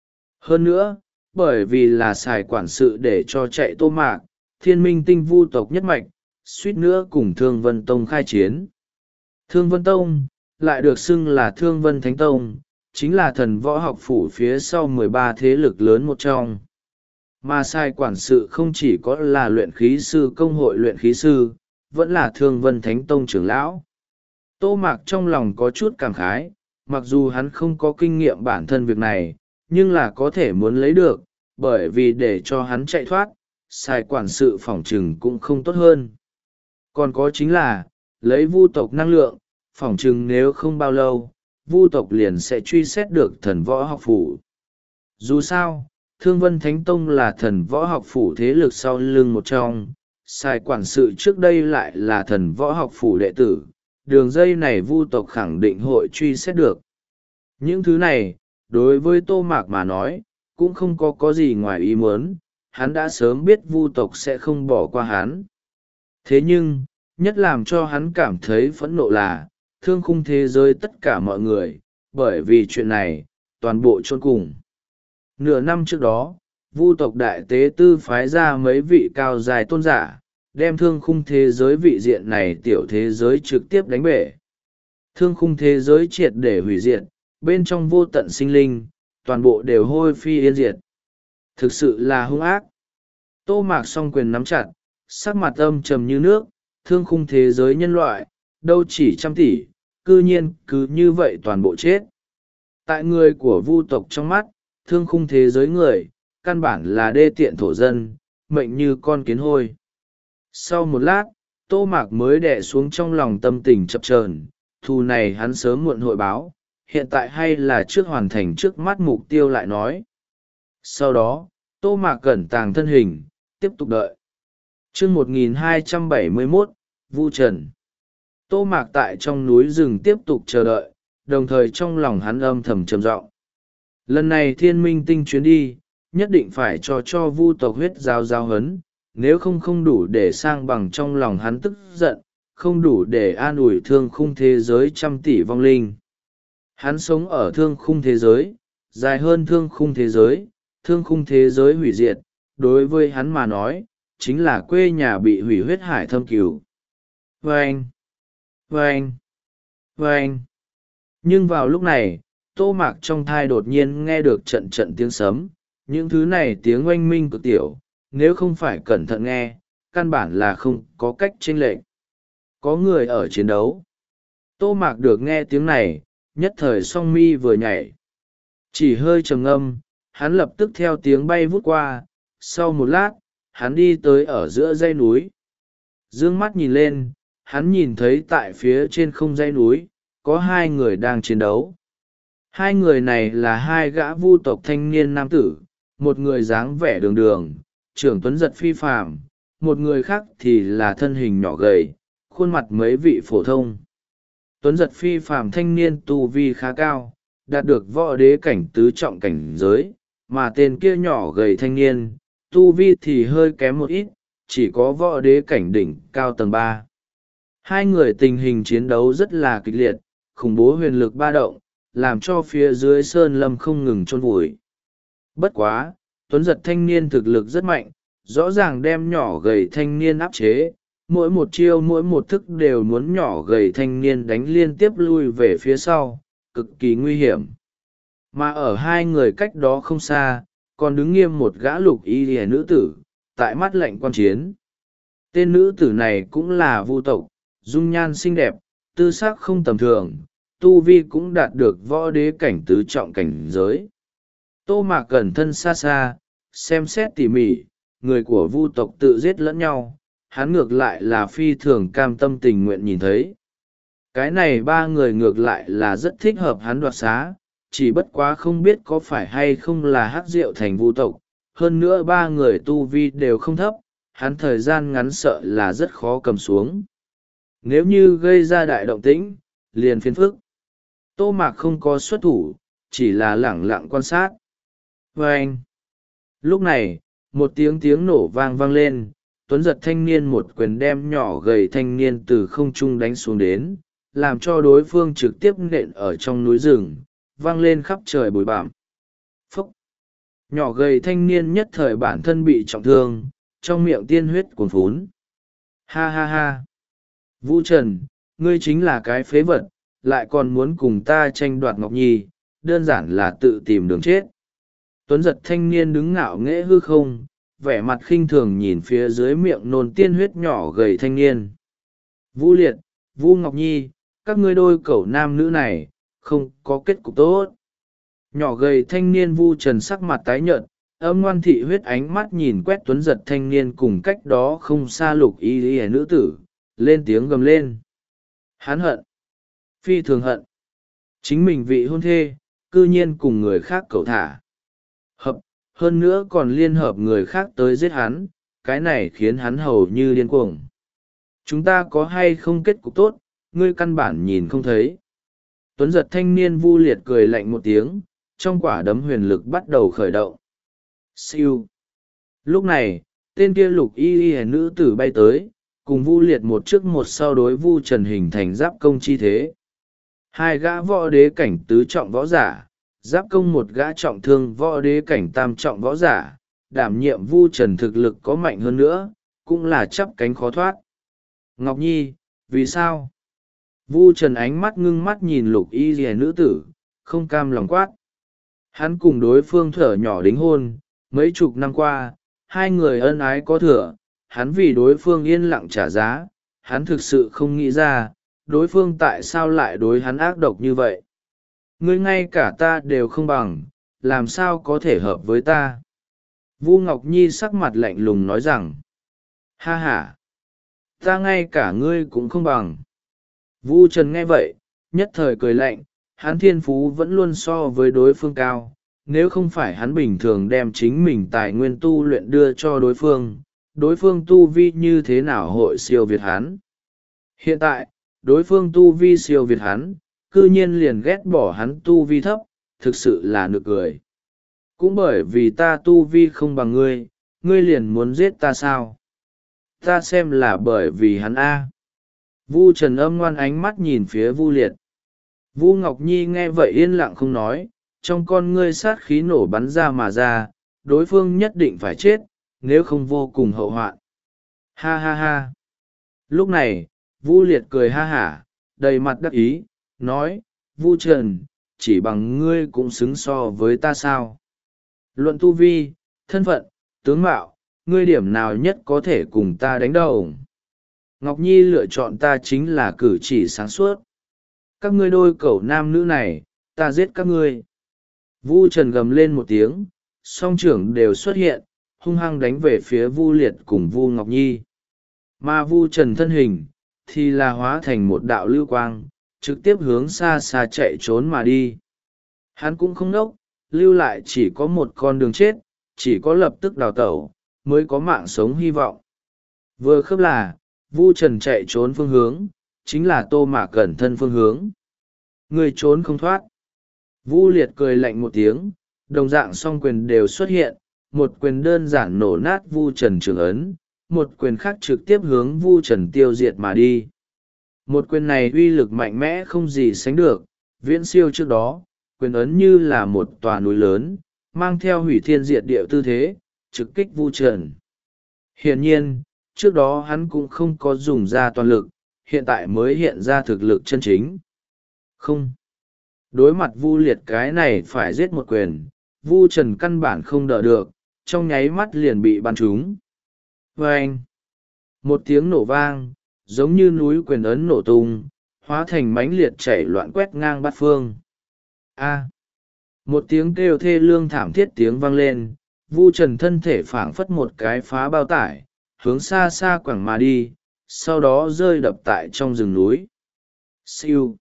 Hơn nữa, bởi vì là xài quản sự để cho chạy Tô Mạc, thiên minh tinh vu tộc nhất mạch, suýt nữa cùng Thương Vân Tông khai chiến. Thương Vân Tông, lại được xưng là Thương Vân Thánh Tông, chính là thần võ học phủ phía sau mười ba thế lực lớn một trong. Mà sai quản sự không chỉ có là luyện khí sư công hội luyện khí sư, vẫn là Thương Vân Thánh Tông trưởng lão. Tô Mạc trong lòng có chút cảm khái, mặc dù hắn không có kinh nghiệm bản thân việc này, nhưng là có thể muốn lấy được, bởi vì để cho hắn chạy thoát, sai quản sự phỏng trừng cũng không tốt hơn. Còn có chính là, lấy vu tộc năng lượng, phỏng trừng nếu không bao lâu, vu tộc liền sẽ truy xét được thần võ học phủ. Dù sao, Thương Vân Thánh Tông là thần võ học phủ thế lực sau lưng một trong, sai quản sự trước đây lại là thần võ học phủ đệ tử, đường dây này vu tộc khẳng định hội truy xét được. Những thứ này, đối với Tô Mạc mà nói, cũng không có có gì ngoài ý muốn, hắn đã sớm biết vu tộc sẽ không bỏ qua hắn. Thế nhưng, nhất làm cho hắn cảm thấy phẫn nộ là, thương khung thế giới tất cả mọi người, bởi vì chuyện này, toàn bộ chôn cùng. Nửa năm trước đó, vu tộc đại tế tư phái ra mấy vị cao dài tôn giả, đem thương khung thế giới vị diện này tiểu thế giới trực tiếp đánh bể. Thương khung thế giới triệt để hủy diệt, bên trong vô tận sinh linh, toàn bộ đều hôi phi yên diệt. Thực sự là hung ác. Tô Mạc song quyền nắm chặt, sắc mặt âm trầm như nước, thương khung thế giới nhân loại, đâu chỉ trăm tỷ, cư nhiên cứ như vậy toàn bộ chết. Tại người của vu tộc trong mắt, thương khung thế giới người, căn bản là đê tiện thổ dân, mệnh như con kiến hôi. Sau một lát, Tô Mạc mới đè xuống trong lòng tâm tình chập chờn, thù này hắn sớm muộn hội báo, hiện tại hay là trước hoàn thành trước mắt mục tiêu lại nói. Sau đó, Tô Mạc cẩn tàng thân hình, tiếp tục đợi. chương một nghìn hai trăm bảy mươi mốt, Vu Trần. Tô Mạc tại trong núi rừng tiếp tục chờ đợi, đồng thời trong lòng hắn âm thầm trầm trọng. Lần này thiên minh tinh chuyến đi, nhất định phải cho cho vu tộc huyết giao giao hấn, nếu không không đủ để sang bằng trong lòng hắn tức giận, không đủ để an ủi thương khung thế giới trăm tỷ vong linh. Hắn sống ở thương khung thế giới, dài hơn thương khung thế giới, thương khung thế giới hủy diệt, đối với hắn mà nói, chính là quê nhà bị hủy huyết hải thâm cửu. Vâng! Vâng! Vâng! Nhưng vào lúc này, Tô Mạc trong thai đột nhiên nghe được trận trận tiếng sấm, những thứ này tiếng oanh minh cực tiểu, nếu không phải cẩn thận nghe, căn bản là không có cách chênh lệch. Có người ở chiến đấu. Tô Mạc được nghe tiếng này, nhất thời song mi vừa nhảy. Chỉ hơi trầm ngâm, hắn lập tức theo tiếng bay vút qua, sau một lát, hắn đi tới ở giữa dãy núi. Dương mắt nhìn lên, hắn nhìn thấy tại phía trên không dãy núi, có hai người đang chiến đấu. Hai người này là hai gã vu tộc thanh niên nam tử, một người dáng vẻ đường đường, trưởng tuấn giật phi phàm, một người khác thì là thân hình nhỏ gầy, khuôn mặt mấy vị phổ thông. Tuấn giật phi phàm thanh niên tu vi khá cao, đạt được võ đế cảnh tứ trọng cảnh giới, mà tên kia nhỏ gầy thanh niên, tu vi thì hơi kém một ít, chỉ có võ đế cảnh đỉnh cao tầng ba. Hai người tình hình chiến đấu rất là kịch liệt, khủng bố huyền lực ba động, làm cho phía dưới sơn lâm không ngừng chôn vùi. Bất quá, Tuấn giật thanh niên thực lực rất mạnh, rõ ràng đem nhỏ gầy thanh niên áp chế, mỗi một chiêu mỗi một thức đều muốn nhỏ gầy thanh niên đánh liên tiếp lui về phía sau, cực kỳ nguy hiểm. Mà ở hai người cách đó không xa, còn đứng nghiêm một gã lục y liễu nữ tử, tại mắt lạnh quan chiến. Tên nữ tử này cũng là vu tộc, dung nhan xinh đẹp, tư sắc không tầm thường, tu vi cũng đạt được võ đế cảnh tứ trọng cảnh giới. Tô Mạc cẩn thân xa xa, xem xét tỉ mỉ, người của vu tộc tự giết lẫn nhau, hắn ngược lại là phi thường cam tâm tình nguyện nhìn thấy. Cái này ba người ngược lại là rất thích hợp hắn đoạt xá, chỉ bất quá không biết có phải hay không là hắc rượu thành vu tộc, hơn nữa ba người tu vi đều không thấp, hắn thời gian ngắn sợ là rất khó cầm xuống. Nếu như gây ra đại động tĩnh, liền phiền phức. Tô Mạc không có xuất thủ, chỉ là lẳng lặng quan sát. Và anh, lúc này, một tiếng tiếng nổ vang vang lên, Tuấn giật thanh niên một quyền đem nhỏ gầy thanh niên từ không trung đánh xuống đến, làm cho đối phương trực tiếp nện ở trong núi rừng, vang lên khắp trời bụi bặm. Phúc! Nhỏ gầy thanh niên nhất thời bản thân bị trọng thương, trong miệng tiên huyết cuồn phún. Ha ha ha! Vũ Trần, ngươi chính là cái phế vật, lại còn muốn cùng ta tranh đoạt Ngọc Nhi, đơn giản là tự tìm đường chết. Tuấn giật thanh niên đứng ngạo nghễ hư không, vẻ mặt khinh thường nhìn phía dưới miệng nôn tiên huyết nhỏ gầy thanh niên. Vũ Liệt, Vũ Ngọc Nhi, các ngươi đôi cẩu nam nữ này, không có kết cục tốt. Nhỏ gầy thanh niên Vu Trần sắc mặt tái nhợt, âm ngoan thị huyết ánh mắt nhìn quét Tuấn giật thanh niên cùng cách đó không xa lục y y nữ tử, lên tiếng gầm lên. Hắn hận, phi thường hận. Chính mình vị hôn thê, cư nhiên cùng người khác cẩu thả. Hợp, hơn nữa còn liên hợp người khác tới giết hắn, cái này khiến hắn hầu như điên cuồng. Chúng ta có hay không kết cục tốt, ngươi căn bản nhìn không thấy. Tuấn giật thanh niên Vu Liệt cười lạnh một tiếng, trong quả đấm huyền lực bắt đầu khởi động. Siêu. Lúc này, tên kia lục y y nữ tử bay tới, cùng Vu Liệt một trước một sau đối Vu Trần hình thành giáp công chi thế. Hai gã võ đế cảnh tứ trọng võ giả, giáp công một gã trọng thương võ đế cảnh tam trọng võ giả, đảm nhiệm Vu Trần thực lực có mạnh hơn nữa, cũng là chắp cánh khó thoát. Ngọc Nhi, vì sao? Vu Trần ánh mắt ngưng mắt nhìn lục y rìa nữ tử, không cam lòng quát. Hắn cùng đối phương thở nhỏ đính hôn, mấy chục năm qua, hai người ân ái có thừa, hắn vì đối phương yên lặng trả giá, hắn thực sự không nghĩ ra, đối phương tại sao lại đối hắn ác độc như vậy. Ngươi ngay cả ta đều không bằng, làm sao có thể hợp với ta? Vu Ngọc Nhi sắc mặt lạnh lùng nói rằng, ha ha, ta ngay cả ngươi cũng không bằng. Vu Trần nghe vậy, nhất thời cười lạnh, hắn thiên phú vẫn luôn so với đối phương cao, nếu không phải hắn bình thường đem chính mình tài nguyên tu luyện đưa cho đối phương, đối phương tu vi như thế nào hội siêu việt hắn. Hiện tại, đối phương tu vi siêu việt hắn, cư nhiên liền ghét bỏ hắn tu vi thấp, thực sự là nực cười. Cũng bởi vì ta tu vi không bằng ngươi, ngươi liền muốn giết ta sao? Ta xem là bởi vì hắn A. Vu Trần âm ngoan ánh mắt nhìn phía Vu Liệt. Vu Ngọc Nhi nghe vậy yên lặng không nói, trong con ngươi sát khí nổ bắn ra mà ra, đối phương nhất định phải chết, nếu không vô cùng hậu hoạn. Ha ha ha. Lúc này, Vu Liệt cười ha hả, đầy mặt đắc ý, nói, Vu Trần, chỉ bằng ngươi cũng xứng so với ta sao? Luận tu vi, thân phận, tướng mạo, ngươi điểm nào nhất có thể cùng ta đánh đầu? Ngọc Nhi lựa chọn ta chính là cử chỉ sáng suốt. Các ngươi đôi cẩu nam nữ này, ta giết các ngươi. Vu Trần gầm lên một tiếng, song trưởng đều xuất hiện, hung hăng đánh về phía Vu Liệt cùng Vu Ngọc Nhi. Mà Vu Trần thân hình, thì là hóa thành một đạo lưu quang, trực tiếp hướng xa xa chạy trốn mà đi. Hắn cũng không nốc, lưu lại chỉ có một con đường chết, chỉ có lập tức đào tẩu, mới có mạng sống hy vọng. Vừa khớp là, Vu Trần chạy trốn phương hướng, chính là Tô Mạc Cẩn thân phương hướng. Người trốn không thoát. Vu Liệt cười lạnh một tiếng, đồng dạng song quyền đều xuất hiện, một quyền đơn giản nổ nát Vu Trần trường ấn, một quyền khác trực tiếp hướng Vu Trần tiêu diệt mà đi. Một quyền này uy lực mạnh mẽ không gì sánh được, viễn siêu trước đó, quyền ấn như là một tòa núi lớn, mang theo hủy thiên diệt địa tư thế, trực kích Vu Trần. Hiển nhiên, trước đó hắn cũng không có dùng ra toàn lực, hiện tại mới hiện ra thực lực chân chính. Không. Đối mặt Vu Liệt cái này phải giết một quyền, Vu Trần căn bản không đỡ được, trong nháy mắt liền bị bắn trúng. Vâng! Một tiếng nổ vang, giống như núi quyền ấn nổ tung, hóa thành mãnh liệt chảy loạn quét ngang bát phương. A! Một tiếng kêu thê lương thảm thiết tiếng vang lên, Vu Trần thân thể phảng phất một cái phá bao tải, hướng xa xa quẳng mà đi, sau đó rơi đập tại trong rừng núi. Siêu!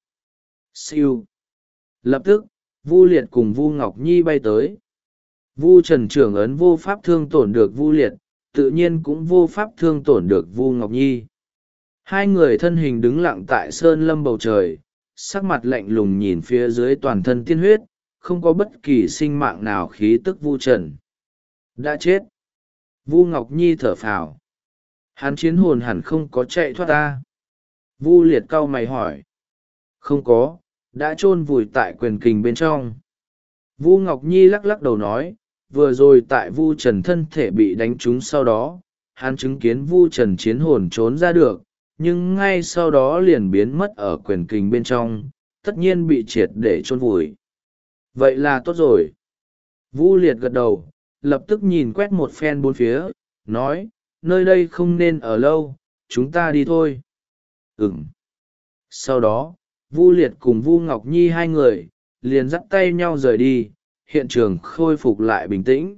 Siêu! Lập tức, Vu Liệt cùng Vu Ngọc Nhi bay tới. Vu Trần trưởng ấn vô pháp thương tổn được Vu Liệt, tự nhiên cũng vô pháp thương tổn được Vu Ngọc Nhi. Hai người thân hình đứng lặng tại sơn lâm bầu trời, sắc mặt lạnh lùng nhìn phía dưới toàn thân tiên huyết, không có bất kỳ sinh mạng nào khí tức Vu Trần. Đã chết. Vu Ngọc Nhi thở phào. Hắn chiến hồn hẳn không có chạy thoát ta. Vu Liệt cau mày hỏi. Không có, đã chôn vùi tại quyền kình bên trong. Vu Ngọc Nhi lắc lắc đầu nói, vừa rồi tại Vu Trần thân thể bị đánh trúng sau đó, hắn chứng kiến Vu Trần chiến hồn trốn ra được, nhưng ngay sau đó liền biến mất ở quyền kình bên trong, tất nhiên bị triệt để chôn vùi. Vậy là tốt rồi. Vu Liệt gật đầu, lập tức nhìn quét một phen bốn phía, nói, nơi đây không nên ở lâu, chúng ta đi thôi. Ừm. Sau đó, Vu Liệt cùng Vu Ngọc Nhi hai người, liền dắt tay nhau rời đi, hiện trường khôi phục lại bình tĩnh.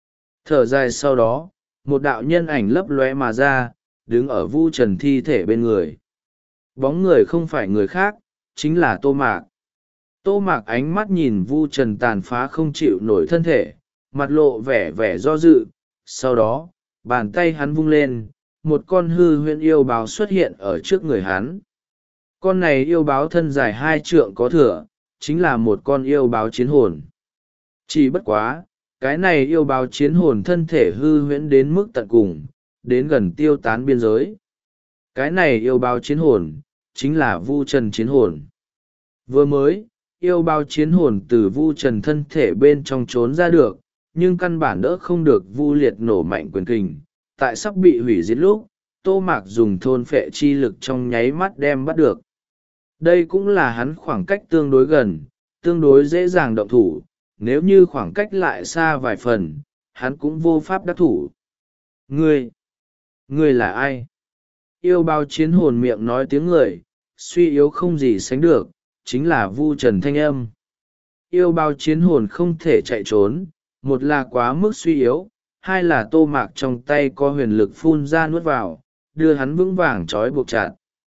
Thở dài sau đó, một đạo nhân ảnh lấp lóe mà ra, đứng ở Vu Trần thi thể bên người. Bóng người không phải người khác, chính là Tô Mạc. Tô Mạc ánh mắt nhìn Vu Trần tàn phá không chịu nổi thân thể, mặt lộ vẻ vẻ do dự. Sau đó bàn tay hắn vung lên, một con hư huyễn yêu báo xuất hiện ở trước người hắn. Con này yêu báo thân dài hai trượng có thửa, chính là một con yêu báo chiến hồn. Chỉ bất quá, cái này yêu báo chiến hồn thân thể hư huyễn đến mức tận cùng, đến gần tiêu tán biên giới. Cái này yêu báo chiến hồn, chính là Vu Trần chiến hồn. Vừa mới, yêu báo chiến hồn từ Vu Trần thân thể bên trong trốn ra được, nhưng căn bản đỡ không được Vu Liệt nổ mạnh quyền kình. Tại sắp bị hủy diệt lúc, Tô Mạc dùng thôn phệ chi lực trong nháy mắt đem bắt được. Đây cũng là hắn khoảng cách tương đối gần, tương đối dễ dàng động thủ, nếu như khoảng cách lại xa vài phần, hắn cũng vô pháp đắc thủ. Ngươi, ngươi là ai? Yêu báo chiến hồn miệng nói tiếng người, suy yếu không gì sánh được, chính là Vu Trần thanh âm. Yêu báo chiến hồn không thể chạy trốn, một là quá mức suy yếu, hai là Tô Mạc trong tay có huyền lực phun ra nuốt vào, đưa hắn vững vàng trói buộc chặt.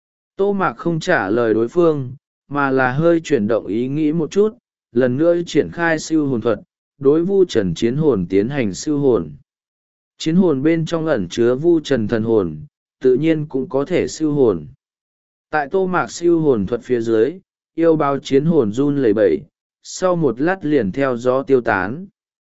Tô Mạc không trả lời đối phương, mà là hơi chuyển động ý nghĩ một chút, lần nữa triển khai siêu hồn thuật, đối Vu Trần chiến hồn tiến hành siêu hồn. Chiến hồn bên trong ẩn chứa Vu Trần thần hồn, tự nhiên cũng có thể siêu hồn. Tại Tô Mạc siêu hồn thuật phía dưới, yêu báo chiến hồn run lẩy bẩy, sau một lát liền theo gió tiêu tán.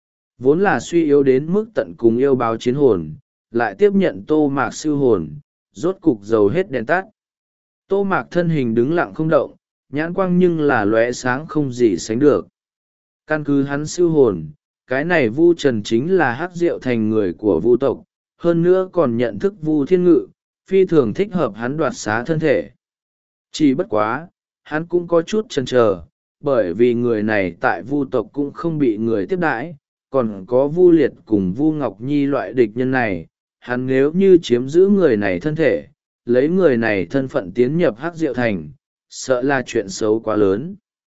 Vốn là suy yếu đến mức tận cùng yêu báo chiến hồn, lại tiếp nhận Tô Mạc siêu hồn, rốt cục dầu hết đèn tắt. Tô Mạc thân hình đứng lặng không động, nhãn quang nhưng là lóe sáng không gì sánh được. Căn cứ hắn siêu hồn, cái này Vu Trần chính là Hắc Diệu Thành người của Vu tộc, hơn nữa còn nhận thức Vu Thiên Ngự, phi thường thích hợp hắn đoạt xá thân thể. Chỉ bất quá, hắn cũng có chút chần chờ, bởi vì người này tại Vu tộc cũng không bị người tiếp đãi, còn có Vu Liệt cùng Vu Ngọc Nhi loại địch nhân này, hắn nếu như chiếm giữ người này thân thể, lấy người này thân phận tiến nhập Hắc Diệu Thành, sợ là chuyện xấu quá lớn.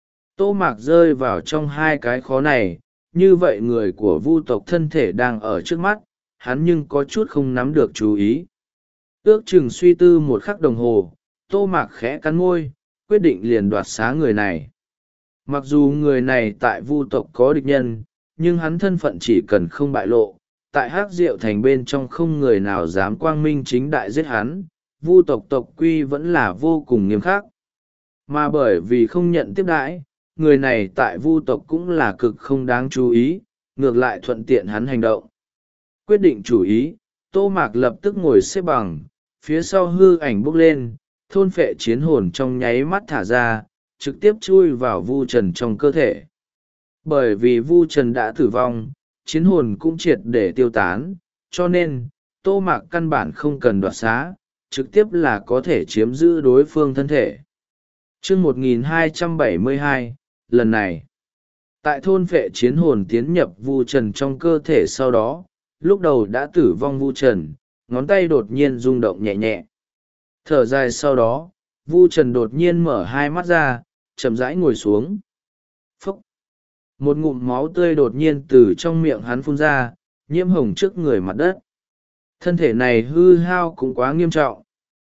Tô Mạc rơi vào trong hai cái khó này, như vậy người của Vu tộc thân thể đang ở trước mắt, hắn nhưng có chút không nắm được chú ý. Ước chừng suy tư một khắc đồng hồ, Tô Mạc khẽ cắn môi, quyết định liền đoạt xá người này. Mặc dù người này tại Vu tộc có địch nhân, nhưng hắn thân phận chỉ cần không bại lộ, tại Hắc Diệu Thành bên trong không người nào dám quang minh chính đại giết hắn, Vu tộc tộc quy vẫn là vô cùng nghiêm khắc. Mà bởi vì không nhận tiếp đãi, người này tại Vu tộc cũng là cực không đáng chú ý, ngược lại thuận tiện hắn hành động. Quyết định chủ ý, Tô Mạc lập tức ngồi xếp bằng, phía sau hư ảnh bốc lên, thôn phệ chiến hồn trong nháy mắt thả ra, trực tiếp chui vào Vu Trần trong cơ thể. Bởi vì Vu Trần đã tử vong, chiến hồn cũng triệt để tiêu tán, cho nên, Tô Mạc căn bản không cần đoạt xá, trực tiếp là có thể chiếm giữ đối phương thân thể. Chương một nghìn hai trăm bảy mươi hai, lần này, tại thôn phệ chiến hồn tiến nhập Vu Trần trong cơ thể sau đó, lúc đầu đã tử vong Vu Trần, ngón tay đột nhiên rung động nhẹ nhẹ. Thở dài sau đó, Vu Trần đột nhiên mở hai mắt ra, chậm rãi ngồi xuống. Phốc! Một ngụm máu tươi đột nhiên từ trong miệng hắn phun ra, nhiễm hồng trước người mặt đất. Thân thể này hư hao cũng quá nghiêm trọng.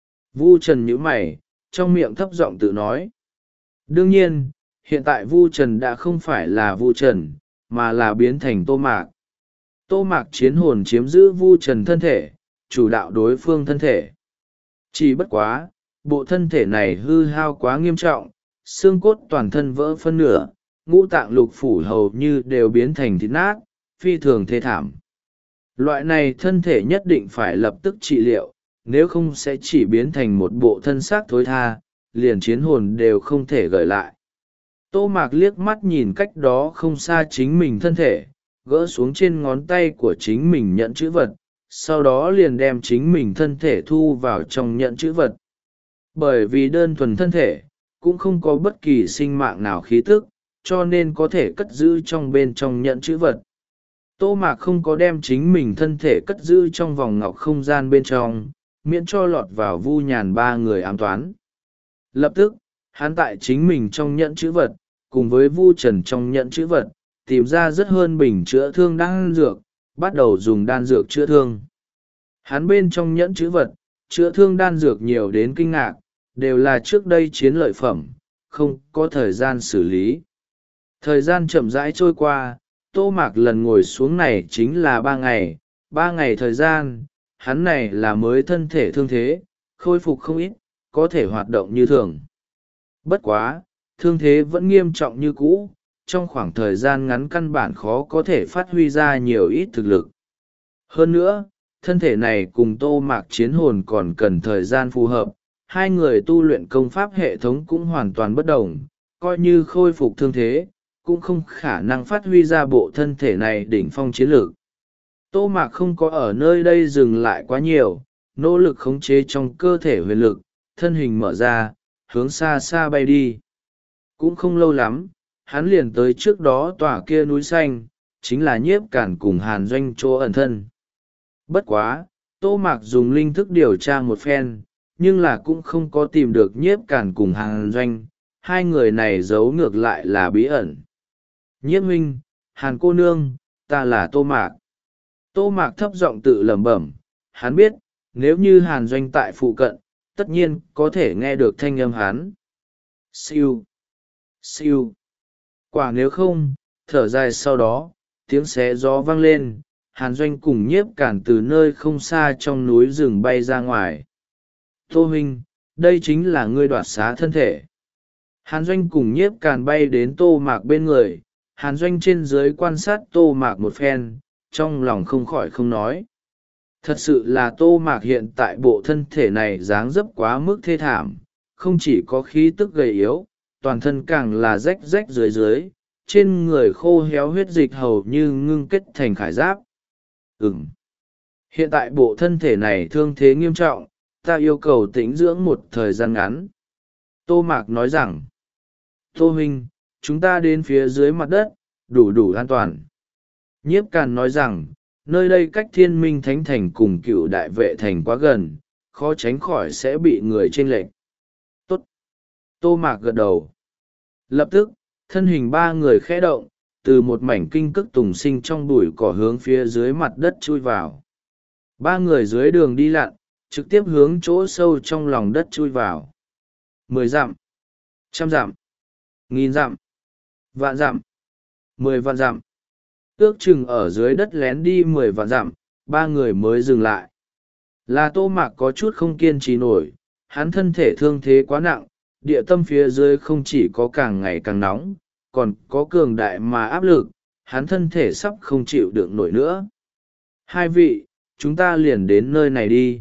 Vu Trần nhíu mày, trong miệng thấp giọng tự nói. Đương nhiên, hiện tại Vu Trần đã không phải là Vu Trần, mà là biến thành Tô Mạc. Tô Mạc chiến hồn chiếm giữ Vu Trần thân thể, chủ đạo đối phương thân thể. Chỉ bất quá, bộ thân thể này hư hao quá nghiêm trọng, xương cốt toàn thân vỡ phân nửa, ngũ tạng lục phủ hầu như đều biến thành thịt nát, phi thường thê thảm. Loại này thân thể nhất định phải lập tức trị liệu, nếu không sẽ chỉ biến thành một bộ thân xác thối tha, liền chiến hồn đều không thể gợi lại. Tô Mạc liếc mắt nhìn cách đó không xa chính mình thân thể, gỡ xuống trên ngón tay của chính mình nhận chữ vật, sau đó liền đem chính mình thân thể thu vào trong nhận chữ vật. Bởi vì đơn thuần thân thể, cũng không có bất kỳ sinh mạng nào khí tức, cho nên có thể cất giữ trong bên trong nhận chữ vật. Tô Mạc không có đem chính mình thân thể cất giữ trong vòng ngọc không gian bên trong, miễn cho lọt vào Vu Nhàn ba người ám toán. Lập tức, hắn tại chính mình trong nhẫn chữ vật, cùng với Vu Trần trong nhẫn chữ vật, tìm ra rất hơn bình chữa thương đan dược, bắt đầu dùng đan dược chữa thương. Hắn bên trong nhẫn chữ vật, chữa thương đan dược nhiều đến kinh ngạc, đều là trước đây chiến lợi phẩm, không có thời gian xử lý. Thời gian chậm rãi trôi qua, Tô Mạc lần ngồi xuống này chính là ba ngày, ba ngày thời gian, hắn này là mới thân thể thương thế, khôi phục không ít, có thể hoạt động như thường. Bất quá, thương thế vẫn nghiêm trọng như cũ, trong khoảng thời gian ngắn căn bản khó có thể phát huy ra nhiều ít thực lực. Hơn nữa, thân thể này cùng Tô Mạc chiến hồn còn cần thời gian phù hợp, hai người tu luyện công pháp hệ thống cũng hoàn toàn bất đồng, coi như khôi phục thương thế, cũng không khả năng phát huy ra bộ thân thể này đỉnh phong chiến lược. Tô Mạc không có ở nơi đây dừng lại quá nhiều, nỗ lực khống chế trong cơ thể huyền lực, thân hình mở ra, hướng xa xa bay đi. Cũng không lâu lắm, hắn liền tới trước đó tòa kia núi xanh, chính là Nhiếp Cản cùng Hàn Doanh chỗ ẩn thân. Bất quá, Tô Mạc dùng linh thức điều tra một phen, nhưng là cũng không có tìm được Nhiếp Cản cùng Hàn Doanh, hai người này giấu ngược lại là bí ẩn. Nhiếp huynh, Hàn cô nương, ta là Tô Mạc. Tô Mạc thấp giọng tự lẩm bẩm, hắn biết, nếu như Hàn Doanh tại phụ cận, tất nhiên có thể nghe được thanh âm hắn. Siêu, siêu. Quả nếu không, thở dài sau đó, tiếng xé gió vang lên, Hàn Doanh cùng Nhiếp Cản từ nơi không xa trong núi rừng bay ra ngoài. Tô huynh, đây chính là ngươi đoạt xá thân thể. Hàn Doanh cùng Nhiếp Cản bay đến Tô Mạc bên người, Hàn Doanh trên dưới quan sát Tô Mạc một phen, trong lòng không khỏi không nói. Thật sự là Tô Mạc hiện tại bộ thân thể này dáng dấp quá mức thê thảm, không chỉ có khí tức gầy yếu, toàn thân càng là rách rách dưới dưới, trên người khô héo huyết dịch hầu như ngưng kết thành khải giáp. Ừm. Hiện tại bộ thân thể này thương thế nghiêm trọng, ta yêu cầu tĩnh dưỡng một thời gian ngắn. Tô Mạc nói rằng, Tô huynh, chúng ta đến phía dưới mặt đất, đủ đủ an toàn. Nhiếp Càn nói rằng, nơi đây cách Thiên Minh Thánh Thành cùng Cựu Đại Vệ Thành quá gần, khó tránh khỏi sẽ bị người chênh lệch. Tốt. Tô Mạc gật đầu. Lập tức, thân hình ba người khẽ động, từ một mảnh kinh cức tùng sinh trong bụi cỏ hướng phía dưới mặt đất chui vào. Ba người dưới đường đi lặn, trực tiếp hướng chỗ sâu trong lòng đất chui vào. Mười dặm, trăm dặm, nghìn dặm, vạn dặm, mười vạn dặm. Ước chừng ở dưới đất lén đi mười vạn dặm, ba người mới dừng lại. Là Tô Mạc có chút không kiên trì nổi, hắn thân thể thương thế quá nặng, địa tâm phía dưới không chỉ có càng ngày càng nóng, còn có cường đại mà áp lực, hắn thân thể sắp không chịu đựng nổi nữa. Hai vị, chúng ta liền đến nơi này đi.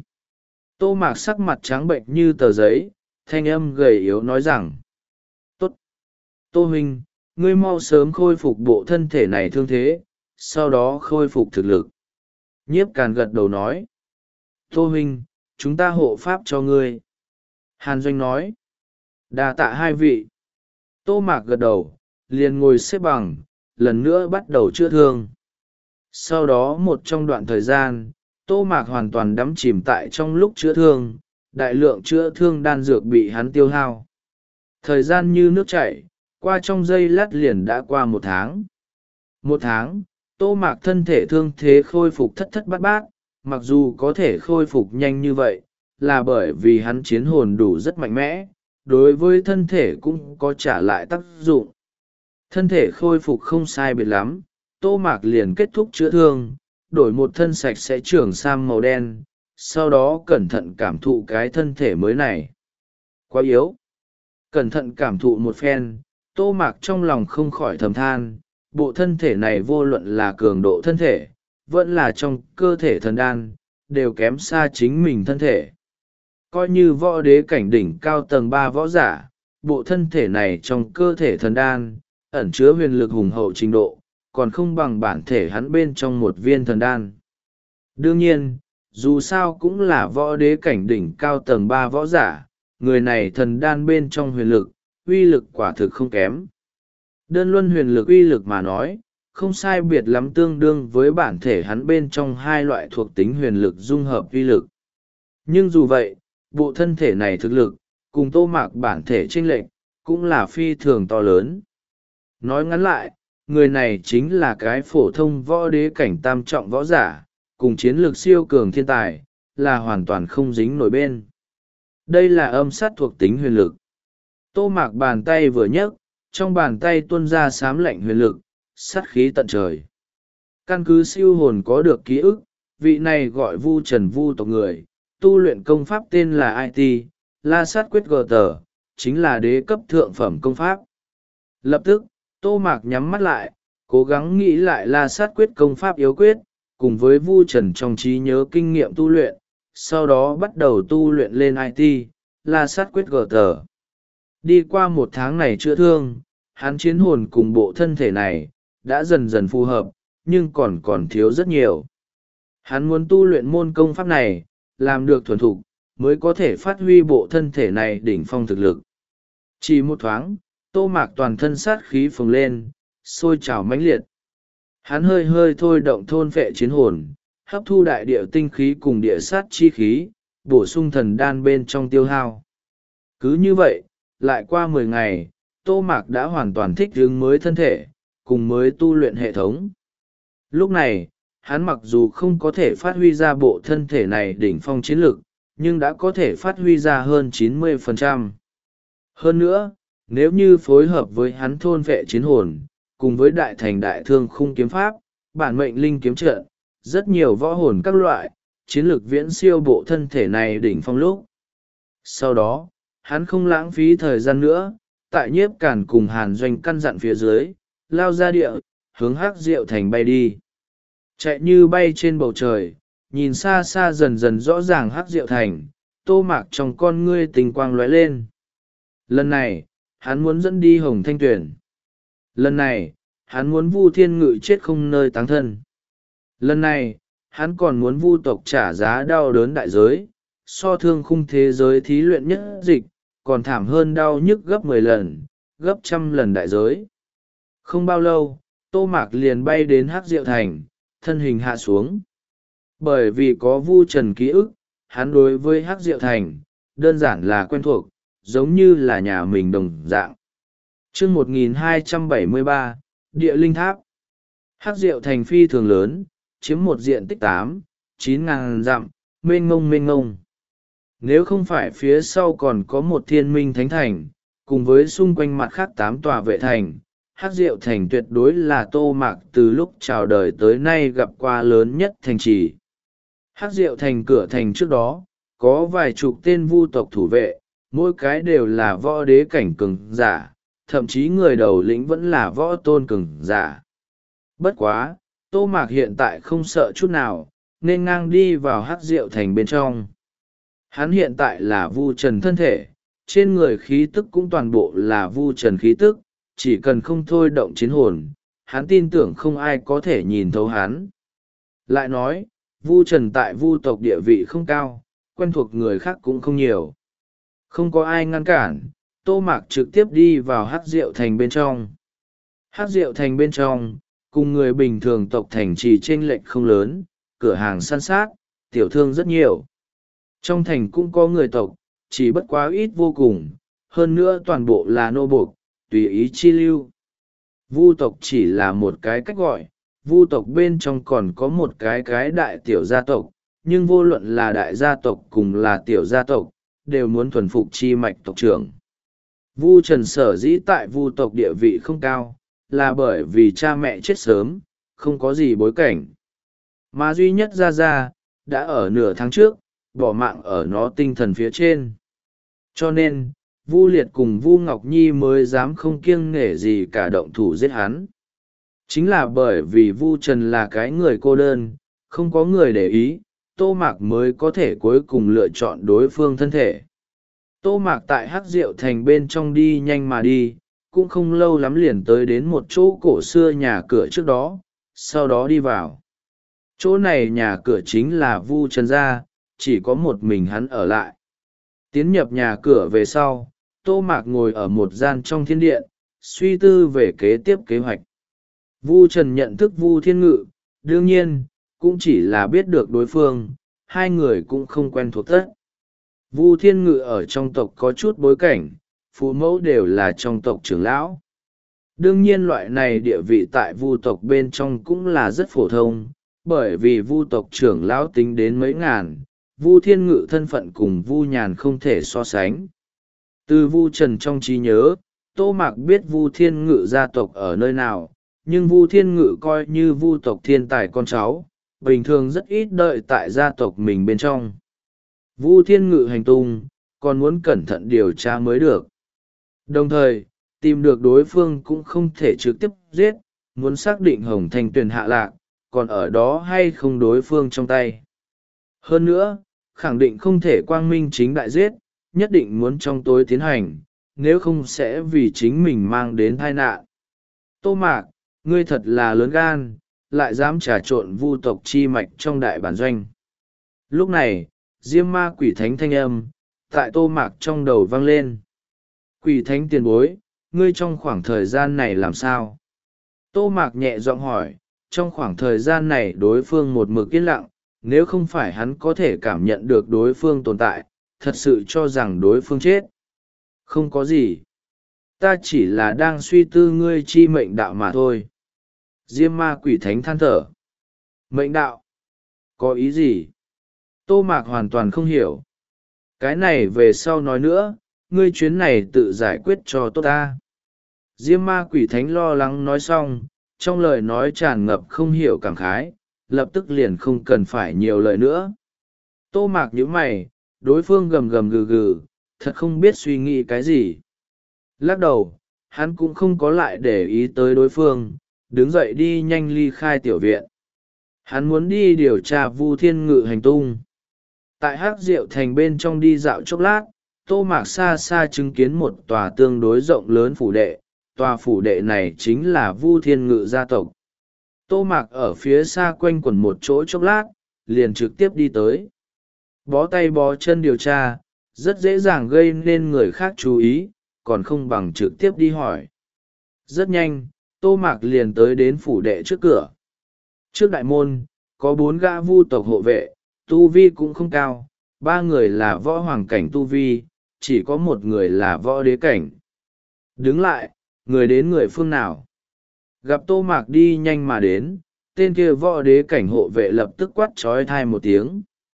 Tô Mạc sắc mặt trắng bệnh như tờ giấy, thanh âm gầy yếu nói rằng. Tốt. Tô huynh, ngươi mau sớm khôi phục bộ thân thể này thương thế, sau đó khôi phục thực lực. Nhiếp Càn gật đầu nói. Tô huynh, chúng ta hộ pháp cho ngươi. Hàn Doanh nói. Đa tạ hai vị. Tô Mạc gật đầu, liền ngồi xếp bằng, lần nữa bắt đầu chữa thương. Sau đó một trong đoạn thời gian, Tô Mạc hoàn toàn đắm chìm tại trong lúc chữa thương, đại lượng chữa thương đan dược bị hắn tiêu hao. Thời gian như nước chảy, qua trong giây lát liền đã qua một tháng. Một tháng, Tô Mạc thân thể thương thế khôi phục thất thất bát bát, mặc dù có thể khôi phục nhanh như vậy, là bởi vì hắn chiến hồn đủ rất mạnh mẽ, đối với thân thể cũng có trả lại tác dụng. Thân thể khôi phục không sai biệt lắm, Tô Mạc liền kết thúc chữa thương, đổi một thân sạch sẽ trưởng sam màu đen, sau đó cẩn thận cảm thụ cái thân thể mới này. Quá yếu. Cẩn thận cảm thụ một phen, Tô Mạc trong lòng không khỏi thầm than, bộ thân thể này vô luận là cường độ thân thể, vẫn là trong cơ thể thần đan, đều kém xa chính mình thân thể. Coi như võ đế cảnh đỉnh cao tầng ba võ giả, bộ thân thể này trong cơ thể thần đan, ẩn chứa huyền lực hùng hậu trình độ, còn không bằng bản thể hắn bên trong một viên thần đan. Đương nhiên, dù sao cũng là võ đế cảnh đỉnh cao tầng ba võ giả, người này thần đan bên trong huyền lực, uy lực quả thực không kém. Đơn luân huyền lực uy lực mà nói, không sai biệt lắm tương đương với bản thể hắn bên trong hai loại thuộc tính huyền lực dung hợp uy lực. Nhưng dù vậy, bộ thân thể này thực lực, cùng Tô Mạc bản thể chênh lệch, cũng là phi thường to lớn. Nói ngắn lại, người này chính là cái phổ thông võ đế cảnh tam trọng võ giả, cùng chiến lược siêu cường thiên tài, là hoàn toàn không dính nổi bên. Đây là âm sát thuộc tính huyền lực. Tô Mạc bàn tay vừa nhấc, trong bàn tay tuôn ra xám lạnh huyền lực, sát khí tận trời. Căn cứ siêu hồn có được ký ức, vị này gọi Vu Trần Vu tộc người, tu luyện công pháp tên là i tê, La Sát Quyết Gờ Tờ, chính là đế cấp thượng phẩm công pháp. Lập tức, Tô Mạc nhắm mắt lại, cố gắng nghĩ lại La Sát Quyết công pháp yếu quyết, cùng với Vu Trần trong trí nhớ kinh nghiệm tu luyện, sau đó bắt đầu tu luyện lên i tê, La Sát Quyết Gờ Tờ. Đi qua một tháng này chữa thương, hắn chiến hồn cùng bộ thân thể này, đã dần dần phù hợp, nhưng còn còn thiếu rất nhiều. Hắn muốn tu luyện môn công pháp này, làm được thuần thục, mới có thể phát huy bộ thân thể này đỉnh phong thực lực. Chỉ một thoáng, Tô Mạc toàn thân sát khí phồng lên, sôi trào mãnh liệt. Hắn hơi hơi thôi động thôn phệ chiến hồn, hấp thu đại địa tinh khí cùng địa sát chi khí, bổ sung thần đan bên trong tiêu hao. Cứ như vậy, lại qua mười ngày, Tô Mạc đã hoàn toàn thích ứng mới thân thể, cùng mới tu luyện hệ thống. Lúc này, hắn mặc dù không có thể phát huy ra bộ thân thể này đỉnh phong chiến lực, nhưng đã có thể phát huy ra hơn chín mươi phần trăm. Hơn nữa, nếu như phối hợp với hắn thôn vệ chiến hồn, cùng với đại thành đại thương khung kiếm pháp, bản mệnh linh kiếm trận, rất nhiều võ hồn các loại, chiến lược viễn siêu bộ thân thể này đỉnh phong lúc. Sau đó, hắn không lãng phí thời gian nữa, tại nhiếp cản cùng Hàn Doanh căn dặn phía dưới, lao ra địa, hướng Hắc Diệu Thành bay đi. Chạy như bay trên bầu trời, nhìn xa xa dần dần rõ ràng Hắc Diệu Thành, Tô Mạc trong con ngươi tình quang lóe lên. Lần này, hắn muốn dẫn đi Hồng Thanh Tuyền. Lần này, hắn muốn Vu Thiên Ngự chết không nơi táng thân. Lần này, hắn còn muốn Vu tộc trả giá đau đớn đại giới, so thương khung thế giới thí luyện nhất dịch, còn thảm hơn đau nhức gấp mười lần, gấp trăm lần đại giới. Không bao lâu, Tô Mạc liền bay đến Hắc Diệu Thành, thân hình hạ xuống. Bởi vì có Vu Trần ký ức, hắn đối với Hắc Diệu Thành, đơn giản là quen thuộc, giống như là nhà mình đồng dạng. Chương một nghìn hai trăm bảy mươi ba, Địa Linh Tháp. Hắc Diệu Thành phi thường lớn, chiếm một diện tích tám, chín ngàn dặm, mênh ngông mênh ngông. Nếu không phải phía sau còn có một thiên minh thánh thành, cùng với xung quanh mặt khác tám tòa vệ thành, Hắc Diệu Thành tuyệt đối là Tô Mạc từ lúc chào đời tới nay gặp qua lớn nhất thành trì. Hắc Diệu Thành cửa thành trước đó, có vài chục tên Vu tộc thủ vệ, mỗi cái đều là võ đế cảnh cường giả, thậm chí người đầu lĩnh vẫn là võ tôn cường giả. Bất quá, Tô Mạc hiện tại không sợ chút nào, nên ngang đi vào Hắc Diệu Thành bên trong. Hắn hiện tại là Vu Trần thân thể, trên người khí tức cũng toàn bộ là Vu Trần khí tức, chỉ cần không thôi động chiến hồn, hắn tin tưởng không ai có thể nhìn thấu hắn. Lại nói, Vu Trần tại Vu tộc địa vị không cao, quen thuộc người khác cũng không nhiều. Không có ai ngăn cản, Tô Mạc trực tiếp đi vào Hắc Diệu Thành bên trong. Hắc Diệu Thành bên trong, cùng người bình thường tộc thành trì chênh lệch không lớn, cửa hàng săn sát, tiểu thương rất nhiều. Trong thành cũng có người tộc, chỉ bất quá ít vô cùng, hơn nữa toàn bộ là nô buộc, tùy ý chi lưu. Vu tộc chỉ là một cái cách gọi, Vu tộc bên trong còn có một cái cái đại tiểu gia tộc, nhưng vô luận là đại gia tộc cùng là tiểu gia tộc, đều muốn thuần phục chi mạch tộc trưởng. Vu Trần sở dĩ tại Vu tộc địa vị không cao, là bởi vì cha mẹ chết sớm, không có gì bối cảnh. Mà duy nhất Gia Gia, đã ở nửa tháng trước, bỏ mạng ở nó tinh thần phía trên. Cho nên, Vu Liệt cùng Vu Ngọc Nhi mới dám không kiêng nể gì cả động thủ giết hắn. Chính là bởi vì Vu Trần là cái người cô đơn, không có người để ý, Tô Mạc mới có thể cuối cùng lựa chọn đối phương thân thể. Tô Mạc tại Hắc Diệu Thành bên trong đi nhanh mà đi, cũng không lâu lắm liền tới đến một chỗ cổ xưa nhà cửa trước đó, sau đó đi vào. Chỗ này nhà cửa chính là Vu Trần gia, chỉ có một mình hắn ở lại. Tiến nhập nhà cửa về sau, Tô Mạc ngồi ở một gian trong thiên điện, suy tư về kế tiếp kế hoạch. Vu Trần nhận thức Vu Thiên Ngự, đương nhiên, cũng chỉ là biết được đối phương, hai người cũng không quen thuộc tất. Vu Thiên Ngự ở trong tộc có chút bối cảnh, phụ mẫu đều là trong tộc trưởng lão. Đương nhiên loại này địa vị tại Vu tộc bên trong cũng là rất phổ thông, bởi vì Vu tộc trưởng lão tính đến mấy ngàn, Vu Thiên Ngự thân phận cùng Vu Nhàn không thể so sánh. Từ Vu Trần trong trí nhớ, Tô Mạc biết Vu Thiên Ngự gia tộc ở nơi nào, nhưng Vu Thiên Ngự coi như vu tộc thiên tài con cháu, bình thường rất ít đợi tại gia tộc mình bên trong. Vu Thiên Ngự hành tung, còn muốn cẩn thận điều tra mới được. Đồng thời, tìm được đối phương cũng không thể trực tiếp giết, muốn xác định Hồng Thanh Tuyền hạ lạc, còn ở đó hay không đối phương trong tay. Hơn nữa, khẳng định không thể quang minh chính đại giết, nhất định muốn trong tối tiến hành, nếu không sẽ vì chính mình mang đến tai nạn. Tô Mạc, ngươi thật là lớn gan, lại dám trà trộn vu tộc chi mạch trong đại bản doanh. Lúc này, Diêm Ma Quỷ Thánh thanh âm, tại Tô Mạc trong đầu vang lên. Quỷ Thánh tiền bối, ngươi trong khoảng thời gian này làm sao? Tô Mạc nhẹ giọng hỏi, trong khoảng thời gian này đối phương một mực yên lặng, nếu không phải hắn có thể cảm nhận được đối phương tồn tại, thật sự cho rằng đối phương chết. Không có gì. Ta chỉ là đang suy tư ngươi chi mệnh đạo mà thôi. Diêm Ma Quỷ Thánh than thở. Mệnh đạo? Có ý gì? Tô Mạc hoàn toàn không hiểu. Cái này về sau nói nữa, ngươi chuyến này tự giải quyết cho tốt ta. Diêm Ma Quỷ Thánh lo lắng nói xong, trong lời nói tràn ngập không hiểu cảm khái, lập tức liền không cần phải nhiều lời nữa. Tô Mạc nhíu mày, đối phương gầm gầm gừ gừ, thật không biết suy nghĩ cái gì. Lắc đầu, hắn cũng không có lại để ý tới đối phương, đứng dậy đi nhanh ly khai tiểu viện. Hắn muốn đi điều tra Vu Thiên Ngự hành tung. Tại Hắc Diệu Thành bên trong đi dạo chốc lát, Tô Mạc xa xa chứng kiến một tòa tương đối rộng lớn phủ đệ. Tòa phủ đệ này chính là Vu Thiên Ngự gia tộc. Tô Mạc ở phía xa quanh quẩn một chỗ chốc lát, liền trực tiếp đi tới. Bó tay bó chân điều tra, rất dễ dàng gây nên người khác chú ý, còn không bằng trực tiếp đi hỏi. Rất nhanh, Tô Mạc liền tới đến phủ đệ trước cửa. Trước đại môn, có bốn gã vu tộc hộ vệ, tu vi cũng không cao, ba người là võ hoàng cảnh tu vi, chỉ có một người là võ đế cảnh. Đứng lại, người đến người phương nào? Gặp Tô Mạc đi nhanh mà đến, tên kia võ đế cảnh hộ vệ lập tức quát trói thai một tiếng.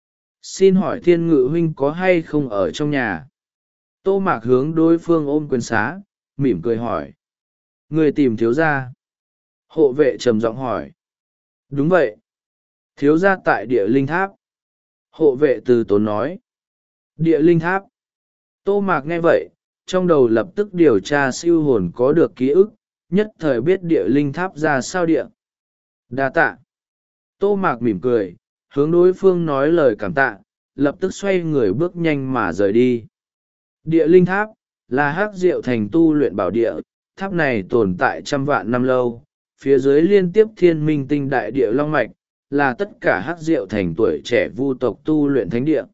Xin hỏi Thiên Ngự huynh có hay không ở trong nhà? Tô Mạc hướng đối phương ôm quyền xá, mỉm cười hỏi. Người tìm thiếu gia. Hộ vệ trầm giọng hỏi. Đúng vậy. Thiếu gia tại địa linh tháp. Hộ vệ từ tốn nói. Địa linh tháp. Tô Mạc nghe vậy, trong đầu lập tức điều tra siêu hồn có được ký ức, nhất thời biết địa linh tháp ra sao địa. Đa tạ. Tô Mạc mỉm cười, hướng đối phương nói lời cảm tạ, lập tức xoay người bước nhanh mà rời đi. Địa linh tháp là Hắc Diệu Thành tu luyện bảo địa, tháp này tồn tại trăm vạn năm lâu, phía dưới liên tiếp thiên minh tinh đại địa long mạch, là tất cả Hắc Diệu Thành tuổi trẻ vu tộc tu luyện thánh địa.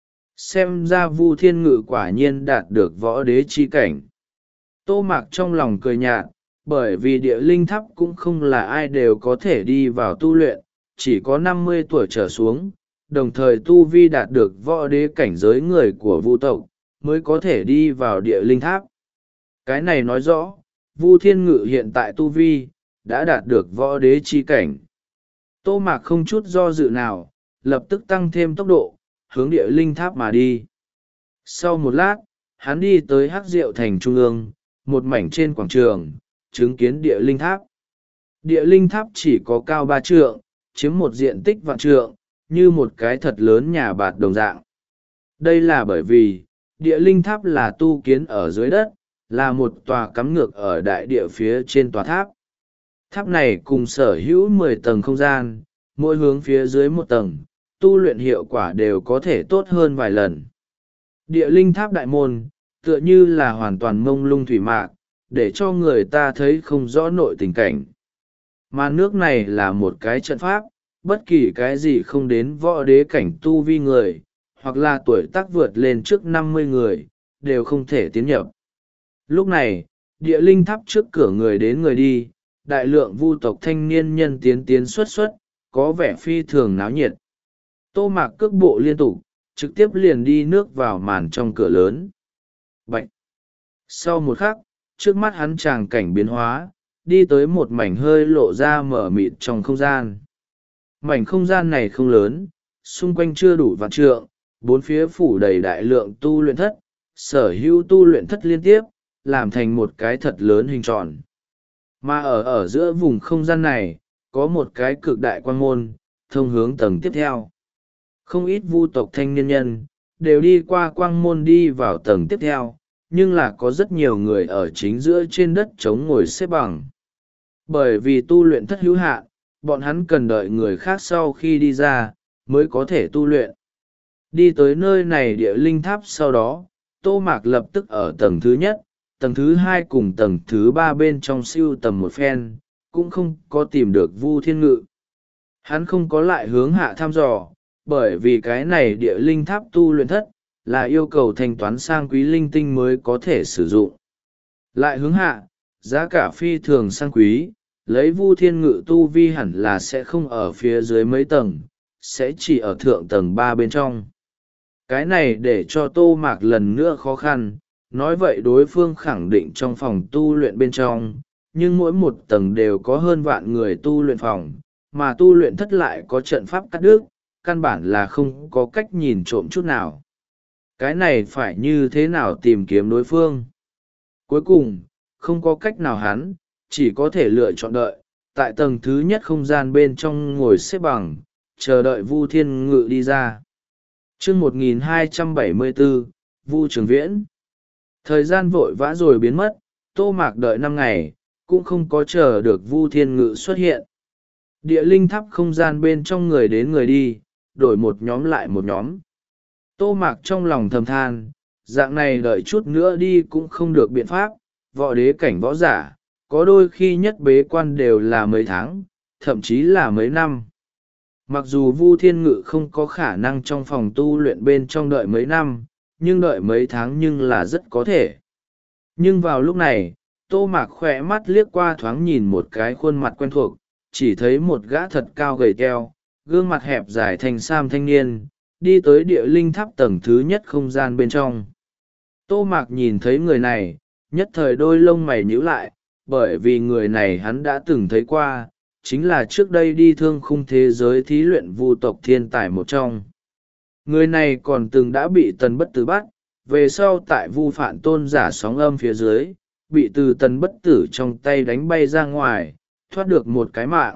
Xem ra Vu Thiên Ngự quả nhiên đạt được võ đế chi cảnh. Tô Mạc trong lòng cười nhạt, bởi vì địa linh tháp cũng không là ai đều có thể đi vào tu luyện, chỉ có năm mươi tuổi trở xuống, đồng thời tu vi đạt được võ đế cảnh giới người của vu tộc, mới có thể đi vào địa linh tháp. Cái này nói rõ, Vu Thiên Ngự hiện tại tu vi, đã đạt được võ đế chi cảnh. Tô Mạc không chút do dự nào, lập tức tăng thêm tốc độ, hướng địa linh tháp mà đi. Sau một lát, hắn đi tới Hắc Diệu Thành trung ương, một mảnh trên quảng trường, chứng kiến địa linh tháp. Địa linh tháp chỉ có cao ba trượng, chiếm một diện tích vạn trượng, như một cái thật lớn nhà bạt đồng dạng. Đây là bởi vì, địa linh tháp là tu kiến ở dưới đất, là một tòa cắm ngược ở đại địa phía trên tòa tháp. Tháp này cùng sở hữu mười tầng không gian, mỗi hướng phía dưới một tầng, tu luyện hiệu quả đều có thể tốt hơn vài lần. Địa linh tháp đại môn, tựa như là hoàn toàn mông lung thủy mạc, để cho người ta thấy không rõ nội tình cảnh. Mà nước này là một cái trận pháp, bất kỳ cái gì không đến võ đế cảnh tu vi người, hoặc là tuổi tác vượt lên trước năm mươi người, đều không thể tiến nhập. Lúc này, địa linh tháp trước cửa người đến người đi, đại lượng vu tộc thanh niên nhân tiến tiến xuất xuất, có vẻ phi thường náo nhiệt. Tô Mạc cước bộ liên tục, trực tiếp liền đi nước vào màn trong cửa lớn. Bạch! Sau một khắc, trước mắt hắn tràng cảnh biến hóa, đi tới một mảnh hơi lộ ra mở mịt trong không gian. Mảnh không gian này không lớn, xung quanh chưa đủ vạn trượng, bốn phía phủ đầy đại lượng tu luyện thất, sở hữu tu luyện thất liên tiếp, làm thành một cái thật lớn hình tròn. Mà ở ở giữa vùng không gian này có một cái cực đại quang môn thông hướng tầng tiếp theo. Không ít vu tộc thanh niên nhân đều đi qua quang môn đi vào tầng tiếp theo, nhưng là có rất nhiều người ở chính giữa trên đất trống ngồi xếp bằng. Bởi vì tu luyện thất hữu hạn, bọn hắn cần đợi người khác sau khi đi ra mới có thể tu luyện. Đi tới nơi này địa linh tháp sau đó, Tô Mạc lập tức ở tầng thứ nhất, tầng thứ hai cùng tầng thứ ba bên trong siêu tầm một phen, cũng không có tìm được Vu Thiên Ngự. Hắn không có lại hướng hạ thăm dò, bởi vì cái này địa linh tháp tu luyện thất là yêu cầu thanh toán sang quý linh tinh mới có thể sử dụng. Lại hướng hạ, giá cả phi thường sang quý, lấy Vu Thiên Ngự tu vi hẳn là sẽ không ở phía dưới mấy tầng, sẽ chỉ ở thượng tầng ba bên trong. Cái này để cho Tô Mạc lần nữa khó khăn, nói vậy đối phương khẳng định trong phòng tu luyện bên trong, nhưng mỗi một tầng đều có hơn vạn người tu luyện phòng, mà tu luyện thất lại có trận pháp cắt đứt, căn bản là không có cách nhìn trộm chút nào. Cái này phải như thế nào tìm kiếm đối phương? Cuối cùng, không có cách nào hắn, chỉ có thể lựa chọn đợi, tại tầng thứ nhất không gian bên trong ngồi xếp bằng, chờ đợi Vu Thiên Ngự đi ra. Chương một nghìn hai trăm bảy mươi bốn, Vu Trường Viễn. Thời gian vội vã rồi biến mất, Tô Mạc đợi năm ngày, cũng không có chờ được Vu Thiên Ngự xuất hiện. Địa linh tháp không gian bên trong người đến người đi, đổi một nhóm lại một nhóm. Tô Mạc trong lòng thầm than, dạng này đợi chút nữa đi cũng không được biện pháp, võ đế cảnh võ giả, có đôi khi nhất bế quan đều là mấy tháng, thậm chí là mấy năm. Mặc dù Vu Thiên Ngự không có khả năng trong phòng tu luyện bên trong đợi mấy năm, nhưng đợi mấy tháng nhưng là rất có thể. Nhưng vào lúc này, Tô Mạc khỏe mắt liếc qua thoáng nhìn một cái khuôn mặt quen thuộc, chỉ thấy một gã thật cao gầy teo, gương mặt hẹp dài thành sam thanh niên, đi tới địa linh tháp tầng thứ nhất không gian bên trong. Tô Mạc nhìn thấy người này, nhất thời đôi lông mày nhíu lại, bởi vì người này hắn đã từng thấy qua, chính là trước đây đi thương khung thế giới thí luyện vu tộc thiên tài một trong. Người này còn từng đã bị Tần Bất Tử bắt, về sau tại Vu Phạn tôn giả sóng âm phía dưới, bị từ Tần Bất Tử trong tay đánh bay ra ngoài, thoát được một cái mạng.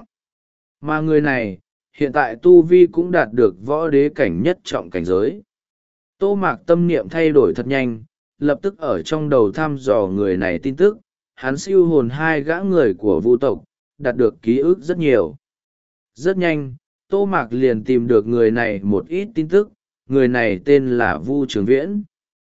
Mà người này, hiện tại tu vi cũng đạt được võ đế cảnh nhất trọng cảnh giới. Tô Mạc tâm niệm thay đổi thật nhanh, lập tức ở trong đầu thăm dò người này tin tức, hắn siêu hồn hai gã người của Vu tộc, đạt được ký ức rất nhiều. Rất nhanh, Tô Mạc liền tìm được người này một ít tin tức, người này tên là Vu Trường Viễn.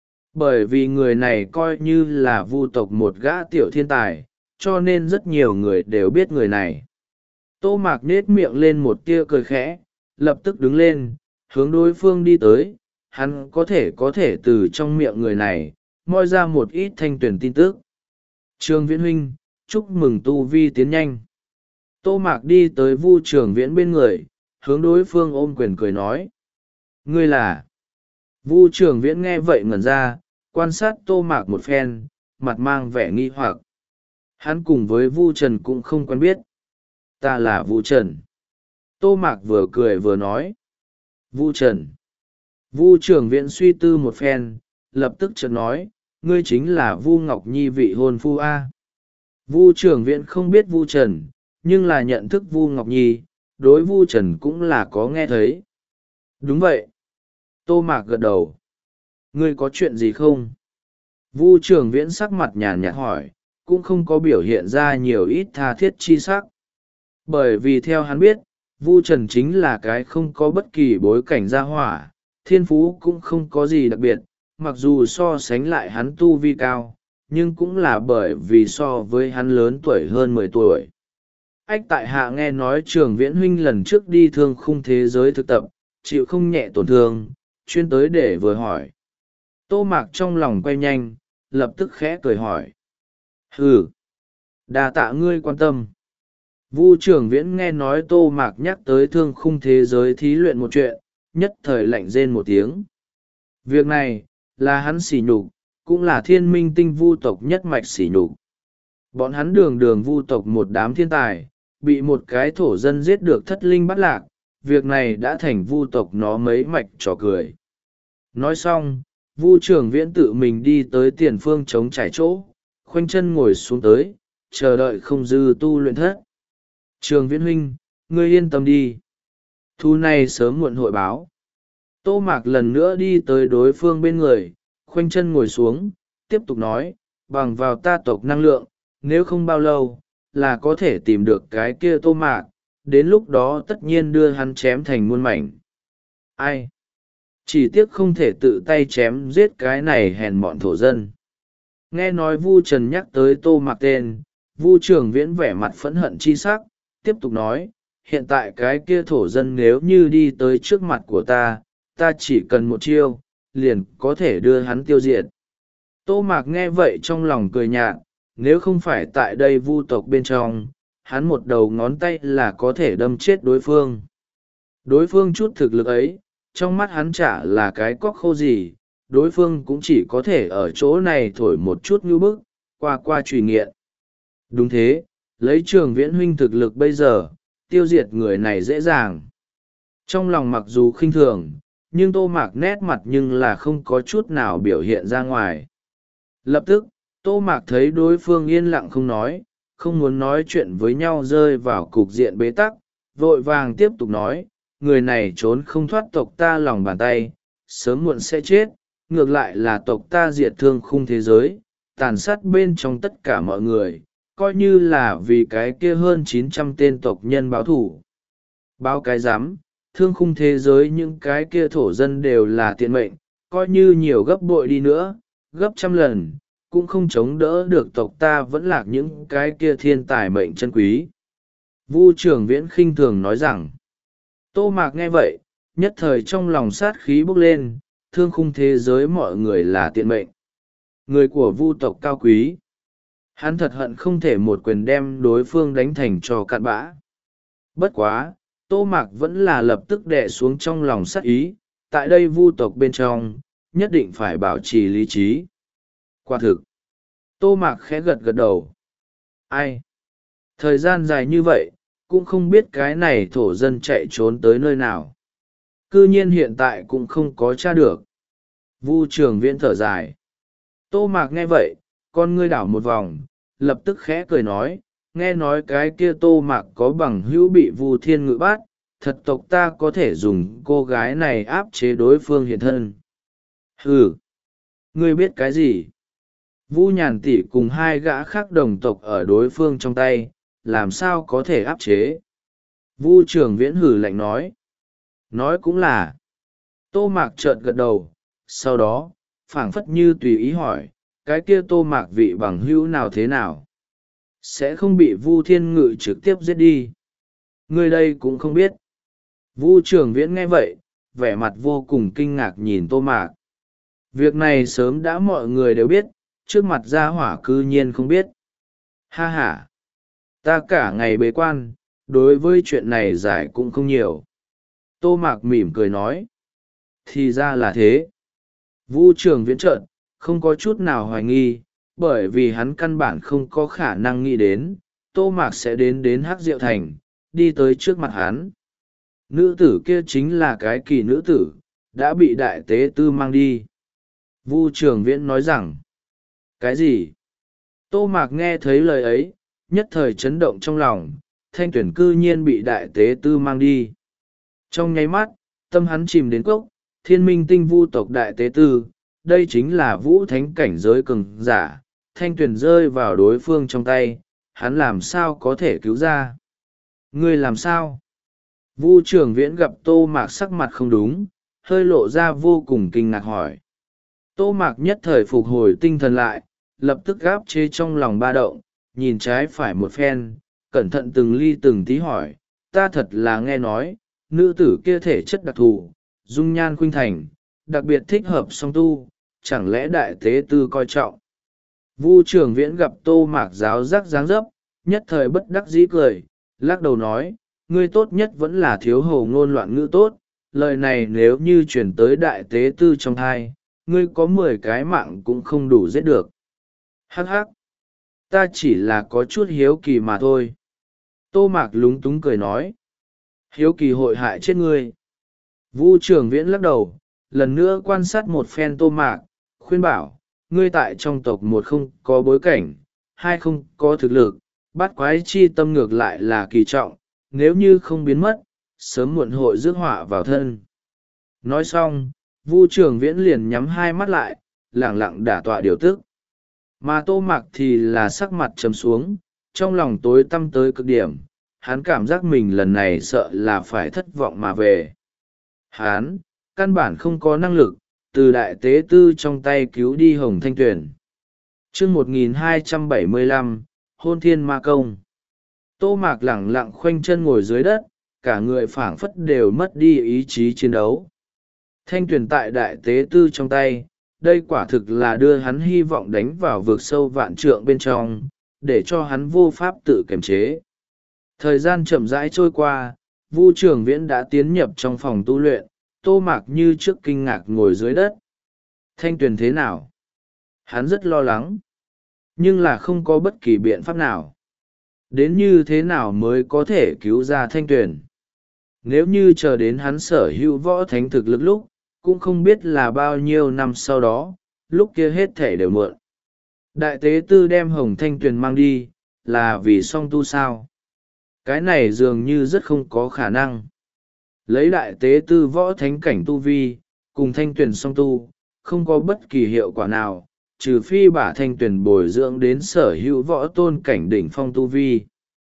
Bởi vì người này coi như là Vu tộc một gã tiểu thiên tài, cho nên rất nhiều người đều biết người này. Tô Mạc nết miệng lên một tia cười khẽ, lập tức đứng lên, hướng đối phương đi tới, hắn có thể có thể từ trong miệng người này, moi ra một ít thanh tuyển tin tức. Trường Viễn huynh, chúc mừng tu vi tiến nhanh. Tô Mạc đi tới Vu Trường Viễn bên người, hướng đối phương ôm quyền cười nói. Ngươi là... Vu Trường Viễn nghe vậy ngẩn ra, quan sát Tô Mạc một phen, mặt mang vẻ nghi hoặc. Hắn cùng với Vu Trần cũng không quen biết. Ta là Vu Trần. Tô Mạc vừa cười vừa nói. Vu Trần. Vu Trường Viễn suy tư một phen, lập tức chợt nói, ngươi chính là Vu Ngọc Nhi vị hôn phu A. Vu Trường Viễn không biết Vu Trần, nhưng là nhận thức Vu Ngọc Nhi, đối Vu Trần cũng là có nghe thấy. Đúng vậy. Tô Mạc gật đầu. Ngươi có chuyện gì không? Vu Trường Viễn sắc mặt nhàn nhạt hỏi, cũng không có biểu hiện ra nhiều ít tha thiết chi sắc. Bởi vì theo hắn biết, Vu Trần chính là cái không có bất kỳ bối cảnh gia hỏa, thiên phú cũng không có gì đặc biệt, mặc dù so sánh lại hắn tu vi cao, nhưng cũng là bởi vì so với hắn lớn tuổi hơn mười tuổi. Ách tại hạ nghe nói Trường Viễn huynh lần trước đi thương khung thế giới thực tập, chịu không nhẹ tổn thương, chuyên tới để vừa hỏi. Tô Mạc trong lòng quay nhanh, lập tức khẽ cười hỏi. Hừ, đà tạ ngươi quan tâm. Vu Trường Viễn nghe nói Tô Mạc nhắc tới thương khung thế giới thí luyện một chuyện, nhất thời lạnh rên một tiếng. Việc này, là hắn sỉ nhục, cũng là thiên minh tinh vu tộc nhất mạch sỉ nhục. Bọn hắn đường đường vu tộc một đám thiên tài, bị một cái thổ dân giết được thất linh bắt lạc, việc này đã thành vu tộc nó mấy mạch trò cười. Nói xong, Vu Trường Viễn tự mình đi tới tiền phương chống trải chỗ, khoanh chân ngồi xuống tới, chờ đợi không dư tu luyện thất. Trường Viễn huynh, ngươi yên tâm đi. Thu này sớm muộn hội báo. Tô Mạc lần nữa đi tới đối phương bên người, khoanh chân ngồi xuống, tiếp tục nói, bằng vào ta tộc năng lượng, nếu không bao lâu, là có thể tìm được cái kia Tô Mạc, đến lúc đó tất nhiên đưa hắn chém thành muôn mảnh. Ai? Chỉ tiếc không thể tự tay chém giết cái này hèn mọn thổ dân. Nghe nói Vu Trần nhắc tới Tô Mạc tên, Vu Trường Viễn vẻ mặt phẫn hận chi sắc, tiếp tục nói, hiện tại cái kia thổ dân nếu như đi tới trước mặt của ta, ta chỉ cần một chiêu, liền có thể đưa hắn tiêu diệt. Tô Mạc nghe vậy trong lòng cười nhạt, nếu không phải tại đây Vu tộc bên trong, hắn một đầu ngón tay là có thể đâm chết đối phương. Đối phương chút thực lực ấy, trong mắt hắn chả là cái cóc khô gì, đối phương cũng chỉ có thể ở chỗ này thổi một chút ngưu bức, qua qua trùy nghiện. Đúng thế, lấy Trường Viễn huynh thực lực bây giờ, tiêu diệt người này dễ dàng. Trong lòng mặc dù khinh thường, nhưng Tô Mạc nét mặt nhưng là không có chút nào biểu hiện ra ngoài. Lập tức, Tô Mạc thấy đối phương yên lặng không nói, không muốn nói chuyện với nhau rơi vào cục diện bế tắc, vội vàng tiếp tục nói, người này trốn không thoát tộc ta lòng bàn tay, sớm muộn sẽ chết, ngược lại là tộc ta diệt thương khung thế giới, tàn sát bên trong tất cả mọi người, coi như là vì cái kia hơn chín trăm tên tộc nhân báo thủ. Báo cái rắm thương khung thế giới những cái kia thổ dân đều là tiện mệnh, coi như nhiều gấp bội đi nữa, gấp trăm lần, cũng không chống đỡ được tộc ta vẫn lạc những cái kia thiên tài mệnh chân quý. Vu Trường Viễn khinh thường nói rằng, Tô Mạc nghe vậy, nhất thời trong lòng sát khí bốc lên, thương khung thế giới mọi người là tiện mệnh. Người của Vu tộc cao quý. Hắn thật hận không thể một quyền đem đối phương đánh thành cho cạn bã. Bất quá, Tô Mạc vẫn là lập tức đè xuống trong lòng sát ý, tại đây Vu tộc bên trong, nhất định phải bảo trì lý trí. Quả thực, Tô Mạc khẽ gật gật đầu. Ai? Thời gian dài như vậy, cũng không biết cái này thổ dân chạy trốn tới nơi nào. Cư nhiên hiện tại cũng không có tra được. Vu Trường Viễn thở dài. Tô Mạc nghe vậy, con ngươi đảo một vòng, lập tức khẽ cười nói, nghe nói cái kia Tô Mạc có bằng hữu bị Vu Thiên Ngự bắt, thật tộc ta có thể dùng cô gái này áp chế đối phương hiện thân. Ừ, ngươi biết cái gì? Vu Nhàn tỷ cùng hai gã khác đồng tộc ở đối phương trong tay, làm sao có thể áp chế? Vu Trường Viễn hử lạnh nói. Nói cũng là. Tô Mạc chợt gật đầu, sau đó, phảng phất như tùy ý hỏi, cái kia Tô Mạc vị bằng hữu nào thế nào? Sẽ không bị Vu Thiên Ngự trực tiếp giết đi. Người đây cũng không biết. Vu Trường Viễn nghe vậy, vẻ mặt vô cùng kinh ngạc nhìn Tô Mạc. Việc này sớm đã mọi người đều biết, trước mặt gia hỏa cư nhiên không biết. Ha ha! Ta cả ngày bế quan, đối với chuyện này giải cũng không nhiều. Tô Mạc mỉm cười nói. Thì ra là thế. Vu Trường Viễn trợn, không có chút nào hoài nghi, bởi vì hắn căn bản không có khả năng nghĩ đến, Tô Mạc sẽ đến đến Hắc Diệu Thành, đi tới trước mặt hắn. Nữ tử kia chính là cái kỳ nữ tử, đã bị đại tế tư mang đi. Vu Trường Viễn nói rằng, cái gì? Tô Mạc nghe thấy lời ấy, nhất thời chấn động trong lòng, Thanh Tuyển cư nhiên bị đại tế tư mang đi. Trong nháy mắt, tâm hắn chìm đến cốc, thiên minh tinh vu tộc đại tế tư, đây chính là vũ thánh cảnh giới cường giả, Thanh Tuyển rơi vào đối phương trong tay, hắn làm sao có thể cứu ra? Ngươi làm sao? Vu Trường Viễn gặp Tô Mạc sắc mặt không đúng, hơi lộ ra vô cùng kinh ngạc hỏi. Tô Mạc nhất thời phục hồi tinh thần lại, lập tức gáp chế trong lòng ba động, nhìn trái phải một phen, cẩn thận từng ly từng tí hỏi, ta thật là nghe nói, nữ tử kia thể chất đặc thù, dung nhan khuynh thành, đặc biệt thích hợp song tu, chẳng lẽ đại tế tư coi trọng. Vu Trường Viễn gặp Tô Mạc giáo giác dáng dấp, nhất thời bất đắc dĩ cười, lắc đầu nói, ngươi tốt nhất vẫn là thiếu hồ ngôn loạn ngữ tốt, lời này nếu như chuyển tới đại tế tư trong thai, ngươi có mười cái mạng cũng không đủ giết được. Hắc hắc, ta chỉ là có chút hiếu kỳ mà thôi. Tô Mạc lúng túng cười nói, hiếu kỳ hội hại chết ngươi. Vu Trường Viễn lắc đầu, lần nữa quan sát một phen Tô Mạc, khuyên bảo, ngươi tại trong tộc một không có bối cảnh, hai không có thực lực, bát quái chi tâm ngược lại là kỳ trọng, nếu như không biến mất, sớm muộn hội rước họa vào thân. Nói xong, Vu Trường Viễn liền nhắm hai mắt lại, lẳng lặng đả tọa điều tức. Mà Tô Mạc thì là sắc mặt trầm xuống, trong lòng tối tăm tới cực điểm, hắn cảm giác mình lần này sợ là phải thất vọng mà về. Hắn, căn bản không có năng lực, từ đại tế tư trong tay cứu đi Hồng Thanh Tuyền. chương một nghìn hai trăm bảy mươi lăm, Hôn Thiên Ma Công. Tô Mạc lẳng lặng khoanh chân ngồi dưới đất, cả người phảng phất đều mất đi ý chí chiến đấu. Thanh Tuyền tại đại tế tư trong tay, đây quả thực là đưa hắn hy vọng đánh vào vực sâu vạn trượng bên trong, để cho hắn vô pháp tự kiềm chế. Thời gian chậm rãi trôi qua, Vu Trường Viễn đã tiến nhập trong phòng tu luyện, Tô Mạc như trước kinh ngạc ngồi dưới đất. Thanh Tuyền thế nào? Hắn rất lo lắng, nhưng là không có bất kỳ biện pháp nào. Đến như thế nào mới có thể cứu ra Thanh Tuyền? Nếu như chờ đến hắn sở hữu võ thánh thực lực lúc, cũng không biết là bao nhiêu năm sau đó, lúc kia hết thể đều muộn. Đại tế tư đem Hồng Thanh Tuyền mang đi, là vì song tu sao? Cái này dường như rất không có khả năng. Lấy đại tế tư võ thánh cảnh tu vi, cùng Thanh Tuyền song tu, không có bất kỳ hiệu quả nào, trừ phi bả Thanh Tuyền bồi dưỡng đến sở hữu võ tôn cảnh đỉnh phong tu vi.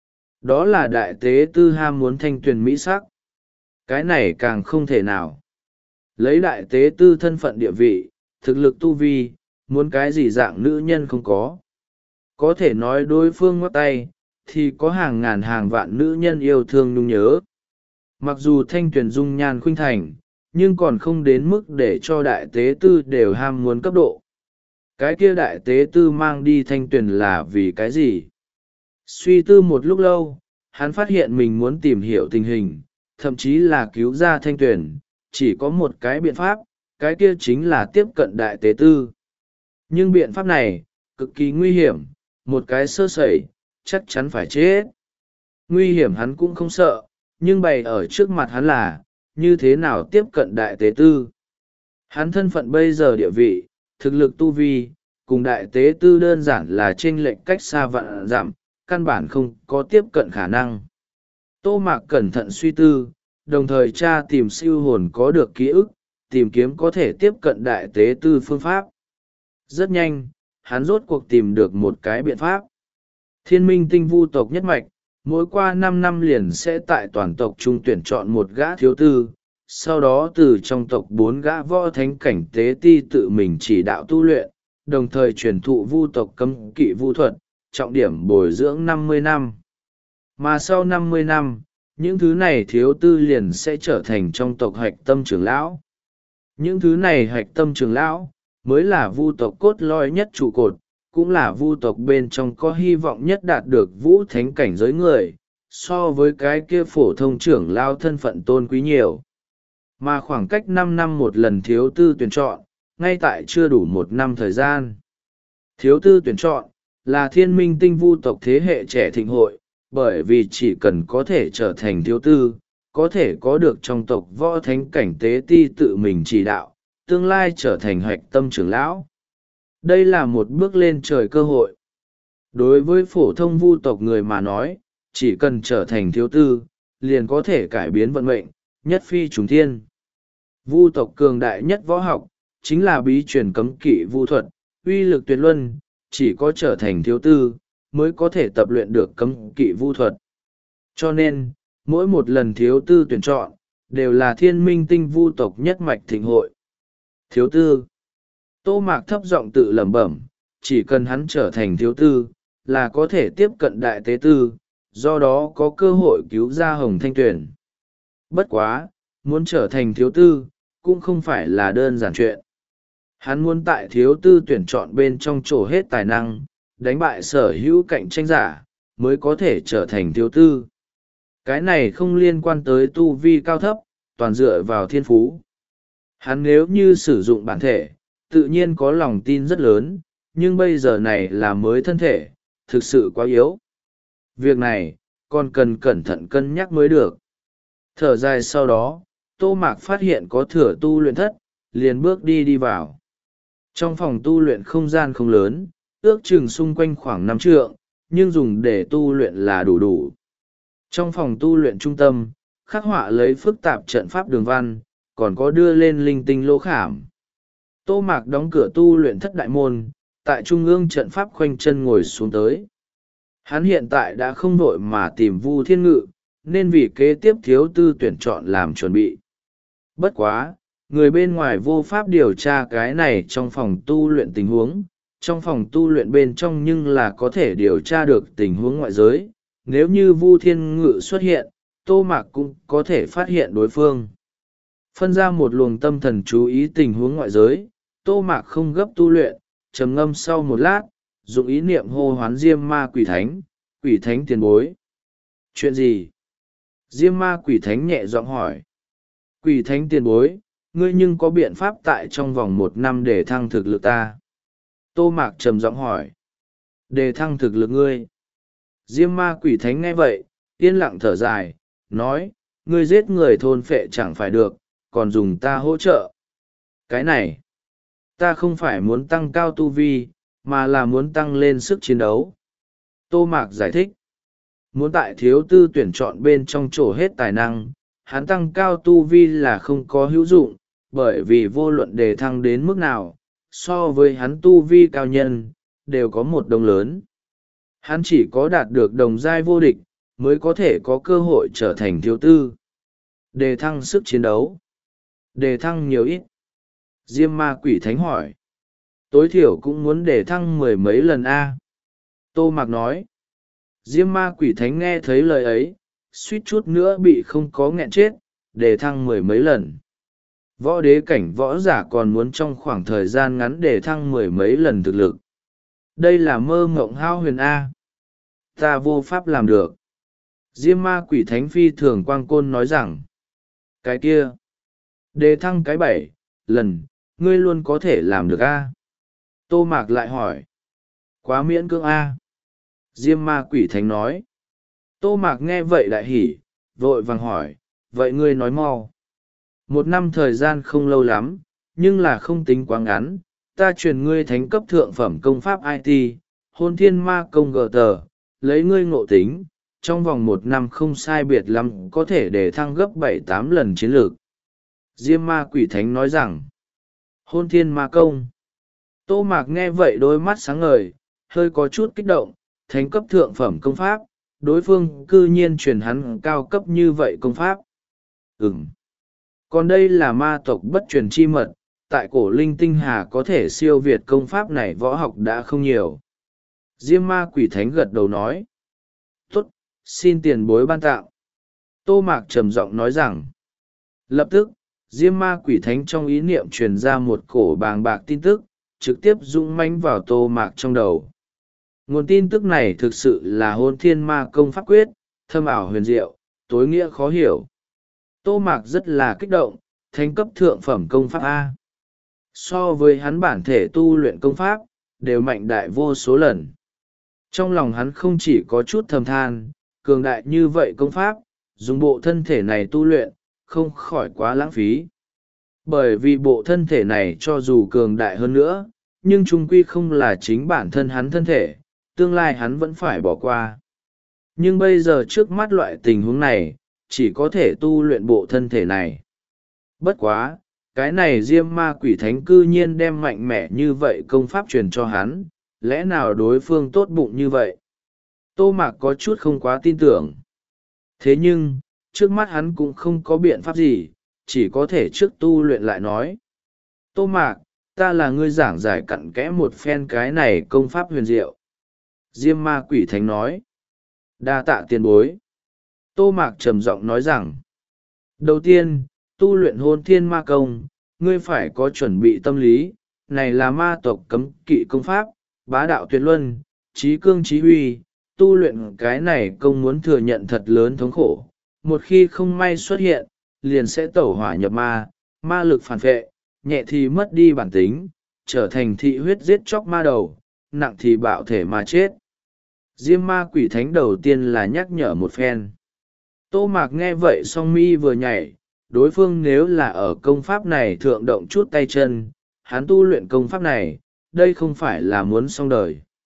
Đó là đại tế tư ham muốn Thanh Tuyền mỹ sắc. Cái này càng không thể nào. Lấy đại tế tư thân phận địa vị, thực lực tu vi, muốn cái gì dạng nữ nhân không có. Có thể nói đối phương ngoắc tay, thì có hàng ngàn hàng vạn nữ nhân yêu thương nhung nhớ. Mặc dù Thanh Tuyền dung nhan khuynh thành, nhưng còn không đến mức để cho đại tế tư đều ham muốn cấp độ. Cái kia đại tế tư mang đi Thanh Tuyền là vì cái gì? Suy tư một lúc lâu, hắn phát hiện mình muốn tìm hiểu tình hình, thậm chí là cứu ra Thanh Tuyền, chỉ có một cái biện pháp, cái kia chính là tiếp cận đại tế tư. Nhưng biện pháp này, cực kỳ nguy hiểm, một cái sơ sẩy, chắc chắn phải chết. Nguy hiểm hắn cũng không sợ, nhưng bày ở trước mặt hắn là, như thế nào tiếp cận đại tế tư. Hắn thân phận bây giờ địa vị, thực lực tu vi, cùng đại tế tư đơn giản là chênh lệch cách xa vạn dặm, căn bản không có tiếp cận khả năng. Tô Mạc cẩn thận suy tư, đồng thời tra tìm siêu hồn có được ký ức, tìm kiếm có thể tiếp cận đại tế tư phương pháp. Rất nhanh, hắn rốt cuộc tìm được một cái biện pháp. Thiên Minh Tinh Vu tộc nhất mạch, mỗi qua năm năm liền sẽ tại toàn tộc trung tuyển chọn một gã thiếu tư, sau đó từ trong tộc bốn gã võ thánh cảnh tế ti tự mình chỉ đạo tu luyện, đồng thời truyền thụ vu tộc cấm kỵ vu thuật, trọng điểm bồi dưỡng năm mươi năm. Mà sau năm mươi năm, những thứ này thiếu tư liền sẽ trở thành trong tộc hạch tâm trưởng lão. Những thứ này hạch tâm trưởng lão, mới là vu tộc cốt lõi nhất trụ cột, cũng là vu tộc bên trong có hy vọng nhất đạt được vũ thánh cảnh giới người, so với cái kia phổ thông trưởng lao thân phận tôn quý nhiều. Mà khoảng cách năm năm một lần thiếu tư tuyển chọn, ngay tại chưa đủ một năm thời gian. Thiếu tư tuyển chọn, là thiên minh tinh vu tộc thế hệ trẻ thịnh hội, bởi vì chỉ cần có thể trở thành thiếu tư, có thể có được trong tộc võ thánh cảnh tế ti tự mình chỉ đạo, tương lai trở thành hạch tâm trưởng lão. Đây là một bước lên trời cơ hội. Đối với phổ thông vu tộc người mà nói, chỉ cần trở thành thiếu tư, liền có thể cải biến vận mệnh, nhất phi trùng thiên. Vu tộc cường đại nhất võ học, chính là bí truyền cấm kỵ vu thuật, uy lực tuyệt luân, chỉ có trở thành thiếu tư, mới có thể tập luyện được cấm kỵ vu thuật. Cho nên, mỗi một lần thiếu tư tuyển chọn, đều là thiên minh tinh vu tộc nhất mạch thịnh hội. Thiếu tư. Tô Mạc thấp giọng tự lẩm bẩm, chỉ cần hắn trở thành thiếu tư, là có thể tiếp cận đại tế tư, do đó có cơ hội cứu ra Hồng Thanh Tuyền. Bất quá, muốn trở thành thiếu tư, cũng không phải là đơn giản chuyện. Hắn muốn tại thiếu tư tuyển chọn bên trong trổ hết tài năng, đánh bại sở hữu cạnh tranh giả, mới có thể trở thành thiếu tư. Cái này không liên quan tới tu vi cao thấp, toàn dựa vào thiên phú. Hắn nếu như sử dụng bản thể, tự nhiên có lòng tin rất lớn, nhưng bây giờ này là mới thân thể, thực sự quá yếu. Việc này, còn cần cẩn thận cân nhắc mới được. Thở dài sau đó, Tô Mạc phát hiện có thừa tu luyện thất, liền bước đi đi vào. Trong phòng tu luyện không gian không lớn, ước chừng xung quanh khoảng năm trượng, nhưng dùng để tu luyện là đủ đủ. Trong phòng tu luyện trung tâm, khắc họa lấy phức tạp trận pháp đường văn, còn có đưa lên linh tinh lỗ khảm. Tô Mạc đóng cửa tu luyện thất đại môn, tại trung ương trận pháp khoanh chân ngồi xuống tới. Hắn hiện tại đã không vội mà tìm Vu Thiên Ngự, nên vì kế tiếp thiếu tư tuyển chọn làm chuẩn bị. Bất quá, người bên ngoài vô pháp điều tra cái này trong phòng tu luyện tình huống, trong phòng tu luyện bên trong nhưng là có thể điều tra được tình huống ngoại giới. Nếu như Vu Thiên Ngự xuất hiện, Tô Mạc cũng có thể phát hiện đối phương. Phân ra một luồng tâm thần chú ý tình huống ngoại giới, Tô Mạc không gấp tu luyện, trầm ngâm sau một lát, dùng ý niệm hô hoán Diêm Ma Quỷ Thánh, Quỷ Thánh tiền bối. Chuyện gì? Diêm Ma Quỷ Thánh nhẹ giọng hỏi. Quỷ Thánh tiền bối, ngươi nhưng có biện pháp tại trong vòng một năm để thăng thực lực ta? Tô Mạc trầm giọng hỏi. Để thăng thực lực ngươi? Diêm Ma Quỷ Thánh nghe vậy, yên lặng thở dài, nói, ngươi giết người thôn phệ chẳng phải được, còn dùng ta hỗ trợ. Cái này, ta không phải muốn tăng cao tu vi, mà là muốn tăng lên sức chiến đấu. Tô Mạc giải thích, muốn tại thiếu tư tuyển chọn bên trong chỗ hết tài năng, hắn tăng cao tu vi là không có hữu dụng, bởi vì vô luận đề thăng đến mức nào, so với hắn tu vi cao nhân, đều có một đồng lớn. Hắn chỉ có đạt được đồng giai vô địch, mới có thể có cơ hội trở thành thiếu tư. Đề thăng sức chiến đấu. Đề thăng nhiều ít. Diêm Ma Quỷ Thánh hỏi. Tối thiểu cũng muốn đề thăng mười mấy lần A. Tô Mạc nói. Diêm Ma Quỷ Thánh nghe thấy lời ấy, suýt chút nữa bị không có nghẹn chết, đề thăng mười mấy lần. Võ đế cảnh võ giả còn muốn trong khoảng thời gian ngắn đề thăng mười mấy lần thực lực. Đây là mơ mộng hao huyền A. Ta vô pháp làm được. Diêm Ma Quỷ Thánh phi thường quang côn nói rằng. Cái kia. Đề thăng cái bảy lần, ngươi luôn có thể làm được A. Tô Mạc lại hỏi. Quá miễn cưỡng A. Diêm Ma Quỷ Thánh nói. Tô Mạc nghe vậy đại hỉ, vội vàng hỏi, vậy ngươi nói mau. Một năm thời gian không lâu lắm, nhưng là không tính quá ngắn, ta truyền ngươi thánh cấp thượng phẩm công pháp i tê, hôn thiên ma công gờ tờ, lấy ngươi ngộ tính, trong vòng một năm không sai biệt lắm có thể để thăng gấp bảy tám lần chiến lược. Diêm Ma Quỷ Thánh nói rằng, hôn thiên ma công. Tô Mạc nghe vậy đôi mắt sáng ngời, hơi có chút kích động, thánh cấp thượng phẩm công pháp, đối phương cư nhiên truyền hắn cao cấp như vậy công pháp. Ừm. Còn đây là ma tộc bất truyền chi mật, tại cổ linh tinh hà có thể siêu việt công pháp này võ học đã không nhiều. Diêm Ma Quỷ Thánh gật đầu nói. Tốt, xin tiền bối ban tạo. Tô Mạc trầm giọng nói rằng. Lập tức, Diêm Ma Quỷ Thánh trong ý niệm truyền ra một cổ bàng bạc tin tức, trực tiếp dũng mãnh vào Tô Mạc trong đầu. Nguồn tin tức này thực sự là hôn thiên ma công pháp quyết, thâm ảo huyền diệu, tối nghĩa khó hiểu. Tô Mạc rất là kích động, thánh cấp thượng phẩm công pháp A. So với hắn bản thể tu luyện công pháp, đều mạnh đại vô số lần. Trong lòng hắn không chỉ có chút thầm than, cường đại như vậy công pháp, dùng bộ thân thể này tu luyện, không khỏi quá lãng phí. Bởi vì bộ thân thể này cho dù cường đại hơn nữa, nhưng chung quy không là chính bản thân hắn thân thể, tương lai hắn vẫn phải bỏ qua. Nhưng bây giờ trước mắt loại tình huống này, chỉ có thể tu luyện bộ thân thể này. Bất quá, cái này Diêm Ma Quỷ Thánh cư nhiên đem mạnh mẽ như vậy công pháp truyền cho hắn, lẽ nào đối phương tốt bụng như vậy? Tô Mạc có chút không quá tin tưởng. Thế nhưng, trước mắt hắn cũng không có biện pháp gì, chỉ có thể trước tu luyện lại nói. Tô Mạc, ta là ngươi giảng giải cặn kẽ một phen cái này công pháp huyền diệu. Diêm Ma Quỷ Thánh nói. Đa tạ tiền bối. Tô Mạc trầm giọng nói rằng. Đầu tiên, tu luyện hôn thiên ma công, ngươi phải có chuẩn bị tâm lý, này là ma tộc cấm kỵ công pháp, bá đạo tuyệt luân, trí cương trí huy, tu luyện cái này công muốn thừa nhận thật lớn thống khổ. Một khi không may xuất hiện, liền sẽ tẩu hỏa nhập ma, ma lực phản vệ, nhẹ thì mất đi bản tính, trở thành thị huyết giết chóc ma đầu, nặng thì bạo thể mà chết. Diêm Ma Quỷ Thánh đầu tiên là nhắc nhở một phen. Tô Mạc nghe vậy song mi vừa nhảy, đối phương nếu là ở công pháp này thượng động chút tay chân, hắn tu luyện công pháp này, đây không phải là muốn xong đời.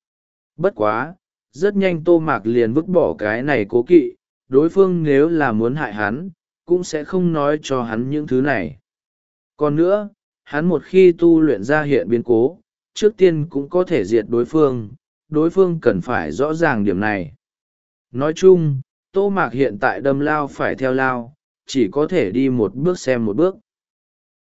Bất quá, rất nhanh Tô Mạc liền vứt bỏ cái này cố kỵ, đối phương nếu là muốn hại hắn, cũng sẽ không nói cho hắn những thứ này. Còn nữa, hắn một khi tu luyện ra hiện biến cố, trước tiên cũng có thể diệt đối phương, đối phương cần phải rõ ràng điểm này. Nói chung, Tô Mạc hiện tại đâm lao phải theo lao, chỉ có thể đi một bước xem một bước.